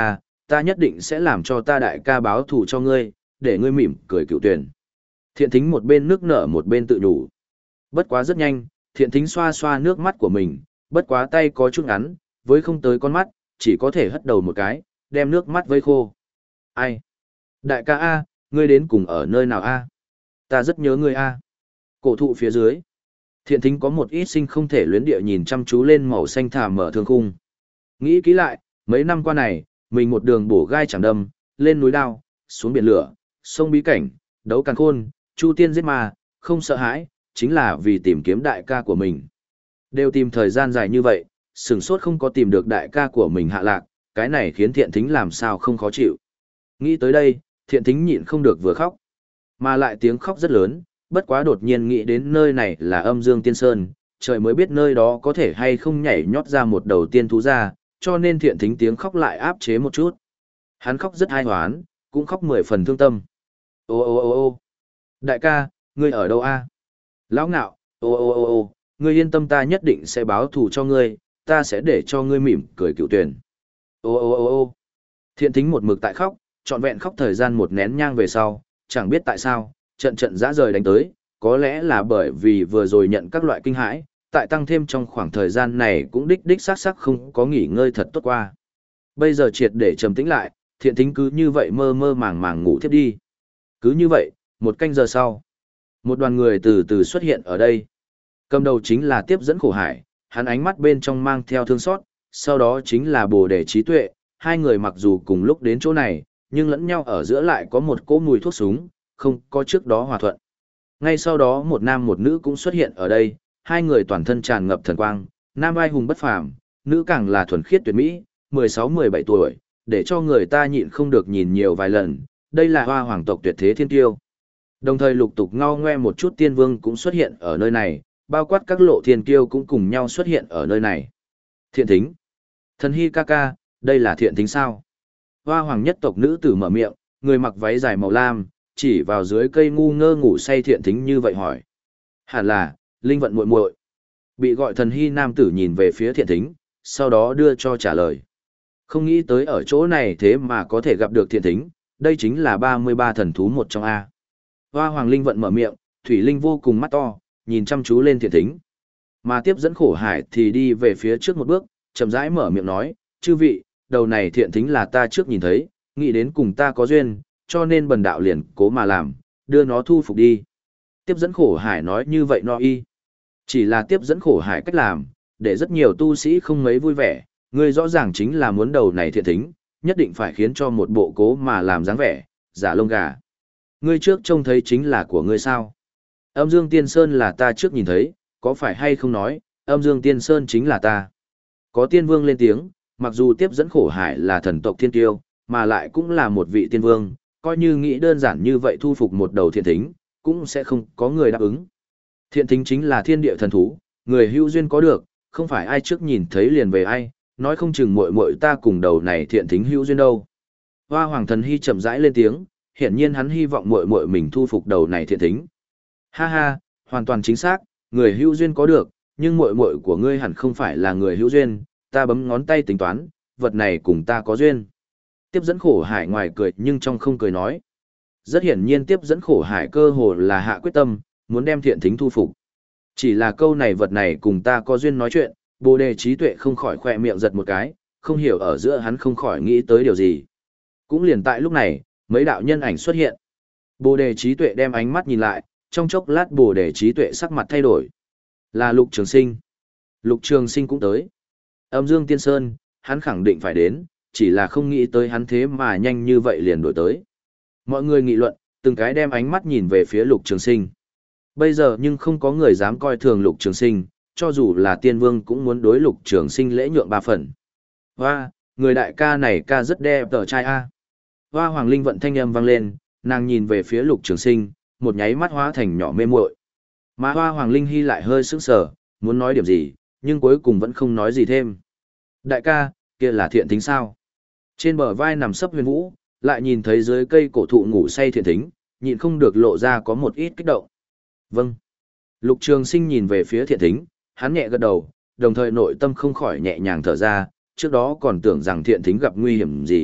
ta nhất định sẽ làm cho ta đại ca báo thù cho ngươi, để ngươi mỉm cười cựu tuyển. Thiện thính một bên nước nở một bên tự nhủ. Bất quá rất nhanh, thiện thính xoa xoa nước mắt của mình, bất quá tay có chút ngắn, với không tới con mắt, chỉ có thể hất đầu một cái, đem nước mắt vây khô. Ai? Đại ca A, ngươi đến cùng ở nơi nào A? Ta rất nhớ ngươi A. Cổ thụ phía dưới. Thiện thính có một ít sinh không thể luyến địa nhìn chăm chú lên màu xanh thảm mở thương khung. Nghĩ kỹ lại, mấy năm qua này, mình một đường bổ gai chẳng đâm, lên núi đao, xuống biển lửa, sông bí cảnh, đấu càn khôn, chu tiên giết ma, không sợ hãi, chính là vì tìm kiếm đại ca của mình. Đều tìm thời gian dài như vậy, sửng sốt không có tìm được đại ca của mình hạ lạc, cái này khiến thiện thính làm sao không khó chịu. Nghĩ tới đây, thiện thính nhịn không được vừa khóc. Mà lại tiếng khóc rất lớn, bất quá đột nhiên nghĩ đến nơi này là âm dương tiên sơn, trời mới biết nơi đó có thể hay không nhảy nhót ra một đầu tiên thú ra, cho nên thiện thính tiếng khóc lại áp chế một chút. Hắn khóc rất ai hoán, cũng khóc mười phần thương tâm. Ô ô ô ô đại ca, ngươi ở đâu a? Lão ngạo, ô ô ô ô, ngươi yên tâm ta nhất định sẽ báo thù cho ngươi, ta sẽ để cho ngươi mỉm cười cựu tuyển. Ô ô ô ô thiện thính một mực tại khóc, trọn vẹn khóc thời gian một nén nhang về sau, chẳng biết tại sao, trận trận dã rời đánh tới, có lẽ là bởi vì vừa rồi nhận các loại kinh hãi, tại tăng thêm trong khoảng thời gian này cũng đích đích xác xác không có nghỉ ngơi thật tốt qua. Bây giờ triệt để trầm tĩnh lại, thiện thính cứ như vậy mơ mơ màng màng ngủ thiếp đi. Cứ như vậy, một canh giờ sau, một đoàn người từ từ xuất hiện ở đây. Cầm đầu chính là tiếp dẫn khổ hải, hắn ánh mắt bên trong mang theo thương xót, sau đó chính là bồ đề trí tuệ, hai người mặc dù cùng lúc đến chỗ này, nhưng lẫn nhau ở giữa lại có một cỗ mùi thuốc súng, không có trước đó hòa thuận. Ngay sau đó một nam một nữ cũng xuất hiện ở đây, hai người toàn thân tràn ngập thần quang, nam ai hùng bất phàm, nữ càng là thuần khiết tuyệt mỹ, mười sáu mười bảy tuổi, để cho người ta nhịn không được nhìn nhiều vài lần, đây là hoa hoàng tộc tuyệt thế thiên tiêu. Đồng thời lục tục ngao ngoe một chút tiên vương cũng xuất hiện ở nơi này, bao quát các lộ thiên kiêu cũng cùng nhau xuất hiện ở nơi này. Thiện thính. Thần hy ca ca, đây là thiện thính sao? Hoa hoàng nhất tộc nữ tử mở miệng, người mặc váy dài màu lam, chỉ vào dưới cây ngu ngơ ngủ say thiện thính như vậy hỏi. Hẳn là, linh vận muội muội. Bị gọi thần hy nam tử nhìn về phía thiện thính, sau đó đưa cho trả lời. Không nghĩ tới ở chỗ này thế mà có thể gặp được thiện thính, đây chính là ba mươi ba thần thú một trong A. Hoa hoàng linh vận mở miệng, thủy linh vô cùng mắt to, nhìn chăm chú lên thiện thính. Mà tiếp dẫn khổ hải thì đi về phía trước một bước, chậm rãi mở miệng nói, chư vị, đầu này thiện thính là ta trước nhìn thấy, nghĩ đến cùng ta có duyên, cho nên bần đạo liền cố mà làm, đưa nó thu phục đi. Tiếp dẫn khổ hải nói như vậy no y. Chỉ là tiếp dẫn khổ hải cách làm, để rất nhiều tu sĩ không mấy vui vẻ, người rõ ràng chính là muốn đầu này thiện thính, nhất định phải khiến cho một bộ cố mà làm dáng vẻ, giả lông gà. Ngươi trước trông thấy chính là của ngươi sao? Âm Dương Tiên Sơn là ta trước nhìn thấy, có phải hay không nói, Âm Dương Tiên Sơn chính là ta. Có tiên vương lên tiếng, mặc dù tiếp dẫn khổ hải là thần tộc thiên tiêu, mà lại cũng là một vị tiên vương, coi như nghĩ đơn giản như vậy thu phục một đầu thiện thính, cũng sẽ không có người đáp ứng. Thiện thính chính là thiên địa thần thú, người hữu duyên có được, không phải ai trước nhìn thấy liền về ai, nói không chừng muội muội ta cùng đầu này thiện thính hữu duyên đâu. Hoa Hoàng Thần Hy chậm rãi lên tiếng, hiển nhiên hắn hy vọng muội muội mình thu phục đầu này thiện thính. Ha ha, hoàn toàn chính xác, người hữu duyên có được, nhưng muội muội của ngươi hẳn không phải là người hữu duyên, ta bấm ngón tay tính toán, vật này cùng ta có duyên. Tiếp dẫn khổ hải ngoài cười nhưng trong không cười nói. Rất hiển nhiên tiếp dẫn khổ hải cơ hồ là hạ quyết tâm, muốn đem thiện thính thu phục. Chỉ là câu này vật này cùng ta có duyên nói chuyện, bồ đề trí tuệ không khỏi khỏe miệng giật một cái, không hiểu ở giữa hắn không khỏi nghĩ tới điều gì. Cũng liền tại lúc này, mấy đạo nhân ảnh xuất hiện. Bồ đề trí tuệ đem ánh mắt nhìn lại, trong chốc lát bồ đề trí tuệ sắc mặt thay đổi. Là Lục Trường Sinh. Lục Trường Sinh cũng tới. Âm Dương Tiên Sơn, hắn khẳng định phải đến, chỉ là không nghĩ tới hắn thế mà nhanh như vậy liền đổi tới. Mọi người nghị luận, từng cái đem ánh mắt nhìn về phía Lục Trường Sinh. Bây giờ nhưng không có người dám coi thường Lục Trường Sinh, cho dù là tiên vương cũng muốn đối Lục Trường Sinh lễ nhượng ba phần. Hoa, người đại ca này ca rất đẹp tờ trai a. Hoa Hoàng Linh vận thanh âm vang lên, nàng nhìn về phía Lục Trường Sinh, một nháy mắt hóa thành nhỏ mê muội. Mà Hoa Hoàng Linh Hy lại hơi sững sờ, muốn nói điểm gì, nhưng cuối cùng vẫn không nói gì thêm. Đại ca, kia là thiện thính sao? Trên bờ vai nằm sấp Huyền Vũ, lại nhìn thấy dưới cây cổ thụ ngủ say thiện thính, nhịn không được lộ ra có một ít kích động. Vâng. Lục Trường Sinh nhìn về phía thiện thính, hắn nhẹ gật đầu, đồng thời nội tâm không khỏi nhẹ nhàng thở ra, trước đó còn tưởng rằng thiện thính gặp nguy hiểm gì,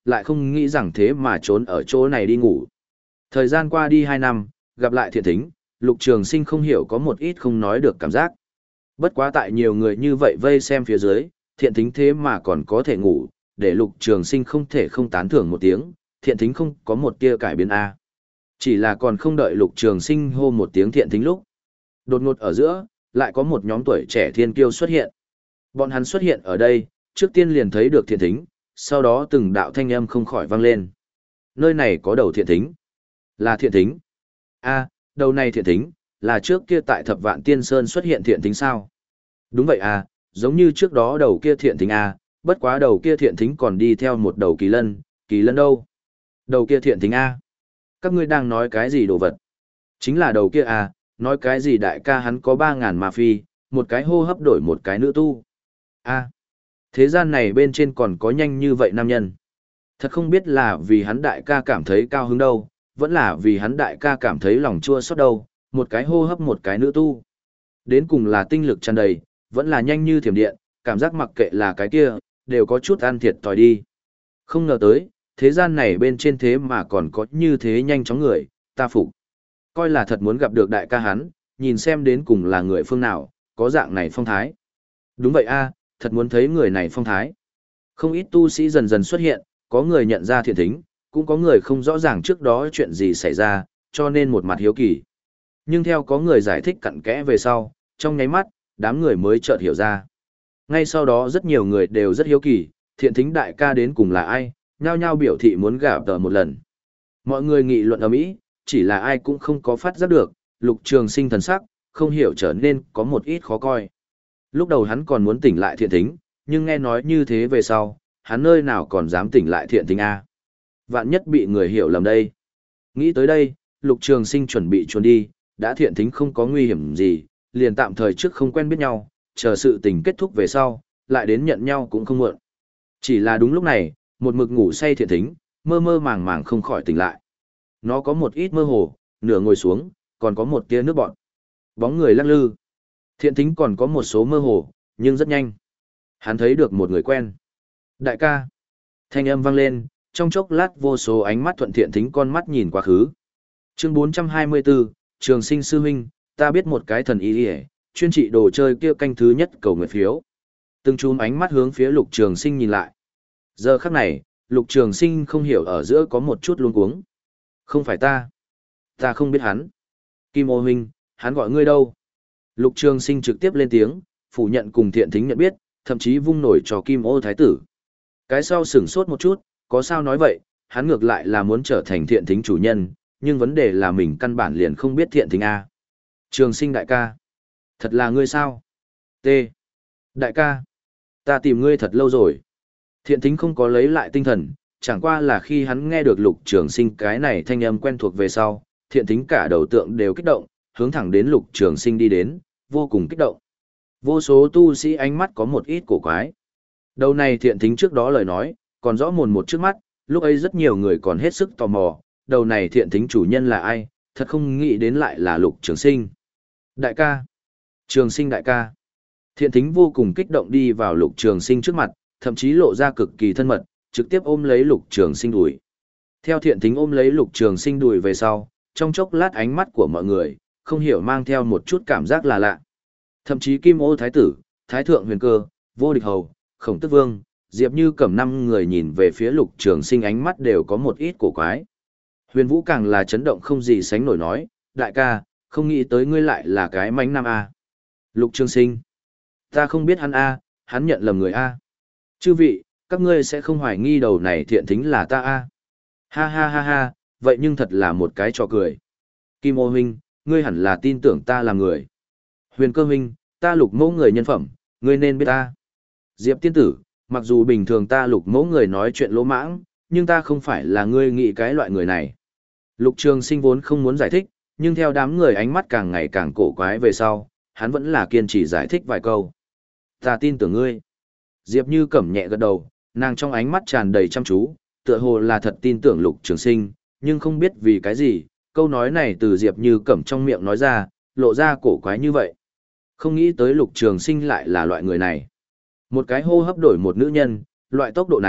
lại không nghĩ rằng thế mà trốn ở chỗ này đi ngủ. Thời gian qua đi hai năm, gặp lại Thiện Thính, Lục Trường Sinh không hiểu có một ít không nói được cảm giác. Bất quá tại nhiều người như vậy vây xem phía dưới, Thiện Thính thế mà còn có thể ngủ, để Lục Trường Sinh không thể không tán thưởng một tiếng, Thiện Thính không có một tia cải biến a. Chỉ là còn không đợi Lục Trường Sinh hô một tiếng Thiện Thính lúc, đột ngột ở giữa, lại có một nhóm tuổi trẻ thiên kiêu xuất hiện. Bọn hắn xuất hiện ở đây, trước tiên liền thấy được Thiện Thính, sau đó từng đạo thanh âm không khỏi vang lên. Nơi này có đầu Thiện Thính. Là Thiện Thính. A, đầu này Thiện Thính, là trước kia tại Thập Vạn Tiên Sơn xuất hiện Thiện Thính sao? Đúng vậy à, giống như trước đó đầu kia Thiện Thính a, bất quá đầu kia Thiện Thính còn đi theo một đầu Kỳ Lân, Kỳ Lân đâu? Đầu kia Thiện Thính a. Các ngươi đang nói cái gì đồ vật? Chính là đầu kia a, nói cái gì đại ca hắn có ba ngàn ma phi, một cái hô hấp đổi một cái nữ tu. A. Thế gian này bên trên còn có nhanh như vậy nam nhân. Thật không biết là vì hắn đại ca cảm thấy cao hứng đâu, vẫn là vì hắn đại ca cảm thấy lòng chua xót đâu, một cái hô hấp một cái nữ tu. Đến cùng là tinh lực tràn đầy, vẫn là nhanh như thiểm điện, cảm giác mặc kệ là cái kia, đều có chút ăn thiệt thòi đi. Không ngờ tới, thế gian này bên trên thế mà còn có như thế nhanh chóng người, ta phục. Coi là thật muốn gặp được đại ca hắn, nhìn xem đến cùng là người phương nào, có dạng này phong thái. Đúng vậy a, thật muốn thấy người này phong thái. Không ít tu sĩ dần dần xuất hiện, có người nhận ra Thiện Thính, cũng có người không rõ ràng trước đó chuyện gì xảy ra, cho nên một mặt hiếu kỳ. Nhưng theo có người giải thích cặn kẽ về sau, trong nháy mắt, đám người mới chợt hiểu ra. Ngay sau đó rất nhiều người đều rất hiếu kỳ, Thiện Thính đại ca đến cùng là ai, nhao nhao biểu thị muốn gặp tờ một lần. Mọi người nghị luận ầm ĩ, chỉ là ai cũng không có phát giác được, Lục Trường Sinh thần sắc, không hiểu trở nên có một ít khó coi. Lúc đầu hắn còn muốn tỉnh lại Thiện Thính, nhưng nghe nói như thế về sau, hắn nơi nào còn dám tỉnh lại Thiện Thính a? Vạn nhất bị người hiểu lầm đây. Nghĩ tới đây, Lục Trường Sinh chuẩn bị trốn đi, đã Thiện Thính không có nguy hiểm gì, liền tạm thời trước không quen biết nhau, chờ sự tình kết thúc về sau, lại đến nhận nhau cũng không muộn. Chỉ là đúng lúc này, một mực ngủ say Thiện Thính, mơ mơ màng màng không khỏi tỉnh lại. Nó có một ít mơ hồ, nửa ngồi xuống, còn có một tia nước bọt. Bóng người lắc lư. Thiện Thính còn có một số mơ hồ, nhưng rất nhanh. Hắn thấy được một người quen. Đại ca. Thanh âm vang lên, trong chốc lát vô số ánh mắt thuận Thiện Thính con mắt nhìn quá khứ. Chương bốn trăm hai mươi bốn, Trường Sinh sư huynh, ta biết một cái thần y y, chuyên trị đồ chơi kia canh thứ nhất cầu nguyện phiếu. Từng chùm ánh mắt hướng phía Lục Trường Sinh nhìn lại. Giờ khắc này, Lục Trường Sinh không hiểu ở giữa có một chút luống cuống. Không phải ta. Ta không biết hắn. Kim Ô huynh, hắn gọi ngươi đâu? Lục Trường Sinh trực tiếp lên tiếng, phủ nhận cùng Thiện Thính nhận biết, thậm chí vung nổi cho Kim Ô thái tử. Cái sau sửng sốt một chút, có sao nói vậy, hắn ngược lại là muốn trở thành Thiện Thính chủ nhân, nhưng vấn đề là mình căn bản liền không biết Thiện Thính a. Trường Sinh đại ca. Thật là ngươi sao? T. Đại ca. Ta tìm ngươi thật lâu rồi. Thiện Thính không có lấy lại tinh thần, chẳng qua là khi hắn nghe được Lục Trường Sinh cái này thanh âm quen thuộc về sau, Thiện Thính cả đầu tượng đều kích động, hướng thẳng đến Lục Trường Sinh đi đến, vô cùng kích động. Vô số tu sĩ ánh mắt có một ít cổ quái. Đầu này Thiện Thính trước đó lời nói, còn rõ mồn một trước mắt, lúc ấy rất nhiều người còn hết sức tò mò, đầu này Thiện Thính chủ nhân là ai, thật không nghĩ đến lại là Lục Trường Sinh. Đại ca. Trường Sinh đại ca. Thiện Thính vô cùng kích động đi vào Lục Trường Sinh trước mặt, thậm chí lộ ra cực kỳ thân mật, trực tiếp ôm lấy Lục Trường Sinh đùi. Theo Thiện Thính ôm lấy Lục Trường Sinh đùi về sau, trong chốc lát ánh mắt của mọi người, không hiểu mang theo một chút cảm giác là lạ. Thậm chí Kim Ô Thái tử, Thái Thượng Huyền Cơ, Vô Địch Hầu, Khổng Tước Vương, Diệp Như Cẩm năm người nhìn về phía Lục Trường Sinh ánh mắt đều có một ít cổ quái. Huyền Vũ càng là chấn động không gì sánh nổi nói, đại ca, không nghĩ tới ngươi lại là cái mánh nam A. Lục Trường Sinh. Ta không biết hắn A, hắn nhận lầm người A. Chư vị, các ngươi sẽ không hoài nghi đầu này Thiện Thính là ta A. Ha ha ha ha, vậy nhưng thật là một cái trò cười. Kim Ô huynh, ngươi hẳn là tin tưởng ta là người. Huyền Cơ huynh, ta Lục mẫu người nhân phẩm, ngươi nên biết ta. Diệp tiên tử, mặc dù bình thường ta Lục mẫu người nói chuyện lỗ mãng, nhưng ta không phải là ngươi nghĩ cái loại người này. Lục Trường Sinh vốn không muốn giải thích, nhưng theo đám người ánh mắt càng ngày càng cổ quái về sau, hắn vẫn là kiên trì giải thích vài câu. Ta tin tưởng ngươi. Diệp Như Cẩm nhẹ gật đầu, nàng trong ánh mắt tràn đầy chăm chú, tựa hồ là thật tin tưởng Lục Trường Sinh, nhưng không biết vì cái gì, câu nói này từ Diệp Như Cẩm trong miệng nói ra, lộ ra cổ quái như vậy. Không nghĩ tới Lục Trường Sinh lại là loại người này. Một cái hô hấp đổi một nữ nhân, loại tốc độ này,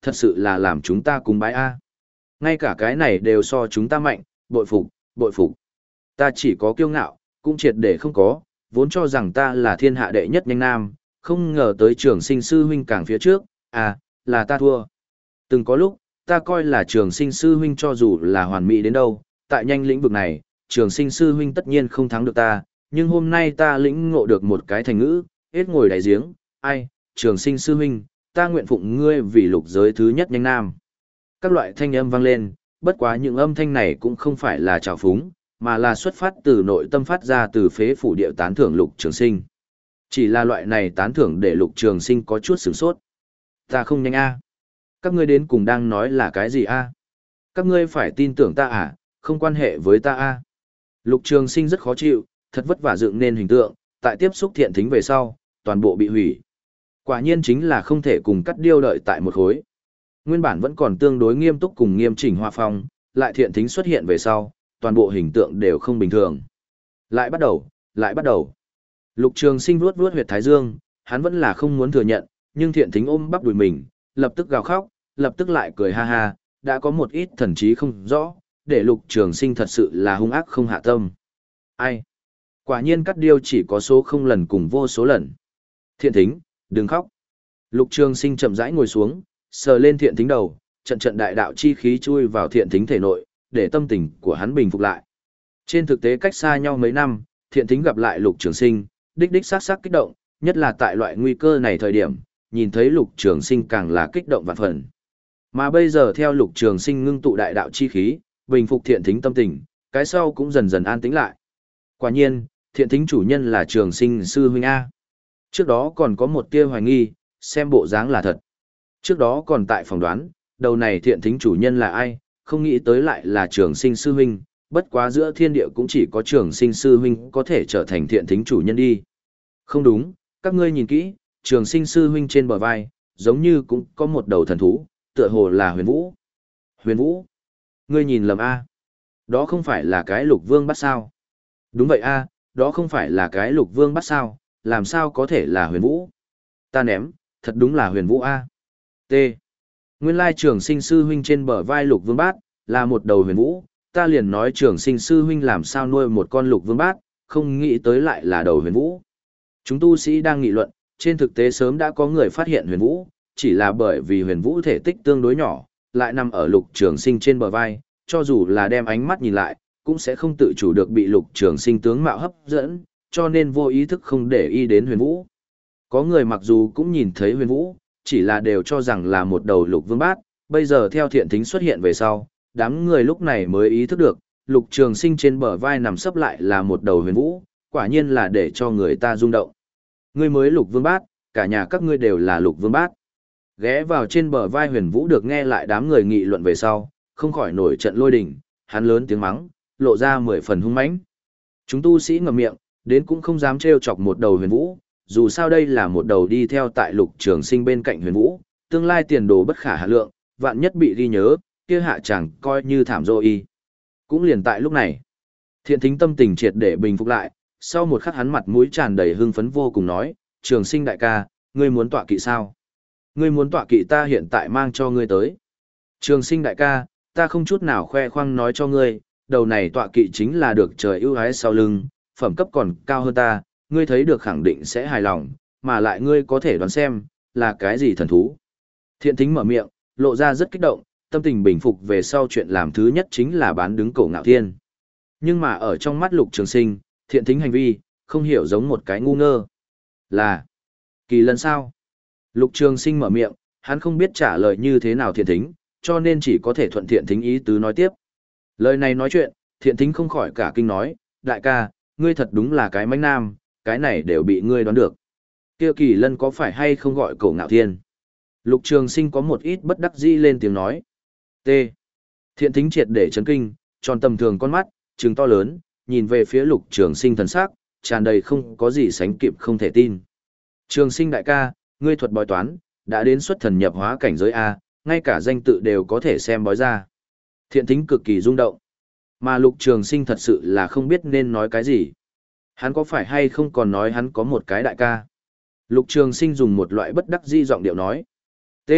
thật sự là làm chúng ta cúng bái a. Ngay cả cái này đều so chúng ta mạnh, bội phục, bội phục. Ta chỉ có kiêu ngạo, cũng triệt để không có, vốn cho rằng ta là thiên hạ đệ nhất nhanh nam, không ngờ tới trường sinh sư huynh càng phía trước, à, là ta thua. Từng có lúc, ta coi là trường sinh sư huynh cho dù là hoàn mỹ đến đâu, tại nhanh lĩnh vực này, trường sinh sư huynh tất nhiên không thắng được ta, nhưng hôm nay ta lĩnh ngộ được một cái thành ngữ, hết ngồi đáy giếng, ai, trường sinh sư huynh, ta nguyện phụng ngươi vì lục giới thứ nhất nhanh nam. Các loại thanh âm vang lên, bất quá những âm thanh này cũng không phải là trào phúng, mà là xuất phát từ nội tâm phát ra từ phế phủ điệu tán thưởng lục trường sinh. Chỉ là loại này tán thưởng để lục trường sinh có chút sửng sốt. Ta không nhanh a. Các ngươi đến cùng đang nói là cái gì a? Các ngươi phải tin tưởng ta à, không quan hệ với ta a. Lục trường sinh rất khó chịu, thật vất vả dựng nên hình tượng, tại tiếp xúc thiện thính về sau, toàn bộ bị hủy. Quả nhiên chính là không thể cùng cắt điêu đợi tại một khối. Nguyên bản vẫn còn tương đối nghiêm túc cùng nghiêm chỉnh hoa phong, lại thiện thính xuất hiện về sau, toàn bộ hình tượng đều không bình thường. Lại bắt đầu, lại bắt đầu. Lục trường sinh vuốt vuốt huyệt thái dương, hắn vẫn là không muốn thừa nhận, nhưng thiện thính ôm bắp đùi mình, lập tức gào khóc, lập tức lại cười ha ha, đã có một ít thần trí không rõ, để lục trường sinh thật sự là hung ác không hạ tâm. Ai? Quả nhiên cắt điêu chỉ có số không lần cùng vô số lần. Thiện thính, đừng khóc. Lục trường sinh chậm rãi ngồi xuống, sờ lên thiện thính đầu, trận trận đại đạo chi khí chui vào thiện thính thể nội, để tâm tình của hắn bình phục lại. Trên thực tế cách xa nhau mấy năm, thiện thính gặp lại lục trường sinh, đích đích sắc sắc kích động, nhất là tại loại nguy cơ này thời điểm, nhìn thấy lục trường sinh càng là kích động vạn phần. Mà bây giờ theo lục trường sinh ngưng tụ đại đạo chi khí, bình phục thiện thính tâm tình, cái sau cũng dần dần an tĩnh lại. Quả nhiên, thiện thính chủ nhân là trường sinh sư huynh A. Trước đó còn có một tia hoài nghi, xem bộ dáng là thật. Trước đó còn tại phỏng đoán, đầu này thiện thính chủ nhân là ai, không nghĩ tới lại là trường sinh sư huynh, bất quá giữa thiên địa cũng chỉ có trường sinh sư huynh có thể trở thành thiện thính chủ nhân đi. Không đúng, các ngươi nhìn kỹ, trường sinh sư huynh trên bờ vai, giống như cũng có một đầu thần thú, tựa hồ là huyền vũ. Huyền vũ? Ngươi nhìn lầm A. Đó không phải là cái lục vương bắt sao? Đúng vậy A, đó không phải là cái lục vương bắt sao, làm sao có thể là huyền vũ? Ta ném, thật đúng là huyền vũ A. T. Nguyên lai trường sinh sư huynh trên bờ vai lục vương bát, là một đầu huyền vũ, ta liền nói trường sinh sư huynh làm sao nuôi một con lục vương bát, không nghĩ tới lại là đầu huyền vũ. Chúng tu sĩ đang nghị luận, trên thực tế sớm đã có người phát hiện huyền vũ, chỉ là bởi vì huyền vũ thể tích tương đối nhỏ, lại nằm ở lục trường sinh trên bờ vai, cho dù là đem ánh mắt nhìn lại, cũng sẽ không tự chủ được bị lục trường sinh tướng mạo hấp dẫn, cho nên vô ý thức không để ý đến huyền vũ. Có người mặc dù cũng nhìn thấy huyền vũ, chỉ là đều cho rằng là một đầu lục vương bát, bây giờ theo thiện thính xuất hiện về sau, đám người lúc này mới ý thức được, lục trường sinh trên bờ vai nằm sấp lại là một đầu huyền vũ, quả nhiên là để cho người ta rung động. Ngươi mới lục vương bát, cả nhà các ngươi đều là lục vương bát. Ghé vào trên bờ vai huyền vũ được nghe lại đám người nghị luận về sau, không khỏi nổi trận lôi đình, hắn lớn tiếng mắng, lộ ra mười phần hung mãnh. Chúng tu sĩ ngậm miệng, đến cũng không dám trêu chọc một đầu huyền vũ, dù sao đây là một đầu đi theo tại lục trường sinh bên cạnh huyền vũ, tương lai tiền đồ bất khả hạ lượng, vạn nhất bị ghi nhớ, kia hạ chẳng coi như thảm dô y. Cũng liền tại lúc này, thiện thính tâm tình triệt để bình phục lại, sau một khắc hắn mặt mũi tràn đầy hưng phấn vô cùng nói, trường sinh đại ca, ngươi muốn tọa kỵ sao? Ngươi muốn tọa kỵ ta hiện tại mang cho ngươi tới. Trường sinh đại ca, ta không chút nào khoe khoang nói cho ngươi, đầu này tọa kỵ chính là được trời ưu ái sau lưng, phẩm cấp còn cao hơn ta, ngươi thấy được khẳng định sẽ hài lòng, mà lại ngươi có thể đoán xem, là cái gì thần thú. Thiện thính mở miệng, lộ ra rất kích động, tâm tình bình phục về sau chuyện làm thứ nhất chính là bán đứng Cổ Ngạo Thiên. Nhưng mà ở trong mắt lục trường sinh, thiện thính hành vi, không hiểu giống một cái ngu ngơ. Là, kỳ lân sao? Lục trường sinh mở miệng, hắn không biết trả lời như thế nào thiện thính, cho nên chỉ có thể thuận thiện thính ý tứ nói tiếp. Lời này nói chuyện, thiện thính không khỏi cả kinh nói, đại ca, ngươi thật đúng là cái mánh nam, cái này đều bị ngươi đoán được. Kia kỳ lân có phải hay không gọi Cổ Ngạo Thiên? Lục trường sinh có một ít bất đắc dĩ lên tiếng nói. T. Thiện thính triệt để chấn kinh, tròn tầm thường con mắt, trừng to lớn, nhìn về phía lục trường sinh thần sắc, tràn đầy không có gì sánh kịp không thể tin. Trường sinh đại ca, ngươi thuật bói toán, đã đến xuất thần nhập hóa cảnh giới A, ngay cả danh tự đều có thể xem bói ra. Thiện thính cực kỳ rung động. Mà lục trường sinh thật sự là không biết nên nói cái gì. Hắn có phải hay không còn nói hắn có một cái đại ca. Lục trường sinh dùng một loại bất đắc di giọng điệu nói. T.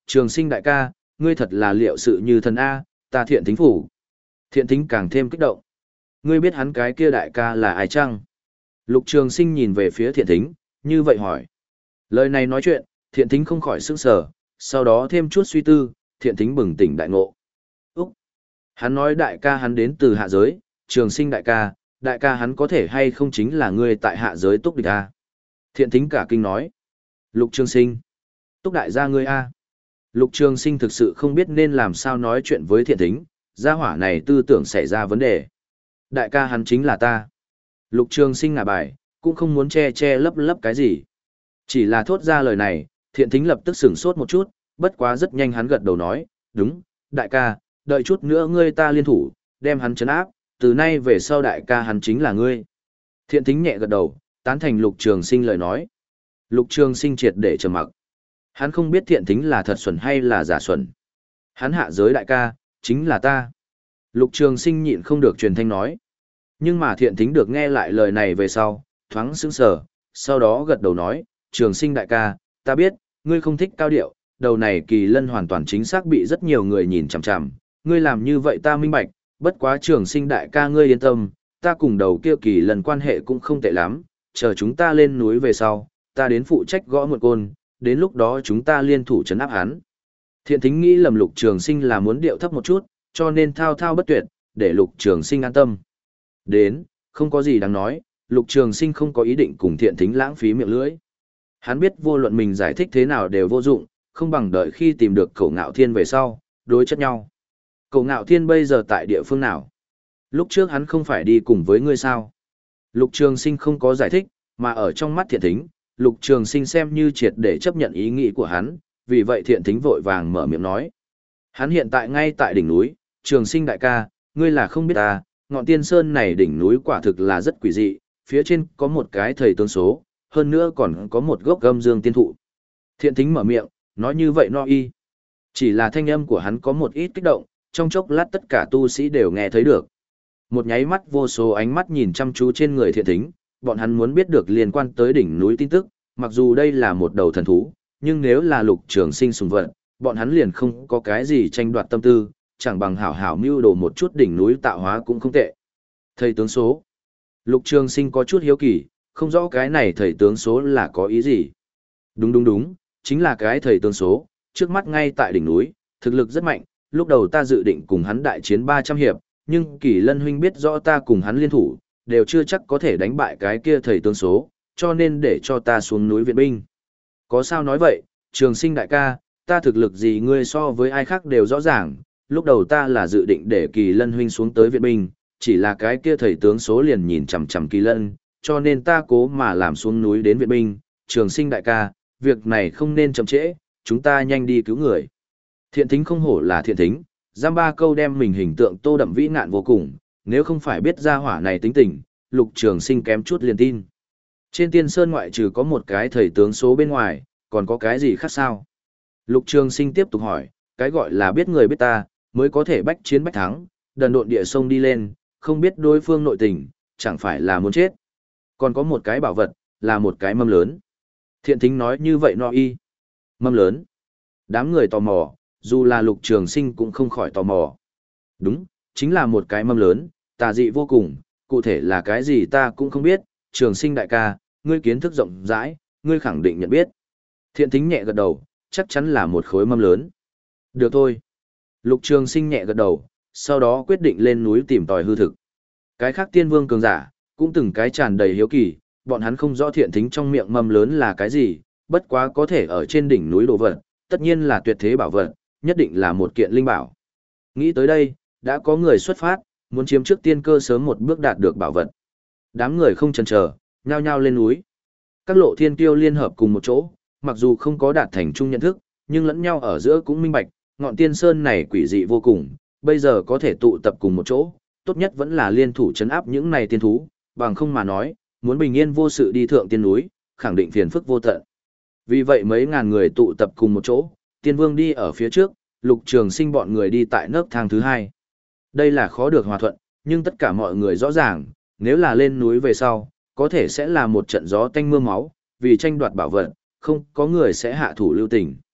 Trường Sinh đại ca, ngươi thật là liệu sự như thần A, ta Thiện Thính phủ. Thiện Thính càng thêm kích động. Ngươi biết hắn cái kia đại ca là ai chăng? Lục Trường Sinh nhìn về phía Thiện Thính, như vậy hỏi. Lời này nói chuyện, Thiện Thính không khỏi sững sờ, sau đó thêm chút suy tư, Thiện Thính bừng tỉnh đại ngộ. Úc! Hắn nói đại ca hắn đến từ hạ giới, Trường Sinh đại ca, đại ca hắn có thể hay không chính là ngươi tại hạ giới Túc địch A. Thiện Thính cả kinh nói. Lục Trường Sinh! Túc đại gia ngươi A. Lục Trường Sinh thực sự không biết nên làm sao nói chuyện với Thiện Thính, gia hỏa này tư tưởng xảy ra vấn đề. Đại ca hắn chính là ta. Lục Trường Sinh ngả bài, cũng không muốn che che lấp lấp cái gì. Chỉ là thốt ra lời này, Thiện Thính lập tức sửng sốt một chút, bất quá rất nhanh hắn gật đầu nói, đúng, đại ca, đợi chút nữa ngươi ta liên thủ, đem hắn trấn áp, từ nay về sau đại ca hắn chính là ngươi. Thiện Thính nhẹ gật đầu, tán thành Lục Trường Sinh lời nói. Lục Trường Sinh triệt để trầm mặc. Hắn không biết Thiện Thính là thật xuẩn hay là giả xuẩn. Hắn hạ giới đại ca, chính là ta. Lục Trường Sinh nhịn không được truyền thanh nói. Nhưng mà Thiện Thính được nghe lại lời này về sau, thoáng sững sờ, sau đó gật đầu nói, Trường Sinh đại ca, ta biết, ngươi không thích cao điệu, đầu này Kỳ Lân hoàn toàn chính xác bị rất nhiều người nhìn chằm chằm, ngươi làm như vậy ta minh bạch, bất quá Trường Sinh đại ca ngươi yên tâm, ta cùng đầu kia Kỳ Lân quan hệ cũng không tệ lắm, chờ chúng ta lên núi về sau, ta đến phụ trách gõ một côn, đến lúc đó chúng ta liên thủ trấn áp hắn. Thiện Thính nghĩ lầm Lục Trường Sinh là muốn điệu thấp một chút, cho nên thao thao bất tuyệt, để Lục Trường Sinh an tâm. Đến, không có gì đáng nói, Lục Trường Sinh không có ý định cùng Thiện Thính lãng phí miệng lưỡi. Hắn biết vô luận mình giải thích thế nào đều vô dụng, không bằng đợi khi tìm được Cổ Ngạo Thiên về sau, đối chất nhau. Cổ Ngạo Thiên bây giờ tại địa phương nào? Lúc trước hắn không phải đi cùng với ngươi sao? Lục Trường Sinh không có giải thích, mà ở trong mắt Thiện Thính, Lục Trường Sinh xem như triệt để chấp nhận ý nghĩ của hắn, vì vậy Thiện Thính vội vàng mở miệng nói. Hắn hiện tại ngay tại đỉnh núi, Trường Sinh đại ca, ngươi là không biết ta, ngọn tiên sơn này đỉnh núi quả thực là rất quỷ dị, phía trên có một cái thầy tướng số, hơn nữa còn có một gốc gâm dương tiên thụ. Thiện Thính mở miệng, nói như vậy no y. Chỉ là thanh âm của hắn có một ít kích động, trong chốc lát tất cả tu sĩ đều nghe thấy được. Một nháy mắt vô số ánh mắt nhìn chăm chú trên người Thiện Thính, bọn hắn muốn biết được liên quan tới đỉnh núi tin tức, mặc dù đây là một đầu thần thú, nhưng nếu là Lục Trường Sinh sùng vật, bọn hắn liền không có cái gì tranh đoạt tâm tư, chẳng bằng hảo hảo mưu đồ một chút đỉnh núi tạo hóa cũng không tệ. Thầy tướng số. Lục Trường Sinh có chút hiếu kỳ, không rõ cái này thầy tướng số là có ý gì. Đúng đúng đúng, chính là cái thầy tướng số, trước mắt ngay tại đỉnh núi, thực lực rất mạnh, lúc đầu ta dự định cùng hắn đại chiến ba trăm hiệp, nhưng Kỳ Lân huynh biết rõ ta cùng hắn liên thủ, đều chưa chắc có thể đánh bại cái kia thầy tướng số, cho nên để cho ta xuống núi viện binh. Có sao nói vậy, Trường Sinh đại ca, ta thực lực gì ngươi so với ai khác đều rõ ràng, lúc đầu ta là dự định để Kỳ Lân huynh xuống tới viện binh, chỉ là cái kia thầy tướng số liền nhìn chằm chằm Kỳ Lân, cho nên ta cố mà làm xuống núi đến viện binh, Trường Sinh đại ca, việc này không nên chậm trễ, chúng ta nhanh đi cứu người. Thiện Thính không hổ là Thiện Thính, giam ba câu đem mình hình tượng tô đậm vĩ ngạn vô cùng, nếu không phải biết ra hỏa này tính tình, Lục Trường Sinh kém chút liền tin. Trên tiên sơn ngoại trừ có một cái thầy tướng số bên ngoài, còn có cái gì khác sao? Lục Trường Sinh tiếp tục hỏi, cái gọi là biết người biết ta, mới có thể bách chiến bách thắng, đần độn địa sông đi lên, không biết đối phương nội tình, chẳng phải là muốn chết. Còn có một cái bảo vật, là một cái mâm lớn. Thiện Thính nói như vậy no y. Mâm lớn. Đám người tò mò, dù là Lục Trường Sinh cũng không khỏi tò mò. Đúng, chính là một cái mâm lớn, tà dị vô cùng, cụ thể là cái gì ta cũng không biết, Trường Sinh đại ca, ngươi kiến thức rộng rãi, ngươi khẳng định nhận biết. Thiện Thính nhẹ gật đầu, chắc chắn là một khối mâm lớn. Được thôi. Lục Trường Sinh nhẹ gật đầu, sau đó quyết định lên núi tìm tòi hư thực. Cái khác tiên vương cường giả, cũng từng cái tràn đầy hiếu kỳ, bọn hắn không rõ Thiện Thính trong miệng mâm lớn là cái gì, bất quá có thể ở trên đỉnh núi đồ vật, tất nhiên là tuyệt thế bảo vật, nhất định là một kiện linh bảo. Nghĩ tới đây, đã có người xuất phát, muốn chiếm trước tiên cơ sớm một bước đạt được bảo vật. Đám người không chần chờ, nhao nhao lên núi. Các lộ thiên kiêu liên hợp cùng một chỗ, mặc dù không có đạt thành chung nhận thức, nhưng lẫn nhau ở giữa cũng minh bạch, ngọn tiên sơn này quỷ dị vô cùng, bây giờ có thể tụ tập cùng một chỗ, tốt nhất vẫn là liên thủ chấn áp những này tiên thú, bằng không mà nói, muốn bình yên vô sự đi thượng tiên núi, khẳng định phiền phức vô tận. Vì vậy mấy ngàn người tụ tập cùng một chỗ, tiên vương đi ở phía trước, Lục Trường Sinh bọn người đi tại nấc thang thứ hai. Đây là khó được hòa thuận, nhưng tất cả mọi người rõ ràng, nếu là lên núi về sau, có thể sẽ là một trận gió tanh mưa máu, vì tranh đoạt bảo vật, không có người sẽ hạ thủ lưu tình.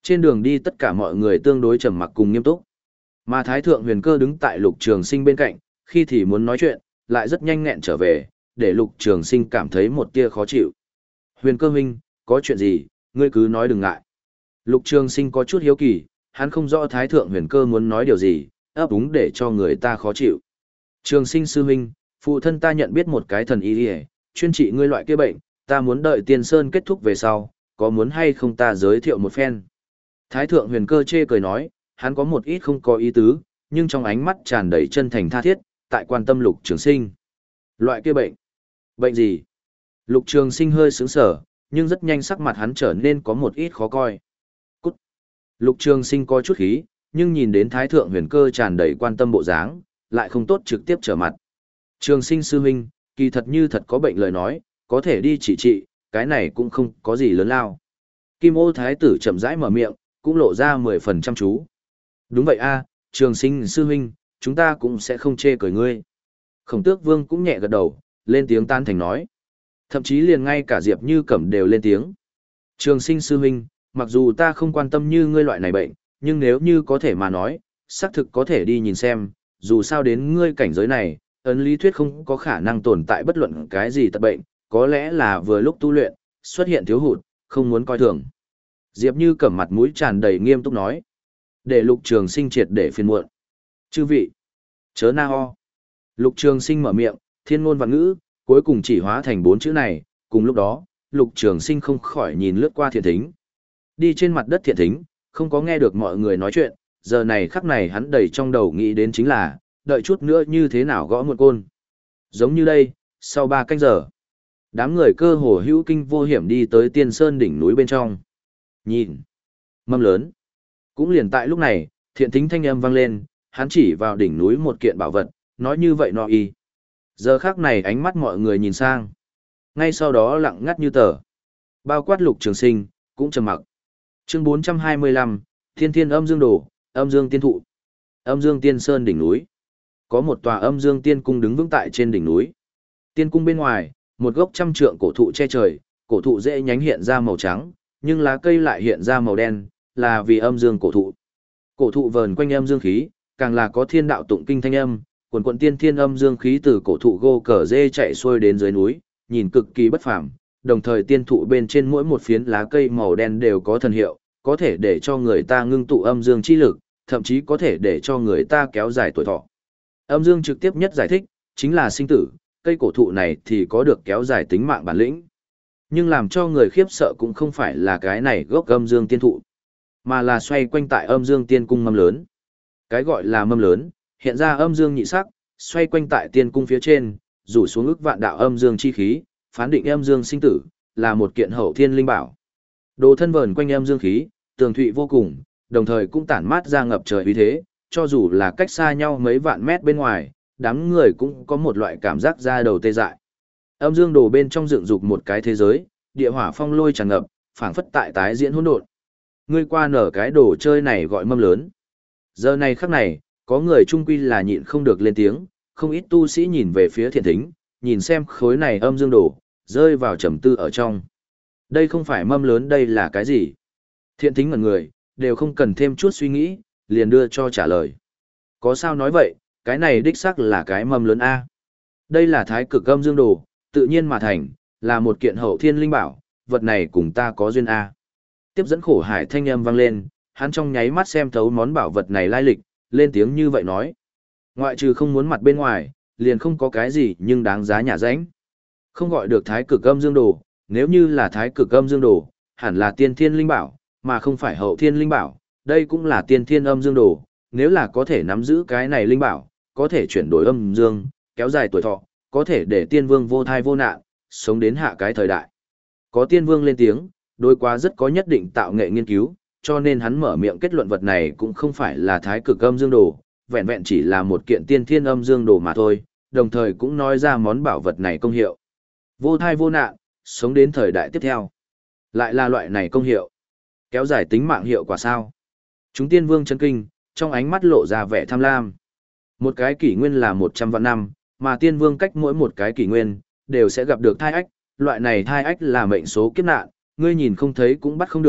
Trên đường đi tất cả mọi người tương đối trầm mặc cùng nghiêm túc. Mà Thái Thượng Huyền Cơ đứng tại Lục Trường Sinh bên cạnh, khi thì muốn nói chuyện, lại rất nhanh nghẹn trở về, để Lục Trường Sinh cảm thấy một tia khó chịu. Huyền Cơ huynh, có chuyện gì, ngươi cứ nói đừng ngại. Lục Trường Sinh có chút hiếu kỳ, hắn không rõ Thái Thượng Huyền Cơ muốn nói điều gì, ấp úng để cho người ta khó chịu. Trường Sinh sư huynh, phụ thân ta nhận biết một cái thần y y, chuyên trị ngươi loại kia bệnh, ta muốn đợi Tiên Sơn kết thúc về sau, có muốn hay không ta giới thiệu một phen. Thái Thượng Huyền Cơ chê cười nói, hắn có một ít không có ý tứ, nhưng trong ánh mắt tràn đầy chân thành tha thiết, tại quan tâm Lục Trường Sinh. Loại kia bệnh? Bệnh gì? Lục Trường Sinh hơi sững sờ, nhưng rất nhanh sắc mặt hắn trở nên có một ít khó coi. Cút! Lục Trường Sinh có chút khí, nhưng nhìn đến Thái Thượng Huyền Cơ tràn đầy quan tâm bộ dáng, lại không tốt trực tiếp trở mặt. Trường Sinh sư huynh, kỳ thật như thật có bệnh lời nói, có thể đi trị trị, cái này cũng không có gì lớn lao. Kim Ô Thái tử chậm rãi mở miệng, cũng lộ ra mười phần chăm chú. Đúng vậy a, Trường Sinh sư huynh, chúng ta cũng sẽ không chê cười ngươi. Khổng Tước Vương cũng nhẹ gật đầu, lên tiếng tan thành nói. Thậm chí liền ngay cả Diệp Như Cẩm đều lên tiếng. Trường Sinh sư huynh, mặc dù ta không quan tâm như ngươi loại này bệnh, nhưng nếu như có thể mà nói, xác thực có thể đi nhìn xem, dù sao đến ngươi cảnh giới này, ấn lý thuyết không có khả năng tồn tại bất luận cái gì tật bệnh, có lẽ là vừa lúc tu luyện, xuất hiện thiếu hụt, không muốn coi thường. Diệp Như Cẩm mặt mũi tràn đầy nghiêm túc nói. Để Lục Trường Sinh triệt để phiền muộn. Chư vị, chớ na ho. Lục Trường Sinh mở miệng, thiên ngôn vạn ngữ, cuối cùng chỉ hóa thành bốn chữ này, cùng lúc đó, Lục Trường Sinh không khỏi nhìn lướt qua Thiện Thính. Đi trên mặt đất Thiện Thính, không có nghe được mọi người nói chuyện, giờ này khắc này hắn đầy trong đầu nghĩ đến chính là, đợi chút nữa như thế nào gõ một côn. Giống như đây, sau ba canh giờ, đám người cơ hồ hữu kinh vô hiểm đi tới Tiên Sơn đỉnh núi bên trong. Nhìn, mâm lớn. Cũng liền tại lúc này, Thiện Thính thanh âm vang lên, hắn chỉ vào đỉnh núi một kiện bảo vật, nói như vậy nọ y. Giờ khắc này ánh mắt mọi người nhìn sang. Ngay sau đó lặng ngắt như tờ. Bao quát Lục Trường Sinh, cũng trầm mặc. Chương bốn trăm hai mươi lăm, Thiên Thiên Âm Dương Đồ, Âm Dương Tiên Thụ. Âm Dương Tiên Sơn đỉnh núi. Có một tòa Âm Dương Tiên Cung đứng vững tại trên đỉnh núi. Tiên Cung bên ngoài, một gốc trăm trượng cổ thụ che trời, cổ thụ rễ nhánh hiện ra màu trắng, nhưng lá cây lại hiện ra màu đen, là vì âm dương cổ thụ. Cổ thụ vờn quanh âm dương khí, càng là có thiên đạo tụng kinh thanh âm, quần quần tiên thiên âm dương khí từ cổ thụ gô cờ dê chạy xuôi đến dưới núi, nhìn cực kỳ bất phàm. Đồng thời tiên thụ bên trên mỗi một phiến lá cây màu đen đều có thần hiệu, có thể để cho người ta ngưng tụ âm dương chi lực, thậm chí có thể để cho người ta kéo dài tuổi thọ. Âm dương trực tiếp nhất giải thích, chính là sinh tử, cây cổ thụ này thì có được kéo dài tính mạng bản lĩnh. Nhưng làm cho người khiếp sợ cũng không phải là cái này gốc âm dương tiên thụ, mà là xoay quanh tại âm dương tiên cung mâm lớn. Cái gọi là mâm lớn, hiện ra âm dương nhị sắc, xoay quanh tại tiên cung phía trên, rủ xuống ức vạn đạo âm dương chi khí, phán định âm dương sinh tử, là một kiện hậu thiên linh bảo. Đồ thân vờn quanh âm dương khí, tường thụy vô cùng, đồng thời cũng tản mát ra ngập trời uy thế, cho dù là cách xa nhau mấy vạn mét bên ngoài, đám người cũng có một loại cảm giác da đầu tê dại. Âm dương đồ bên trong dựng dục một cái thế giới, địa hỏa phong lôi tràn ngập, phảng phất tại tái diễn hỗn độn. Ngươi qua nở cái đồ chơi này gọi mâm lớn. Giờ này khắc này, có người trung quy là nhịn không được lên tiếng, không ít tu sĩ nhìn về phía Thiện Thính, nhìn xem khối này âm dương đồ, rơi vào trầm tư ở trong. Đây không phải mâm lớn, đây là cái gì? Thiện Thính ngẩn người, đều không cần thêm chút suy nghĩ, liền đưa cho trả lời. Có sao nói vậy, cái này đích xác là cái mâm lớn A. Đây là thái cực âm dương đồ, tự nhiên mà thành, là một kiện hậu thiên linh bảo, vật này cùng ta có duyên A. Tiếp dẫn khổ hải thanh âm vang lên, hắn trong nháy mắt xem thấu món bảo vật này lai lịch, lên tiếng như vậy nói. Ngoại trừ không muốn mặt bên ngoài, liền không có cái gì nhưng đáng giá nhà ránh. Không gọi được thái cực âm dương đồ, nếu như là thái cực âm dương đồ, hẳn là tiên thiên linh bảo, mà không phải hậu thiên linh bảo, đây cũng là tiên thiên âm dương đồ, nếu là có thể nắm giữ cái này linh bảo, có thể chuyển đổi âm dương, kéo dài tuổi thọ, có thể để tiên vương vô thai vô nạn, sống đến hạ cái thời đại. Có tiên vương lên tiếng, đối quá rất có nhất định tạo nghệ nghiên cứu, cho nên hắn mở miệng kết luận vật này cũng không phải là thái cực âm dương đồ, vẹn vẹn chỉ là một kiện tiên thiên âm dương đồ mà thôi, đồng thời cũng nói ra món bảo vật này công hiệu. Vô thai vô nạn, sống đến thời đại tiếp theo. Lại là loại này công hiệu. Kéo dài tính mạng hiệu quả sao? Chúng tiên vương chấn kinh, trong ánh mắt lộ ra vẻ tham lam. Một cái kỷ nguyên là một trăm vạn năm, mà tiên vương cách mỗi một cái kỷ nguyên, đều sẽ gặp được thai ách, loại này thai ách là mệnh số kiếp nạn, ngươi nhìn không thấy cũng bắt không được,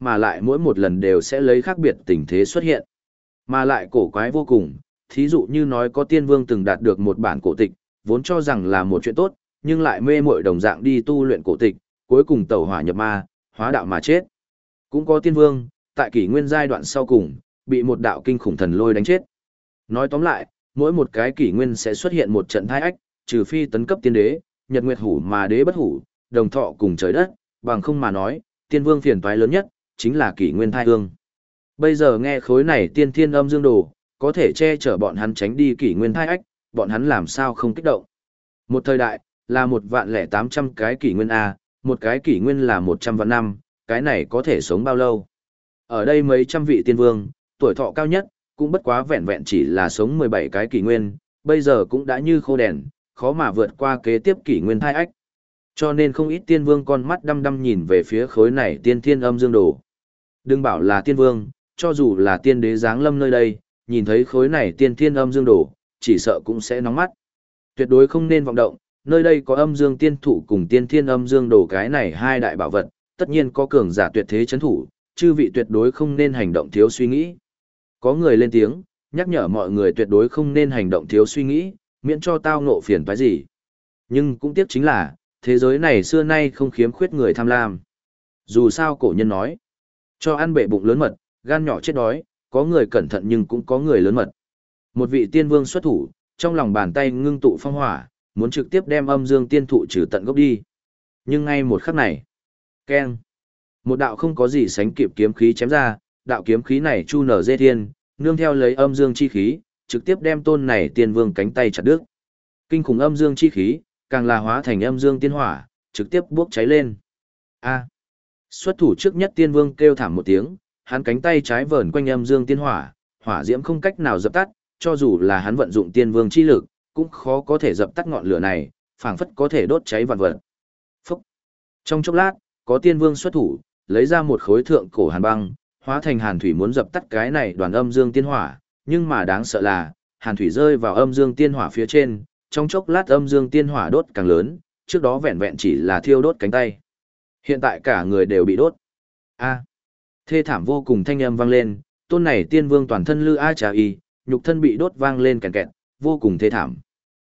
mà lại mỗi một lần đều sẽ lấy khác biệt tình thế xuất hiện. Mà lại cổ quái vô cùng, thí dụ như nói có tiên vương từng đạt được một bản cổ tịch, vốn cho rằng là một chuyện tốt, nhưng lại mê muội đồng dạng đi tu luyện cổ tịch, cuối cùng tẩu hỏa nhập ma, hóa đạo mà chết. Cũng có tiên vương, tại kỷ nguyên giai đoạn sau cùng, bị một đạo kinh khủng thần lôi đánh chết. Nói tóm lại, mỗi một cái kỷ nguyên sẽ xuất hiện một trận thai ách, trừ phi tấn cấp tiên đế, nhật nguyệt hủ mà đế bất hủ, đồng thọ cùng trời đất, bằng không mà nói, tiên vương phiền toái lớn nhất, chính là kỷ nguyên thai hương. Bây giờ nghe khối này tiên thiên âm dương đồ, có thể che chở bọn hắn tránh đi kỷ nguyên thai ách, bọn hắn làm sao không kích động. Một thời đại, là một vạn lẻ tám trăm cái kỷ nguyên A, một cái kỷ nguyên là một trăm vạn năm, cái này có thể sống bao lâu. Ở đây mấy trăm vị tiên vương, tuổi thọ cao nhất, cũng bất quá vẹn vẹn chỉ là sống mười bảy cái kỷ nguyên, bây giờ cũng đã như khô đèn, khó mà vượt qua kế tiếp kỷ nguyên thai ách. Cho nên không ít tiên vương con mắt đăm đăm nhìn về phía khối này tiên thiên âm dương đồ. Đừng bảo là tiên vương, cho dù là tiên đế giáng lâm nơi đây, nhìn thấy khối này tiên thiên âm dương đồ, chỉ sợ cũng sẽ nóng mắt. Tuyệt đối không nên vọng động, nơi đây có âm dương tiên thủ cùng tiên thiên âm dương đồ cái này hai đại bảo vật, tất nhiên có cường giả tuyệt thế chấn thủ, chư vị tuyệt đối không nên hành động thiếu suy nghĩ. Có người lên tiếng, nhắc nhở mọi người tuyệt đối không nên hành động thiếu suy nghĩ, miễn cho tao ngộ phiền toái gì. Nhưng cũng tiếc chính là, thế giới này xưa nay không khiếm khuyết người tham lam. Dù sao cổ nhân nói, cho ăn bệ bụng lớn mật, gan nhỏ chết đói, có người cẩn thận nhưng cũng có người lớn mật. Một vị tiên vương xuất thủ, trong lòng bàn tay ngưng tụ phong hỏa, muốn trực tiếp đem âm dương tiên thụ trừ tận gốc đi. Nhưng ngay một khắc này, keng, một đạo không có gì sánh kịp kiếm khí chém ra, đạo kiếm khí này chu nở dê thiên, nương theo lấy âm dương chi khí, trực tiếp đem tôn này tiên vương cánh tay chặt đứt. Kinh khủng âm dương chi khí, càng là hóa thành âm dương tiên hỏa, trực tiếp bốc cháy lên. A. Xuất thủ trước nhất tiên vương kêu thảm một tiếng, hắn cánh tay trái vờn quanh âm dương tiên hỏa, hỏa diễm không cách nào dập tắt, cho dù là hắn vận dụng tiên vương chi lực, cũng khó có thể dập tắt ngọn lửa này, phảng phất có thể đốt cháy vạn vật. Phúc. Trong chốc lát, có tiên vương xuất thủ, lấy ra một khối thượng cổ hàn băng, hóa thành hàn thủy muốn dập tắt cái này đoàn âm dương tiên hỏa, nhưng mà đáng sợ là, hàn thủy rơi vào âm dương tiên hỏa phía trên, trong chốc lát âm dương tiên hỏa đốt càng lớn, trước đó vẹn vẹn chỉ là thiêu đốt cánh tay. Hiện tại cả người đều bị đốt. A. Thê thảm vô cùng thanh âm vang lên, tôn này tiên vương toàn thân lư a trà y, nhục thân bị đốt vang lên kèn kẹt, vô cùng thê thảm.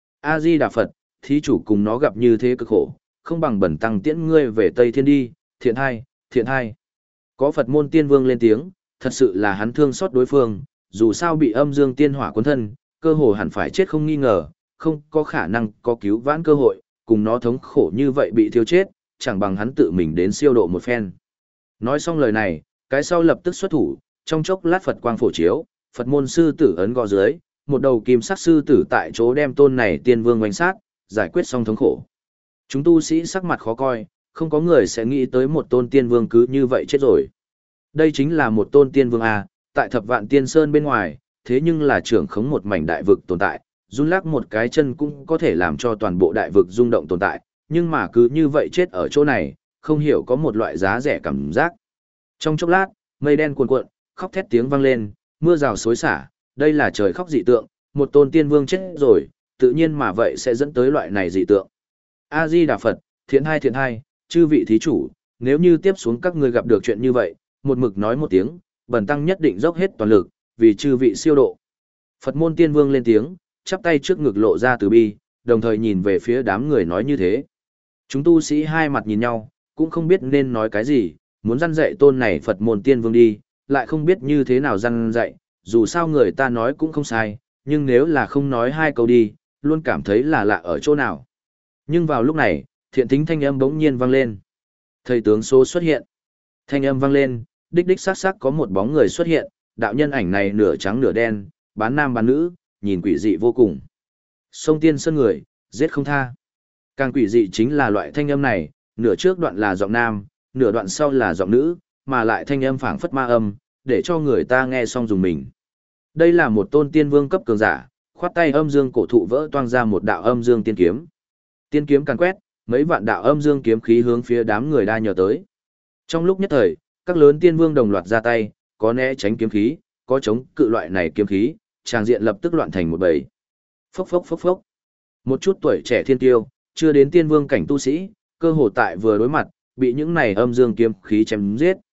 A Di Đà Phật, thí chủ cùng nó gặp như thế cực khổ, không bằng bẩn tăng tiễn ngươi về Tây Thiên đi, thiện hai, thiện hai. Có Phật môn tiên vương lên tiếng, thật sự là hắn thương xót đối phương, dù sao bị âm dương tiên hỏa cuốn thân, cơ hồ hẳn phải chết không nghi ngờ, không có khả năng có cứu vãn cơ hội, cùng nó thống khổ như vậy bị thiêu chết, chẳng bằng hắn tự mình đến siêu độ một phen. Nói xong lời này, cái sau lập tức xuất thủ, trong chốc lát Phật quang phổ chiếu, Phật môn sư tử ấn gò dưới, một đầu kim sắc sư tử tại chỗ đem tôn này tiên vương oanh sát, giải quyết xong thống khổ. Chúng tu sĩ sắc mặt khó coi, không có người sẽ nghĩ tới một tôn tiên vương cứ như vậy chết rồi. Đây chính là một tôn tiên vương A, tại thập vạn tiên sơn bên ngoài, thế nhưng là trưởng khống một mảnh đại vực tồn tại, run lắc một cái chân cũng có thể làm cho toàn bộ đại vực rung động tồn tại, nhưng mà cứ như vậy chết ở chỗ này, không hiểu có một loại giá rẻ cảm giác. Trong chốc lát, mây đen cuồn cuộn, khóc thét tiếng vang lên, mưa rào xối xả, đây là trời khóc dị tượng, một tôn tiên vương chết rồi, tự nhiên mà vậy sẽ dẫn tới loại này dị tượng. A Di Đà Phật, thiện hai thiện hai, chư vị thí chủ, nếu như tiếp xuống các ngươi gặp được chuyện như vậy, một mực nói một tiếng, bần tăng nhất định dốc hết toàn lực, vì chư vị siêu độ. Phật môn tiên vương lên tiếng, chắp tay trước ngực lộ ra từ bi, đồng thời nhìn về phía đám người nói như thế. Chúng tu sĩ hai mặt nhìn nhau, cũng không biết nên nói cái gì, muốn răn dạy tôn này Phật môn tiên vương đi, lại không biết như thế nào răn dạy, dù sao người ta nói cũng không sai, nhưng nếu là không nói hai câu đi, luôn cảm thấy là lạ ở chỗ nào. Nhưng vào lúc này, thiện thính thanh âm bỗng nhiên vang lên. Thầy tướng số xuất hiện. Thanh âm vang lên, đích đích sắc sắc có một bóng người xuất hiện, đạo nhân ảnh này nửa trắng nửa đen, bán nam bán nữ, nhìn quỷ dị vô cùng. Sông tiên sơn người, giết không tha. Càng quỷ dị chính là loại thanh âm này, nửa trước đoạn là giọng nam, nửa đoạn sau là giọng nữ, mà lại thanh âm phảng phất ma âm, để cho người ta nghe xong dùng mình. Đây là một tôn tiên vương cấp cường giả, khoát tay âm dương cổ thụ vỡ toang ra một đạo âm dương tiên kiếm. Tiên kiếm càn quét, mấy vạn đạo âm dương kiếm khí hướng phía đám người đa nhờ tới. Trong lúc nhất thời, các lớn tiên vương đồng loạt ra tay, có né tránh kiếm khí, có chống cự loại này kiếm khí, tràng diện lập tức loạn thành một bầy. Phốc phốc phốc phốc. Một chút tuổi trẻ thiên tiêu, chưa đến tiên vương cảnh tu sĩ, cơ hồ tại vừa đối mặt, bị những này âm dương kiếm khí chém giết.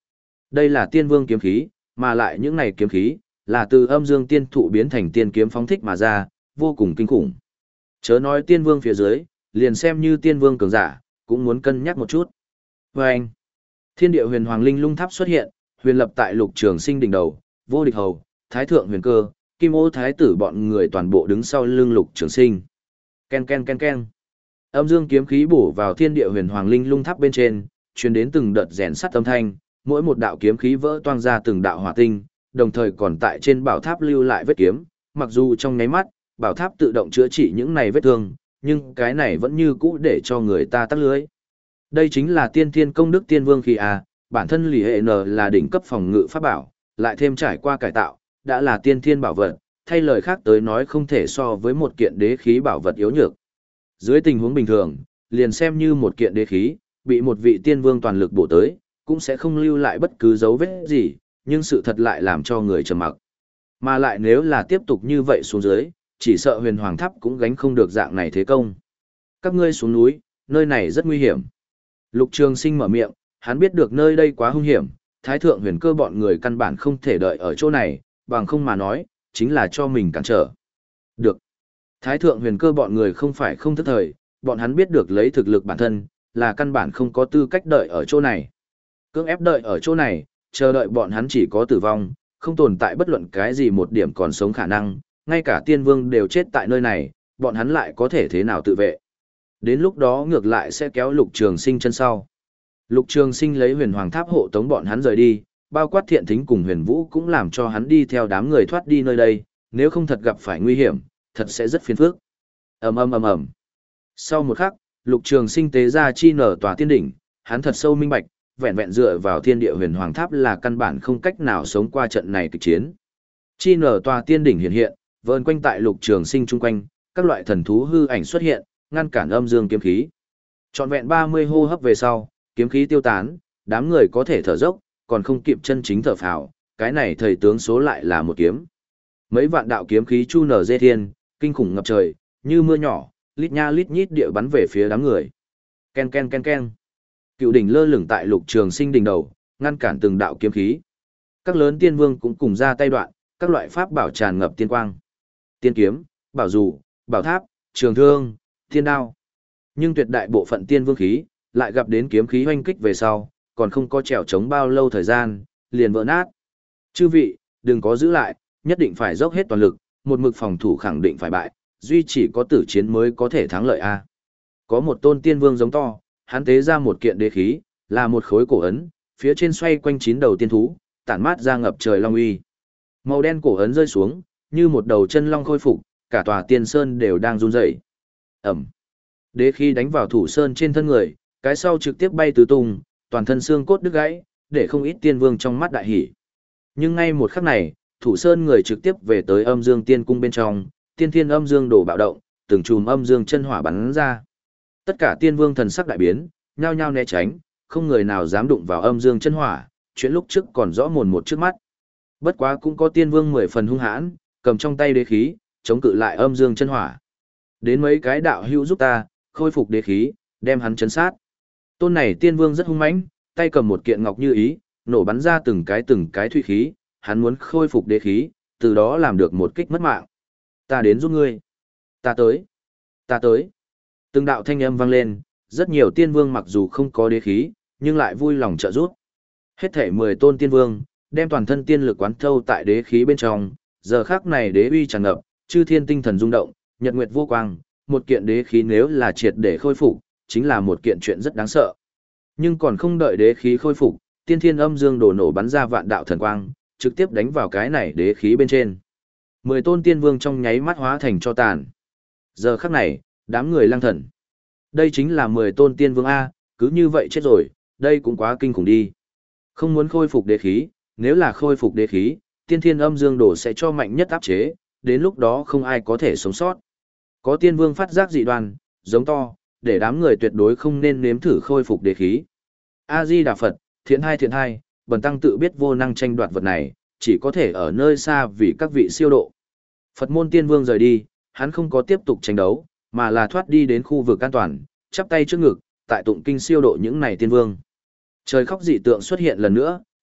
Đây là tiên vương kiếm khí, mà lại những này kiếm khí, là từ âm dương tiên thụ biến thành tiên kiếm phóng thích mà ra, vô cùng kinh khủng. Chớ nói tiên vương phía dưới, liền xem như tiên vương cường giả, cũng muốn cân nhắc một chút. Và anh, thiên địa huyền hoàng linh lung tháp xuất hiện, huyền lập tại Lục Trường Sinh đỉnh đầu, vô địch hầu, thái thượng huyền cơ, kim ô thái tử bọn người toàn bộ đứng sau lưng Lục Trường Sinh. Ken ken ken ken. Âm dương kiếm khí bổ vào thiên địa huyền hoàng linh lung tháp bên trên, truyền đến từng đợt rèn sắt âm thanh, mỗi một đạo kiếm khí vỡ toang ra từng đạo hỏa tinh, đồng thời còn tại trên bảo tháp lưu lại vết kiếm, mặc dù trong nháy mắt, bảo tháp tự động chữa trị những này vết thương, nhưng cái này vẫn như cũ để cho người ta tắc lưới. Đây chính là tiên thiên công đức tiên vương khí a, bản thân lì hệ n là đỉnh cấp phòng ngự pháp bảo, lại thêm trải qua cải tạo, đã là tiên thiên bảo vật, thay lời khác tới nói không thể so với một kiện đế khí bảo vật yếu nhược. Dưới tình huống bình thường, liền xem như một kiện đế khí, bị một vị tiên vương toàn lực bổ tới, cũng sẽ không lưu lại bất cứ dấu vết gì, nhưng sự thật lại làm cho người trầm mặc. Mà lại nếu là tiếp tục như vậy xuống dưới, chỉ sợ huyền hoàng tháp cũng gánh không được dạng này thế công. Các ngươi xuống núi, nơi này rất nguy hiểm. Lục Trường Sinh mở miệng, hắn biết được nơi đây quá hung hiểm, thái thượng huyền cơ bọn người căn bản không thể đợi ở chỗ này, bằng không mà nói, chính là cho mình cản trở. Được. Thái thượng huyền cơ bọn người không phải không thức thời, bọn hắn biết được lấy thực lực bản thân, là căn bản không có tư cách đợi ở chỗ này. Cưỡng ép đợi ở chỗ này, chờ đợi bọn hắn chỉ có tử vong, không tồn tại bất luận cái gì một điểm còn sống khả năng, ngay cả tiên vương đều chết tại nơi này, bọn hắn lại có thể thế nào tự vệ. Đến lúc đó ngược lại sẽ kéo Lục Trường Sinh chân sau. Lục Trường Sinh lấy huyền hoàng tháp hộ tống bọn hắn rời đi, bao quát Thiện Thính cùng Huyền Vũ cũng làm cho hắn đi theo đám người thoát đi nơi đây, nếu không thật gặp phải nguy hiểm, thật sẽ rất phiền phức. Ầm ầm ầm ầm. Sau một khắc, Lục Trường Sinh tế ra chi nở tòa tiên đỉnh, hắn thật sâu minh bạch, vẹn vẹn dựa vào thiên địa huyền hoàng tháp là căn bản không cách nào sống qua trận này kịch chiến. Chi nở tòa tiên đỉnh hiện hiện, vờn quanh tại Lục Trường Sinh chung quanh, các loại thần thú hư ảnh xuất hiện, ngăn cản âm dương kiếm khí. Trọn vẹn ba mươi hô hấp về sau, kiếm khí tiêu tán, đám người có thể thở dốc, còn không kịp chân chính thở phào, cái này thầy tướng số lại là một kiếm. Mấy vạn đạo kiếm khí chu nở dê thiên, kinh khủng ngập trời, như mưa nhỏ, lít nha lít nhít địa bắn về phía đám người. Ken ken ken ken. Cựu đỉnh lơ lửng tại Lục Trường Sinh đỉnh đầu, ngăn cản từng đạo kiếm khí. Các lớn tiên vương cũng cùng ra tay đoạn, các loại pháp bảo tràn ngập tiên quang. Tiên kiếm, bảo dù, bảo tháp, trường thương, thiên đao. Nhưng tuyệt đại bộ phận tiên vương khí, lại gặp đến kiếm khí hoanh kích về sau, còn không có trèo chống bao lâu thời gian, liền vỡ nát. Chư vị, đừng có giữ lại, nhất định phải dốc hết toàn lực, một mực phòng thủ khẳng định phải bại, duy chỉ có tử chiến mới có thể thắng lợi a. Có một tôn tiên vương giống to, hắn tế ra một kiện đế khí, là một khối cổ ấn, phía trên xoay quanh chín đầu tiên thú, tản mát ra ngập trời long uy. Màu đen cổ ấn rơi xuống, như một đầu chân long khôi phục, cả tòa tiên sơn đều đang run rẩy. Ầm. Đế khí đánh vào thủ sơn trên thân người, cái sau trực tiếp bay tứ tung, toàn thân xương cốt đứt gãy, để không ít tiên vương trong mắt đại hỉ. Nhưng ngay một khắc này, thủ sơn người trực tiếp về tới âm dương tiên cung bên trong, tiên thiên âm dương đổ bạo động, từng chùm âm dương chân hỏa bắn ra. Tất cả tiên vương thần sắc đại biến, nhao nhao né tránh, không người nào dám đụng vào âm dương chân hỏa, chuyện lúc trước còn rõ mồn một trước mắt. Bất quá cũng có tiên vương mười phần hung hãn, cầm trong tay đế khí, chống cự lại âm dương chân hỏa. Đến mấy cái đạo hữu giúp ta, khôi phục đế khí, đem hắn chấn sát. Tôn này tiên vương rất hung mãnh, tay cầm một kiện ngọc như ý, nổ bắn ra từng cái từng cái thủy khí, hắn muốn khôi phục đế khí, từ đó làm được một kích mất mạng. Ta đến giúp ngươi. Ta tới. Ta tới. Từng đạo thanh âm vang lên, rất nhiều tiên vương mặc dù không có đế khí, nhưng lại vui lòng trợ giúp. Hết thể mười tôn tiên vương, đem toàn thân tiên lực quán thâu tại đế khí bên trong, giờ khắc này đế uy tràn ngập, chư thiên tinh thần rung động, nhật nguyệt vô quang, một kiện đế khí nếu là triệt để khôi phục, chính là một kiện chuyện rất đáng sợ. Nhưng còn không đợi đế khí khôi phục, tiên thiên âm dương đổ nổ bắn ra vạn đạo thần quang, trực tiếp đánh vào cái này đế khí bên trên. Mười tôn tiên vương trong nháy mắt hóa thành cho tàn. Giờ khắc này, đám người lăng thần. Đây chính là mười tôn tiên vương A, cứ như vậy chết rồi, đây cũng quá kinh khủng đi. Không muốn khôi phục đế khí, nếu là khôi phục đế khí, tiên thiên âm dương đổ sẽ cho mạnh nhất áp chế, đến lúc đó không ai có thể sống sót. Có tiên vương phát giác dị đoan, giống to, để đám người tuyệt đối không nên nếm thử khôi phục đế khí. A-di-đà Phật, thiện hai thiện hai, bần tăng tự biết vô năng tranh đoạt vật này, chỉ có thể ở nơi xa vì các vị siêu độ. Phật môn tiên vương rời đi, hắn không có tiếp tục tranh đấu, mà là thoát đi đến khu vực an toàn, chắp tay trước ngực, tại tụng kinh siêu độ những này tiên vương. Trời khóc dị tượng xuất hiện lần nữa,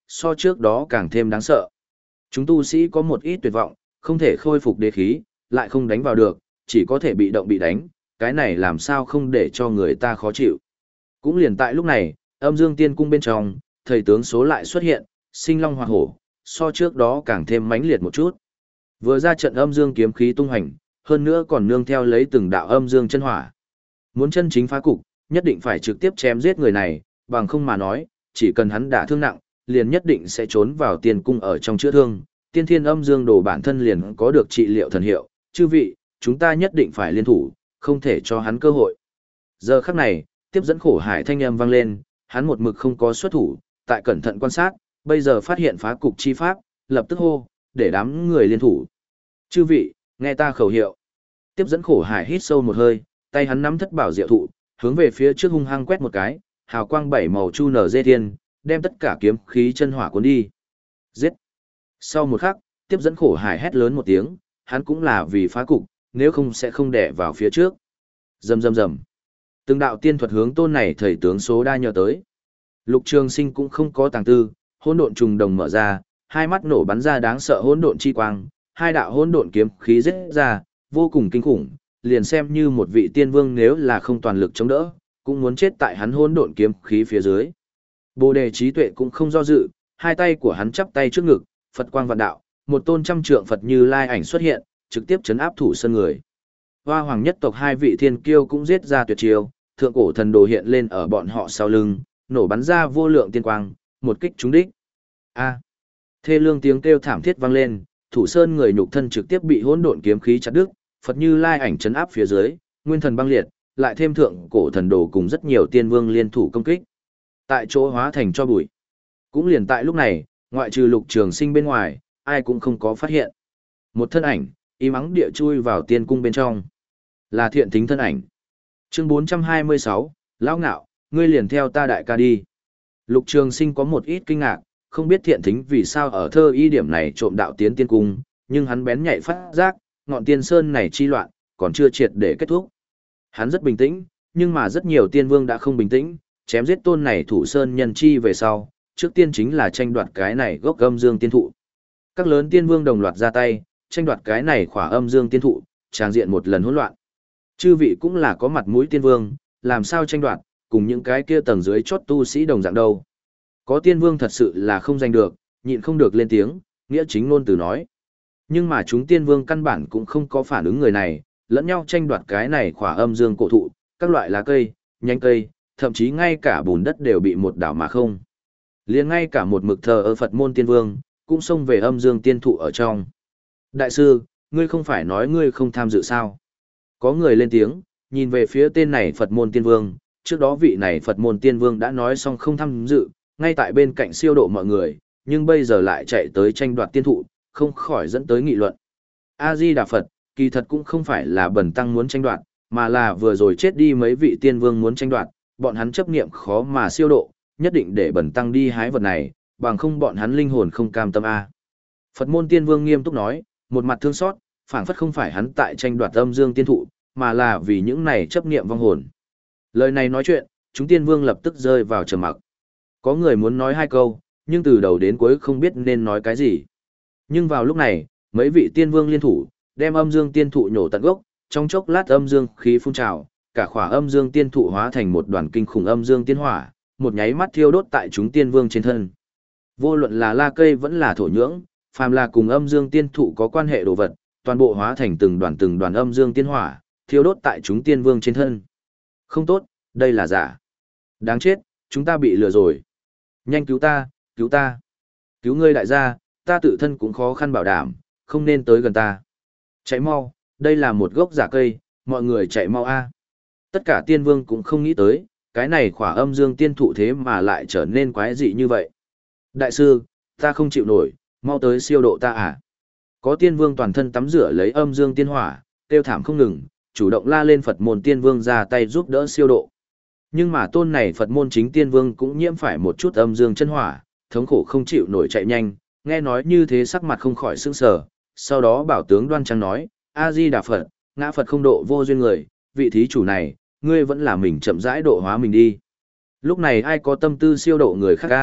so trước đó càng thêm đáng sợ. Chúng tu sĩ có một ít tuyệt vọng, không thể khôi phục đế khí, lại không đánh vào được, chỉ có thể bị động bị đánh, cái này làm sao không để cho người ta khó chịu. Cũng liền tại lúc này, âm dương tiên cung bên trong, thầy tướng số lại xuất hiện, sinh long hoạt hổ, so trước đó càng thêm mãnh liệt một chút. Vừa ra trận âm dương kiếm khí tung hành, hơn nữa còn nương theo lấy từng đạo âm dương chân hỏa. Muốn chân chính phá cục, nhất định phải trực tiếp chém giết người này, bằng không mà nói, chỉ cần hắn đả thương nặng, liền nhất định sẽ trốn vào tiên cung ở trong chữa thương. Tiên thiên âm dương đồ bản thân liền có được trị liệu thần hiệu, chư vị, chúng ta nhất định phải liên thủ, không thể cho hắn cơ hội. Giờ khắc này, tiếp dẫn khổ hải thanh âm vang lên, hắn một mực không có xuất thủ, tại cẩn thận quan sát, bây giờ phát hiện phá cục chi pháp, lập tức hô, để đám người liên thủ. Chư vị, nghe ta khẩu hiệu. Tiếp dẫn khổ hải hít sâu một hơi, tay hắn nắm thất bảo diệu thụ, hướng về phía trước hung hăng quét một cái, hào quang bảy màu chu nở dê thiên, đem tất cả kiếm khí chân hỏa cuốn đi. Giết! Sau một khắc, tiếp dẫn khổ hải hét lớn một tiếng, hắn cũng là vì phá cục, nếu không sẽ không đẻ vào phía trước. Rầm rầm rầm. Từng đạo tiên thuật hướng tôn này thầy tướng số đa nhờ tới. Lục Trường Sinh cũng không có tàng tư, hỗn độn trùng đồng mở ra, hai mắt nổ bắn ra đáng sợ hỗn độn chi quang, hai đạo hỗn độn kiếm khí giết ra, vô cùng kinh khủng, liền xem như một vị tiên vương nếu là không toàn lực chống đỡ, cũng muốn chết tại hắn hỗn độn kiếm khí phía dưới. Bồ đề trí tuệ cũng không do dự, hai tay của hắn chắp tay trước ngực, Phật quang vạn đạo, một tôn trăm trượng Phật Như Lai ảnh xuất hiện, trực tiếp chấn áp thủ sân người. Hoa hoàng nhất tộc hai vị thiên kiêu cũng giết ra tuyệt chiêu, thượng cổ thần đồ hiện lên ở bọn họ sau lưng, nổ bắn ra vô lượng tiên quang, một kích trúng đích. A! Thê lương tiếng kêu thảm thiết vang lên, thủ sơn người nhục thân trực tiếp bị hỗn độn kiếm khí chặt đứt, Phật Như Lai ảnh chấn áp phía dưới, nguyên thần băng liệt, lại thêm thượng cổ thần đồ cùng rất nhiều tiên vương liên thủ công kích. Tại chỗ hóa thành cho bụi. Cũng liền tại lúc này, ngoại trừ Lục Trường Sinh bên ngoài, ai cũng không có phát hiện. Một thân ảnh, im ắng địa chui vào tiên cung bên trong. Là Thiện Thính thân ảnh. Chương bốn trăm hai mươi sáu, Lão Ngạo, ngươi liền theo ta đại ca đi. Lục Trường Sinh có một ít kinh ngạc, không biết Thiện Thính vì sao ở thơ y điểm này trộm đạo tiến tiên cung, nhưng hắn bén nhạy phát giác, ngọn tiên sơn này chi loạn, còn chưa triệt để kết thúc. Hắn rất bình tĩnh, nhưng mà rất nhiều tiên vương đã không bình tĩnh, chém giết tôn này thủ sơn nhân chi về sau, trước tiên chính là tranh đoạt cái này gốc âm dương tiên thụ. Các lớn tiên vương đồng loạt ra tay, tranh đoạt cái này khỏa âm dương tiên thụ, tràng diện một lần hỗn loạn. Chư vị cũng là có mặt mũi tiên vương, làm sao tranh đoạt, cùng những cái kia tầng dưới chót tu sĩ đồng dạng đâu. Có tiên vương thật sự là không giành được, nhịn không được lên tiếng, nghĩa chính ngôn từ nói. Nhưng mà chúng tiên vương căn bản cũng không có phản ứng người này, lẫn nhau tranh đoạt cái này khỏa âm dương cổ thụ, các loại lá cây, nhánh cây, thậm chí ngay cả bùn đất đều bị một đảo mà không. Liền ngay cả một mực thờ ở Phật môn tiên vương, cũng xông về âm dương tiên thụ ở trong. Đại sư, ngươi không phải nói ngươi không tham dự sao? Có người lên tiếng, nhìn về phía tên này Phật môn tiên vương, trước đó vị này Phật môn tiên vương đã nói xong không tham dự, ngay tại bên cạnh siêu độ mọi người, nhưng bây giờ lại chạy tới tranh đoạt tiên thụ, không khỏi dẫn tới nghị luận. A-di-đà Phật, kỳ thật cũng không phải là bần tăng muốn tranh đoạt, mà là vừa rồi chết đi mấy vị tiên vương muốn tranh đoạt, bọn hắn chấp niệm khó mà siêu độ, nhất định để bần tăng đi hái vật này, bằng không bọn hắn linh hồn không cam tâm a. Phật môn tiên vương nghiêm túc nói, một mặt thương xót, phảng phất không phải hắn tại tranh đoạt âm dương tiên thụ, mà là vì những này chấp niệm vong hồn. Lời này nói chuyện, chúng tiên vương lập tức rơi vào trầm mặc. Có người muốn nói hai câu, nhưng từ đầu đến cuối không biết nên nói cái gì. Nhưng vào lúc này, mấy vị tiên vương liên thủ, đem âm dương tiên thụ nhổ tận gốc, trong chốc lát âm dương khí phun trào, cả khỏa âm dương tiên thụ hóa thành một đoàn kinh khủng âm dương tiên hỏa, một nháy mắt thiêu đốt tại chúng tiên vương trên thân. Vô luận là la cây vẫn là thổ nhưỡng, phàm là cùng âm dương tiên thụ có quan hệ đồ vật, toàn bộ hóa thành từng đoàn từng đoàn âm dương tiên hỏa, thiêu đốt tại chúng tiên vương trên thân. Không tốt, đây là giả. Đáng chết, chúng ta bị lừa rồi. Nhanh cứu ta, cứu ta. Cứu ngươi đại gia, ta tự thân cũng khó khăn bảo đảm, không nên tới gần ta. Chạy mau, đây là một gốc giả cây, mọi người chạy mau a. Tất cả tiên vương cũng không nghĩ tới, cái này khỏa âm dương tiên thụ thế mà lại trở nên quái dị như vậy. Đại sư, ta không chịu nổi, mau tới siêu độ ta à. Có tiên vương toàn thân tắm rửa lấy âm dương tiên hỏa, kêu thảm không ngừng, chủ động la lên Phật môn tiên vương ra tay giúp đỡ siêu độ. Nhưng mà tôn này Phật môn chính tiên vương cũng nhiễm phải một chút âm dương chân hỏa, thống khổ không chịu nổi chạy nhanh, nghe nói như thế sắc mặt không khỏi sững sờ, sau đó bảo tướng đoan trang nói, A-di-đà Phật, ngã Phật không độ vô duyên người, vị thí chủ này, ngươi vẫn là mình chậm rãi độ hóa mình đi. Lúc này ai có tâm tư siêu độ người khác a,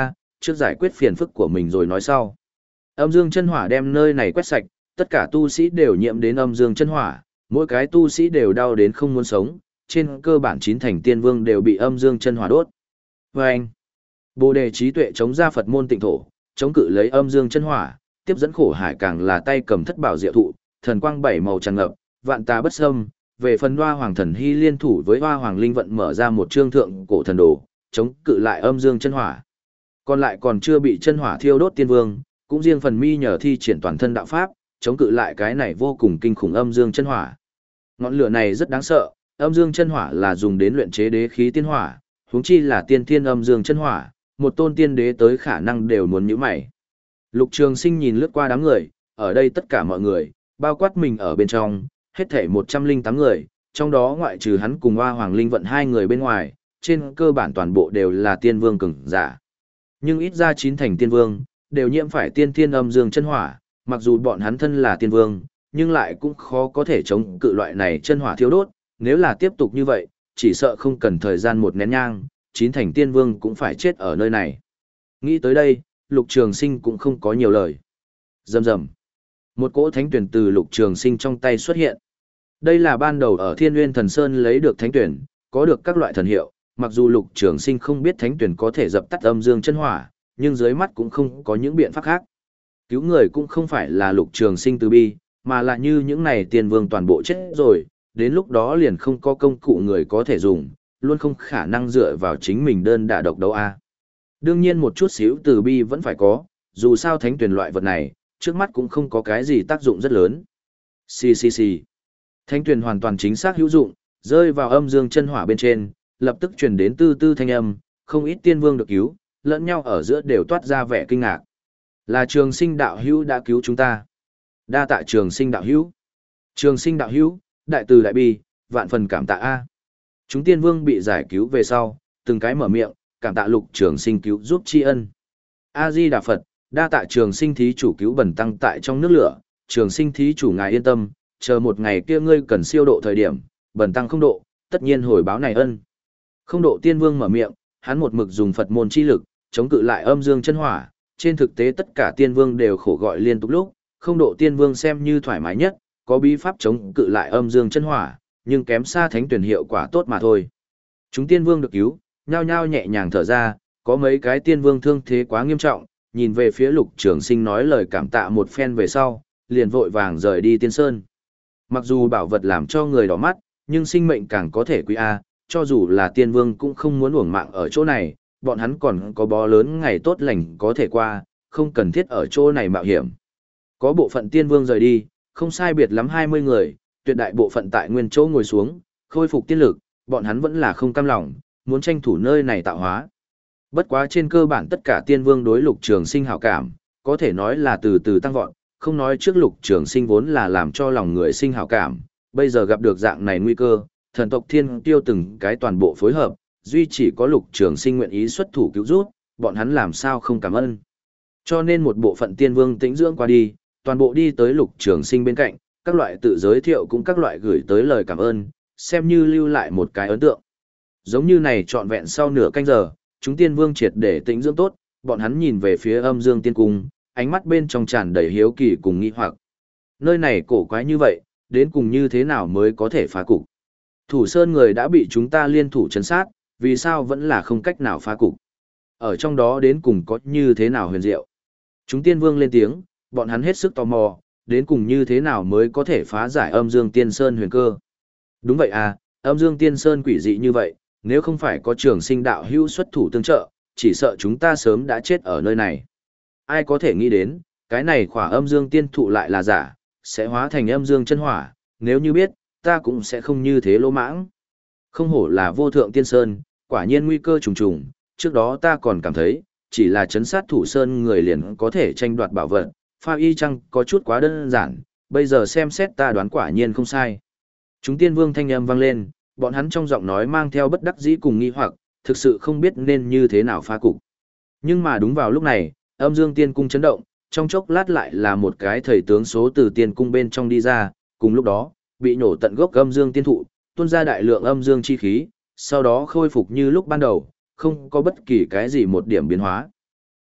trước giải quyết phiền phức của mình rồi nói sau. Âm dương chân hỏa đem nơi này quét sạch, tất cả tu sĩ đều nhiễm đến âm dương chân hỏa, mỗi cái tu sĩ đều đau đến không muốn sống, trên cơ bản chín thành tiên vương đều bị âm dương chân hỏa đốt. Và anh, Bồ đề trí tuệ chống ra Phật môn tịnh thổ, chống cự lấy âm dương chân hỏa, tiếp dẫn khổ hải càng là tay cầm thất bảo diệu thụ, thần quang bảy màu tràn ngập, vạn tà bất xâm. Về phần Hoa Hoàng Thần Hy liên thủ với Hoa Hoàng Linh Vận mở ra một chương thượng cổ thần đồ, chống cự lại âm dương chân hỏa. Còn lại còn chưa bị chân hỏa thiêu đốt tiên vương, cũng riêng phần mi nhờ thi triển toàn thân đạo pháp, chống cự lại cái này vô cùng kinh khủng âm dương chân hỏa. Ngọn lửa này rất đáng sợ, âm dương chân hỏa là dùng đến luyện chế đế khí tiên hỏa, huống chi là tiên thiên âm dương chân hỏa, một tôn tiên đế tới khả năng đều muốn nhíu mày. Lục Trường Sinh nhìn lướt qua đám người, ở đây tất cả mọi người, bao quát mình ở bên trong, hết thảy một trăm lẻ tám người, trong đó ngoại trừ hắn cùng Hoa Hoàng Linh Vận hai người bên ngoài, trên cơ bản toàn bộ đều là tiên vương cường giả. Nhưng ít ra chín thành tiên vương, đều nhiễm phải tiên thiên âm dương chân hỏa, mặc dù bọn hắn thân là tiên vương, nhưng lại cũng khó có thể chống cự loại này chân hỏa thiêu đốt, nếu là tiếp tục như vậy, chỉ sợ không cần thời gian một nén nhang, chín thành tiên vương cũng phải chết ở nơi này. Nghĩ tới đây, Lục Trường Sinh cũng không có nhiều lời. Rầm rầm. Một cỗ thánh tuyển từ Lục Trường Sinh trong tay xuất hiện. Đây là ban đầu ở Thiên Nguyên Thần Sơn lấy được thánh tuyển, có được các loại thần hiệu, mặc dù Lục Trường Sinh không biết thánh tuyển có thể dập tắt âm dương chân hỏa, nhưng dưới mắt cũng không có những biện pháp khác. Cứu người cũng không phải là Lục Trường Sinh từ bi, mà là như những này tiên vương toàn bộ chết rồi, đến lúc đó liền không có công cụ người có thể dùng, luôn không khả năng dựa vào chính mình đơn đả độc đấu a. Đương nhiên một chút xíu từ bi vẫn phải có, dù sao thánh tuyển loại vật này, trước mắt cũng không có cái gì tác dụng rất lớn. Xì xì xì. Thánh tuyển hoàn toàn chính xác hữu dụng, rơi vào âm dương chân hỏa bên trên, lập tức truyền đến tư tư thanh âm, không ít tiên vương được cứu, lẫn nhau ở giữa đều toát ra vẻ kinh ngạc. Là Trường Sinh đạo hữu đã cứu chúng ta. Đa tạ Trường Sinh đạo hữu. Trường Sinh đạo hữu, đại từ đại bi, vạn phần cảm tạ a. Chúng tiên vương bị giải cứu về sau, từng cái mở miệng, cảm tạ Lục Trường Sinh cứu giúp tri ân. A Di Đà Phật, đa tạ Trường Sinh thí chủ cứu bần tăng tại trong nước lửa, Trường Sinh thí chủ ngài yên tâm, chờ một ngày kia ngươi cần siêu độ thời điểm, bần tăng không độ, tất nhiên hồi báo này ân. Không độ tiên vương mở miệng, hắn một mực dùng Phật môn chi lực, chống cự lại âm dương chân hỏa, trên thực tế tất cả tiên vương đều khổ gọi liên tục lúc, không độ tiên vương xem như thoải mái nhất, có bí pháp chống cự lại âm dương chân hỏa, nhưng kém xa thánh tuyển hiệu quả tốt mà thôi. Chúng tiên vương được cứu, nhao nhao nhẹ nhàng thở ra, có mấy cái tiên vương thương thế quá nghiêm trọng, nhìn về phía Lục Trường Sinh nói lời cảm tạ một phen về sau, liền vội vàng rời đi tiên sơn. Mặc dù bảo vật làm cho người đỏ mắt, nhưng sinh mệnh càng có thể quý a, cho dù là tiên vương cũng không muốn uổng mạng ở chỗ này, bọn hắn còn có bó lớn ngày tốt lành có thể qua, không cần thiết ở chỗ này mạo hiểm. Có bộ phận tiên vương rời đi, không sai biệt lắm hai mươi người, tuyệt đại bộ phận tại nguyên chỗ ngồi xuống, khôi phục tiên lực, bọn hắn vẫn là không cam lòng, muốn tranh thủ nơi này tạo hóa. Bất quá trên cơ bản tất cả tiên vương đối Lục Trường Sinh hảo cảm, có thể nói là từ từ tăng vọt, không nói trước Lục Trường Sinh vốn là làm cho lòng người sinh hảo cảm, bây giờ gặp được dạng này nguy cơ, thần tộc Thiên Tiêu từng cái toàn bộ phối hợp, duy chỉ có Lục Trường Sinh nguyện ý xuất thủ cứu giúp, bọn hắn làm sao không cảm ơn. Cho nên một bộ phận tiên vương tĩnh dưỡng qua đi, toàn bộ đi tới Lục Trường Sinh bên cạnh, các loại tự giới thiệu cũng các loại gửi tới lời cảm ơn, xem như lưu lại một cái ấn tượng. Giống như này trọn vẹn sau nửa canh giờ, chúng tiên vương triệt để tĩnh dưỡng tốt, bọn hắn nhìn về phía Âm Dương Tiên Cung, ánh mắt bên trong tràn đầy hiếu kỳ cùng nghi hoặc. Nơi này cổ quái như vậy, đến cùng như thế nào mới có thể phá cục? Thủ Sơn người đã bị chúng ta liên thủ trấn sát, vì sao vẫn là không cách nào phá cục? Ở trong đó đến cùng có như thế nào huyền diệu? Chúng tiên vương lên tiếng, bọn hắn hết sức tò mò, đến cùng như thế nào mới có thể phá giải Âm Dương Tiên Sơn huyền cơ? Đúng vậy à, Âm Dương Tiên Sơn quỷ dị như vậy, nếu không phải có Trường Sinh đạo hữu xuất thủ tương trợ, chỉ sợ chúng ta sớm đã chết ở nơi này. Ai có thể nghĩ đến, cái này khỏa Âm Dương Tiên thụ lại là giả, sẽ hóa thành Âm Dương chân hỏa, nếu như biết, ta cũng sẽ không như thế lỗ mãng. Không hổ là vô thượng tiên sơn, quả nhiên nguy cơ trùng trùng, trước đó ta còn cảm thấy, chỉ là chấn sát Thủ Sơn người liền có thể tranh đoạt bảo vật, pha y chăng có chút quá đơn giản, bây giờ xem xét ta đoán quả nhiên không sai. Chúng tiên vương thanh âm vang lên, bọn hắn trong giọng nói mang theo bất đắc dĩ cùng nghi hoặc, thực sự không biết nên như thế nào phá cục. Nhưng mà đúng vào lúc này, Âm Dương Tiên Cung chấn động, trong chốc lát lại là một cái thầy tướng số từ tiên cung bên trong đi ra, cùng lúc đó, bị nổ tận gốc Âm Dương Tiên thụ, tuôn ra đại lượng âm dương chi khí, sau đó khôi phục như lúc ban đầu, không có bất kỳ cái gì một điểm biến hóa.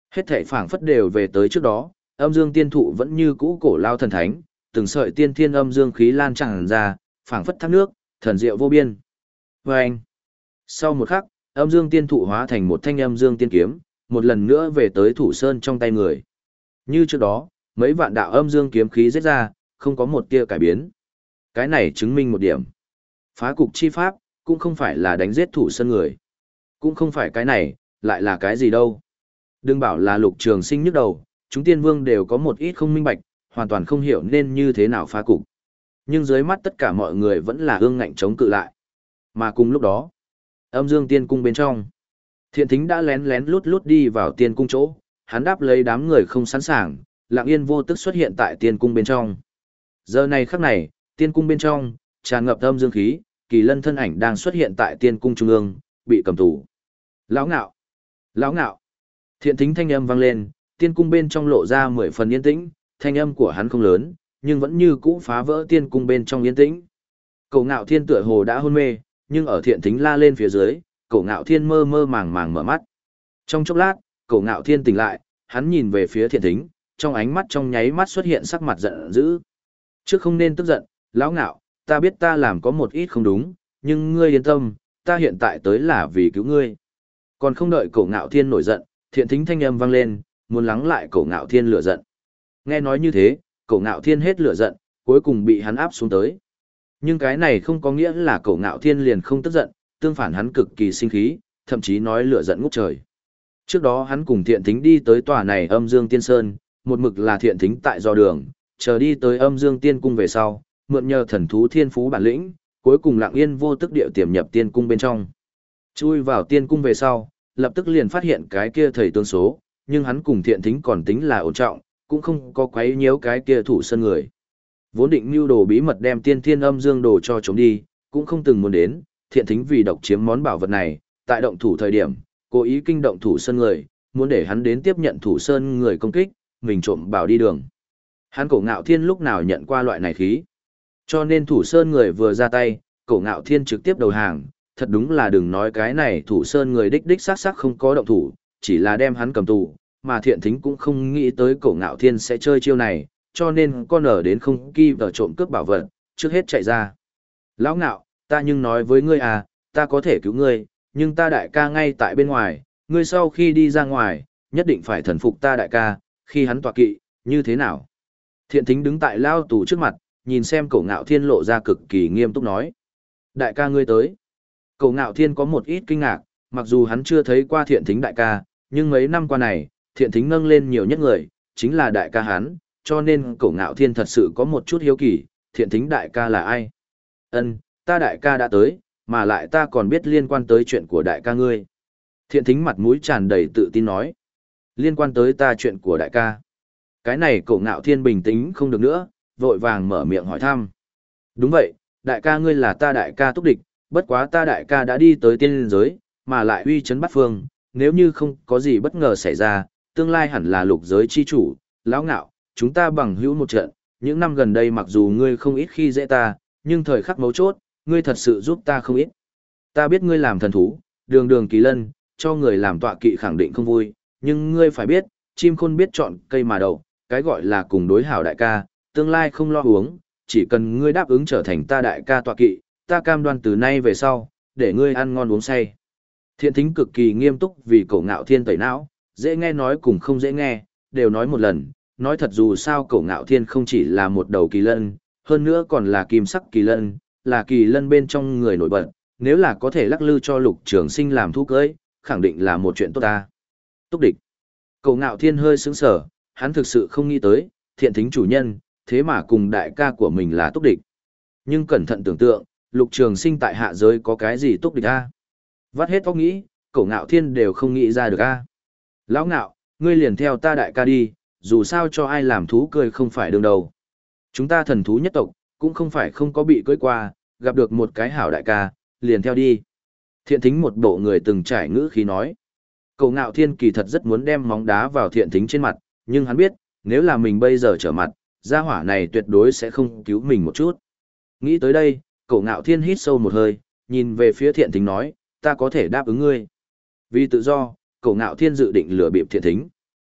Hết thảy phảng phất đều về tới trước đó, âm dương tiên thụ vẫn như cũ cổ lao thần thánh, từng sợi tiên thiên âm dương khí lan tràn ra, phảng phất thác nước, thần diệu vô biên. Và anh, sau một khắc, âm dương tiên thụ hóa thành một thanh âm dương tiên kiếm, một lần nữa về tới thủ sơn trong tay người. Như trước đó, mấy vạn đạo âm dương kiếm khí giết ra, không có một tia cải biến. Cái này chứng minh một điểm. Phá cục chi pháp, cũng không phải là đánh giết thủ sơn người. Cũng không phải cái này, lại là cái gì đâu. Đừng bảo là Lục Trường Sinh nhức đầu, chúng tiên vương đều có một ít không minh bạch, hoàn toàn không hiểu nên như thế nào phá cục. Nhưng dưới mắt tất cả mọi người vẫn là ương ngạnh chống cự lại. Mà cùng lúc đó, âm dương tiên cung bên trong, Thiện Thính đã lén lén lút lút đi vào tiên cung chỗ, hắn đáp lấy đám người không sẵn sàng, lặng yên vô tức xuất hiện tại tiên cung bên trong. Giờ này khắc này, tiên cung bên trong, tràn ngập âm dương khí, Kỳ Lân thân ảnh đang xuất hiện tại tiên cung trung ương, bị cầm tù. Lão ngạo! Lão ngạo! Thiện Thính thanh âm vang lên, tiên cung bên trong lộ ra mười phần yên tĩnh, thanh âm của hắn không lớn, nhưng vẫn như cũ phá vỡ tiên cung bên trong yên tĩnh. Cổ Ngạo Thiên tựa hồ đã hôn mê, nhưng ở Thiện Thính la lên phía dưới, Cổ Ngạo Thiên mơ mơ màng màng mở mắt. Trong chốc lát, Cổ Ngạo Thiên tỉnh lại, hắn nhìn về phía Thiện Thính, trong ánh mắt trong nháy mắt xuất hiện sắc mặt giận dữ. Trước không nên tức giận, lão ngạo, ta biết ta làm có một ít không đúng, nhưng ngươi yên tâm, ta hiện tại tới là vì cứu ngươi. Còn không đợi Cổ Ngạo Thiên nổi giận, Thiện Thính thanh âm vang lên, muốn lắng lại Cổ Ngạo Thiên lửa giận. Nghe nói như thế, Cổ Ngạo Thiên hết lửa giận, cuối cùng bị hắn áp xuống tới. Nhưng cái này không có nghĩa là Cổ Ngạo Thiên liền không tức giận, tương phản hắn cực kỳ sinh khí, thậm chí nói lửa giận ngút trời. Trước đó hắn cùng Thiện Thính đi tới tòa này Âm Dương Tiên Sơn, một mực là Thiện Thính tại dò đường, chờ đi tới Âm Dương Tiên Cung về sau, mượn nhờ thần thú thiên phú bản lĩnh, cuối cùng lặng yên vô tức điệu tiềm nhập tiên cung bên trong. Chui vào tiên cung về sau, lập tức liền phát hiện cái kia thầy tương số, nhưng hắn cùng Thiện Thính còn tính là ổn trọng, cũng không có quấy nhiễu cái kia thủ sân người. Vốn định mưu đồ bí mật đem tiên thiên âm dương đồ cho chúng đi, cũng không từng muốn đến, Thiện Thính vì độc chiếm món bảo vật này, tại động thủ thời điểm, cố ý kinh động thủ sơn người, muốn để hắn đến tiếp nhận thủ sơn người công kích, mình trộm bảo đi đường. Hắn Cổ Ngạo Thiên lúc nào nhận qua loại này khí. Cho nên thủ sơn người vừa ra tay, Cổ Ngạo Thiên trực tiếp đầu hàng, thật đúng là đừng nói cái này thủ sơn người đích đích xác xác không có động thủ, chỉ là đem hắn cầm tù, mà Thiện Thính cũng không nghĩ tới Cổ Ngạo Thiên sẽ chơi chiêu này, cho nên con ở đến không kỳ ở trộm cướp bảo vật, trước hết chạy ra. Lão ngạo, ta nhưng nói với ngươi à, ta có thể cứu ngươi, nhưng ta đại ca ngay tại bên ngoài, ngươi sau khi đi ra ngoài, nhất định phải thần phục ta đại ca, khi hắn tọa kỵ, như thế nào? Thiện Thính đứng tại lao tù trước mặt, nhìn xem Cổ Ngạo Thiên lộ ra cực kỳ nghiêm túc nói. Đại ca ngươi tới. Cổ Ngạo Thiên có một ít kinh ngạc, mặc dù hắn chưa thấy qua Thiện Thính đại ca, nhưng mấy năm qua này, Thiện Thính nâng lên nhiều nhất người, chính là đại ca hắn, cho nên Cổ Ngạo Thiên thật sự có một chút hiếu kỳ, Thiện Thính đại ca là ai? Ân, ta đại ca đã tới, mà lại ta còn biết liên quan tới chuyện của đại ca ngươi. Thiện Thính mặt mũi tràn đầy tự tin nói. Liên quan tới ta chuyện của đại ca. Cái này Cổ Ngạo Thiên bình tĩnh không được nữa, vội vàng mở miệng hỏi thăm. Đúng vậy, đại ca ngươi là ta đại ca túc địch, bất quá ta đại ca đã đi tới tiên giới, mà lại uy chấn bắt phương, nếu như không có gì bất ngờ xảy ra, tương lai hẳn là lục giới chi chủ, lão ngạo, chúng ta bằng hữu một trận, những năm gần đây mặc dù ngươi không ít khi dễ ta, nhưng thời khắc mấu chốt, ngươi thật sự giúp ta không ít. Ta biết ngươi làm thần thú, đường đường kỳ lân, cho người làm tọa kỵ khẳng định không vui, nhưng ngươi phải biết, chim khôn biết chọn cây mà đậu, cái gọi là cùng đối hảo đại ca, tương lai không lo uống, chỉ cần ngươi đáp ứng trở thành ta đại ca tọa kỵ, ta cam đoan từ nay về sau, để ngươi ăn ngon uống say. Thiện Thính cực kỳ nghiêm túc vì Cổ Ngạo Thiên tẩy não, dễ nghe nói cùng không dễ nghe, đều nói một lần, nói thật dù sao Cổ Ngạo Thiên không chỉ là một đầu kỳ lân, hơn nữa còn là kim sắc kỳ lân, là kỳ lân bên trong người nổi bật, nếu là có thể lắc lư cho Lục Trường Sinh làm thú cưới, khẳng định là một chuyện tốt ta. Túc địch. Cổ Ngạo Thiên hơi sững sờ, hắn thực sự không nghĩ tới, Thiện Thính chủ nhân, thế mà cùng đại ca của mình là túc địch. Nhưng cẩn thận tưởng tượng, Lục Trường Sinh tại hạ giới có cái gì túc địch a? Vắt hết óc nghĩ, Cổ Ngạo Thiên đều không nghĩ ra được a. Lão ngạo, ngươi liền theo ta đại ca đi, dù sao cho ai làm thú cười không phải đương đầu. Chúng ta thần thú nhất tộc, cũng không phải không có bị cưới qua, gặp được một cái hảo đại ca, liền theo đi. Thiện Thính một bộ người từng trải ngữ khí nói. Cổ Ngạo Thiên kỳ thật rất muốn đem móng đá vào Thiện Thính trên mặt, nhưng hắn biết, nếu là mình bây giờ trở mặt, gia hỏa này tuyệt đối sẽ không cứu mình một chút. Nghĩ tới đây, Cổ Ngạo Thiên hít sâu một hơi, nhìn về phía Thiện Thính nói, ta có thể đáp ứng ngươi. Vì tự do, Cổ Ngạo Thiên dự định lừa bịp Thiện Thính.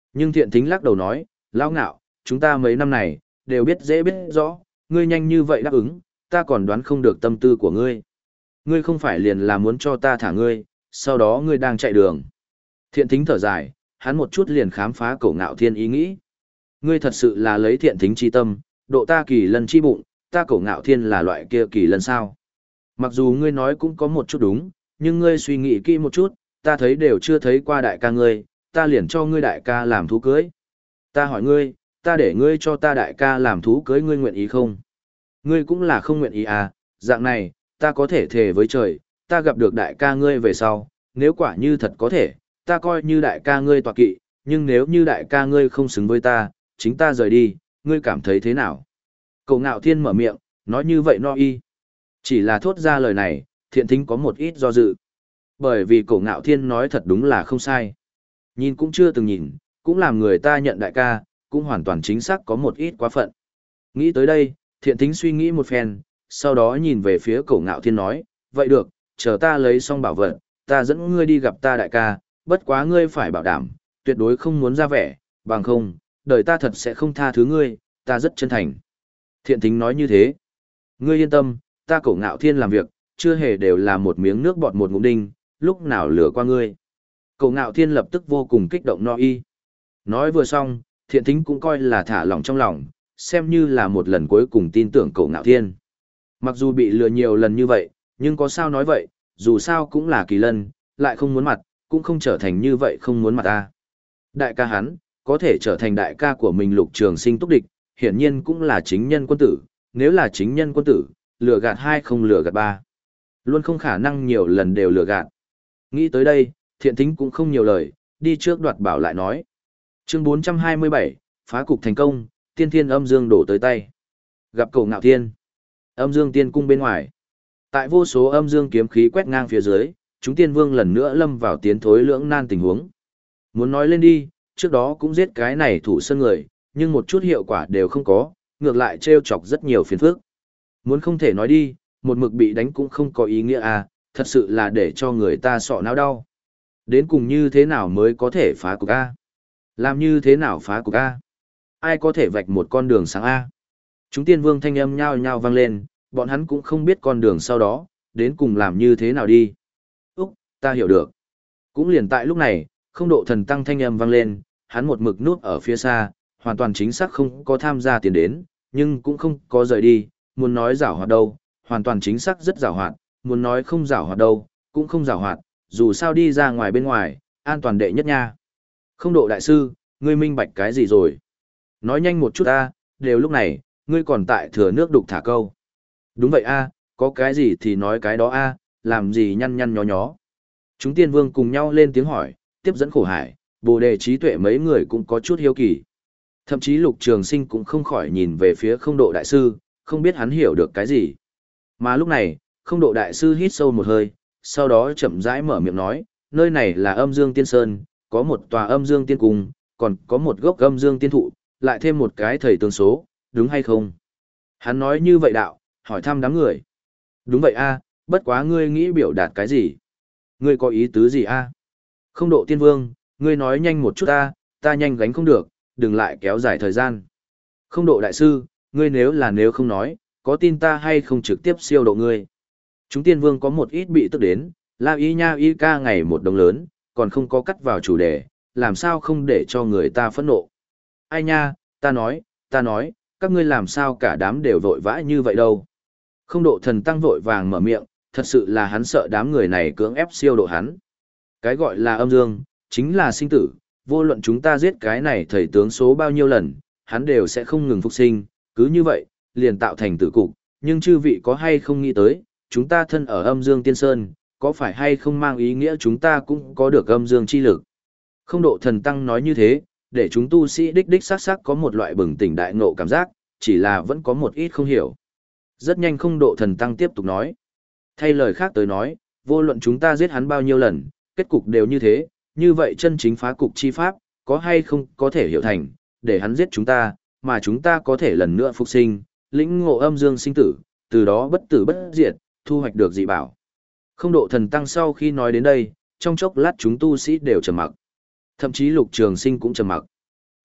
Nhưng thiện thính lắc đầu nói, lão ngạo, chúng ta mấy năm này, đều biết dễ biết rõ, ngươi nhanh như vậy đáp ứng, ta còn đoán không được tâm tư của ngươi. Ngươi không phải liền là muốn cho ta thả ngươi, sau đó ngươi đang chạy đường. Thiện thính thở dài, hắn một chút liền khám phá cổ ngạo thiên ý nghĩ. Ngươi thật sự là lấy thiện thính chi tâm, độ ta kỳ lân chi bụng, ta cổ ngạo thiên là loại kia kỳ lân sao. Mặc dù ngươi nói cũng có một chút đúng, nhưng ngươi suy nghĩ kỹ một chút, ta thấy đều chưa thấy qua đại ca ngươi, ta liền cho ngươi đại ca làm thú cưới. Ta hỏi ngươi, ta để ngươi cho ta đại ca làm thú cưới ngươi nguyện ý không? Ngươi cũng là không nguyện ý à, dạng này, ta có thể thề với trời, ta gặp được đại ca ngươi về sau, nếu quả như thật có thể, ta coi như đại ca ngươi tọa kỵ, nhưng nếu như đại ca ngươi không xứng với ta, chính ta rời đi, ngươi cảm thấy thế nào? Cổ ngạo thiên mở miệng, nói như vậy no y. Chỉ là thốt ra lời này, thiện thính có một ít do dự. Bởi vì cổ ngạo thiên nói thật đúng là không sai. Nhìn cũng chưa từng nhìn, cũng làm người ta nhận đại ca, cũng hoàn toàn chính xác có một ít quá phận. Nghĩ tới đây, thiện thính suy nghĩ một phen, sau đó nhìn về phía cổ ngạo thiên nói, vậy được, chờ ta lấy xong bảo vật, ta dẫn ngươi đi gặp ta đại ca, bất quá ngươi phải bảo đảm, tuyệt đối không muốn ra vẻ, bằng không, đời ta thật sẽ không tha thứ ngươi, ta rất chân thành. Thiện thính nói như thế. Ngươi yên tâm, ta cổ ngạo thiên làm việc, chưa hề đều là một miếng nước bọt một ngụm đinh, lúc nào lừa qua ngươi. Cổ ngạo thiên lập tức vô cùng kích động no y. Nói vừa xong, thiện thính cũng coi là thả lỏng trong lòng, xem như là một lần cuối cùng tin tưởng cổ ngạo thiên. Mặc dù bị lừa nhiều lần như vậy, nhưng có sao nói vậy, dù sao cũng là kỳ lân, lại không muốn mặt, cũng không trở thành như vậy không muốn mặt ta. Đại ca hắn, có thể trở thành đại ca của mình Lục Trường Sinh túc địch, hiển nhiên cũng là chính nhân quân tử, nếu là chính nhân quân tử, lừa gạt hai không lừa gạt ba. Luôn không khả năng nhiều lần đều lừa gạt. Nghĩ tới đây, thiện thính cũng không nhiều lời, đi trước đoạt bảo lại nói. Chương bốn trăm hai mươi bảy, phá cục thành công, tiên thiên âm dương đổ tới tay. Gặp cổ ngạo thiên. Âm dương tiên cung bên ngoài. Tại vô số âm dương kiếm khí quét ngang phía dưới, chúng tiên vương lần nữa lâm vào tiến thối lưỡng nan tình huống. Muốn nói lên đi, trước đó cũng giết cái này thủ sân người, nhưng một chút hiệu quả đều không có, ngược lại trêu chọc rất nhiều phiền phức. Muốn không thể nói đi, một mực bị đánh cũng không có ý nghĩa à, thật sự là để cho người ta sọ não đau. Đến cùng như thế nào mới có thể phá cục A? Làm như thế nào phá cục A? Ai có thể vạch một con đường sáng A? Chúng tiên vương thanh âm nhao nhao vang lên, bọn hắn cũng không biết con đường sau đó, đến cùng làm như thế nào đi. Úc, ta hiểu được. Cũng liền tại lúc này, không độ thần tăng thanh âm vang lên, hắn một mực núp ở phía xa, hoàn toàn chính xác không có tham gia tiền đến, nhưng cũng không có rời đi, muốn nói giảo hoạt đâu, hoàn toàn chính xác rất giảo hoạt, muốn nói không giảo hoạt đâu, cũng không giảo hoạt, dù sao đi ra ngoài bên ngoài, an toàn đệ nhất nha. Không độ đại sư, ngươi minh bạch cái gì rồi? Nói nhanh một chút a, đều lúc này, ngươi còn tại thừa nước đục thả câu. Đúng vậy a, có cái gì thì nói cái đó a, làm gì nhăn nhăn nhó nhó. Chúng tiên vương cùng nhau lên tiếng hỏi, tiếp dẫn khổ hải, bồ đề trí tuệ mấy người cũng có chút hiếu kỳ. Thậm chí Lục Trường Sinh cũng không khỏi nhìn về phía không độ đại sư, không biết hắn hiểu được cái gì. Mà lúc này, không độ đại sư hít sâu một hơi, sau đó chậm rãi mở miệng nói, nơi này là âm dương tiên sơn, có một tòa âm dương tiên cung, còn có một gốc âm dương tiên thụ, lại thêm một cái thầy tướng số, đúng hay không? Hắn nói như vậy đạo, hỏi thăm đám người. Đúng vậy a, bất quá ngươi nghĩ biểu đạt cái gì? Ngươi có ý tứ gì a? Không độ tiên vương, ngươi nói nhanh một chút a, ta nhanh gánh không được, đừng lại kéo dài thời gian. Không độ đại sư, ngươi nếu là nếu không nói, có tin ta hay không trực tiếp siêu độ ngươi? Chúng tiên vương có một ít bị tức đến, la y nha y ca ngày một đồng lớn, còn không có cắt vào chủ đề, làm sao không để cho người ta phẫn nộ. Ai nha, ta nói, ta nói, các ngươi làm sao cả đám đều vội vã như vậy đâu. Không độ thần tăng vội vàng mở miệng, thật sự là hắn sợ đám người này cưỡng ép siêu độ hắn. Cái gọi là âm dương, chính là sinh tử, vô luận chúng ta giết cái này thầy tướng số bao nhiêu lần, hắn đều sẽ không ngừng phục sinh, cứ như vậy, liền tạo thành tử cục, nhưng chư vị có hay không nghĩ tới, chúng ta thân ở âm dương tiên sơn, có phải hay không mang ý nghĩa chúng ta cũng có được âm dương chi lực. Không độ thần tăng nói như thế, để chúng tu sĩ đích đích sắc sắc có một loại bừng tỉnh đại ngộ cảm giác, chỉ là vẫn có một ít không hiểu. Rất nhanh không độ thần tăng tiếp tục nói. Thay lời khác tới nói, vô luận chúng ta giết hắn bao nhiêu lần, kết cục đều như thế, như vậy chân chính phá cục chi pháp, có hay không có thể hiểu thành, để hắn giết chúng ta, mà chúng ta có thể lần nữa phục sinh, lĩnh ngộ âm dương sinh tử, từ đó bất tử bất diệt, thu hoạch được dị bảo. Không độ thần tăng sau khi nói đến đây, trong chốc lát chúng tu sĩ đều trầm mặc. Thậm chí Lục Trường Sinh cũng trầm mặc.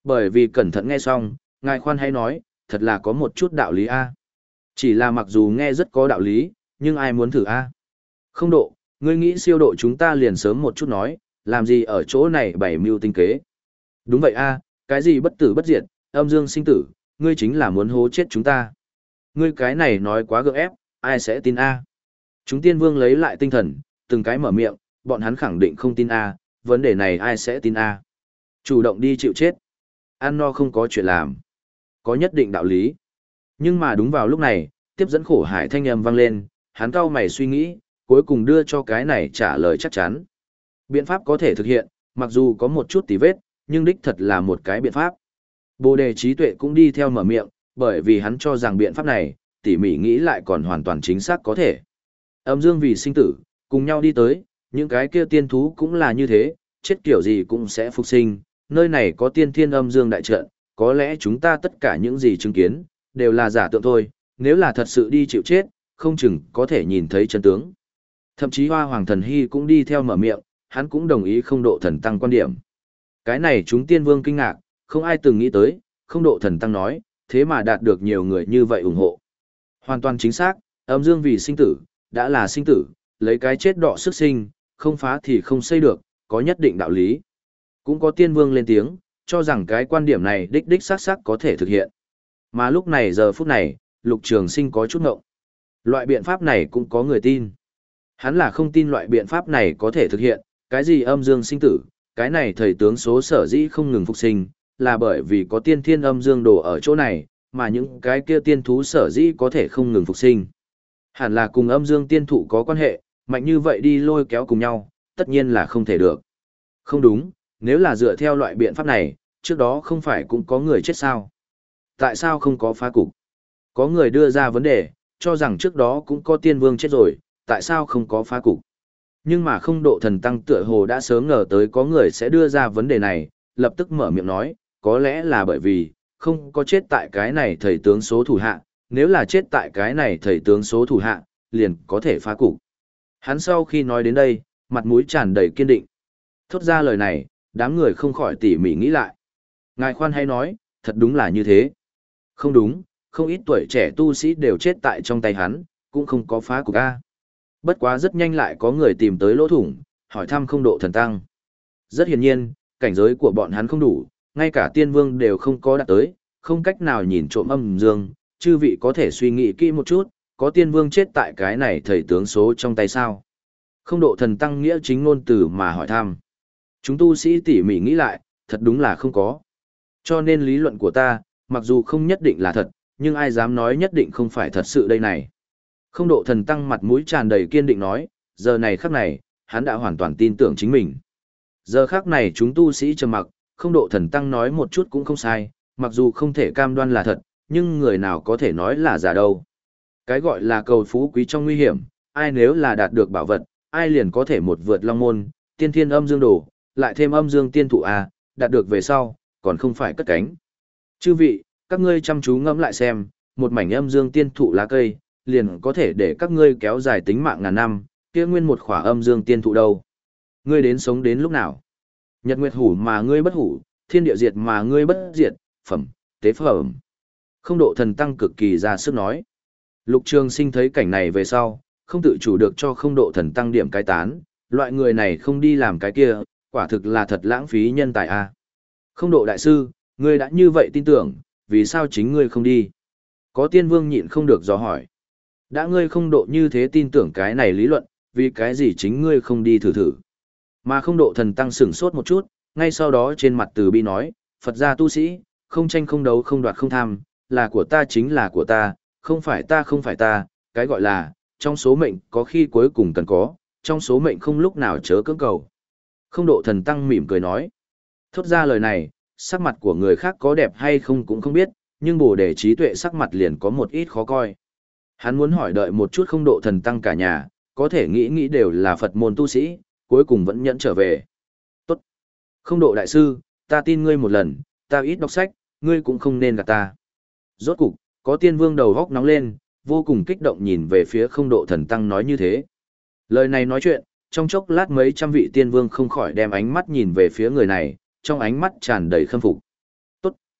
Bởi vì cẩn thận nghe xong, ngài khoan hãy nói, thật là có một chút đạo lý a. Chỉ là mặc dù nghe rất có đạo lý, nhưng ai muốn thử a? Không độ, ngươi nghĩ siêu độ chúng ta liền sớm một chút nói, làm gì ở chỗ này bày mưu tinh kế. Đúng vậy a, cái gì bất tử bất diệt, âm dương sinh tử, ngươi chính là muốn hố chết chúng ta. Ngươi cái này nói quá gượng ép, ai sẽ tin a? Chúng tiên vương lấy lại tinh thần, từng cái mở miệng, bọn hắn khẳng định không tin a, vấn đề này ai sẽ tin a? Chủ động đi chịu chết. Ăn no không có chuyện làm. Có nhất định đạo lý. Nhưng mà đúng vào lúc này, tiếp dẫn khổ hải thanh âm vang lên, hắn cau mày suy nghĩ, cuối cùng đưa cho cái này trả lời chắc chắn. Biện pháp có thể thực hiện, mặc dù có một chút tì vết, nhưng đích thật là một cái biện pháp. Bồ đề trí tuệ cũng đi theo mở miệng, bởi vì hắn cho rằng biện pháp này, tỉ mỉ nghĩ lại còn hoàn toàn chính xác có thể. Âm dương vì sinh tử, cùng nhau đi tới, những cái kia tiên thú cũng là như thế, chết kiểu gì cũng sẽ phục sinh, nơi này có tiên thiên âm dương đại trận, có lẽ chúng ta tất cả những gì chứng kiến, đều là giả tượng thôi, nếu là thật sự đi chịu chết, không chừng có thể nhìn thấy chân tướng. Thậm chí Hoa Hoàng Thần Hy cũng đi theo mở miệng, hắn cũng đồng ý không độ thần tăng quan điểm. Cái này chúng tiên vương kinh ngạc, không ai từng nghĩ tới, không độ thần tăng nói, thế mà đạt được nhiều người như vậy ủng hộ. Hoàn toàn chính xác, âm dương vì sinh tử, đã là sinh tử, lấy cái chết đọ sức sinh, không phá thì không xây được, có nhất định đạo lý. Cũng có tiên vương lên tiếng, cho rằng cái quan điểm này đích đích xác xác có thể thực hiện. Mà lúc này giờ phút này, Lục Trường Sinh có chút ngộng. Loại biện pháp này cũng có người tin. Hắn là không tin loại biện pháp này có thể thực hiện, cái gì âm dương sinh tử, cái này thầy tướng số sở dĩ không ngừng phục sinh, là bởi vì có tiên thiên âm dương đồ ở chỗ này, mà những cái kia tiên thú sở dĩ có thể không ngừng phục sinh. Hẳn là cùng âm dương tiên thụ có quan hệ, mạnh như vậy đi lôi kéo cùng nhau, tất nhiên là không thể được. Không đúng, nếu là dựa theo loại biện pháp này, trước đó không phải cũng có người chết sao? Tại sao không có phá cục? Có người đưa ra vấn đề, cho rằng trước đó cũng có tiên vương chết rồi, tại sao không có phá cục? Nhưng mà không độ thần tăng tựa hồ đã sớm ngờ tới có người sẽ đưa ra vấn đề này, lập tức mở miệng nói, có lẽ là bởi vì, không có chết tại cái này thầy tướng số thủ hạ, nếu là chết tại cái này thầy tướng số thủ hạ, liền có thể phá cục. Hắn sau khi nói đến đây, mặt mũi tràn đầy kiên định. Thốt ra lời này, đám người không khỏi tỉ mỉ nghĩ lại. Ngài khoan hay nói, thật đúng là như thế. Không đúng, không ít tuổi trẻ tu sĩ đều chết tại trong tay hắn, cũng không có phá cục A. Bất quá rất nhanh lại có người tìm tới lỗ thủng, hỏi thăm không độ thần tăng. Rất hiển nhiên, cảnh giới của bọn hắn không đủ, ngay cả tiên vương đều không có đạt tới, không cách nào nhìn trộm âm dương, chư vị có thể suy nghĩ kỹ một chút, có tiên vương chết tại cái này thầy tướng số trong tay sao? Không độ thần tăng nghĩa chính ngôn từ mà hỏi thăm. Chúng tu sĩ tỉ mỉ nghĩ lại, thật đúng là không có. Cho nên lý luận của ta, mặc dù không nhất định là thật, nhưng ai dám nói nhất định không phải thật sự đây này. Không độ thần tăng mặt mũi tràn đầy kiên định nói, giờ này khắc này, hắn đã hoàn toàn tin tưởng chính mình. Giờ khắc này chúng tu sĩ trầm mặc, không độ thần tăng nói một chút cũng không sai, mặc dù không thể cam đoan là thật, nhưng người nào có thể nói là giả đâu. Cái gọi là cầu phú quý trong nguy hiểm, ai nếu là đạt được bảo vật, ai liền có thể một vượt long môn, tiên thiên âm dương đồ, lại thêm âm dương tiên thụ A, đạt được về sau, còn không phải cất cánh. Chư vị, các ngươi chăm chú ngẫm lại xem, một mảnh âm dương tiên thụ lá cây, liền có thể để các ngươi kéo dài tính mạng ngàn năm, kia nguyên một khỏa âm dương tiên thụ đâu. Ngươi đến sống đến lúc nào? Nhật nguyệt hủ mà ngươi bất hủ, thiên địa diệt mà ngươi bất diệt, phẩm, tế phẩm. Không độ thần tăng cực kỳ ra sức nói. Lục Trường Sinh thấy cảnh này về sau, không tự chủ được cho không độ thần tăng điểm cái tán, loại người này không đi làm cái kia, quả thực là thật lãng phí nhân tài a. Không độ đại sư, ngươi đã như vậy tin tưởng, vì sao chính ngươi không đi? Có tiên vương nhịn không được dò hỏi. Đã ngươi không độ như thế tin tưởng cái này lý luận, vì cái gì chính ngươi không đi thử thử? Mà không độ thần tăng sửng sốt một chút, ngay sau đó trên mặt từ bi nói, Phật gia tu sĩ, không tranh không đấu không đoạt không tham, là của ta chính là của ta, không phải ta không phải ta, cái gọi là, trong số mệnh có khi cuối cùng cần có, trong số mệnh không lúc nào chớ cưỡng cầu. Không độ thần tăng mỉm cười nói. Thốt ra lời này, sắc mặt của người khác có đẹp hay không cũng không biết, nhưng bồ đề trí tuệ sắc mặt liền có một ít khó coi. Hắn muốn hỏi đợi một chút không độ thần tăng cả nhà, có thể nghĩ nghĩ đều là Phật môn tu sĩ, cuối cùng vẫn nhẫn trở về. Tốt. Không độ đại sư, ta tin ngươi một lần, ta ít đọc sách, ngươi cũng không nên gạt ta. Rốt cục, có tiên vương đầu góc nóng lên, vô cùng kích động nhìn về phía không độ thần tăng nói như thế. Lời này nói chuyện, trong chốc lát mấy trăm vị tiên vương không khỏi đem ánh mắt nhìn về phía người này, trong ánh mắt tràn đầy khâm phục.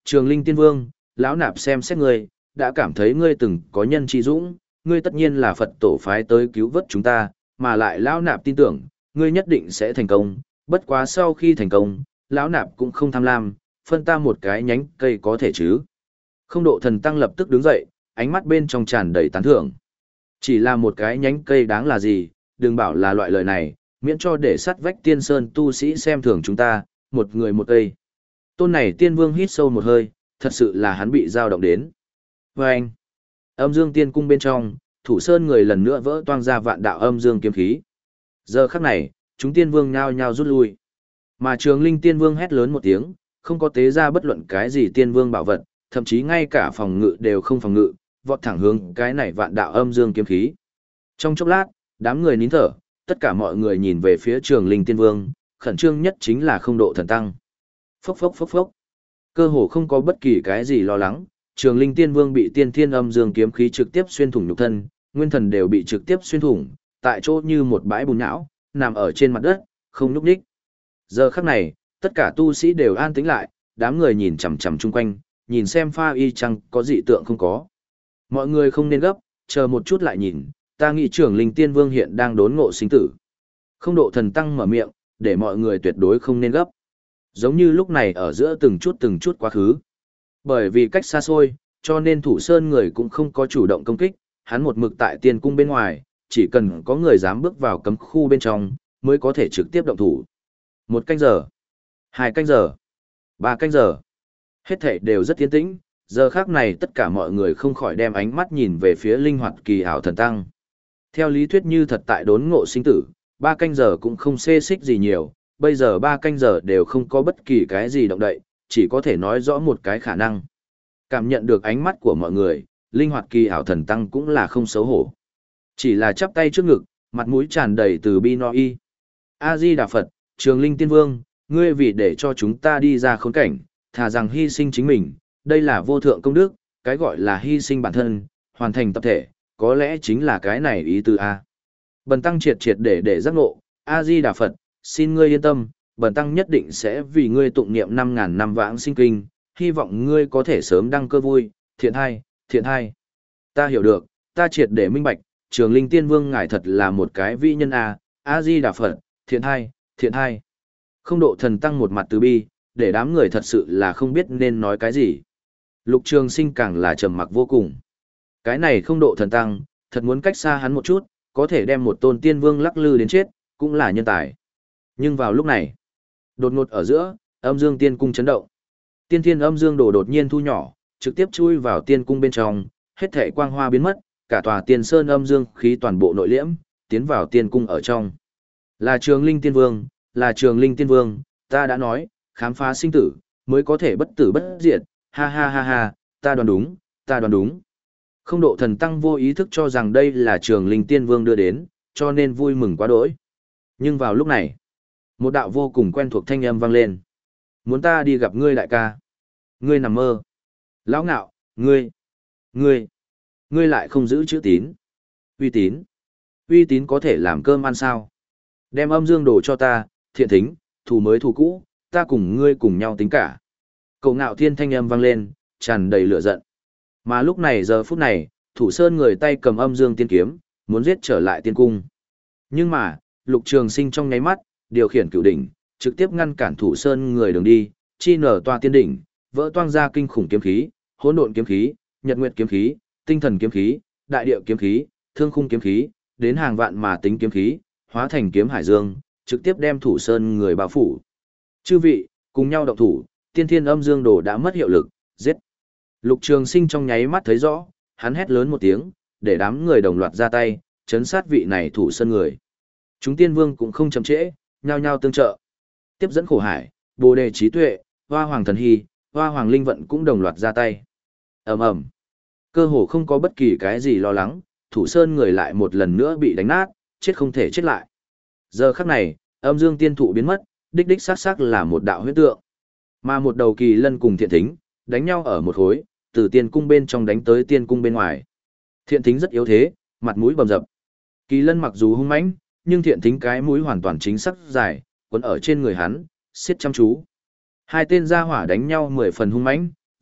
Trường Linh Tiên Vương, lão nạp xem xét ngươi, đã cảm thấy ngươi từng có nhân chi dũng, ngươi tất nhiên là Phật tổ phái tới cứu vớt chúng ta, mà lại lão nạp tin tưởng, ngươi nhất định sẽ thành công, bất quá sau khi thành công, lão nạp cũng không tham lam, phân ta một cái nhánh cây có thể chứ. Không độ thần tăng lập tức đứng dậy, ánh mắt bên trong tràn đầy tán thưởng. Chỉ là một cái nhánh cây đáng là gì, đừng bảo là loại lời này, miễn cho để sắt vách tiên sơn tu sĩ xem thường chúng ta, một người một cây. Tôn này tiên vương hít sâu một hơi, thật sự là hắn bị dao động đến. Và anh, âm dương tiên cung bên trong, thủ sơn người lần nữa vỡ toang ra vạn đạo âm dương kiếm khí. Giờ khắc này, chúng tiên vương nhao nhao rút lui. Mà Trường Linh tiên vương hét lớn một tiếng, không có tế ra bất luận cái gì tiên vương bảo vật, thậm chí ngay cả phòng ngự đều không phòng ngự, vọt thẳng hướng cái này vạn đạo âm dương kiếm khí. Trong chốc lát, đám người nín thở, tất cả mọi người nhìn về phía Trường Linh tiên vương, khẩn trương nhất chính là không độ thần tăng. Phốc phốc phốc phốc. Cơ hồ không có bất kỳ cái gì lo lắng, Trường Linh tiên vương bị tiên thiên âm dương kiếm khí trực tiếp xuyên thủng nhục thân, nguyên thần đều bị trực tiếp xuyên thủng, tại chỗ như một bãi bùn nhão, nằm ở trên mặt đất, không nhúc nhích. Giờ khắc này, tất cả tu sĩ đều an tĩnh lại, đám người nhìn chằm chằm chung quanh, nhìn xem pha y chăng có dị tượng không có. Mọi người không nên gấp, chờ một chút lại nhìn, ta nghĩ Trường Linh tiên vương hiện đang đốn ngộ sinh tử. Không độ thần tăng mở miệng, để mọi người tuyệt đối không nên gấp. Giống như lúc này ở giữa từng chút từng chút quá khứ. Bởi vì cách xa xôi, cho nên thủ sơn người cũng không có chủ động công kích, hắn một mực tại tiên cung bên ngoài, chỉ cần có người dám bước vào cấm khu bên trong, mới có thể trực tiếp động thủ. Một canh giờ, hai canh giờ, ba canh giờ. Hết thảy đều rất tiến tĩnh, giờ khác này tất cả mọi người không khỏi đem ánh mắt nhìn về phía linh hoạt kỳ ảo thần tăng. Theo lý thuyết như thật tại đốn ngộ sinh tử, ba canh giờ cũng không xê xích gì nhiều, bây giờ ba canh giờ đều không có bất kỳ cái gì động đậy, chỉ có thể nói rõ một cái khả năng. Cảm nhận được ánh mắt của mọi người, linh hoạt kỳ ảo thần tăng cũng là không xấu hổ. Chỉ là chắp tay trước ngực, mặt mũi tràn đầy từ bi no y. A-di-đà Phật, Trường Linh tiên vương, ngươi vì để cho chúng ta đi ra khốn cảnh, thà rằng hy sinh chính mình, đây là vô thượng công đức, cái gọi là hy sinh bản thân, hoàn thành tập thể, có lẽ chính là cái này ý tứ A. Bần tăng triệt triệt để để giác ngộ, A-di-đà Phật, xin ngươi yên tâm, bần tăng nhất định sẽ vì ngươi tụng niệm năm ngàn năm vãng sinh kinh, hy vọng ngươi có thể sớm đăng cơ vui, thiện hai, thiện hai. Ta hiểu được, ta triệt để minh bạch, Trường Linh tiên vương ngài thật là một cái vĩ nhân A, A-di-đà Phật, thiện hai, thiện hai. Không độ thần tăng một mặt từ bi, để đám người thật sự là không biết nên nói cái gì. Lục Trường Sinh càng là trầm mặc vô cùng. Cái này không độ thần tăng, thật muốn cách xa hắn một chút, có thể đem một tôn tiên vương lắc lư đến chết, cũng là nhân tài. Nhưng vào lúc này, đột ngột ở giữa, âm dương tiên cung chấn động. Tiên thiên âm dương đồ đột nhiên thu nhỏ, trực tiếp chui vào tiên cung bên trong, hết thảy quang hoa biến mất, cả tòa tiên sơn âm dương khí toàn bộ nội liễm, tiến vào tiên cung ở trong. Là Trường Linh tiên vương, là Trường Linh tiên vương, ta đã nói, khám phá sinh tử, mới có thể bất tử bất diệt, ha ha ha ha, ta đoán đúng, ta đoán đúng. Không độ thần tăng vô ý thức cho rằng đây là Trường Linh tiên vương đưa đến, cho nên vui mừng quá đỗi. Nhưng vào lúc này, một đạo vô cùng quen thuộc thanh âm vang lên. Muốn ta đi gặp ngươi đại ca. Ngươi nằm mơ. Lão ngạo, ngươi, ngươi, ngươi lại không giữ chữ tín. Uy tín. Uy tín có thể làm cơm ăn sao? Đem âm dương đồ cho ta, thiện thính, thù mới thù cũ, ta cùng ngươi cùng nhau tính cả. Cậu ngạo thiên thanh âm vang lên, tràn đầy lửa giận. Mà lúc này giờ phút này, thủ sơn người tay cầm âm dương tiên kiếm, muốn giết trở lại tiên cung. Nhưng mà, Lục Trường Sinh trong nháy mắt, điều khiển cửu đỉnh, trực tiếp ngăn cản thủ sơn người đường đi, chi nở toa tiên đỉnh, vỡ toang ra kinh khủng kiếm khí, hỗn độn kiếm khí, nhật nguyệt kiếm khí, tinh thần kiếm khí, đại địa kiếm khí, thương khung kiếm khí, đến hàng vạn mà tính kiếm khí, hóa thành kiếm hải dương, trực tiếp đem thủ sơn người bao phủ. Chư vị, cùng nhau động thủ, tiên thiên âm dương đồ đã mất hiệu lực, giết. Lục Trường Sinh trong nháy mắt thấy rõ, hắn hét lớn một tiếng, để đám người đồng loạt ra tay, chấn sát vị này thủ sơn người. Chúng tiên vương cũng không chậm trễ, nhao nhao tương trợ. Tiếp dẫn khổ hải, bồ đề trí tuệ, hoa hoàng thần hy, hoa hoàng linh vận cũng đồng loạt ra tay. Ầm ầm, cơ hồ không có bất kỳ cái gì lo lắng, thủ sơn người lại một lần nữa bị đánh nát, chết không thể chết lại. Giờ khắc này, âm dương tiên thụ biến mất, đích đích xác xác là một đạo huyết tượng. Mà một đầu kỳ lân cùng thiện thính, đánh nhau ở một khối, từ tiên cung bên trong đánh tới tiên cung bên ngoài. Thiện thính rất yếu thế, mặt mũi bầm dập. Kỳ lân mặc dù hung mãnh, nhưng thiện thính cái mũi hoàn toàn chính xác dài, quấn ở trên người hắn, siết chăm chú. Hai tên gia hỏa đánh nhau mười phần hung mãnh,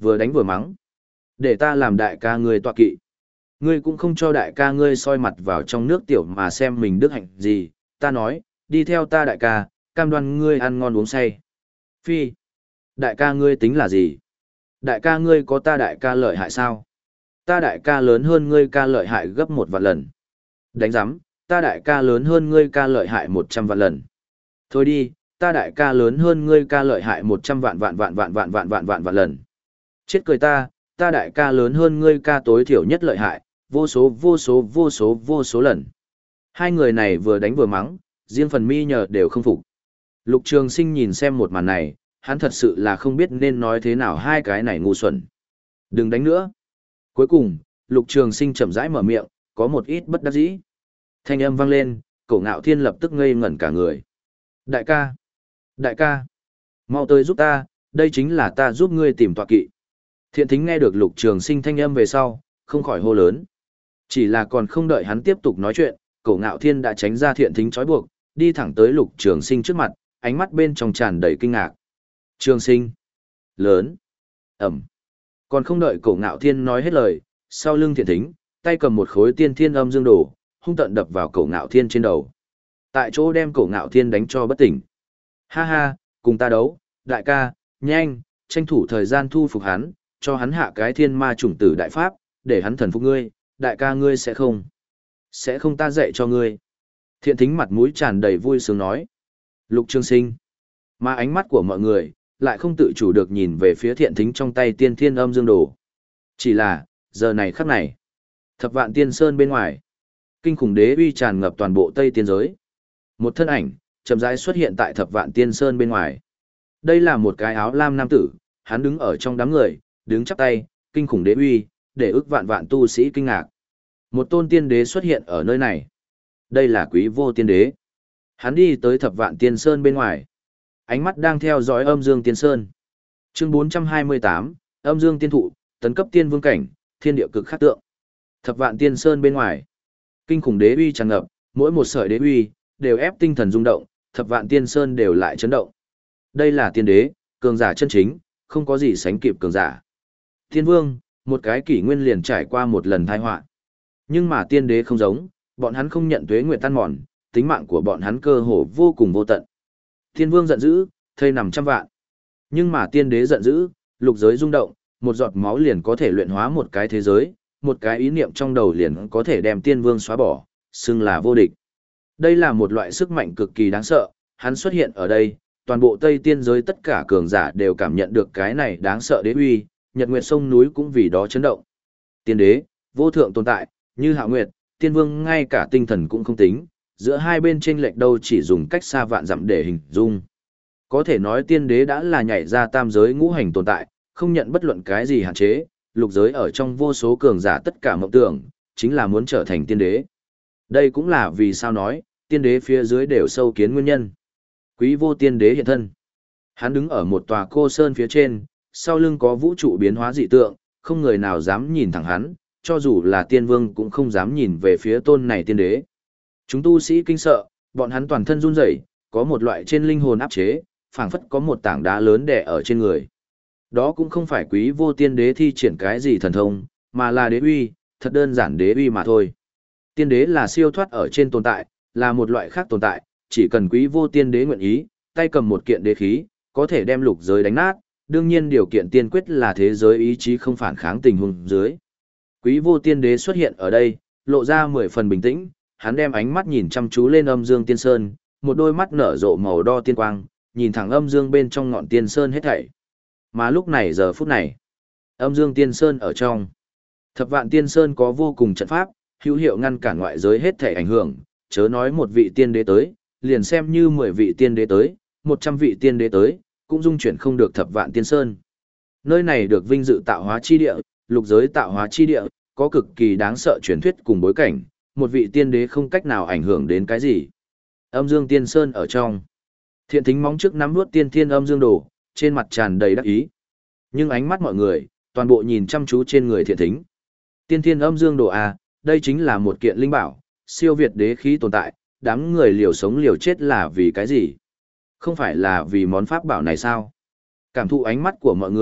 vừa đánh vừa mắng. Để ta làm đại ca ngươi tọa kỵ. Ngươi cũng không cho đại ca ngươi soi mặt vào trong nước tiểu mà xem mình đức hạnh gì, ta nói, đi theo ta đại ca, cam đoan ngươi ăn ngon uống say. Phi, đại ca ngươi tính là gì? Đại ca ngươi có ta đại ca lợi hại sao? Ta đại ca lớn hơn ngươi ca lợi hại gấp một vạn lần. Đánh giám, ta đại ca lớn hơn ngươi ca lợi hại một trăm vạn lần. Thôi đi, ta đại ca lớn hơn ngươi ca lợi hại một trăm vạn vạn vạn vạn vạn vạn vạn vạn vạn lần. Chết cười ta, ta đại ca lớn hơn ngươi ca tối thiểu nhất lợi hại, vô số vô số vô số vô số lần. Hai người này vừa đánh vừa mắng, riêng phần mi nhờ đều không phục. Lục Trường Sinh nhìn xem một màn này, hắn thật sự là không biết nên nói thế nào hai cái này ngu xuẩn. Đừng đánh nữa. Cuối cùng, Lục Trường Sinh chậm rãi mở miệng, có một ít bất đắc dĩ. Thanh âm vang lên, Cổ Ngạo Thiên lập tức ngây ngẩn cả người. Đại ca! Đại ca! Mau tới giúp ta, đây chính là ta giúp ngươi tìm tọa kỵ. Thiện Thính nghe được Lục Trường Sinh thanh âm về sau, không khỏi hô lớn. Chỉ là còn không đợi hắn tiếp tục nói chuyện, Cổ Ngạo Thiên đã tránh ra Thiện Thính trói buộc, đi thẳng tới Lục Trường Sinh trước mặt, ánh mắt bên trong tràn đầy kinh ngạc. Trường Sinh! Lớn! Ẩm! Còn không đợi Cổ Ngạo Thiên nói hết lời, sau lưng Thiện Thính, tay cầm một khối tiên thiên âm dương đồ, hung tận đập vào Cổ Ngạo Thiên trên đầu. Tại chỗ đem Cổ Ngạo Thiên đánh cho bất tỉnh. Ha ha, cùng ta đấu, đại ca, nhanh, tranh thủ thời gian thu phục hắn, cho hắn hạ cái thiên ma chủng tử đại pháp, để hắn thần phục ngươi, đại ca ngươi sẽ không. Sẽ không ta dạy cho ngươi. Thiện Thính mặt mũi tràn đầy vui sướng nói. Lục Trường Sinh. Mà ánh mắt của mọi người, lại không tự chủ được nhìn về phía Thiện Thính trong tay tiên thiên âm dương đồ. Chỉ là, giờ này khắc này, thập vạn tiên sơn bên ngoài, kinh khủng đế uy tràn ngập toàn bộ Tây Tiên giới. Một thân ảnh, chậm rãi xuất hiện tại thập vạn tiên sơn bên ngoài. Đây là một cái áo lam nam tử, hắn đứng ở trong đám người, đứng chắp tay, kinh khủng đế uy, để ức vạn vạn tu sĩ kinh ngạc. Một tôn tiên đế xuất hiện ở nơi này. Đây là Quý Vô Tiên Đế. Hắn đi tới thập vạn tiên sơn bên ngoài. Ánh mắt đang theo dõi âm dương tiên sơn. Chương bốn trăm hai mươi tám, âm dương tiên thụ, tấn cấp tiên vương cảnh, thiên địa cực khắc tượng. Thập vạn tiên sơn bên ngoài. Kinh khủng đế uy tràn ngập, mỗi một sợi đế uy đều ép tinh thần rung động, thập vạn tiên sơn đều lại chấn động. Đây là tiên đế, cường giả chân chính, không có gì sánh kịp cường giả. Tiên vương, một cái kỷ nguyên liền trải qua một lần tai họa. Nhưng mà tiên đế không giống, bọn hắn không nhận tuế nguyệt tan mòn, tính mạng của bọn hắn cơ hồ vô cùng vô tận. Tiên vương giận dữ, thây nằm trăm vạn. Nhưng mà tiên đế giận dữ, lục giới rung động, một giọt máu liền có thể luyện hóa một cái thế giới, một cái ý niệm trong đầu liền có thể đem tiên vương xóa bỏ, xưng là vô địch. Đây là một loại sức mạnh cực kỳ đáng sợ, hắn xuất hiện ở đây, toàn bộ Tây Tiên giới tất cả cường giả đều cảm nhận được cái này đáng sợ đế uy, nhật nguyệt sông núi cũng vì đó chấn động. Tiên đế, vô thượng tồn tại, như Hạo Nguyệt, tiên vương ngay cả tinh thần cũng không tính, giữa hai bên chênh lệch đâu chỉ dùng cách xa vạn dặm để hình dung. Có thể nói tiên đế đã là nhảy ra tam giới ngũ hành tồn tại, không nhận bất luận cái gì hạn chế, lục giới ở trong vô số cường giả tất cả mộng tưởng, chính là muốn trở thành tiên đế. Đây cũng là vì sao nói, tiên đế phía dưới đều sâu kiến nguyên nhân. Quý Vô Tiên Đế hiện thân. Hắn đứng ở một tòa cô sơn phía trên, sau lưng có vũ trụ biến hóa dị tượng, không người nào dám nhìn thẳng hắn, cho dù là tiên vương cũng không dám nhìn về phía tôn này tiên đế. Chúng tu sĩ kinh sợ, bọn hắn toàn thân run rẩy, có một loại trên linh hồn áp chế, phảng phất có một tảng đá lớn đè ở trên người. Đó cũng không phải Quý Vô Tiên Đế thi triển cái gì thần thông, mà là đế uy, thật đơn giản đế uy mà thôi. Tiên đế là siêu thoát ở trên tồn tại, là một loại khác tồn tại, chỉ cần Quý Vô Tiên Đế nguyện ý, tay cầm một kiện đế khí, có thể đem lục giới đánh nát, đương nhiên điều kiện tiên quyết là thế giới ý chí không phản kháng tình huống dưới. Quý Vô Tiên Đế xuất hiện ở đây, lộ ra mười phần bình tĩnh, hắn đem ánh mắt nhìn chăm chú lên âm dương tiên sơn, một đôi mắt nở rộ màu đo tiên quang, nhìn thẳng âm dương bên trong ngọn tiên sơn hết thảy. Mà lúc này giờ phút này, âm dương tiên sơn ở trong, thập vạn tiên sơn có vô cùng trận pháp, hữu hiệu ngăn cản ngoại giới hết thảy ảnh hưởng, chớ nói một vị tiên đế tới, liền xem như mười vị tiên đế tới, một trăm vị tiên đế tới, cũng dung chuyển không được thập vạn tiên sơn. Nơi này được vinh dự tạo hóa chi địa, lục giới tạo hóa chi địa, có cực kỳ đáng sợ truyền thuyết cùng bối cảnh, một vị tiên đế không cách nào ảnh hưởng đến cái gì. Âm dương tiên sơn ở trong, Thiện Thính móng trước nắm nuốt tiên thiên âm dương đồ, trên mặt tràn đầy đắc ý. Nhưng ánh mắt mọi người, toàn bộ nhìn chăm chú trên người Thiện Thính. Tiên thiên âm dương đồ à, đây chính là một kiện linh bảo, siêu việt đế khí tồn tại, đám người liều sống liều chết là vì cái gì? Không phải là vì món pháp bảo này sao? Cảm thụ ánh mắt của mọi người,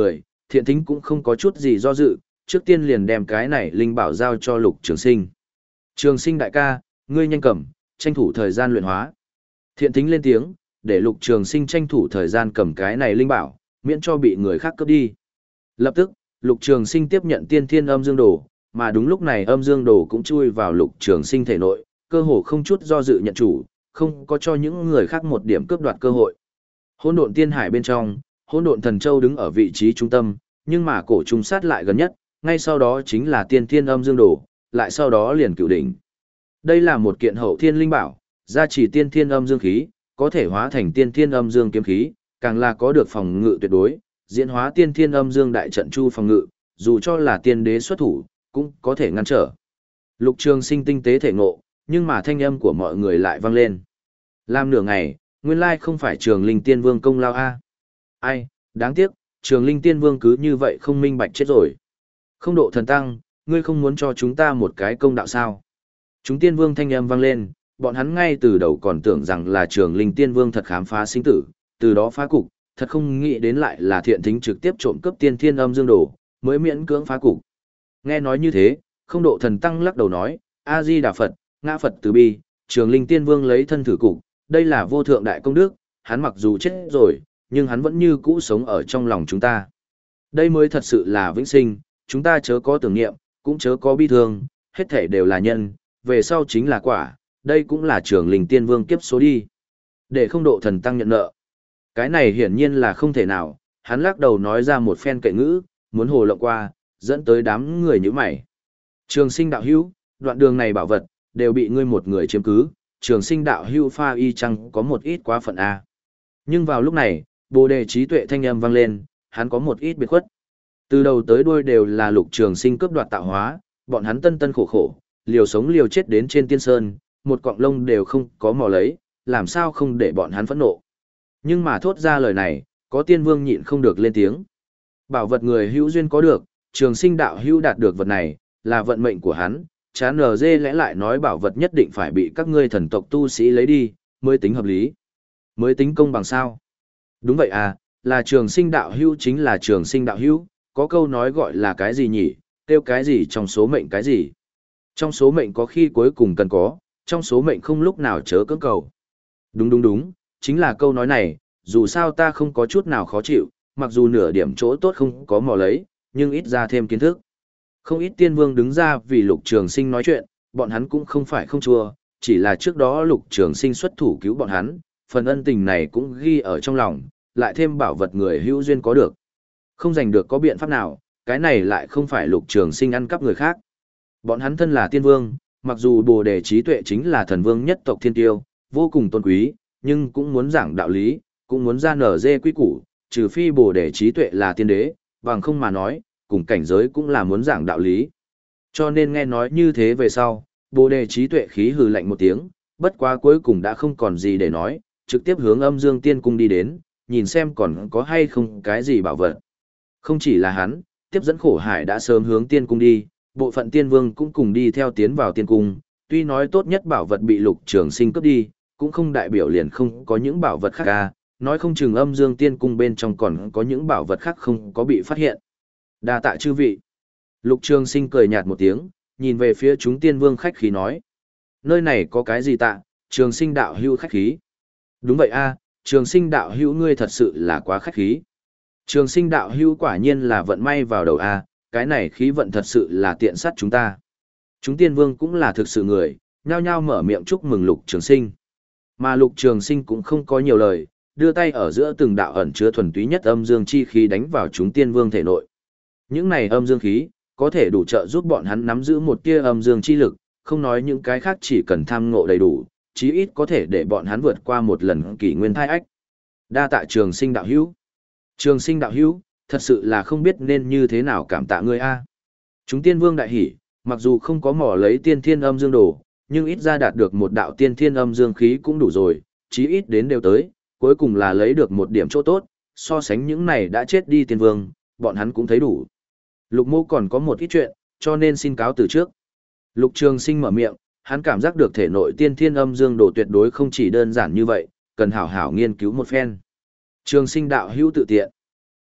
Thiện Thính cũng không có chút gì do dự, trước tiên liền đem cái này linh bảo giao cho Lục Trường Sinh. Trường Sinh đại ca, ngươi nhanh cầm, tranh thủ thời gian luyện hóa. Thiện Thính lên tiếng, để Lục Trường Sinh tranh thủ thời gian cầm cái này linh bảo, miễn cho bị người khác cướp đi. Lập tức, Lục Trường Sinh tiếp nhận tiên thiên âm dương đồ, mà đúng lúc này âm dương đồ cũng chui vào Lục Trường Sinh thể nội, cơ hồ không chút do dự nhận chủ, không có cho những người khác một điểm cướp đoạt cơ hội. Hỗn độn tiên hải bên trong, Hỗn độn thần châu đứng ở vị trí trung tâm, nhưng mà cổ trùng sát lại gần nhất, ngay sau đó chính là tiên thiên âm dương đồ, lại sau đó liền cửu đỉnh. Đây là một kiện hậu thiên linh bảo, gia trì tiên thiên âm dương khí, có thể hóa thành tiên thiên âm dương kiếm khí, càng là có được phòng ngự tuyệt đối, diễn hóa tiên thiên âm dương đại trận chu phòng ngự, dù cho là tiên đế xuất thủ, cũng có thể ngăn trở. Lục Trường Sinh tinh tế thể ngộ, nhưng mà thanh âm của mọi người lại vang lên. Làm nửa ngày, nguyên lai không phải Trường Linh Tiên Vương công lao a. Ai, đáng tiếc, Trường Linh Tiên Vương cứ như vậy không minh bạch chết rồi. Không độ thần tăng, ngươi không muốn cho chúng ta một cái công đạo sao? Chúng Tiên Vương thanh âm vang lên, bọn hắn ngay từ đầu còn tưởng rằng là Trường Linh Tiên Vương thật khám phá sinh tử, từ đó phá cục, thật không nghĩ đến lại là Thiện Thính trực tiếp trộm cướp tiên thiên âm dương đồ, mới miễn cưỡng phá cục. Nghe nói như thế, không độ thần tăng lắc đầu nói, A-di-đà Phật, ngã Phật từ bi, Trường Linh Tiên Vương lấy thân thử cục, đây là vô thượng đại công đức, hắn mặc dù chết rồi, nhưng hắn vẫn như cũ sống ở trong lòng chúng ta. Đây mới thật sự là vĩnh sinh, chúng ta chớ có tưởng niệm, cũng chớ có bi thương, hết thể đều là nhân, về sau chính là quả, đây cũng là Trường Linh Tiên Vương kiếp số đi. Để không độ thần tăng nhận nợ. Cái này hiển nhiên là không thể nào, hắn lắc đầu nói ra một phen kệ ngữ, muốn hồ lộng qua, dẫn tới đám người như mày. Trường Sinh đạo hữu, đoạn đường này bảo vật, đều bị ngươi một người chiếm cứ, Trường Sinh đạo hữu pha y chăng có một ít quá phận a. Nhưng vào lúc này, Bồ Đề trí tuệ thanh âm vang lên, hắn có một ít biệt khuất. Từ đầu tới đuôi đều là Lục Trường Sinh cướp đoạt tạo hóa, bọn hắn tân tân khổ khổ, liều sống liều chết đến trên tiên sơn, một cọng lông đều không có mò lấy, làm sao không để bọn hắn phẫn nộ. Nhưng mà thốt ra lời này, có tiên vương nhịn không được lên tiếng. Bảo vật người hữu duyên có được, Trường Sinh đạo hữu đạt được vật này, là vận mệnh của hắn, chán nở dê lẽ lại nói bảo vật nhất định phải bị các ngươi thần tộc tu sĩ lấy đi, mới tính hợp lý. Mới tính công bằng sao? Đúng vậy à, là Trường Sinh đạo hữu chính là Trường Sinh đạo hữu, có câu nói gọi là cái gì nhỉ, kêu cái gì trong số mệnh cái gì. Trong số mệnh có khi cuối cùng cần có, trong số mệnh không lúc nào chớ cưỡng cầu. Đúng đúng đúng, chính là câu nói này, dù sao ta không có chút nào khó chịu, mặc dù nửa điểm chỗ tốt không có mò lấy, nhưng ít ra thêm kiến thức. Không ít tiên vương đứng ra vì Lục Trường Sinh nói chuyện, bọn hắn cũng không phải không chua, chỉ là trước đó Lục Trường Sinh xuất thủ cứu bọn hắn, phần ân tình này cũng ghi ở trong lòng, lại thêm bảo vật người hữu duyên có được. Không giành được có biện pháp nào, cái này lại không phải Lục Trường Sinh ăn cắp người khác. Bọn hắn thân là tiên vương, mặc dù Bồ Đề trí tuệ chính là thần vương nhất tộc thiên tiêu, vô cùng tôn quý, nhưng cũng muốn giảng đạo lý, cũng muốn ra nở dê quy củ, trừ phi Bồ Đề trí tuệ là tiên đế, bằng không mà nói, cùng cảnh giới cũng là muốn giảng đạo lý. Cho nên nghe nói như thế về sau, Bồ Đề trí tuệ khí hừ lạnh một tiếng, bất quá cuối cùng đã không còn gì để nói, trực tiếp hướng Âm Dương Tiên Cung đi đến, nhìn xem còn có hay không cái gì bảo vật. Không chỉ là hắn, tiếp dẫn Khổ Hải đã sớm hướng Tiên Cung đi, bộ phận tiên vương cũng cùng đi theo tiến vào Tiên Cung, tuy nói tốt nhất bảo vật bị Lục Trường Sinh cướp đi, cũng không đại biểu liền không có những bảo vật khác ca, nói không chừng Âm Dương Tiên Cung bên trong còn có những bảo vật khác không có bị phát hiện. Đa tạ chư vị. Lục Trường Sinh cười nhạt một tiếng, nhìn về phía chúng tiên vương khách khí nói. Nơi này có cái gì tạ, Trường Sinh đạo hữu khách khí. Đúng vậy a, Trường Sinh đạo hữu ngươi thật sự là quá khách khí. Trường Sinh đạo hữu quả nhiên là vận may vào đầu a, cái này khí vận thật sự là tiện sát chúng ta. Chúng tiên vương cũng là thực sự người, nhao nhao mở miệng chúc mừng Lục Trường Sinh. Mà Lục Trường Sinh cũng không có nhiều lời, đưa tay ở giữa từng đạo ẩn chứa thuần túy nhất âm dương chi khí đánh vào chúng tiên vương thể nội. Những này âm dương khí, có thể đủ trợ giúp bọn hắn nắm giữ một tia âm dương chi lực, không nói những cái khác chỉ cần tham ngộ đầy đủ, chí ít có thể để bọn hắn vượt qua một lần kỷ nguyên thai ách. Đa tạ Trường Sinh đạo hữu. Trường Sinh đạo hữu, thật sự là không biết nên như thế nào cảm tạ ngươi a. Chúng tiên vương đại hỉ, mặc dù không có mỏ lấy tiên thiên âm dương đồ, nhưng ít ra đạt được một đạo tiên thiên âm dương khí cũng đủ rồi, chí ít đến đều tới, cuối cùng là lấy được một điểm chỗ tốt, so sánh những này đã chết đi tiên vương, bọn hắn cũng thấy đủ. Lục Mô còn có một ít chuyện, cho nên xin cáo từ trước. Lục Trường Sinh mở miệng, hắn cảm giác được thể nội tiên thiên âm dương đồ tuyệt đối không chỉ đơn giản như vậy, cần hảo hảo nghiên cứu một phen. Trường Sinh đạo hữu tự tiện. Tốt,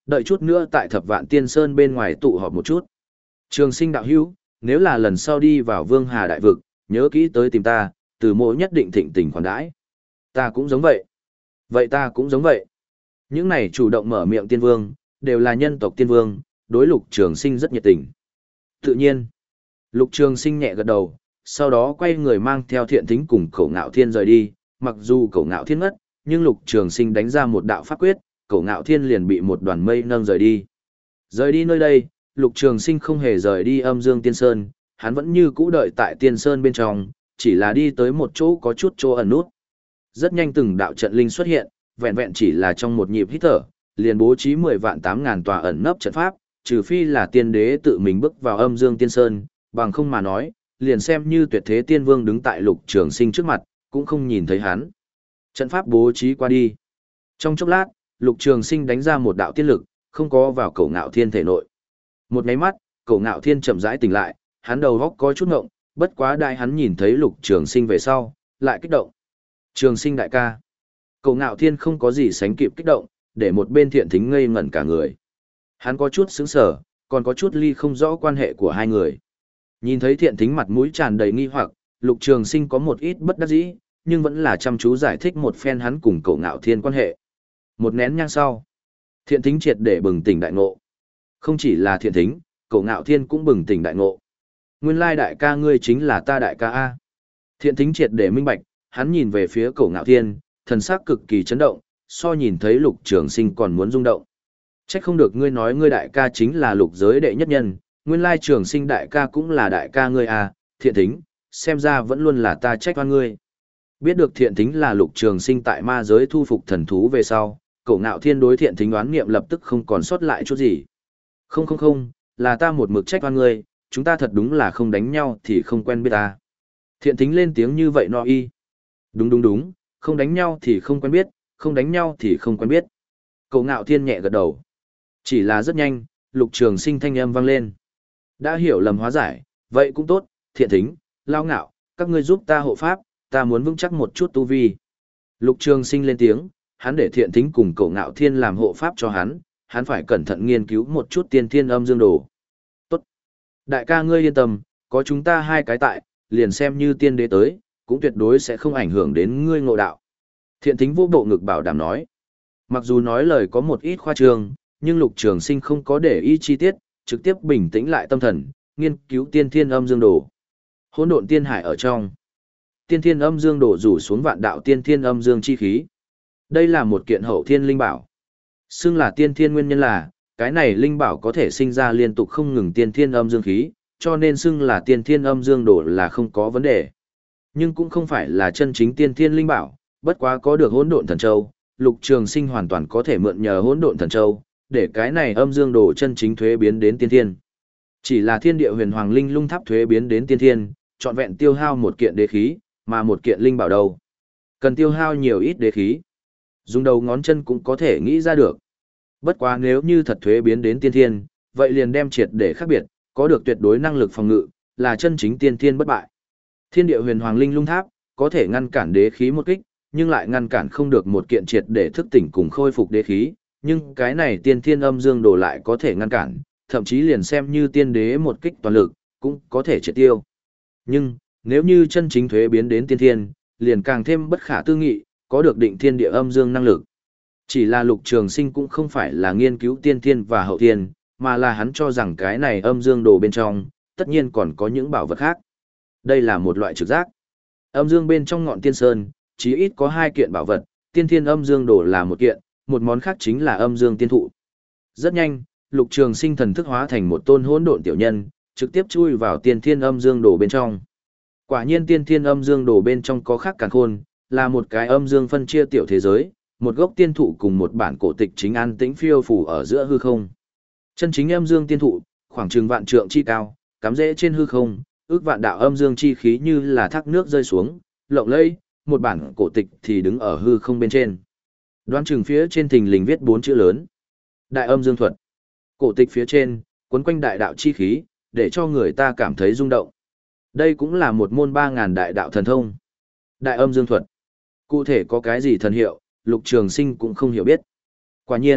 đợi chút nữa tại Thập Vạn Tiên Sơn bên ngoài tụ họp một chút. Trường Sinh đạo hữu, nếu là lần sau đi vào Vương Hà đại vực, nhớ kỹ tới tìm ta, Từ Mộ nhất định thịnh tình khoản đãi. Ta cũng giống vậy. Vậy ta cũng giống vậy. Những này chủ động mở miệng tiên vương, đều là nhân tộc tiên vương, đối Lục Trường Sinh rất nhiệt tình. Tự nhiên, Lục Trường Sinh nhẹ gật đầu, sau đó quay người mang theo Thiện Thính cùng Cổ Ngạo Thiên rời đi, mặc dù Cổ Ngạo Thiên ngất, nhưng Lục Trường Sinh đánh ra một đạo pháp quyết, Cổ Ngạo Thiên liền bị một đoàn mây nâng rời đi. Rời đi nơi đây, Lục Trường Sinh không hề rời đi Âm Dương Tiên Sơn, hắn vẫn như cũ đợi tại Tiên Sơn bên trong, chỉ là đi tới một chỗ có chút chỗ ẩn nút. Rất nhanh từng đạo trận linh xuất hiện, vẹn vẹn chỉ là trong một nhịp hít thở, liền bố trí mười vạn tám ngàn tòa ẩn nấp trận pháp, trừ phi là tiên đế tự mình bước vào Âm Dương Tiên Sơn, bằng không mà nói, liền xem như tuyệt thế tiên vương đứng tại Lục Trường Sinh trước mặt, cũng không nhìn thấy hắn. Trận pháp bố trí qua đi. Trong chốc lát, Lục Trường Sinh đánh ra một đạo tiên lực, không có vào Cổ Ngạo Thiên thể nội. Một cái mắt, Cổ Ngạo Thiên chậm rãi tỉnh lại, hắn đầu óc có chút ngộng, bất quá đại hắn nhìn thấy Lục Trường Sinh về sau, lại kích động. Trường Sinh đại ca. Cổ Ngạo Thiên không có gì sánh kịp kích động, để một bên Thiện Thính ngây ngẩn cả người. Hắn có chút sững sờ, còn có chút ly không rõ quan hệ của hai người. Nhìn thấy Thiện Thính mặt mũi tràn đầy nghi hoặc, Lục Trường Sinh có một ít bất đắc dĩ, nhưng vẫn là chăm chú giải thích một phen hắn cùng Cổ Ngạo Thiên quan hệ. Một nén nhang sau, Thiện Thính triệt để bừng tỉnh đại ngộ. Không chỉ là Thiện Thính, Cổ Ngạo Thiên cũng bừng tỉnh đại ngộ. Nguyên lai đại ca ngươi chính là ta đại ca a. Thiện Thính triệt để minh bạch, hắn nhìn về phía Cổ Ngạo Thiên, thần sắc cực kỳ chấn động, so nhìn thấy Lục Trường Sinh còn muốn rung động. Trách không được ngươi nói ngươi đại ca chính là lục giới đệ nhất nhân, nguyên lai Trường Sinh đại ca cũng là đại ca ngươi à, Thiện Thính, xem ra vẫn luôn là ta trách oan ngươi. Biết được Thiện Thính là Lục Trường Sinh tại ma giới thu phục thần thú về sau, Cổ Ngạo Thiên đối Thiện Thính đoán niệm lập tức không còn sót lại chút gì. Không không không, là ta một mực trách oan ngươi, chúng ta thật đúng là không đánh nhau thì không quen biết ta. Thiện Thính lên tiếng như vậy no y. Đúng đúng đúng, không đánh nhau thì không quen biết, không đánh nhau thì không quen biết. Cổ Ngạo Thiên nhẹ gật đầu. Chỉ là rất nhanh, Lục Trường Sinh thanh âm vang lên. Đã hiểu lầm hóa giải, vậy cũng tốt, Thiện Thính, Lao Ngạo, các ngươi giúp ta hộ pháp, ta muốn vững chắc một chút tu vi. Lục Trường Sinh lên tiếng, hắn để Thiện Thính cùng Cổ Ngạo Thiên làm hộ pháp cho hắn, hắn phải cẩn thận nghiên cứu một chút tiên thiên âm dương đồ. Tốt. Đại ca ngươi yên tâm, có chúng ta hai cái tại, liền xem như tiên đế tới, cũng tuyệt đối sẽ không ảnh hưởng đến ngươi ngộ đạo. Thiện Thính vô bộ ngực bảo đảm nói. Mặc dù nói lời có một ít khoa trương, nhưng Lục Trường Sinh không có để ý chi tiết, trực tiếp bình tĩnh lại tâm thần, nghiên cứu tiên thiên âm dương đồ. Hỗn độn tiên hải ở trong. Tiên thiên âm dương đồ rủ xuống vạn đạo tiên thiên âm dương chi khí. Đây là một kiện hậu thiên linh bảo. Xưng là tiên thiên nguyên nhân là, cái này linh bảo có thể sinh ra liên tục không ngừng tiên thiên âm dương khí, cho nên xưng là tiên thiên âm dương đồ là không có vấn đề. Nhưng cũng không phải là chân chính tiên thiên linh bảo, bất quá có được hỗn độn thần châu, Lục Trường Sinh hoàn toàn có thể mượn nhờ hỗn độn thần châu, để cái này âm dương đồ chân chính thuế biến đến tiên thiên. Chỉ là thiên địa huyền hoàng linh lung tháp thuế biến đến tiên thiên, trọn vẹn tiêu hao một kiện đế khí, mà một kiện linh bảo đâu, cần tiêu hao nhiều ít đế khí. Dùng đầu ngón chân cũng có thể nghĩ ra được. Bất quá nếu như thật thuế biến đến tiên thiên, vậy liền đem triệt để khác biệt, có được tuyệt đối năng lực phòng ngự, là chân chính tiên thiên bất bại. Thiên địa huyền hoàng linh lung tháp, có thể ngăn cản đế khí một kích, nhưng lại ngăn cản không được một kiện triệt để thức tỉnh cùng khôi phục đế khí, nhưng cái này tiên thiên âm dương đồ lại có thể ngăn cản, thậm chí liền xem như tiên đế một kích toàn lực, cũng có thể triệt tiêu. Nhưng, nếu như chân chính thuế biến đến tiên thiên, liền càng thêm bất khả tư nghị, có được định thiên địa âm dương năng lực. Chỉ là Lục Trường Sinh cũng không phải là nghiên cứu tiên thiên và hậu thiên, mà là hắn cho rằng cái này âm dương đồ bên trong, tất nhiên còn có những bảo vật khác. Đây là một loại trực giác. Âm dương bên trong ngọn tiên sơn, chí ít có hai kiện bảo vật, tiên thiên âm dương đồ là một kiện, một món khác chính là âm dương tiên thụ. Rất nhanh, Lục Trường Sinh thần thức hóa thành một tôn hỗn độn tiểu nhân, trực tiếp chui vào tiên thiên âm dương đồ bên trong. Quả nhiên tiên thiên âm dương đồ bên trong có khác càn khôn, là một cái âm dương phân chia tiểu thế giới, một gốc tiên thụ cùng một bản cổ tịch chính an tĩnh phiêu phù ở giữa hư không. Chân chính âm dương tiên thụ, khoảng chừng vạn trượng chi cao, cắm rễ trên hư không, ước vạn đạo âm dương chi khí như là thác nước rơi xuống, lộng lẫy, một bản cổ tịch thì đứng ở hư không bên trên. Đoán chừng phía trên thình lình viết bốn chữ lớn. Đại âm dương thuật. Cổ tịch phía trên, quấn quanh đại đạo chi khí, để cho người ta cảm thấy rung động. Đây cũng là một môn ba ngàn đại đạo thần thông. Đại âm dương thuật. Cụ thể có cái gì thần hiệu, Lục Trường Sinh cũng không hiểu biết. Quả nhiên,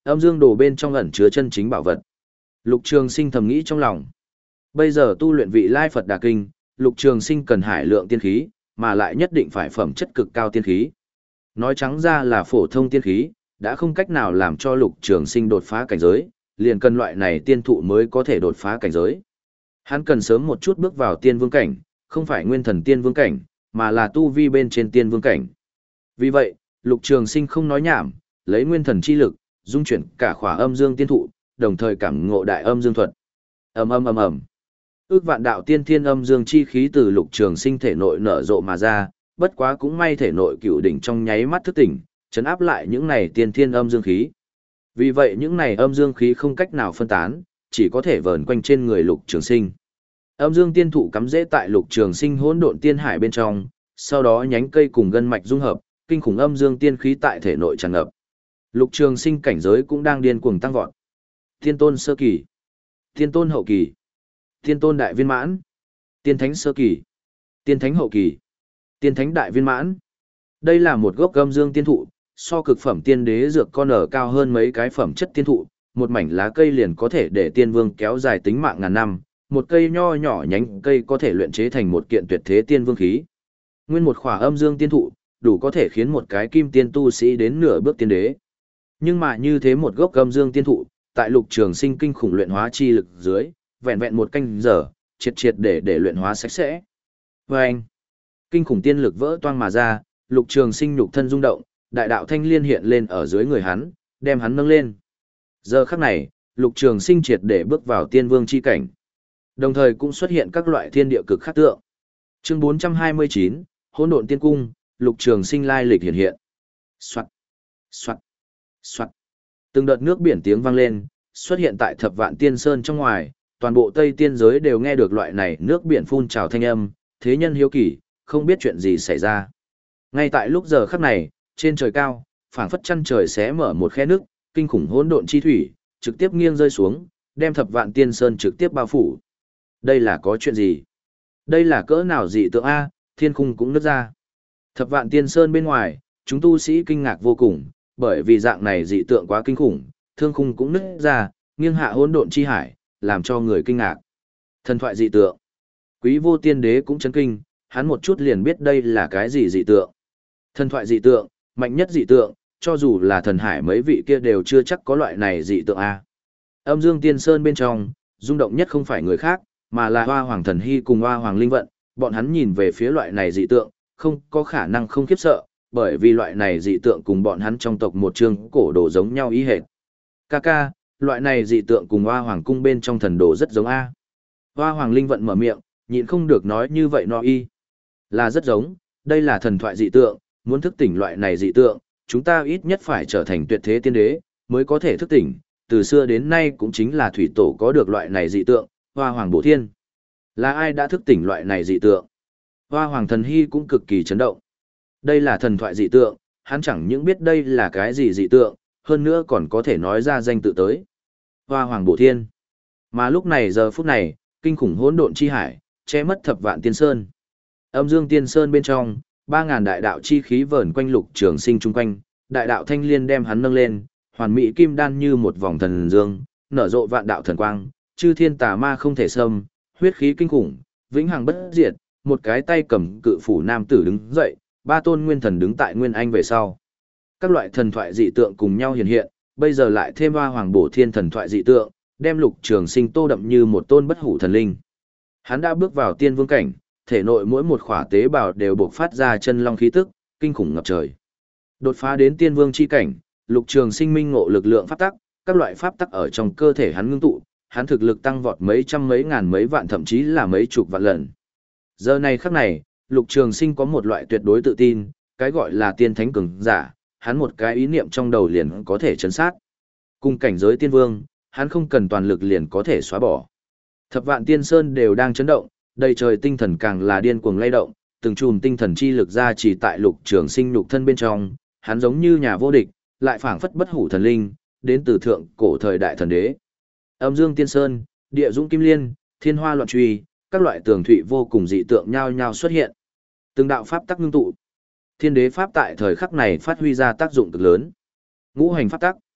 Âm dương đồ bên trong ẩn chứa chân chính bảo vật. Lục Trường Sinh thầm nghĩ trong lòng. Bây giờ tu luyện vị lai Phật Đà Kinh, Lục Trường Sinh cần hải lượng tiên khí, mà lại nhất định phải phẩm chất cực cao tiên khí. Nói trắng ra là phổ thông tiên khí, đã không cách nào làm cho Lục Trường Sinh đột phá cảnh giới, liền cần loại này tiên thụ mới có thể đột phá cảnh giới. Hắn cần sớm một chút bước vào tiên vương cảnh, không phải nguyên thần tiên vương cảnh, mà là tu vi bên trên tiên vương cảnh. Vì vậy, Lục Trường Sinh không nói nhảm, lấy nguyên thần chi lực, dung chuyển cả khỏa âm dương tiên thụ, đồng thời cảm ngộ đại âm dương thuật. Ầm ầm ầm ầm. Ước vạn đạo tiên thiên âm dương chi khí từ Lục Trường Sinh thể nội nở rộ mà ra, bất quá cũng may thể nội cựu đỉnh trong nháy mắt thức tỉnh, chấn áp lại những này tiên thiên âm dương khí. Vì vậy những này âm dương khí không cách nào phân tán, chỉ có thể vờn quanh trên người Lục Trường Sinh. Âm dương tiên thụ cắm rễ tại Lục Trường Sinh hỗn độn tiên hải bên trong, sau đó nhánh cây cùng gân mạch dung hợp, kinh khủng âm dương tiên khí tại thể nội tràn ngập. Lục Trường Sinh cảnh giới cũng đang điên cuồng tăng vọt. Tiên tôn sơ kỳ, tiên tôn hậu kỳ, tiên tôn đại viên mãn, tiên thánh sơ kỳ, tiên thánh hậu kỳ, tiên thánh đại viên mãn. Đây là một gốc âm dương tiên thụ, so cực phẩm tiên đế dược con ở cao hơn mấy cái phẩm chất tiên thụ, một mảnh lá cây liền có thể để tiên vương kéo dài tính mạng ngàn năm, một cây nho nhỏ nhánh cây có thể luyện chế thành một kiện tuyệt thế tiên vương khí. Nguyên một khỏa âm dương tiên thụ, đủ có thể khiến một cái kim tiên tu sĩ đến nửa bước tiên đế. Nhưng mà như thế một gốc âm dương tiên thụ, tại Lục Trường Sinh kinh khủng luyện hóa chi lực dưới, vẹn vẹn một canh giờ, triệt triệt để để luyện hóa sạch sẽ. Và anh, kinh khủng tiên lực vỡ toang mà ra, Lục Trường Sinh nhục thân rung động, đại đạo thanh liên hiện lên ở dưới người hắn, đem hắn nâng lên. Giờ khắc này, Lục Trường Sinh triệt để bước vào tiên vương chi cảnh. Đồng thời cũng xuất hiện các loại thiên địa cực khác tượng. Chương bốn trăm hai mươi chín, Hỗn Độn Tiên Cung, Lục Trường Sinh lai lịch hiện hiện. Soạt, soạt, soạt. Từng đợt nước biển tiếng vang lên, xuất hiện tại Thập Vạn Tiên Sơn trong ngoài, toàn bộ Tây Tiên giới đều nghe được loại này nước biển phun trào thanh âm, thế nhân hiếu kỳ, không biết chuyện gì xảy ra. Ngay tại lúc giờ khắc này, trên trời cao, phảng phất chân trời xé mở một khe nước, kinh khủng hỗn độn chi thủy, trực tiếp nghiêng rơi xuống, đem Thập Vạn Tiên Sơn trực tiếp bao phủ. Đây là có chuyện gì? Đây là cỡ nào dị tượng a, thiên khung cũng nứt ra. Thập Vạn Tiên Sơn bên ngoài, chúng tu sĩ kinh ngạc vô cùng, bởi vì dạng này dị tượng quá kinh khủng, thương khung cũng nứt ra, nghiêng hạ hỗn độn chi hải, làm cho người kinh ngạc. Thần thoại dị tượng. Quý Vô Tiên Đế cũng chấn kinh, hắn một chút liền biết đây là cái gì dị tượng. Thần thoại dị tượng, mạnh nhất dị tượng, cho dù là thần hải mấy vị kia đều chưa chắc có loại này dị tượng a. Âm Dương Tiên Sơn bên trong, rung động nhất không phải người khác, mà là Hoa Hoàng Thần Hy cùng Hoa Hoàng Linh Vận, bọn hắn nhìn về phía loại này dị tượng, không có khả năng không khiếp sợ, bởi vì loại này dị tượng cùng bọn hắn trong tộc một chương cổ đồ giống nhau ý hệt. Kaka, loại này dị tượng cùng Hoa Hoàng cung bên trong thần đồ rất giống a. Hoa Hoàng Linh Vận mở miệng, nhịn không được nói như vậy nó y. Là rất giống, đây là thần thoại dị tượng, muốn thức tỉnh loại này dị tượng, chúng ta ít nhất phải trở thành tuyệt thế tiên đế, mới có thể thức tỉnh, từ xưa đến nay cũng chính là thủy tổ có được loại này dị tượng, Hoa Hoàng Bổ Thiên. Là ai đã thức tỉnh loại này dị tượng? Hoa Hoàng Thần Hy cũng cực kỳ chấn động. Đây là thần thoại dị tượng, hắn chẳng những biết đây là cái gì dị tượng, hơn nữa còn có thể nói ra danh tự tới. Hoa Hoàng Bổ Thiên. Mà lúc này giờ phút này, kinh khủng hỗn độn chi hải, che mất Thập Vạn Tiên Sơn. Âm Dương Tiên Sơn bên trong, ba ngàn đại đạo chi khí vờn quanh Lục Trường Sinh chung quanh, đại đạo thanh liên đem hắn nâng lên, hoàn mỹ kim đan như một vòng thần dương, nở rộ vạn đạo thần quang, chư thiên tà ma không thể xâm, huyết khí kinh khủng, vĩnh hằng bất diệt, một cái tay cầm cự phủ nam tử đứng dậy, ba tôn nguyên thần đứng tại nguyên anh về sau. Các loại thần thoại dị tượng cùng nhau hiện hiện, bây giờ lại thêm Hoa Hoàng Bổ Thiên thần thoại dị tượng, đem Lục Trường Sinh tô đậm như một tôn bất hủ thần linh. Hắn đã bước vào tiên vương cảnh, thể nội mỗi một khỏa tế bào đều bộc phát ra chân long khí tức, kinh khủng ngập trời. Đột phá đến tiên vương chi cảnh, Lục Trường Sinh minh ngộ lực lượng pháp tắc, các loại pháp tắc ở trong cơ thể hắn ngưng tụ, hắn thực lực tăng vọt mấy trăm mấy ngàn mấy vạn thậm chí là mấy chục vạn lần. Giờ này khắc này, Lục Trường Sinh có một loại tuyệt đối tự tin, cái gọi là tiên thánh cường giả, hắn một cái ý niệm trong đầu liền có thể chấn sát. Cùng cảnh giới tiên vương, hắn không cần toàn lực liền có thể xóa bỏ. Thập Vạn Tiên Sơn đều đang chấn động, đầy trời tinh thần càng là điên cuồng lay động, từng chùm tinh thần chi lực ra chỉ tại Lục Trường Sinh nhục thân bên trong, hắn giống như nhà vô địch, lại phảng phất bất hủ thần linh, đến từ thượng cổ thời đại thần đế. Âm Dương Tiên Sơn, Địa Dũng Kim Liên, Thiên Hoa Loạn Truy, các loại tường thụy vô cùng dị tượng nhao nhao xuất hiện. Từng đạo pháp tắc ngưng tụ. Thiên đế pháp tại thời khắc này phát huy ra tác dụng cực lớn. Ngũ hành pháp tắc.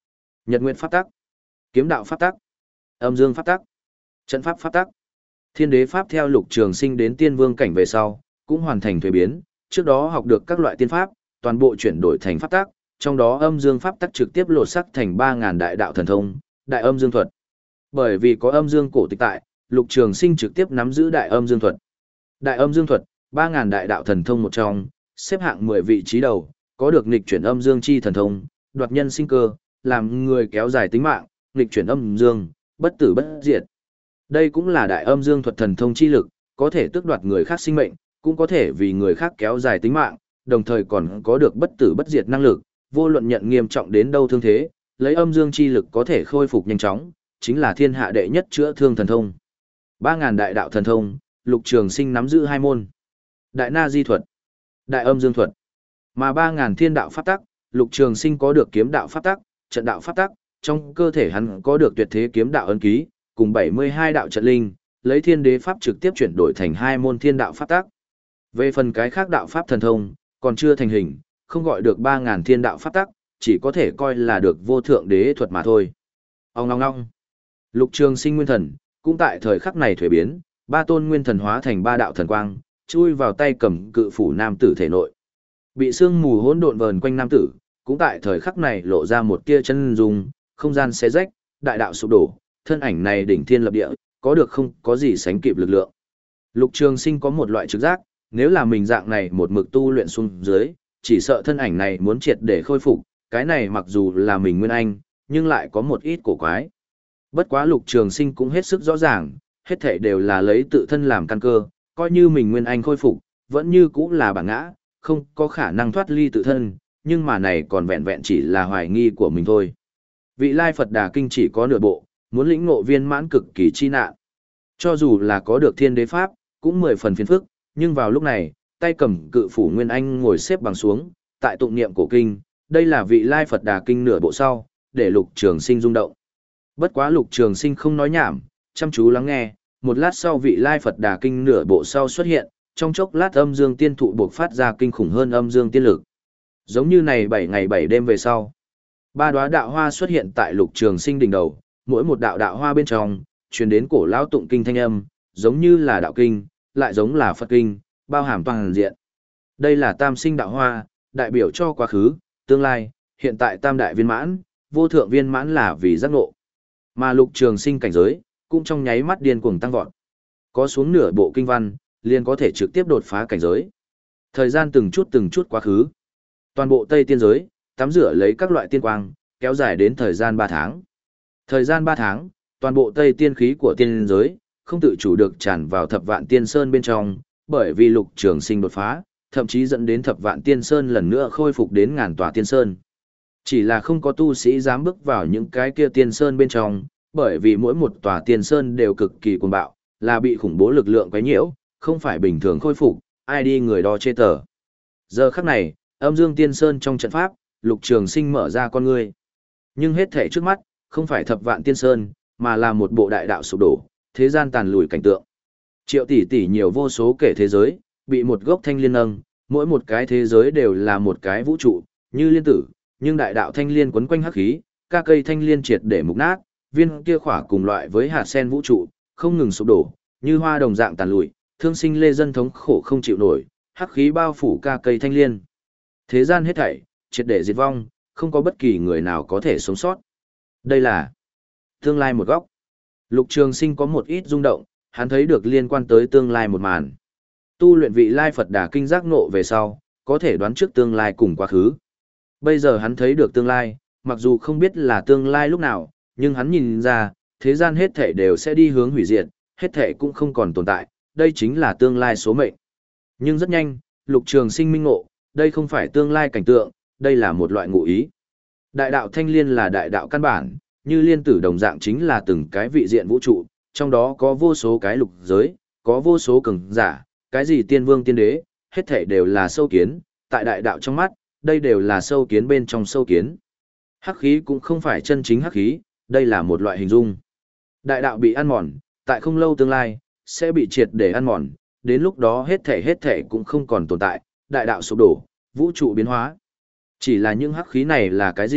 Nhật nguyện pháp tắc, kiếm đạo pháp tắc, âm dương pháp tắc, trận pháp pháp tắc. Thiên đế pháp theo Lục Trường Sinh đến tiên vương cảnh về sau, cũng hoàn thành thuế biến, trước đó học được các loại tiên pháp, toàn bộ chuyển đổi thành pháp tắc, trong đó âm dương pháp tắc trực tiếp lột sắc thành ba ngàn đại đạo thần thông, đại âm dương thuật. Bởi vì có âm dương cổ tịch tại, Lục Trường Sinh trực tiếp nắm giữ đại âm dương thuật. Đại âm dương thuật, ba ngàn đại đạo thần thông một trong, xếp hạng mười vị trí đầu, có được nghịch chuyển âm dương chi thần thông, đoạt nhân sinh cơ, làm người kéo dài tính mạng, nghịch chuyển âm dương, bất tử bất diệt. Đây cũng là đại âm dương thuật thần thông chi lực, có thể tước đoạt người khác sinh mệnh, cũng có thể vì người khác kéo dài tính mạng, đồng thời còn có được bất tử bất diệt năng lực, vô luận nhận nghiêm trọng đến đâu thương thế, lấy âm dương chi lực có thể khôi phục nhanh chóng, chính là thiên hạ đệ nhất chữa thương thần thông. ba ngàn đại đạo thần thông, Lục Trường Sinh nắm giữ hai môn. Đại Na Di thuật, đại âm dương thuật. Mà ba ngàn thiên đạo pháp tắc, Lục Trường Sinh có được kiếm đạo pháp tắc, trận đạo pháp tắc, trong cơ thể hắn có được tuyệt thế kiếm đạo ấn ký, cùng bảy mươi hai đạo trận linh, lấy thiên đế pháp trực tiếp chuyển đổi thành hai môn thiên đạo pháp tắc. Về phần cái khác đạo pháp thần thông, còn chưa thành hình, không gọi được ba ngàn thiên đạo pháp tắc, chỉ có thể coi là được vô thượng đế thuật mà thôi. Ông ngong ngong. Lục Trường Sinh nguyên thần, cũng tại thời khắc này thuế biến, ba tôn nguyên thần hóa thành ba đạo thần quang, chui vào tay cầm cự phủ nam tử thể nội. Bị sương mù hỗn độn vờn quanh nam tử, cũng tại thời khắc này lộ ra một tia chân dung, không gian xé rách, đại đạo sụp đổ, thân ảnh này đỉnh thiên lập địa, có được không có gì sánh kịp lực lượng. Lục Trường Sinh có một loại trực giác, nếu là mình dạng này một mực tu luyện xuống dưới, chỉ sợ thân ảnh này muốn triệt để khôi phục, cái này mặc dù là mình nguyên anh, nhưng lại có một ít cổ quái. Bất quá Lục Trường Sinh cũng hết sức rõ ràng, hết thảy đều là lấy tự thân làm căn cơ, coi như mình nguyên anh khôi phục, vẫn như cũ là bản ngã, không có khả năng thoát ly tự thân, nhưng mà này còn vẹn vẹn chỉ là hoài nghi của mình thôi. Vị Lai Phật Đà Kinh chỉ có nửa bộ, muốn lĩnh ngộ viên mãn cực kỳ chi nạn. Cho dù là có được thiên đế pháp, cũng mười phần phiền phức, nhưng vào lúc này, tay cầm cự phủ Nguyên Anh ngồi xếp bằng xuống, tại tụng niệm cổ kinh, đây là vị Lai Phật Đà Kinh nửa bộ sau, để Lục Trường Sinh rung động. Bất quá Lục Trường Sinh không nói nhảm, chăm chú lắng nghe, một lát sau vị Lai Phật Đà Kinh nửa bộ sau xuất hiện, trong chốc lát âm dương tiên thụ buộc phát ra kinh khủng hơn âm dương tiên lực. Giống như này bảy ngày bảy đêm về sau, ba đóa đạo hoa xuất hiện tại Lục Trường Sinh đỉnh đầu, mỗi một đạo đạo hoa bên trong truyền đến cổ lão tụng kinh thanh âm, giống như là đạo kinh, lại giống là Phật kinh, bao hàm toàn diện. Đây là tam sinh đạo hoa, đại biểu cho quá khứ, tương lai, hiện tại tam đại viên mãn, vô thượng viên mãn là vì giác ngộ. Mà Lục Trường Sinh cảnh giới cũng trong nháy mắt điên cuồng tăng vọt. Có xuống nửa bộ kinh văn, liền có thể trực tiếp đột phá cảnh giới. Thời gian từng chút từng chút quá khứ. Toàn bộ Tây Tiên giới, tắm rửa lấy các loại tiên quang, kéo dài đến thời gian ba tháng. Thời gian ba tháng, toàn bộ Tây Tiên khí của tiên giới, không tự chủ được tràn vào thập vạn tiên sơn bên trong, bởi vì Lục Trường Sinh đột phá, thậm chí dẫn đến thập vạn tiên sơn lần nữa khôi phục đến ngàn tòa tiên sơn. Chỉ là không có tu sĩ dám bước vào những cái kia tiên sơn bên trong, bởi vì mỗi một tòa tiên sơn đều cực kỳ cuồng bạo, là bị khủng bố lực lượng quấy nhiễu, không phải bình thường khôi phục, ai đi người đo chê tờ. Giờ khắc này, âm dương tiên sơn trong trận pháp, Lục Trường Sinh mở ra con ngươi. Nhưng hết thảy trước mắt, không phải thập vạn tiên sơn, mà là một bộ đại đạo sụp đổ, thế gian tàn lùi cảnh tượng. Triệu tỷ tỷ nhiều vô số kể thế giới, bị một gốc thanh liên nâng, mỗi một cái thế giới đều là một cái vũ trụ, như liên tử, nhưng đại đạo thanh liên quấn quanh hắc khí, ca cây thanh liên triệt để mục nát, viên kia khỏa cùng loại với hạt sen vũ trụ, không ngừng sụp đổ, như hoa đồng dạng tàn lùi, thương sinh lê dân thống khổ không chịu nổi, hắc khí bao phủ ca cây thanh liên. Thế gian hết thảy, triệt để diệt vong, không có bất kỳ người nào có thể sống sót. Đây là tương lai một góc. Lục Trường Sinh có một ít rung động, hắn thấy được liên quan tới tương lai một màn. Tu luyện vị Lai Phật Đà Kinh giác ngộ về sau, có thể đoán trước tương lai cùng quá khứ. Bây giờ hắn thấy được tương lai, mặc dù không biết là tương lai lúc nào, nhưng hắn nhìn ra, thế gian hết thảy đều sẽ đi hướng hủy diệt, hết thảy cũng không còn tồn tại, đây chính là tương lai số mệnh. Nhưng rất nhanh, Lục Trường Sinh minh ngộ, đây không phải tương lai cảnh tượng, đây là một loại ngụ ý. Đại đạo thanh liên là đại đạo căn bản, như liên tử đồng dạng chính là từng cái vị diện vũ trụ, trong đó có vô số cái lục giới, có vô số cường giả, cái gì tiên vương tiên đế, hết thảy đều là sâu kiến, tại đại đạo trong mắt, đây đều là sâu kiến bên trong sâu kiến. Hắc khí cũng không phải chân chính hắc khí, đây là một loại hình dung. Đại đạo bị ăn mòn, tại không lâu tương lai, sẽ bị triệt để ăn mòn, đến lúc đó hết thảy hết thảy cũng không còn tồn tại, đại đạo sụp đổ, vũ trụ biến hóa. Chỉ là những hắc khí này là cái gì,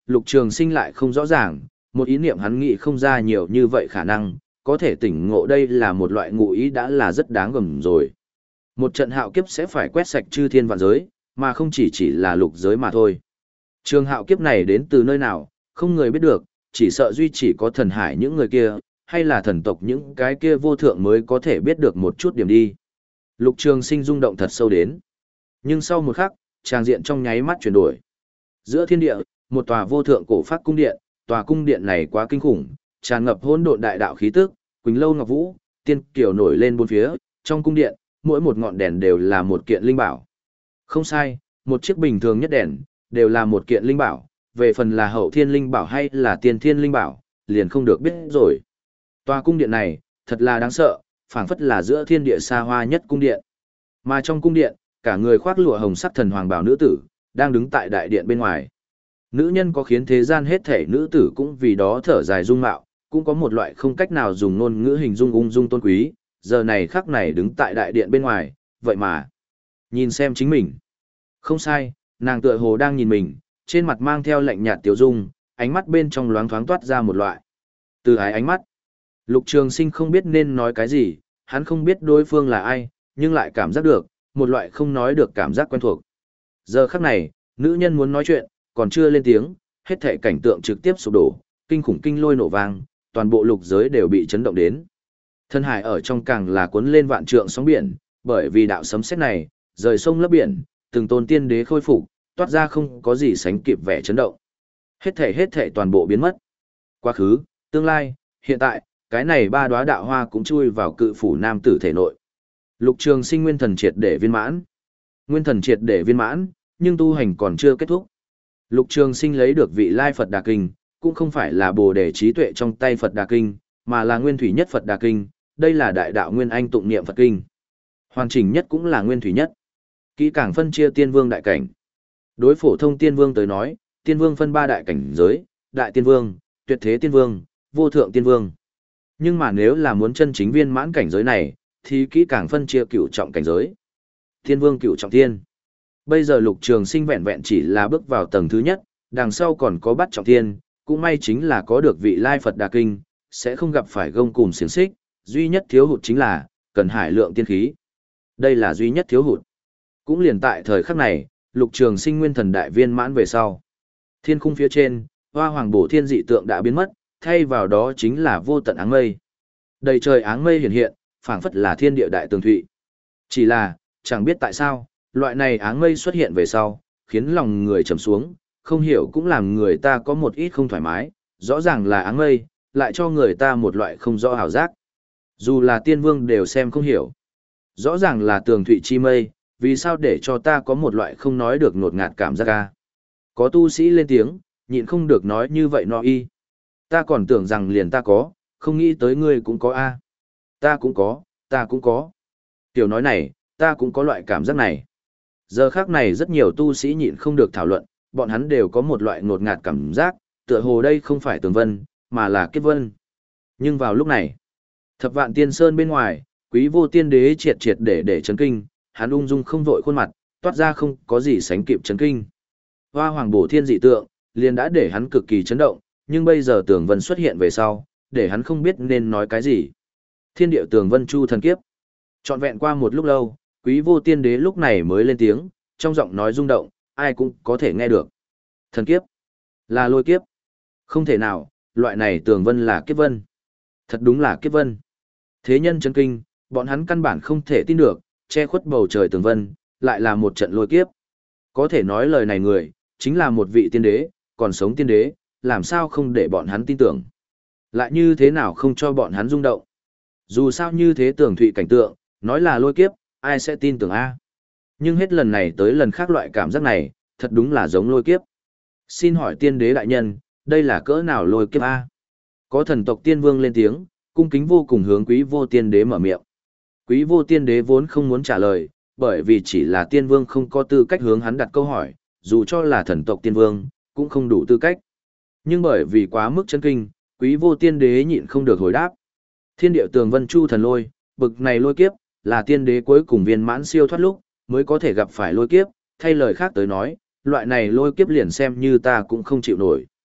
Lục Trường Sinh lại không rõ ràng, một ý niệm hắn nghĩ không ra nhiều như vậy khả năng, có thể tỉnh ngộ đây là một loại ngụ ý đã là rất đáng gầm rồi. Một trận hạo kiếp sẽ phải quét sạch chư thiên vạn giới, mà không chỉ chỉ là lục giới mà thôi. Trường hạo kiếp này đến từ nơi nào, không người biết được, chỉ sợ duy chỉ có thần hải những người kia, hay là thần tộc những cái kia vô thượng mới có thể biết được một chút điểm đi. Lục Trường Sinh rung động thật sâu đến. Nhưng sau một khắc, tràng diện trong nháy mắt chuyển đổi. Giữa thiên địa, một tòa vô thượng cổ phác cung điện, tòa cung điện này quá kinh khủng, tràn ngập hỗn độn đại đạo khí tức, quỳnh lâu ngọc vũ, tiên kiều nổi lên bốn phía, trong cung điện, mỗi một ngọn đèn đều là một kiện linh bảo. Không sai, một chiếc bình thường nhất đèn, đều là một kiện linh bảo, về phần là hậu thiên linh bảo hay là tiên thiên linh bảo, liền không được biết rồi. Tòa cung điện này, thật là đáng sợ, phảng phất là giữa thiên địa xa hoa nhất cung điện. Mà trong cung điện, cả người khoác lụa hồng sắc thần hoàng bào nữ tử, đang đứng tại đại điện bên ngoài. Nữ nhân có khiến thế gian hết thể nữ tử cũng vì đó thở dài dung mạo, cũng có một loại không cách nào dùng ngôn ngữ hình dung ung dung tôn quý, giờ này khắc này đứng tại đại điện bên ngoài, vậy mà, nhìn xem chính mình. Không sai, nàng tựa hồ đang nhìn mình, trên mặt mang theo lạnh nhạt tiểu dung, ánh mắt bên trong loáng thoáng toát ra một loại từ ái ánh mắt. Lục Trường Sinh không biết nên nói cái gì, hắn không biết đối phương là ai, nhưng lại cảm giác được, một loại không nói được cảm giác quen thuộc. Giờ khắc này, nữ nhân muốn nói chuyện, còn chưa lên tiếng, hết thảy cảnh tượng trực tiếp sụp đổ, kinh khủng kinh lôi nổ vang, toàn bộ lục giới đều bị chấn động đến. Thân hải ở trong càng là cuốn lên vạn trượng sóng biển, bởi vì đạo sấm sét này, rời sông lấp biển, từng tôn tiên đế khôi phục, toát ra không có gì sánh kịp vẻ chấn động. Hết thảy hết thảy toàn bộ biến mất. Quá khứ, tương lai, hiện tại, cái này ba đóa đạo hoa cũng chui vào cự phủ nam tử thể nội. Lục Trường Sinh nguyên thần triệt để viên mãn. Nguyên thần triệt để viên mãn, nhưng tu hành còn chưa kết thúc. Lục Trường Sinh lấy được vị lai Phật Đà Kinh, cũng không phải là Bồ Đề trí tuệ trong tay Phật Đà Kinh, mà là nguyên thủy nhất Phật Đà Kinh, đây là đại đạo nguyên anh tụng niệm Phật Kinh. Hoàn chỉnh nhất cũng là nguyên thủy nhất. Kỹ càng phân chia tiên vương đại cảnh. Đối phổ thông tiên vương tới nói, tiên vương phân ba đại cảnh giới, đại tiên vương, tuyệt thế tiên vương, vô thượng tiên vương. Nhưng mà nếu là muốn chân chính viên mãn cảnh giới này, thì kỹ càng phân chia cửu trọng cảnh giới. Tiên vương cửu trọng thiên. Bây giờ Lục Trường Sinh vẹn vẹn chỉ là bước vào tầng thứ nhất, đằng sau còn có bát trọng thiên, cũng may chính là có được vị lai Phật Đà Kinh, sẽ không gặp phải gông cùm xiềng xích, duy nhất thiếu hụt chính là cần hải lượng tiên khí. Đây là duy nhất thiếu hụt. Cũng liền tại thời khắc này, Lục Trường Sinh nguyên thần đại viên mãn về sau. Thiên khung phía trên, hoa hoàng bổ thiên dị tượng đã biến mất, thay vào đó chính là vô tận áng mây. Đầy trời áng mây hiện hiện, phảng phất là thiên địa đại tường thụy. Chỉ là, chẳng biết tại sao, loại này áng mây xuất hiện về sau, khiến lòng người trầm xuống, không hiểu cũng làm người ta có một ít không thoải mái, rõ ràng là áng mây, lại cho người ta một loại không rõ hào giác. Dù là tiên vương đều xem không hiểu. Rõ ràng là tường thụy chi mây, vì sao để cho ta có một loại không nói được ngột ngạt cảm giác ca. Có tu sĩ lên tiếng, nhịn không được nói như vậy nó y. Ta còn tưởng rằng liền ta có, không nghĩ tới ngươi cũng có a. Ta cũng có, ta cũng có. Tiểu nói này, ta cũng có loại cảm giác này. Giờ khác này rất nhiều tu sĩ nhịn không được thảo luận, bọn hắn đều có một loại ngột ngạt cảm giác, tựa hồ đây không phải tường vân, mà là kiếp vân. Nhưng vào lúc này, thập vạn tiên sơn bên ngoài, quý vô tiên đế triệt triệt để để chấn kinh, hắn ung dung không vội khuôn mặt, toát ra không có gì sánh kịp chấn kinh. Hoa hoàng bổ thiên dị tượng, liền đã để hắn cực kỳ chấn động, nhưng bây giờ tường vân xuất hiện về sau, để hắn không biết nên nói cái gì. Thiên điệu tường vân chu thần kiếp. Trọn vẹn qua một lúc lâu, quý vô tiên đế lúc này mới lên tiếng, trong giọng nói rung động, ai cũng có thể nghe được. Thần kiếp, là lôi kiếp. Không thể nào, loại này tường vân là kiếp vân. Thật đúng là kiếp vân. Thế nhân chấn kinh, bọn hắn căn bản không thể tin được, che khuất bầu trời tường vân, lại là một trận lôi kiếp. Có thể nói lời này người, chính là một vị tiên đế, còn sống tiên đế, làm sao không để bọn hắn tin tưởng. Lại như thế nào không cho bọn hắn rung động. Dù sao như thế tường thụy cảnh tượng, nói là lôi kiếp, ai sẽ tin tưởng a? Nhưng hết lần này tới lần khác loại cảm giác này, thật đúng là giống lôi kiếp. Xin hỏi tiên đế đại nhân, đây là cỡ nào lôi kiếp a? Có thần tộc tiên vương lên tiếng, cung kính vô cùng hướng quý vô tiên đế mở miệng. Quý vô tiên đế vốn không muốn trả lời, bởi vì chỉ là tiên vương không có tư cách hướng hắn đặt câu hỏi, dù cho là thần tộc tiên vương, cũng không đủ tư cách. Nhưng bởi vì quá mức chấn kinh, quý vô tiên đế nhịn không được hồi đáp. Thiên điệu tường vân chu thần lôi, bực này lôi kiếp, là tiên đế cuối cùng viên mãn siêu thoát lúc, mới có thể gặp phải lôi kiếp, thay lời khác tới nói, loại này lôi kiếp liền xem như ta cũng không chịu nổi.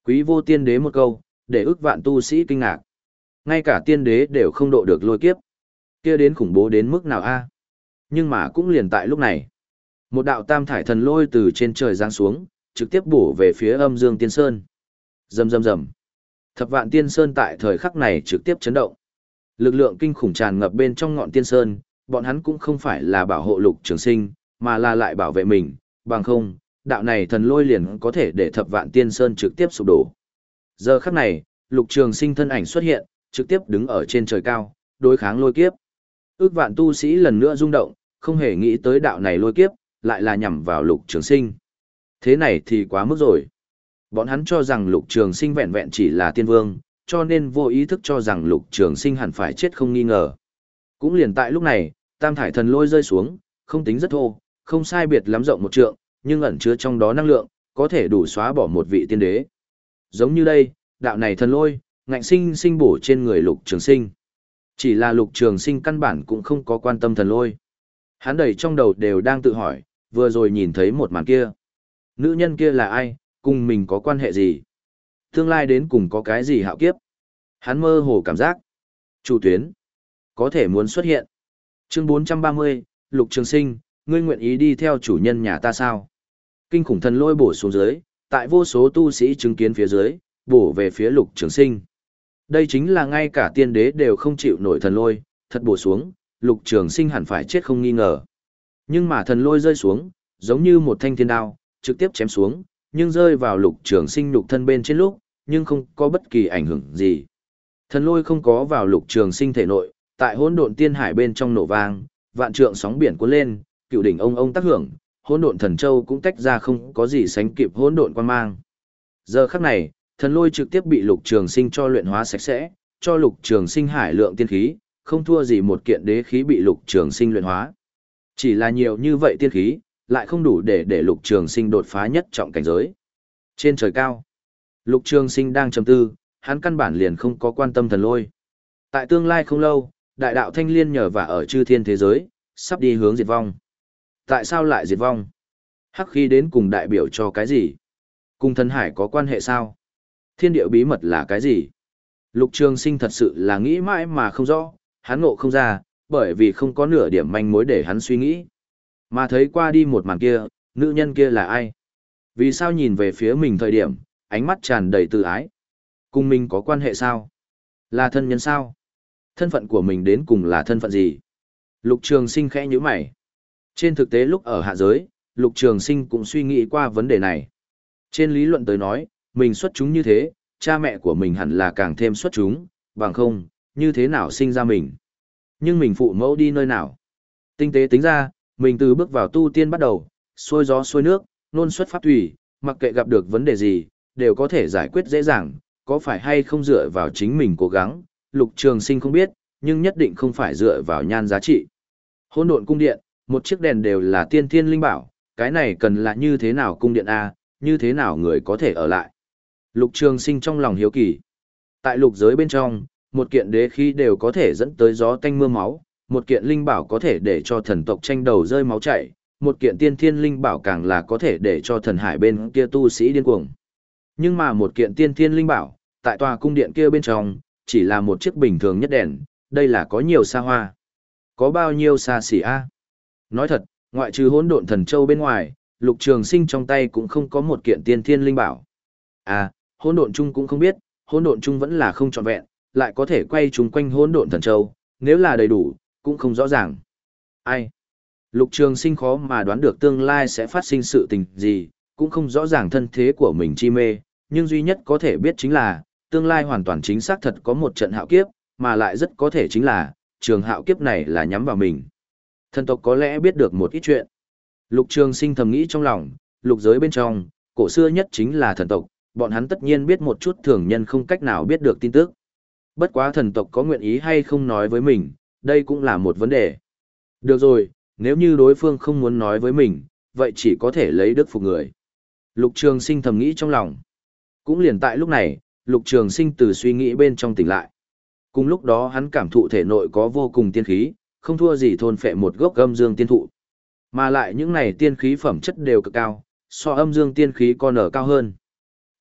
Quý vô tiên đế một câu, để ức vạn tu sĩ kinh ngạc. Ngay cả tiên đế đều không độ được lôi kiếp. Kia đến khủng bố đến mức nào a? Nhưng mà cũng liền tại lúc này, một đạo tam thải thần lôi từ trên trời giáng xuống, trực tiếp bổ về phía Âm Dương Tiên Sơn. Rầm rầm rầm. Thập vạn Tiên Sơn tại thời khắc này trực tiếp chấn động. Lực lượng kinh khủng tràn ngập bên trong ngọn Tiên Sơn, bọn hắn cũng không phải là bảo hộ Lục Trường Sinh, mà là lại bảo vệ mình, bằng không, đạo này thần lôi liền có thể để thập vạn Tiên Sơn trực tiếp sụp đổ. Giờ khắc này, Lục Trường Sinh thân ảnh xuất hiện, trực tiếp đứng ở trên trời cao, đối kháng lôi kiếp. Ước vạn tu sĩ lần nữa rung động, không hề nghĩ tới đạo này lôi kiếp, lại là nhằm vào Lục Trường Sinh. Thế này thì quá mức rồi. Bọn hắn cho rằng Lục Trường Sinh vẹn vẹn chỉ là tiên vương, cho nên vô ý thức cho rằng Lục Trường Sinh hẳn phải chết không nghi ngờ. Cũng liền tại lúc này, tam thải thần lôi rơi xuống, không tính rất thô, không sai biệt lắm rộng một trượng, nhưng ẩn chứa trong đó năng lượng, có thể đủ xóa bỏ một vị tiên đế. Giống như đây, đạo này thần lôi, ngạnh sinh sinh bổ trên người Lục Trường Sinh. Chỉ là Lục Trường Sinh căn bản cũng không có quan tâm thần lôi. Hắn đầy trong đầu đều đang tự hỏi, vừa rồi nhìn thấy một màn kia. Nữ nhân kia là ai, cùng mình có quan hệ gì? Tương lai đến cùng có cái gì hạo kiếp? Hắn mơ hồ cảm giác. Chủ tuyến. Có thể muốn xuất hiện. Chương bốn trăm ba mươi, Lục Trường Sinh, ngươi nguyện ý đi theo chủ nhân nhà ta sao? Kinh khủng thần lôi bổ xuống dưới, tại vô số tu sĩ chứng kiến phía dưới, bổ về phía Lục Trường Sinh. Đây chính là ngay cả tiên đế đều không chịu nổi thần lôi, thật bổ xuống, Lục Trường Sinh hẳn phải chết không nghi ngờ. Nhưng mà thần lôi rơi xuống, giống như một thanh thiên đao, trực tiếp chém xuống, nhưng rơi vào Lục Trường Sinh nhục thân bên trên lúc, nhưng không có bất kỳ ảnh hưởng gì. Thần lôi không có vào Lục Trường Sinh thể nội, tại hỗn độn tiên hải bên trong nổ vang, vạn trượng sóng biển cuốn lên, cựu đỉnh ông ông tác hưởng, hỗn độn thần châu cũng tách ra không có gì sánh kịp hỗn độn quan mang. Giờ khắc này, thần lôi trực tiếp bị Lục Trường Sinh cho luyện hóa sạch sẽ, cho Lục Trường Sinh hải lượng tiên khí, không thua gì một kiện đế khí bị Lục Trường Sinh luyện hóa. Chỉ là nhiều như vậy tiên khí, lại không đủ để để Lục Trường Sinh đột phá nhất trọng cảnh giới. Trên trời cao, Lục Trường Sinh đang trầm tư, hắn căn bản liền không có quan tâm thần lôi. Tại tương lai không lâu, đại đạo thanh liên nhờ và ở chư thiên thế giới, sắp đi hướng diệt vong. Tại sao lại diệt vong? Hắc khí đến cùng đại biểu cho cái gì? Cùng thần hải có quan hệ sao? Thiên địa bí mật là cái gì? Lục Trường Sinh thật sự là nghĩ mãi mà không rõ, hắn ngộ không ra, bởi vì không có nửa điểm manh mối để hắn suy nghĩ. Mà thấy qua đi một màn kia, nữ nhân kia là ai? Vì sao nhìn về phía mình thời điểm, ánh mắt tràn đầy tự ái? Cùng mình có quan hệ sao? Là thân nhân sao? Thân phận của mình đến cùng là thân phận gì? Lục Trường Sinh khẽ nhíu mày. Trên thực tế lúc ở hạ giới, Lục Trường Sinh cũng suy nghĩ qua vấn đề này. Trên lý luận tới nói, mình xuất chúng như thế, cha mẹ của mình hẳn là càng thêm xuất chúng, bằng không, như thế nào sinh ra mình. Nhưng mình phụ mẫu đi nơi nào? Tinh tế tính ra, mình từ bước vào tu tiên bắt đầu, xuôi gió xuôi nước, nôn xuất pháp thủy, mặc kệ gặp được vấn đề gì, đều có thể giải quyết dễ dàng, có phải hay không dựa vào chính mình cố gắng, Lục Trường Sinh không biết, nhưng nhất định không phải dựa vào nhan giá trị. Hỗn độn cung điện, một chiếc đèn đều là tiên thiên linh bảo, cái này cần là như thế nào cung điện A, như thế nào người có thể ở lại. Lục Trường Sinh trong lòng hiếu kỳ. Tại lục giới bên trong, một kiện đế khí đều có thể dẫn tới gió tanh mưa máu, một kiện linh bảo có thể để cho thần tộc tranh đầu rơi máu chảy, một kiện tiên thiên linh bảo càng là có thể để cho thần hải bên kia tu sĩ điên cuồng. Nhưng mà một kiện tiên thiên linh bảo, tại tòa cung điện kia bên trong, chỉ là một chiếc bình thường nhất đèn, đây là có nhiều xa hoa. Có bao nhiêu xa xỉ a? Nói thật, ngoại trừ hỗn độn thần châu bên ngoài, Lục Trường Sinh trong tay cũng không có một kiện tiên thiên linh bảo. À, hỗn độn chung cũng không biết, hỗn độn chung vẫn là không trọn vẹn, lại có thể quay chúng quanh hỗn độn thần châu, nếu là đầy đủ, cũng không rõ ràng. Ai? Lục Trường Sinh khó mà đoán được tương lai sẽ phát sinh sự tình gì, cũng không rõ ràng thân thế của mình chi mê, nhưng duy nhất có thể biết chính là, tương lai hoàn toàn chính xác thật có một trận hạo kiếp, mà lại rất có thể chính là, trường hạo kiếp này là nhắm vào mình. Thần tộc có lẽ biết được một ít chuyện. Lục Trường Sinh thầm nghĩ trong lòng, lục giới bên trong, cổ xưa nhất chính là thần tộc, bọn hắn tất nhiên biết một chút thường nhân không cách nào biết được tin tức. Bất quá thần tộc có nguyện ý hay không nói với mình, đây cũng là một vấn đề. Được rồi, nếu như đối phương không muốn nói với mình, vậy chỉ có thể lấy đức phục người. Lục Trường Sinh thầm nghĩ trong lòng. Cũng liền tại lúc này, Lục Trường Sinh từ suy nghĩ bên trong tỉnh lại. Cùng lúc đó hắn cảm thụ thể nội có vô cùng tiên khí, không thua gì thôn phệ một gốc âm dương tiên thụ. Mà lại những này tiên khí phẩm chất đều cực cao, so âm dương tiên khí còn ở cao hơn.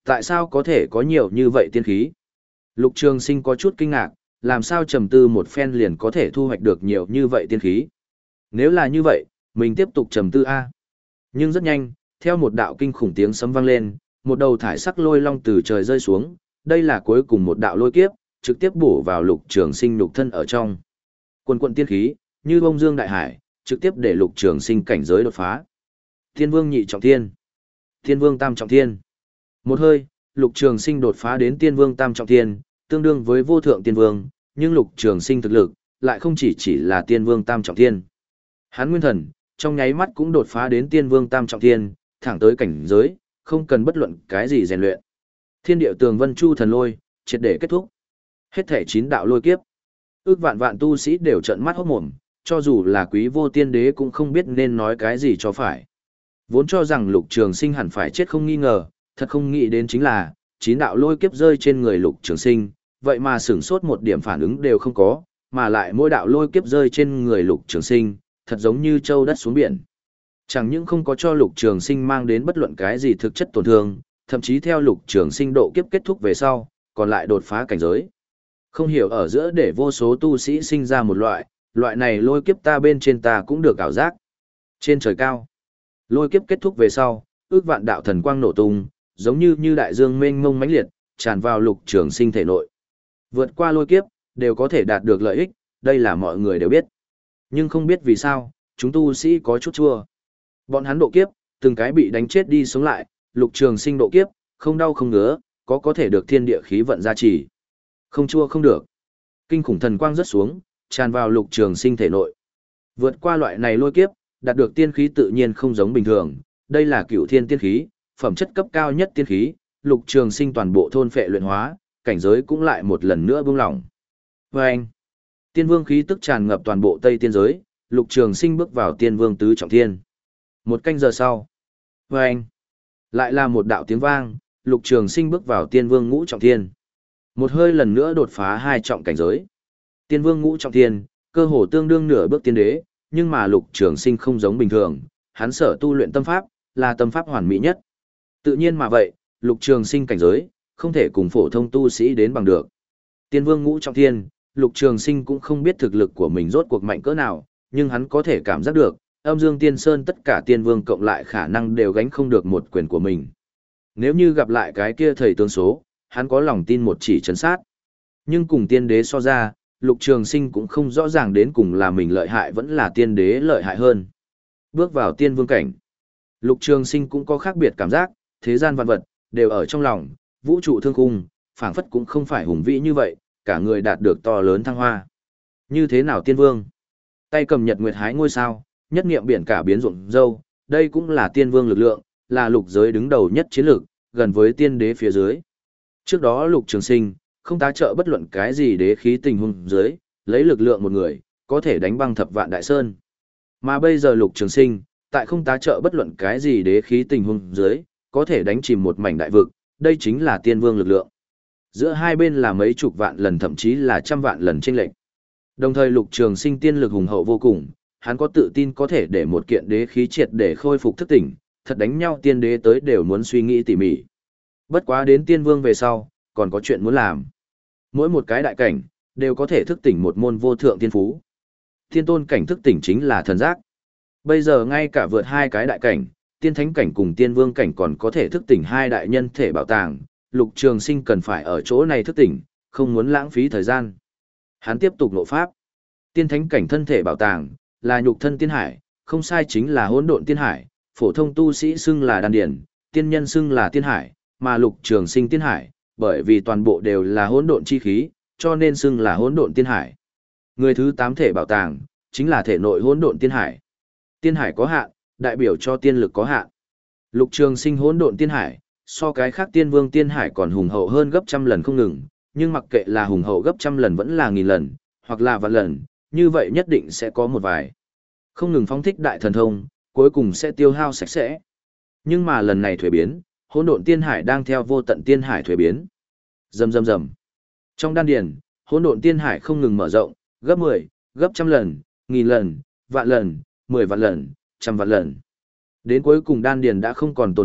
Tại sao có thể có nhiều như vậy tiên khí? Lục Trường Sinh có chút kinh ngạc, làm sao trầm tư một phen liền có thể thu hoạch được nhiều như vậy tiên khí? Nếu là như vậy, mình tiếp tục trầm tư a. Nhưng rất nhanh, theo một đạo kinh khủng tiếng sấm vang lên, một đầu thải sắc lôi long từ trời rơi xuống, đây là cuối cùng một đạo lôi kiếp, trực tiếp bổ vào Lục Trường Sinh nhục thân ở trong. Quần quần tiên khí, như bông dương đại hải, trực tiếp để Lục Trường Sinh cảnh giới đột phá. Thiên Vương nhị trọng thiên, Thiên Vương tam trọng thiên. Một hơi, Lục Trường Sinh đột phá đến Tiên Vương tam trọng thiên, tương đương với vô thượng tiên vương, nhưng Lục Trường Sinh thực lực lại không chỉ chỉ là Tiên Vương tam trọng thiên. Hắn nguyên thần trong nháy mắt cũng đột phá đến Tiên Vương tam trọng thiên, thẳng tới cảnh giới, không cần bất luận cái gì rèn luyện. Thiên Điệu Tường Vân Chu Thần Lôi, triệt để kết thúc. Hết thể chín đạo lôi kiếp. Ước vạn vạn tu sĩ đều trợn mắt hốt mồm, cho dù là Quý Vô Tiên Đế cũng không biết nên nói cái gì cho phải. Vốn cho rằng Lục Trường Sinh hẳn phải chết không nghi ngờ, thật không nghĩ đến chính là chín đạo lôi kiếp rơi trên người Lục Trường Sinh, vậy mà sửng sốt một điểm phản ứng đều không có, mà lại mỗi đạo lôi kiếp rơi trên người Lục Trường Sinh, thật giống như châu đất xuống biển. Chẳng những không có cho Lục Trường Sinh mang đến bất luận cái gì thực chất tổn thương, thậm chí theo Lục Trường Sinh độ kiếp kết thúc về sau, còn lại đột phá cảnh giới. Không hiểu ở giữa để vô số tu sĩ sinh ra một loại, loại này lôi kiếp ta bên trên ta cũng được ảo giác. Trên trời cao, lôi kiếp kết thúc về sau, ước vạn đạo thần quang nổ tung, giống như như đại dương mênh mông mãnh liệt, tràn vào Lục Trường Sinh thể nội. Vượt qua lôi kiếp, đều có thể đạt được lợi ích, đây là mọi người đều biết. Nhưng không biết vì sao, chúng tu sĩ có chút chua. Bọn hắn độ kiếp, từng cái bị đánh chết đi sống lại, Lục Trường Sinh độ kiếp, không đau không ngứa, có có thể được thiên địa khí vận gia trì. Không chua không được. Kinh khủng thần quang rớt xuống, tràn vào Lục Trường Sinh thể nội. Vượt qua loại này lôi kiếp, đạt được tiên khí tự nhiên không giống bình thường, đây là cửu thiên tiên khí, phẩm chất cấp cao nhất tiên khí, Lục Trường Sinh toàn bộ thôn phệ luyện hóa, cảnh giới cũng lại một lần nữa buông lỏng. Oeng! Tiên vương khí tức tràn ngập toàn bộ Tây Tiên giới, Lục Trường Sinh bước vào Tiên vương tứ trọng thiên. Một canh giờ sau, oeng! Lại là một đạo tiếng vang, Lục Trường Sinh bước vào Tiên vương ngũ trọng thiên. Một hơi lần nữa đột phá hai trọng cảnh giới. Tiên vương ngũ trọng thiên, cơ hồ tương đương nửa bước tiên đế, nhưng mà Lục Trường Sinh không giống bình thường, hắn sở tu luyện tâm pháp là tâm pháp hoàn mỹ nhất. Tự nhiên mà vậy, Lục Trường Sinh cảnh giới không thể cùng phổ thông tu sĩ đến bằng được. Tiên vương ngũ trọng thiên, Lục Trường Sinh cũng không biết thực lực của mình rốt cuộc mạnh cỡ nào, nhưng hắn có thể cảm giác được, Âm Dương Tiên Sơn tất cả tiên vương cộng lại khả năng đều gánh không được một quyền của mình. Nếu như gặp lại cái kia thầy tướng số, hắn có lòng tin một chỉ chấn sát. Nhưng cùng tiên đế so ra, Lục Trường Sinh cũng không rõ ràng đến cùng là mình lợi hại vẫn là tiên đế lợi hại hơn. Bước vào tiên vương cảnh, Lục Trường Sinh cũng có khác biệt cảm giác, thế gian vạn vật đều ở trong lòng, vũ trụ thương khung, phảng phất cũng không phải hùng vĩ như vậy, cả người đạt được to lớn thăng hoa. Như thế nào tiên vương? Tay cầm nhật nguyệt hái ngôi sao, nhất niệm biển cả biến ruộng dâu, đây cũng là tiên vương lực lượng, là lục giới đứng đầu nhất chiến lược, gần với tiên đế phía dưới. Trước đó Lục Trường Sinh không tá trợ bất luận cái gì đế khí tình huống dưới, lấy lực lượng một người, có thể đánh băng thập vạn đại sơn. Mà bây giờ Lục Trường Sinh, tại không tá trợ bất luận cái gì đế khí tình huống dưới, có thể đánh chìm một mảnh đại vực, đây chính là tiên vương lực lượng. Giữa hai bên là mấy chục vạn lần thậm chí là trăm vạn lần chênh lệch. Đồng thời Lục Trường Sinh tiên lực hùng hậu vô cùng, hắn có tự tin có thể để một kiện đế khí triệt để khôi phục thức tỉnh, thật đánh nhau tiên đế tới đều muốn suy nghĩ tỉ mỉ. Bất quá đến tiên vương về sau, còn có chuyện muốn làm. Mỗi một cái đại cảnh, đều có thể thức tỉnh một môn vô thượng tiên phú. Tiên tôn cảnh thức tỉnh chính là thần giác. Bây giờ ngay cả vượt hai cái đại cảnh, tiên thánh cảnh cùng tiên vương cảnh còn có thể thức tỉnh hai đại nhân thể bảo tàng, Lục Trường Sinh cần phải ở chỗ này thức tỉnh, không muốn lãng phí thời gian. Hắn tiếp tục ngộ pháp. Tiên thánh cảnh thân thể bảo tàng là nhục thân tiên hải, không sai chính là hỗn độn tiên hải, phổ thông tu sĩ xưng là đan điển, tiên nhân xưng là tiên hải, mà Lục Trường Sinh tiên hải, bởi vì toàn bộ đều là hỗn độn chi khí, cho nên xưng là hỗn độn tiên hải. Người thứ tám thể bảo tàng chính là thể nội hỗn độn tiên hải. Tiên hải có hạn, đại biểu cho tiên lực có hạn. Lục Trường Sinh hỗn độn tiên hải, so cái khác tiên vương tiên hải còn hùng hậu hơn gấp trăm lần không ngừng, nhưng mặc kệ là hùng hậu gấp trăm lần vẫn là nghìn lần, hoặc là vạn lần, như vậy nhất định sẽ có một vài. Không ngừng phóng thích đại thần thông, cuối cùng sẽ tiêu hao sạch sẽ. Nhưng mà lần này thuế biến, hỗn độn tiên hải đang theo vô tận tiên hải thuế biến. Rầm rầm rầm. Trong đan điền, hỗn độn tiên hải không ngừng mở rộng, gấp mười, gấp trăm lần, nghìn lần, vạn lần, mười vạn lần, trăm vạn lần. Đến cuối cùng đan điền đã không còn tồn tại,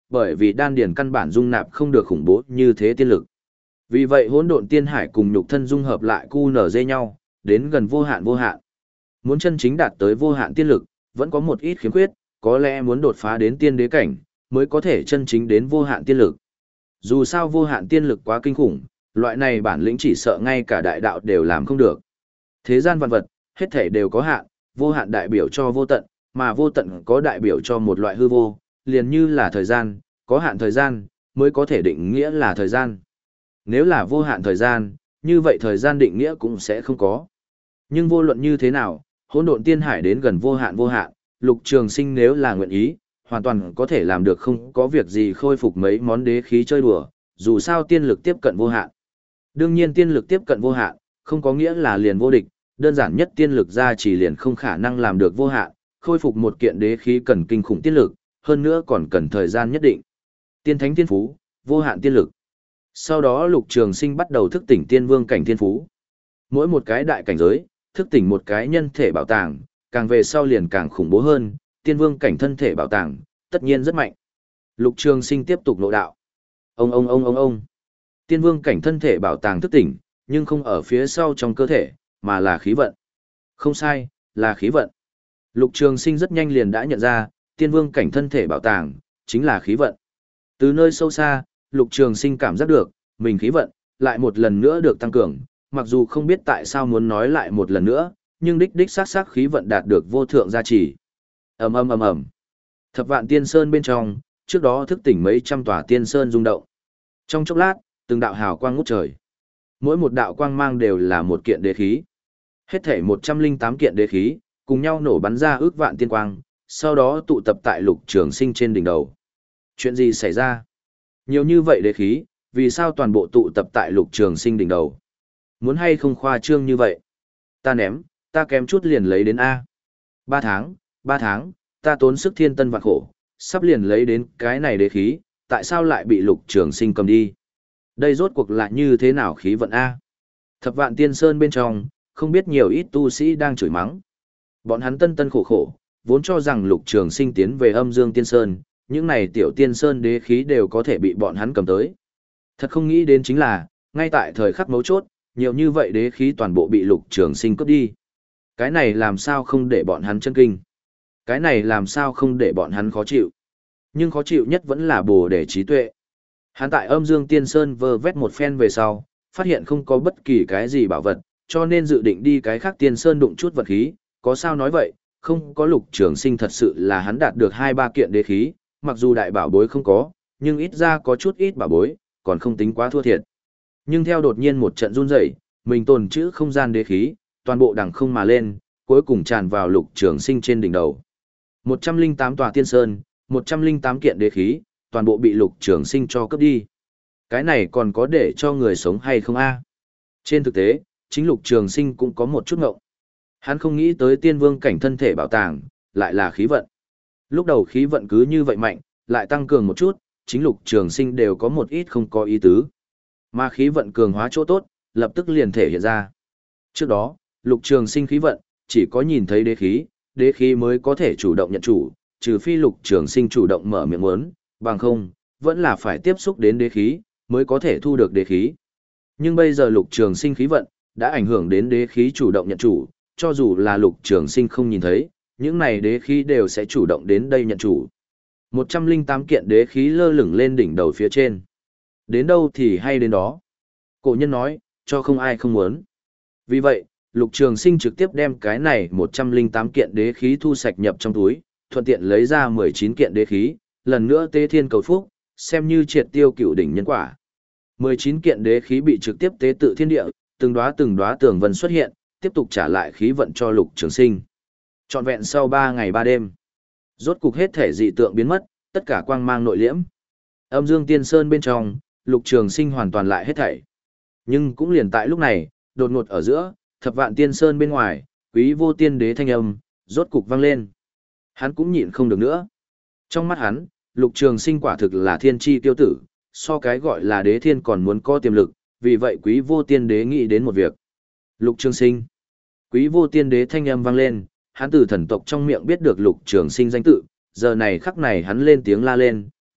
bởi vì đan điền căn bản dung nạp không được khủng bố như thế tiên lực. Vì vậy hỗn độn tiên hải cùng nhục thân dung hợp lại cu nở dây nhau, đến gần vô hạn vô hạn. Muốn chân chính đạt tới vô hạn tiên lực, vẫn có một ít khiếm khuyết, có lẽ muốn đột phá đến tiên đế cảnh, mới có thể chân chính đến vô hạn tiên lực. Dù sao vô hạn tiên lực quá kinh khủng, loại này bản lĩnh chỉ sợ ngay cả đại đạo đều làm không được. Thế gian vạn vật, hết thể đều có hạn, vô hạn đại biểu cho vô tận, mà vô tận có đại biểu cho một loại hư vô, liền như là thời gian, có hạn thời gian, mới có thể định nghĩa là thời gian. Nếu là vô hạn thời gian, như vậy thời gian định nghĩa cũng sẽ không có. Nhưng vô luận như thế nào, hỗn độn tiên hải đến gần vô hạn vô hạn, Lục Trường Sinh nếu là nguyện ý, hoàn toàn có thể làm được không có việc gì khôi phục mấy món đế khí chơi đùa, dù sao tiên lực tiếp cận vô hạn. Đương nhiên tiên lực tiếp cận vô hạn, không có nghĩa là liền vô địch, đơn giản nhất tiên lực ra chỉ liền không khả năng làm được vô hạn, khôi phục một kiện đế khí cần kinh khủng tiên lực, hơn nữa còn cần thời gian nhất định. Tiên thánh tiên phú, vô hạn tiên lực. Sau đó Lục Trường Sinh bắt đầu thức tỉnh tiên vương cảnh tiên phú. Mỗi một cái đại cảnh giới, thức tỉnh một cái nhân thể bảo tàng, càng về sau liền càng khủng bố hơn, tiên vương cảnh thân thể bảo tàng, tất nhiên rất mạnh. Lục Trường Sinh tiếp tục nội đạo. Ông ông ông ông ông. Tiên vương cảnh thân thể bảo tàng thức tỉnh, nhưng không ở phía sau trong cơ thể, mà là khí vận. Không sai, là khí vận. Lục Trường Sinh rất nhanh liền đã nhận ra, tiên vương cảnh thân thể bảo tàng, chính là khí vận. Từ nơi sâu xa, Lục Trường Sinh cảm giác được, mình khí vận, lại một lần nữa được tăng cường, mặc dù không biết tại sao muốn nói lại một lần nữa, nhưng đích đích xác xác khí vận đạt được vô thượng gia trì. Ầm ầm ầm ầm. Thập vạn tiên sơn bên trong, trước đó thức tỉnh mấy trăm tòa tiên sơn rung động. Trong chốc lát, từng đạo hào quang ngút trời. Mỗi một đạo quang mang đều là một kiện đế khí. Hết thảy một trăm linh tám kiện đế khí, cùng nhau nổ bắn ra ước vạn tiên quang, sau đó tụ tập tại Lục Trường Sinh trên đỉnh đầu. Chuyện gì xảy ra? Nhiều như vậy đế khí, vì sao toàn bộ tụ tập tại Lục Trường Sinh đỉnh đầu? Muốn hay không khoa trương như vậy? Ta ném, ta kém chút liền lấy đến A. Ba tháng, ba tháng, ta tốn sức thiên tân vạn khổ, sắp liền lấy đến cái này đế khí, tại sao lại bị Lục Trường Sinh cầm đi? Đây rốt cuộc là như thế nào khí vận A? Thập vạn tiên sơn bên trong, không biết nhiều ít tu sĩ đang chửi mắng. Bọn hắn tân tân khổ khổ, vốn cho rằng Lục Trường Sinh tiến về âm dương tiên sơn, những này tiểu tiên sơn đế khí đều có thể bị bọn hắn cầm tới. Thật không nghĩ đến chính là, ngay tại thời khắc mấu chốt, nhiều như vậy đế khí toàn bộ bị Lục Trường Sinh cướp đi. Cái này làm sao không để bọn hắn chân kinh? Cái này làm sao không để bọn hắn khó chịu? Nhưng khó chịu nhất vẫn là Bồ Đề trí tuệ. Hắn tại âm dương tiên sơn vơ vét một phen về sau, phát hiện không có bất kỳ cái gì bảo vật, cho nên dự định đi cái khác tiên sơn đụng chút vật khí. Có sao nói vậy, không có Lục Trường Sinh thật sự là hắn đạt được hai ba kiện đế khí, mặc dù đại bảo bối không có, nhưng ít ra có chút ít bảo bối, còn không tính quá thua thiệt. Nhưng theo đột nhiên một trận run rẩy, mình tồn trữ không gian đế khí, toàn bộ đằng không mà lên, cuối cùng tràn vào Lục Trường Sinh trên đỉnh đầu. một trăm linh tám tòa tiên sơn, một trăm linh tám kiện đế khí, toàn bộ bị Lục Trường Sinh cho cướp đi. Cái này còn có để cho người sống hay không a? Trên thực tế, chính Lục Trường Sinh cũng có một chút ngộng. Hắn không nghĩ tới tiên vương cảnh thân thể bảo tàng, lại là khí vận. Lúc đầu khí vận cứ như vậy mạnh, lại tăng cường một chút, chính Lục Trường Sinh đều có một ít không có ý tứ. Mà khí vận cường hóa chỗ tốt, lập tức liền thể hiện ra. Trước đó, Lục Trường Sinh khí vận, chỉ có nhìn thấy đế khí, đế khí mới có thể chủ động nhận chủ, trừ phi Lục Trường Sinh chủ động mở miệng muốn, bằng không, vẫn là phải tiếp xúc đến đế khí, mới có thể thu được đế khí. Nhưng bây giờ Lục Trường Sinh khí vận, đã ảnh hưởng đến đế khí chủ động nhận chủ, cho dù là Lục Trường Sinh không nhìn thấy, những này đế khí đều sẽ chủ động đến đây nhận chủ. một trăm linh tám kiện đế khí lơ lửng lên đỉnh đầu phía trên. Đến đâu thì hay đến đó. Cổ nhân nói, cho không ai không muốn. Vì vậy, Lục Trường Sinh trực tiếp đem cái này một trăm linh tám kiện đế khí thu sạch nhập trong túi, thuận tiện lấy ra mười chín kiện đế khí, lần nữa tế thiên cầu phúc, xem như triệt tiêu cựu đỉnh nhân quả. mười chín kiện đế khí bị trực tiếp tế tự thiên địa, từng đóa từng đóa tường vân xuất hiện, tiếp tục trả lại khí vận cho Lục Trường Sinh. Trọn vẹn sau ba ngày ba đêm, rốt cục hết thể dị tượng biến mất, tất cả quang mang nội liễm. Âm Dương Tiên Sơn bên trong, Lục Trường Sinh hoàn toàn lại hết thảy. Nhưng cũng liền tại lúc này, đột ngột ở giữa, Thập Vạn Tiên Sơn bên ngoài, Quý Vô Tiên Đế thanh âm rốt cục vang lên. Hắn cũng nhịn không được nữa. Trong mắt hắn, Lục Trường Sinh quả thực là thiên chi tiêu tử, so cái gọi là đế thiên còn muốn có tiềm lực, vì vậy Quý Vô Tiên Đế nghĩ đến một việc. Lục Trường Sinh. Quý Vô Tiên Đế thanh âm vang lên, hắn từ thần tộc trong miệng biết được Lục Trường Sinh danh tự, giờ này khắc này hắn lên tiếng la lên,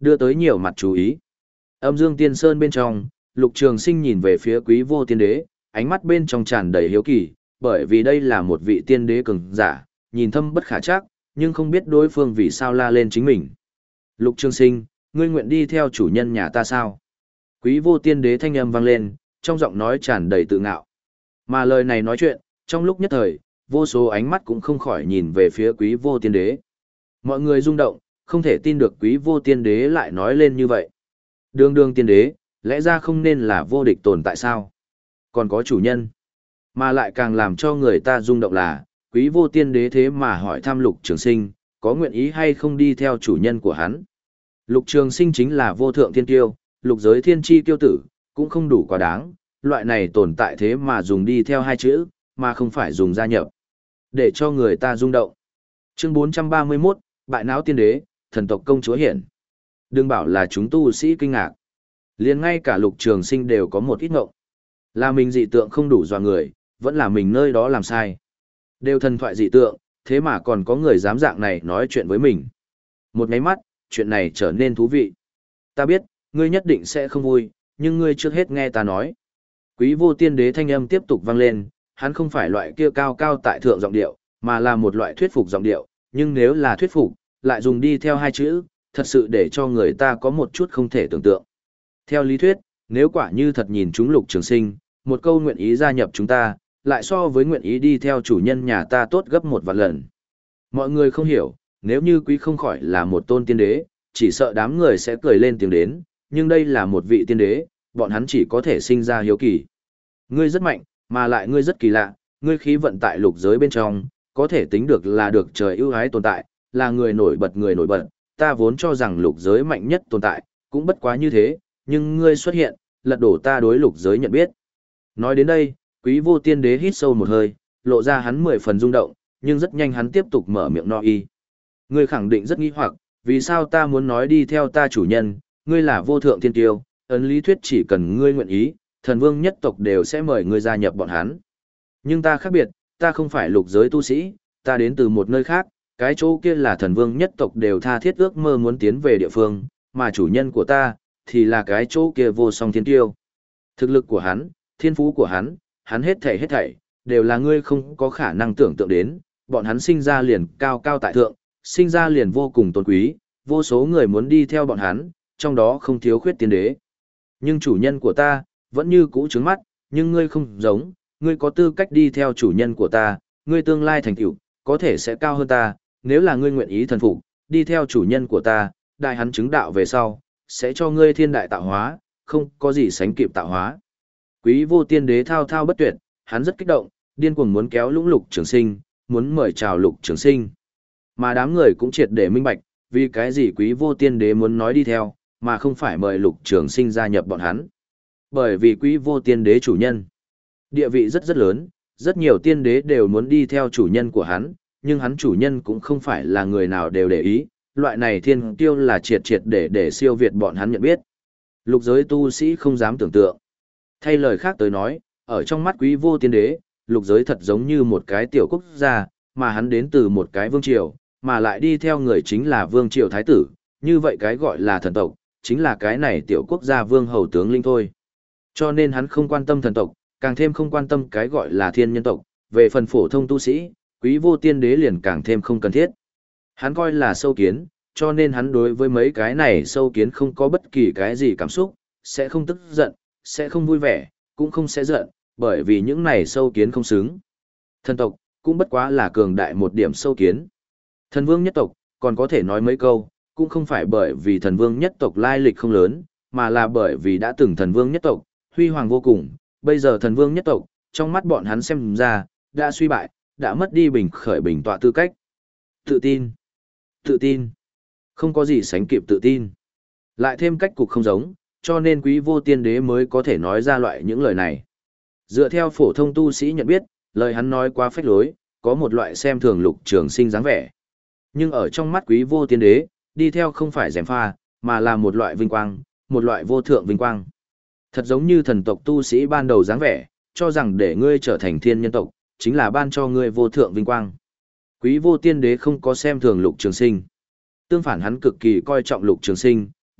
đưa tới nhiều mặt chú ý. Âm Dương Tiên Sơn bên trong, Lục Trường Sinh nhìn về phía Quý Vô Tiên Đế, ánh mắt bên trong tràn đầy hiếu kỳ, bởi vì đây là một vị tiên đế cường giả, nhìn thâm bất khả trắc, nhưng không biết đối phương vì sao la lên chính mình. Lục Trường Sinh, ngươi nguyện đi theo chủ nhân nhà ta sao? Quý Vô Tiên Đế thanh âm vang lên, trong giọng nói tràn đầy tự ngạo. Mà lời này nói chuyện, trong lúc nhất thời, vô số ánh mắt cũng không khỏi nhìn về phía Quý Vô Tiên Đế. Mọi người rung động, không thể tin được Quý Vô Tiên Đế lại nói lên như vậy. Đường đường tiên đế, lẽ ra không nên là vô địch tồn tại sao? Còn có chủ nhân. Mà lại càng làm cho người ta rung động là, Quý Vô Tiên Đế thế mà hỏi thăm Lục Trường Sinh, có nguyện ý hay không đi theo chủ nhân của hắn. Lục Trường Sinh chính là vô thượng thiên kiêu, lục giới thiên chi tiêu tử, cũng không đủ quá đáng, loại này tồn tại thế mà dùng đi theo hai chữ, mà không phải dùng gia nhập. Để cho người ta rung động. Chương bốn trăm ba mươi mốt, Bại não tiên đế, thần tộc công chúa hiển. Đừng bảo là chúng tu sĩ kinh ngạc. Liền ngay cả Lục Trường Sinh đều có một ít ngộng. Là mình dị tượng không đủ dọa người, vẫn là mình nơi đó làm sai. Đều thần thoại dị tượng, thế mà còn có người dám dạng này nói chuyện với mình. Một nháy mắt, chuyện này trở nên thú vị. Ta biết, ngươi nhất định sẽ không vui, nhưng ngươi trước hết nghe ta nói. Quý Vô Tiên Đế thanh âm tiếp tục vang lên, hắn không phải loại kia cao cao tại thượng giọng điệu, mà là một loại thuyết phục giọng điệu, nhưng nếu là thuyết phục, lại dùng đi theo hai chữ, thật sự để cho người ta có một chút không thể tưởng tượng. Theo lý thuyết, nếu quả như thật nhìn chúng Lục Trường Sinh, một câu nguyện ý gia nhập chúng ta, lại so với nguyện ý đi theo chủ nhân nhà ta tốt gấp một vạn lần. Mọi người không hiểu, nếu như quý không khỏi là một tôn tiên đế, chỉ sợ đám người sẽ cười lên tiếng đến, nhưng đây là một vị tiên đế, bọn hắn chỉ có thể sinh ra hiếu kỳ. Ngươi rất mạnh, mà lại ngươi rất kỳ lạ, ngươi khí vận tại lục giới bên trong, có thể tính được là được trời ưu ái tồn tại, là người nổi bật người nổi bật, ta vốn cho rằng lục giới mạnh nhất tồn tại, cũng bất quá như thế, nhưng ngươi xuất hiện, lật đổ ta đối lục giới nhận biết. Nói đến đây, Quý Vô Tiên Đế hít sâu một hơi, lộ ra hắn mười phần rung động, nhưng rất nhanh hắn tiếp tục mở miệng no y. Ngươi khẳng định rất nghi hoặc, vì sao ta muốn nói đi theo ta chủ nhân, ngươi là vô thượng thiên tiêu, ấn lý thuyết chỉ cần ngươi nguyện ý, thần vương nhất tộc đều sẽ mời ngươi gia nhập bọn hắn. Nhưng ta khác biệt, ta không phải lục giới tu sĩ, ta đến từ một nơi khác, cái chỗ kia là thần vương nhất tộc đều tha thiết ước mơ muốn tiến về địa phương, mà chủ nhân của ta, thì là cái chỗ kia vô song thiên tiêu. Thực lực của hắn, thiên phú của hắn, hắn hết thảy hết thảy, đều là ngươi không có khả năng tưởng tượng đến, bọn hắn sinh ra liền cao cao tại thượng, sinh ra liền vô cùng tôn quý, vô số người muốn đi theo bọn hắn, trong đó không thiếu khuyết tiên đế. Nhưng chủ nhân của ta, vẫn như cũ trướng mắt, nhưng ngươi không giống, ngươi có tư cách đi theo chủ nhân của ta, ngươi tương lai thành tựu có thể sẽ cao hơn ta, nếu là ngươi nguyện ý thần phục, đi theo chủ nhân của ta, đại hắn chứng đạo về sau, sẽ cho ngươi thiên đại tạo hóa, không có gì sánh kịp tạo hóa. Quý Vô Tiên Đế thao thao bất tuyệt, hắn rất kích động, điên cuồng muốn kéo lũng Lục Trường Sinh, muốn mời chào Lục Trường Sinh. Mà đám người cũng triệt để minh bạch, vì cái gì Quý Vô Tiên Đế muốn nói đi theo, mà không phải mời Lục Trường Sinh gia nhập bọn hắn. Bởi vì Quý Vô Tiên Đế chủ nhân, địa vị rất rất lớn, rất nhiều tiên đế đều muốn đi theo chủ nhân của hắn, nhưng hắn chủ nhân cũng không phải là người nào đều để ý, loại này thiên tiêu là triệt triệt để để siêu việt bọn hắn nhận biết. Lục giới tu sĩ không dám tưởng tượng. Thay lời khác tới nói, ở trong mắt Quý Vô Tiên Đế, lục giới thật giống như một cái tiểu quốc gia, mà hắn đến từ một cái vương triều, mà lại đi theo người chính là vương triều thái tử, như vậy cái gọi là thần tộc, chính là cái này tiểu quốc gia vương hầu tướng linh thôi. Cho nên hắn không quan tâm thần tộc, càng thêm không quan tâm cái gọi là thiên nhân tộc, về phần phổ thông tu sĩ, Quý Vô Tiên Đế liền càng thêm không cần thiết. Hắn coi là sâu kiến, cho nên hắn đối với mấy cái này sâu kiến không có bất kỳ cái gì cảm xúc, sẽ không tức giận, sẽ không vui vẻ, cũng không sẽ giận, bởi vì những này sâu kiến không xứng. Thần tộc, cũng bất quá là cường đại một điểm sâu kiến. Thần vương nhất tộc, còn có thể nói mấy câu, cũng không phải bởi vì thần vương nhất tộc lai lịch không lớn, mà là bởi vì đã từng thần vương nhất tộc, huy hoàng vô cùng, bây giờ thần vương nhất tộc, trong mắt bọn hắn xem ra, đã suy bại, đã mất đi bình khởi bình tọa tư cách. Tự tin, tự tin, không có gì sánh kịp tự tin. Lại thêm cách cục không giống, cho nên Quý Vô Tiên Đế mới có thể nói ra loại những lời này. Dựa theo phổ thông tu sĩ nhận biết, lời hắn nói quá phách lối, có một loại xem thường Lục Trường Sinh dáng vẻ. Nhưng ở trong mắt Quý Vô Tiên Đế, đi theo không phải gièm pha, mà là một loại vinh quang, một loại vô thượng vinh quang. Thật giống như thần tộc tu sĩ ban đầu dáng vẻ, cho rằng để ngươi trở thành thiên nhân tộc, chính là ban cho ngươi vô thượng vinh quang. Quý Vô Tiên Đế không có xem thường Lục Trường Sinh. Tương phản hắn cực kỳ coi trọng Lục Trường Sinh,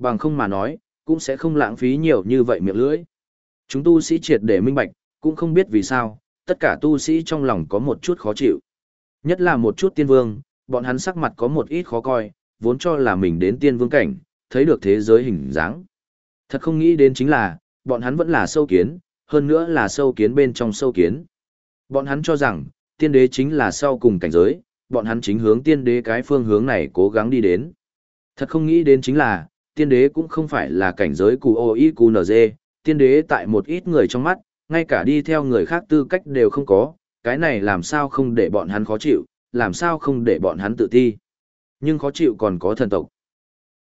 Bằng không mà nói, cũng sẽ không lãng phí nhiều như vậy miệng lưỡi. Chúng tu sĩ triệt để minh bạch, cũng không biết vì sao, tất cả tu sĩ trong lòng có một chút khó chịu. Nhất là một chút tiên vương, bọn hắn sắc mặt có một ít khó coi, vốn cho là mình đến tiên vương cảnh, thấy được thế giới hình dáng. Thật không nghĩ đến chính là, bọn hắn vẫn là sâu kiến, hơn nữa là sâu kiến bên trong sâu kiến. Bọn hắn cho rằng, tiên đế chính là sau cùng cảnh giới, bọn hắn chính hướng tiên đế cái phương hướng này cố gắng đi đến. Thật không nghĩ đến chính là, tiên đế cũng không phải là cảnh giới cù ô y cù nờ dê, tiên đế tại một ít người trong mắt, ngay cả đi theo người khác tư cách đều không có, cái này làm sao không để bọn hắn khó chịu, làm sao không để bọn hắn tự ti. Nhưng khó chịu còn có thần tộc.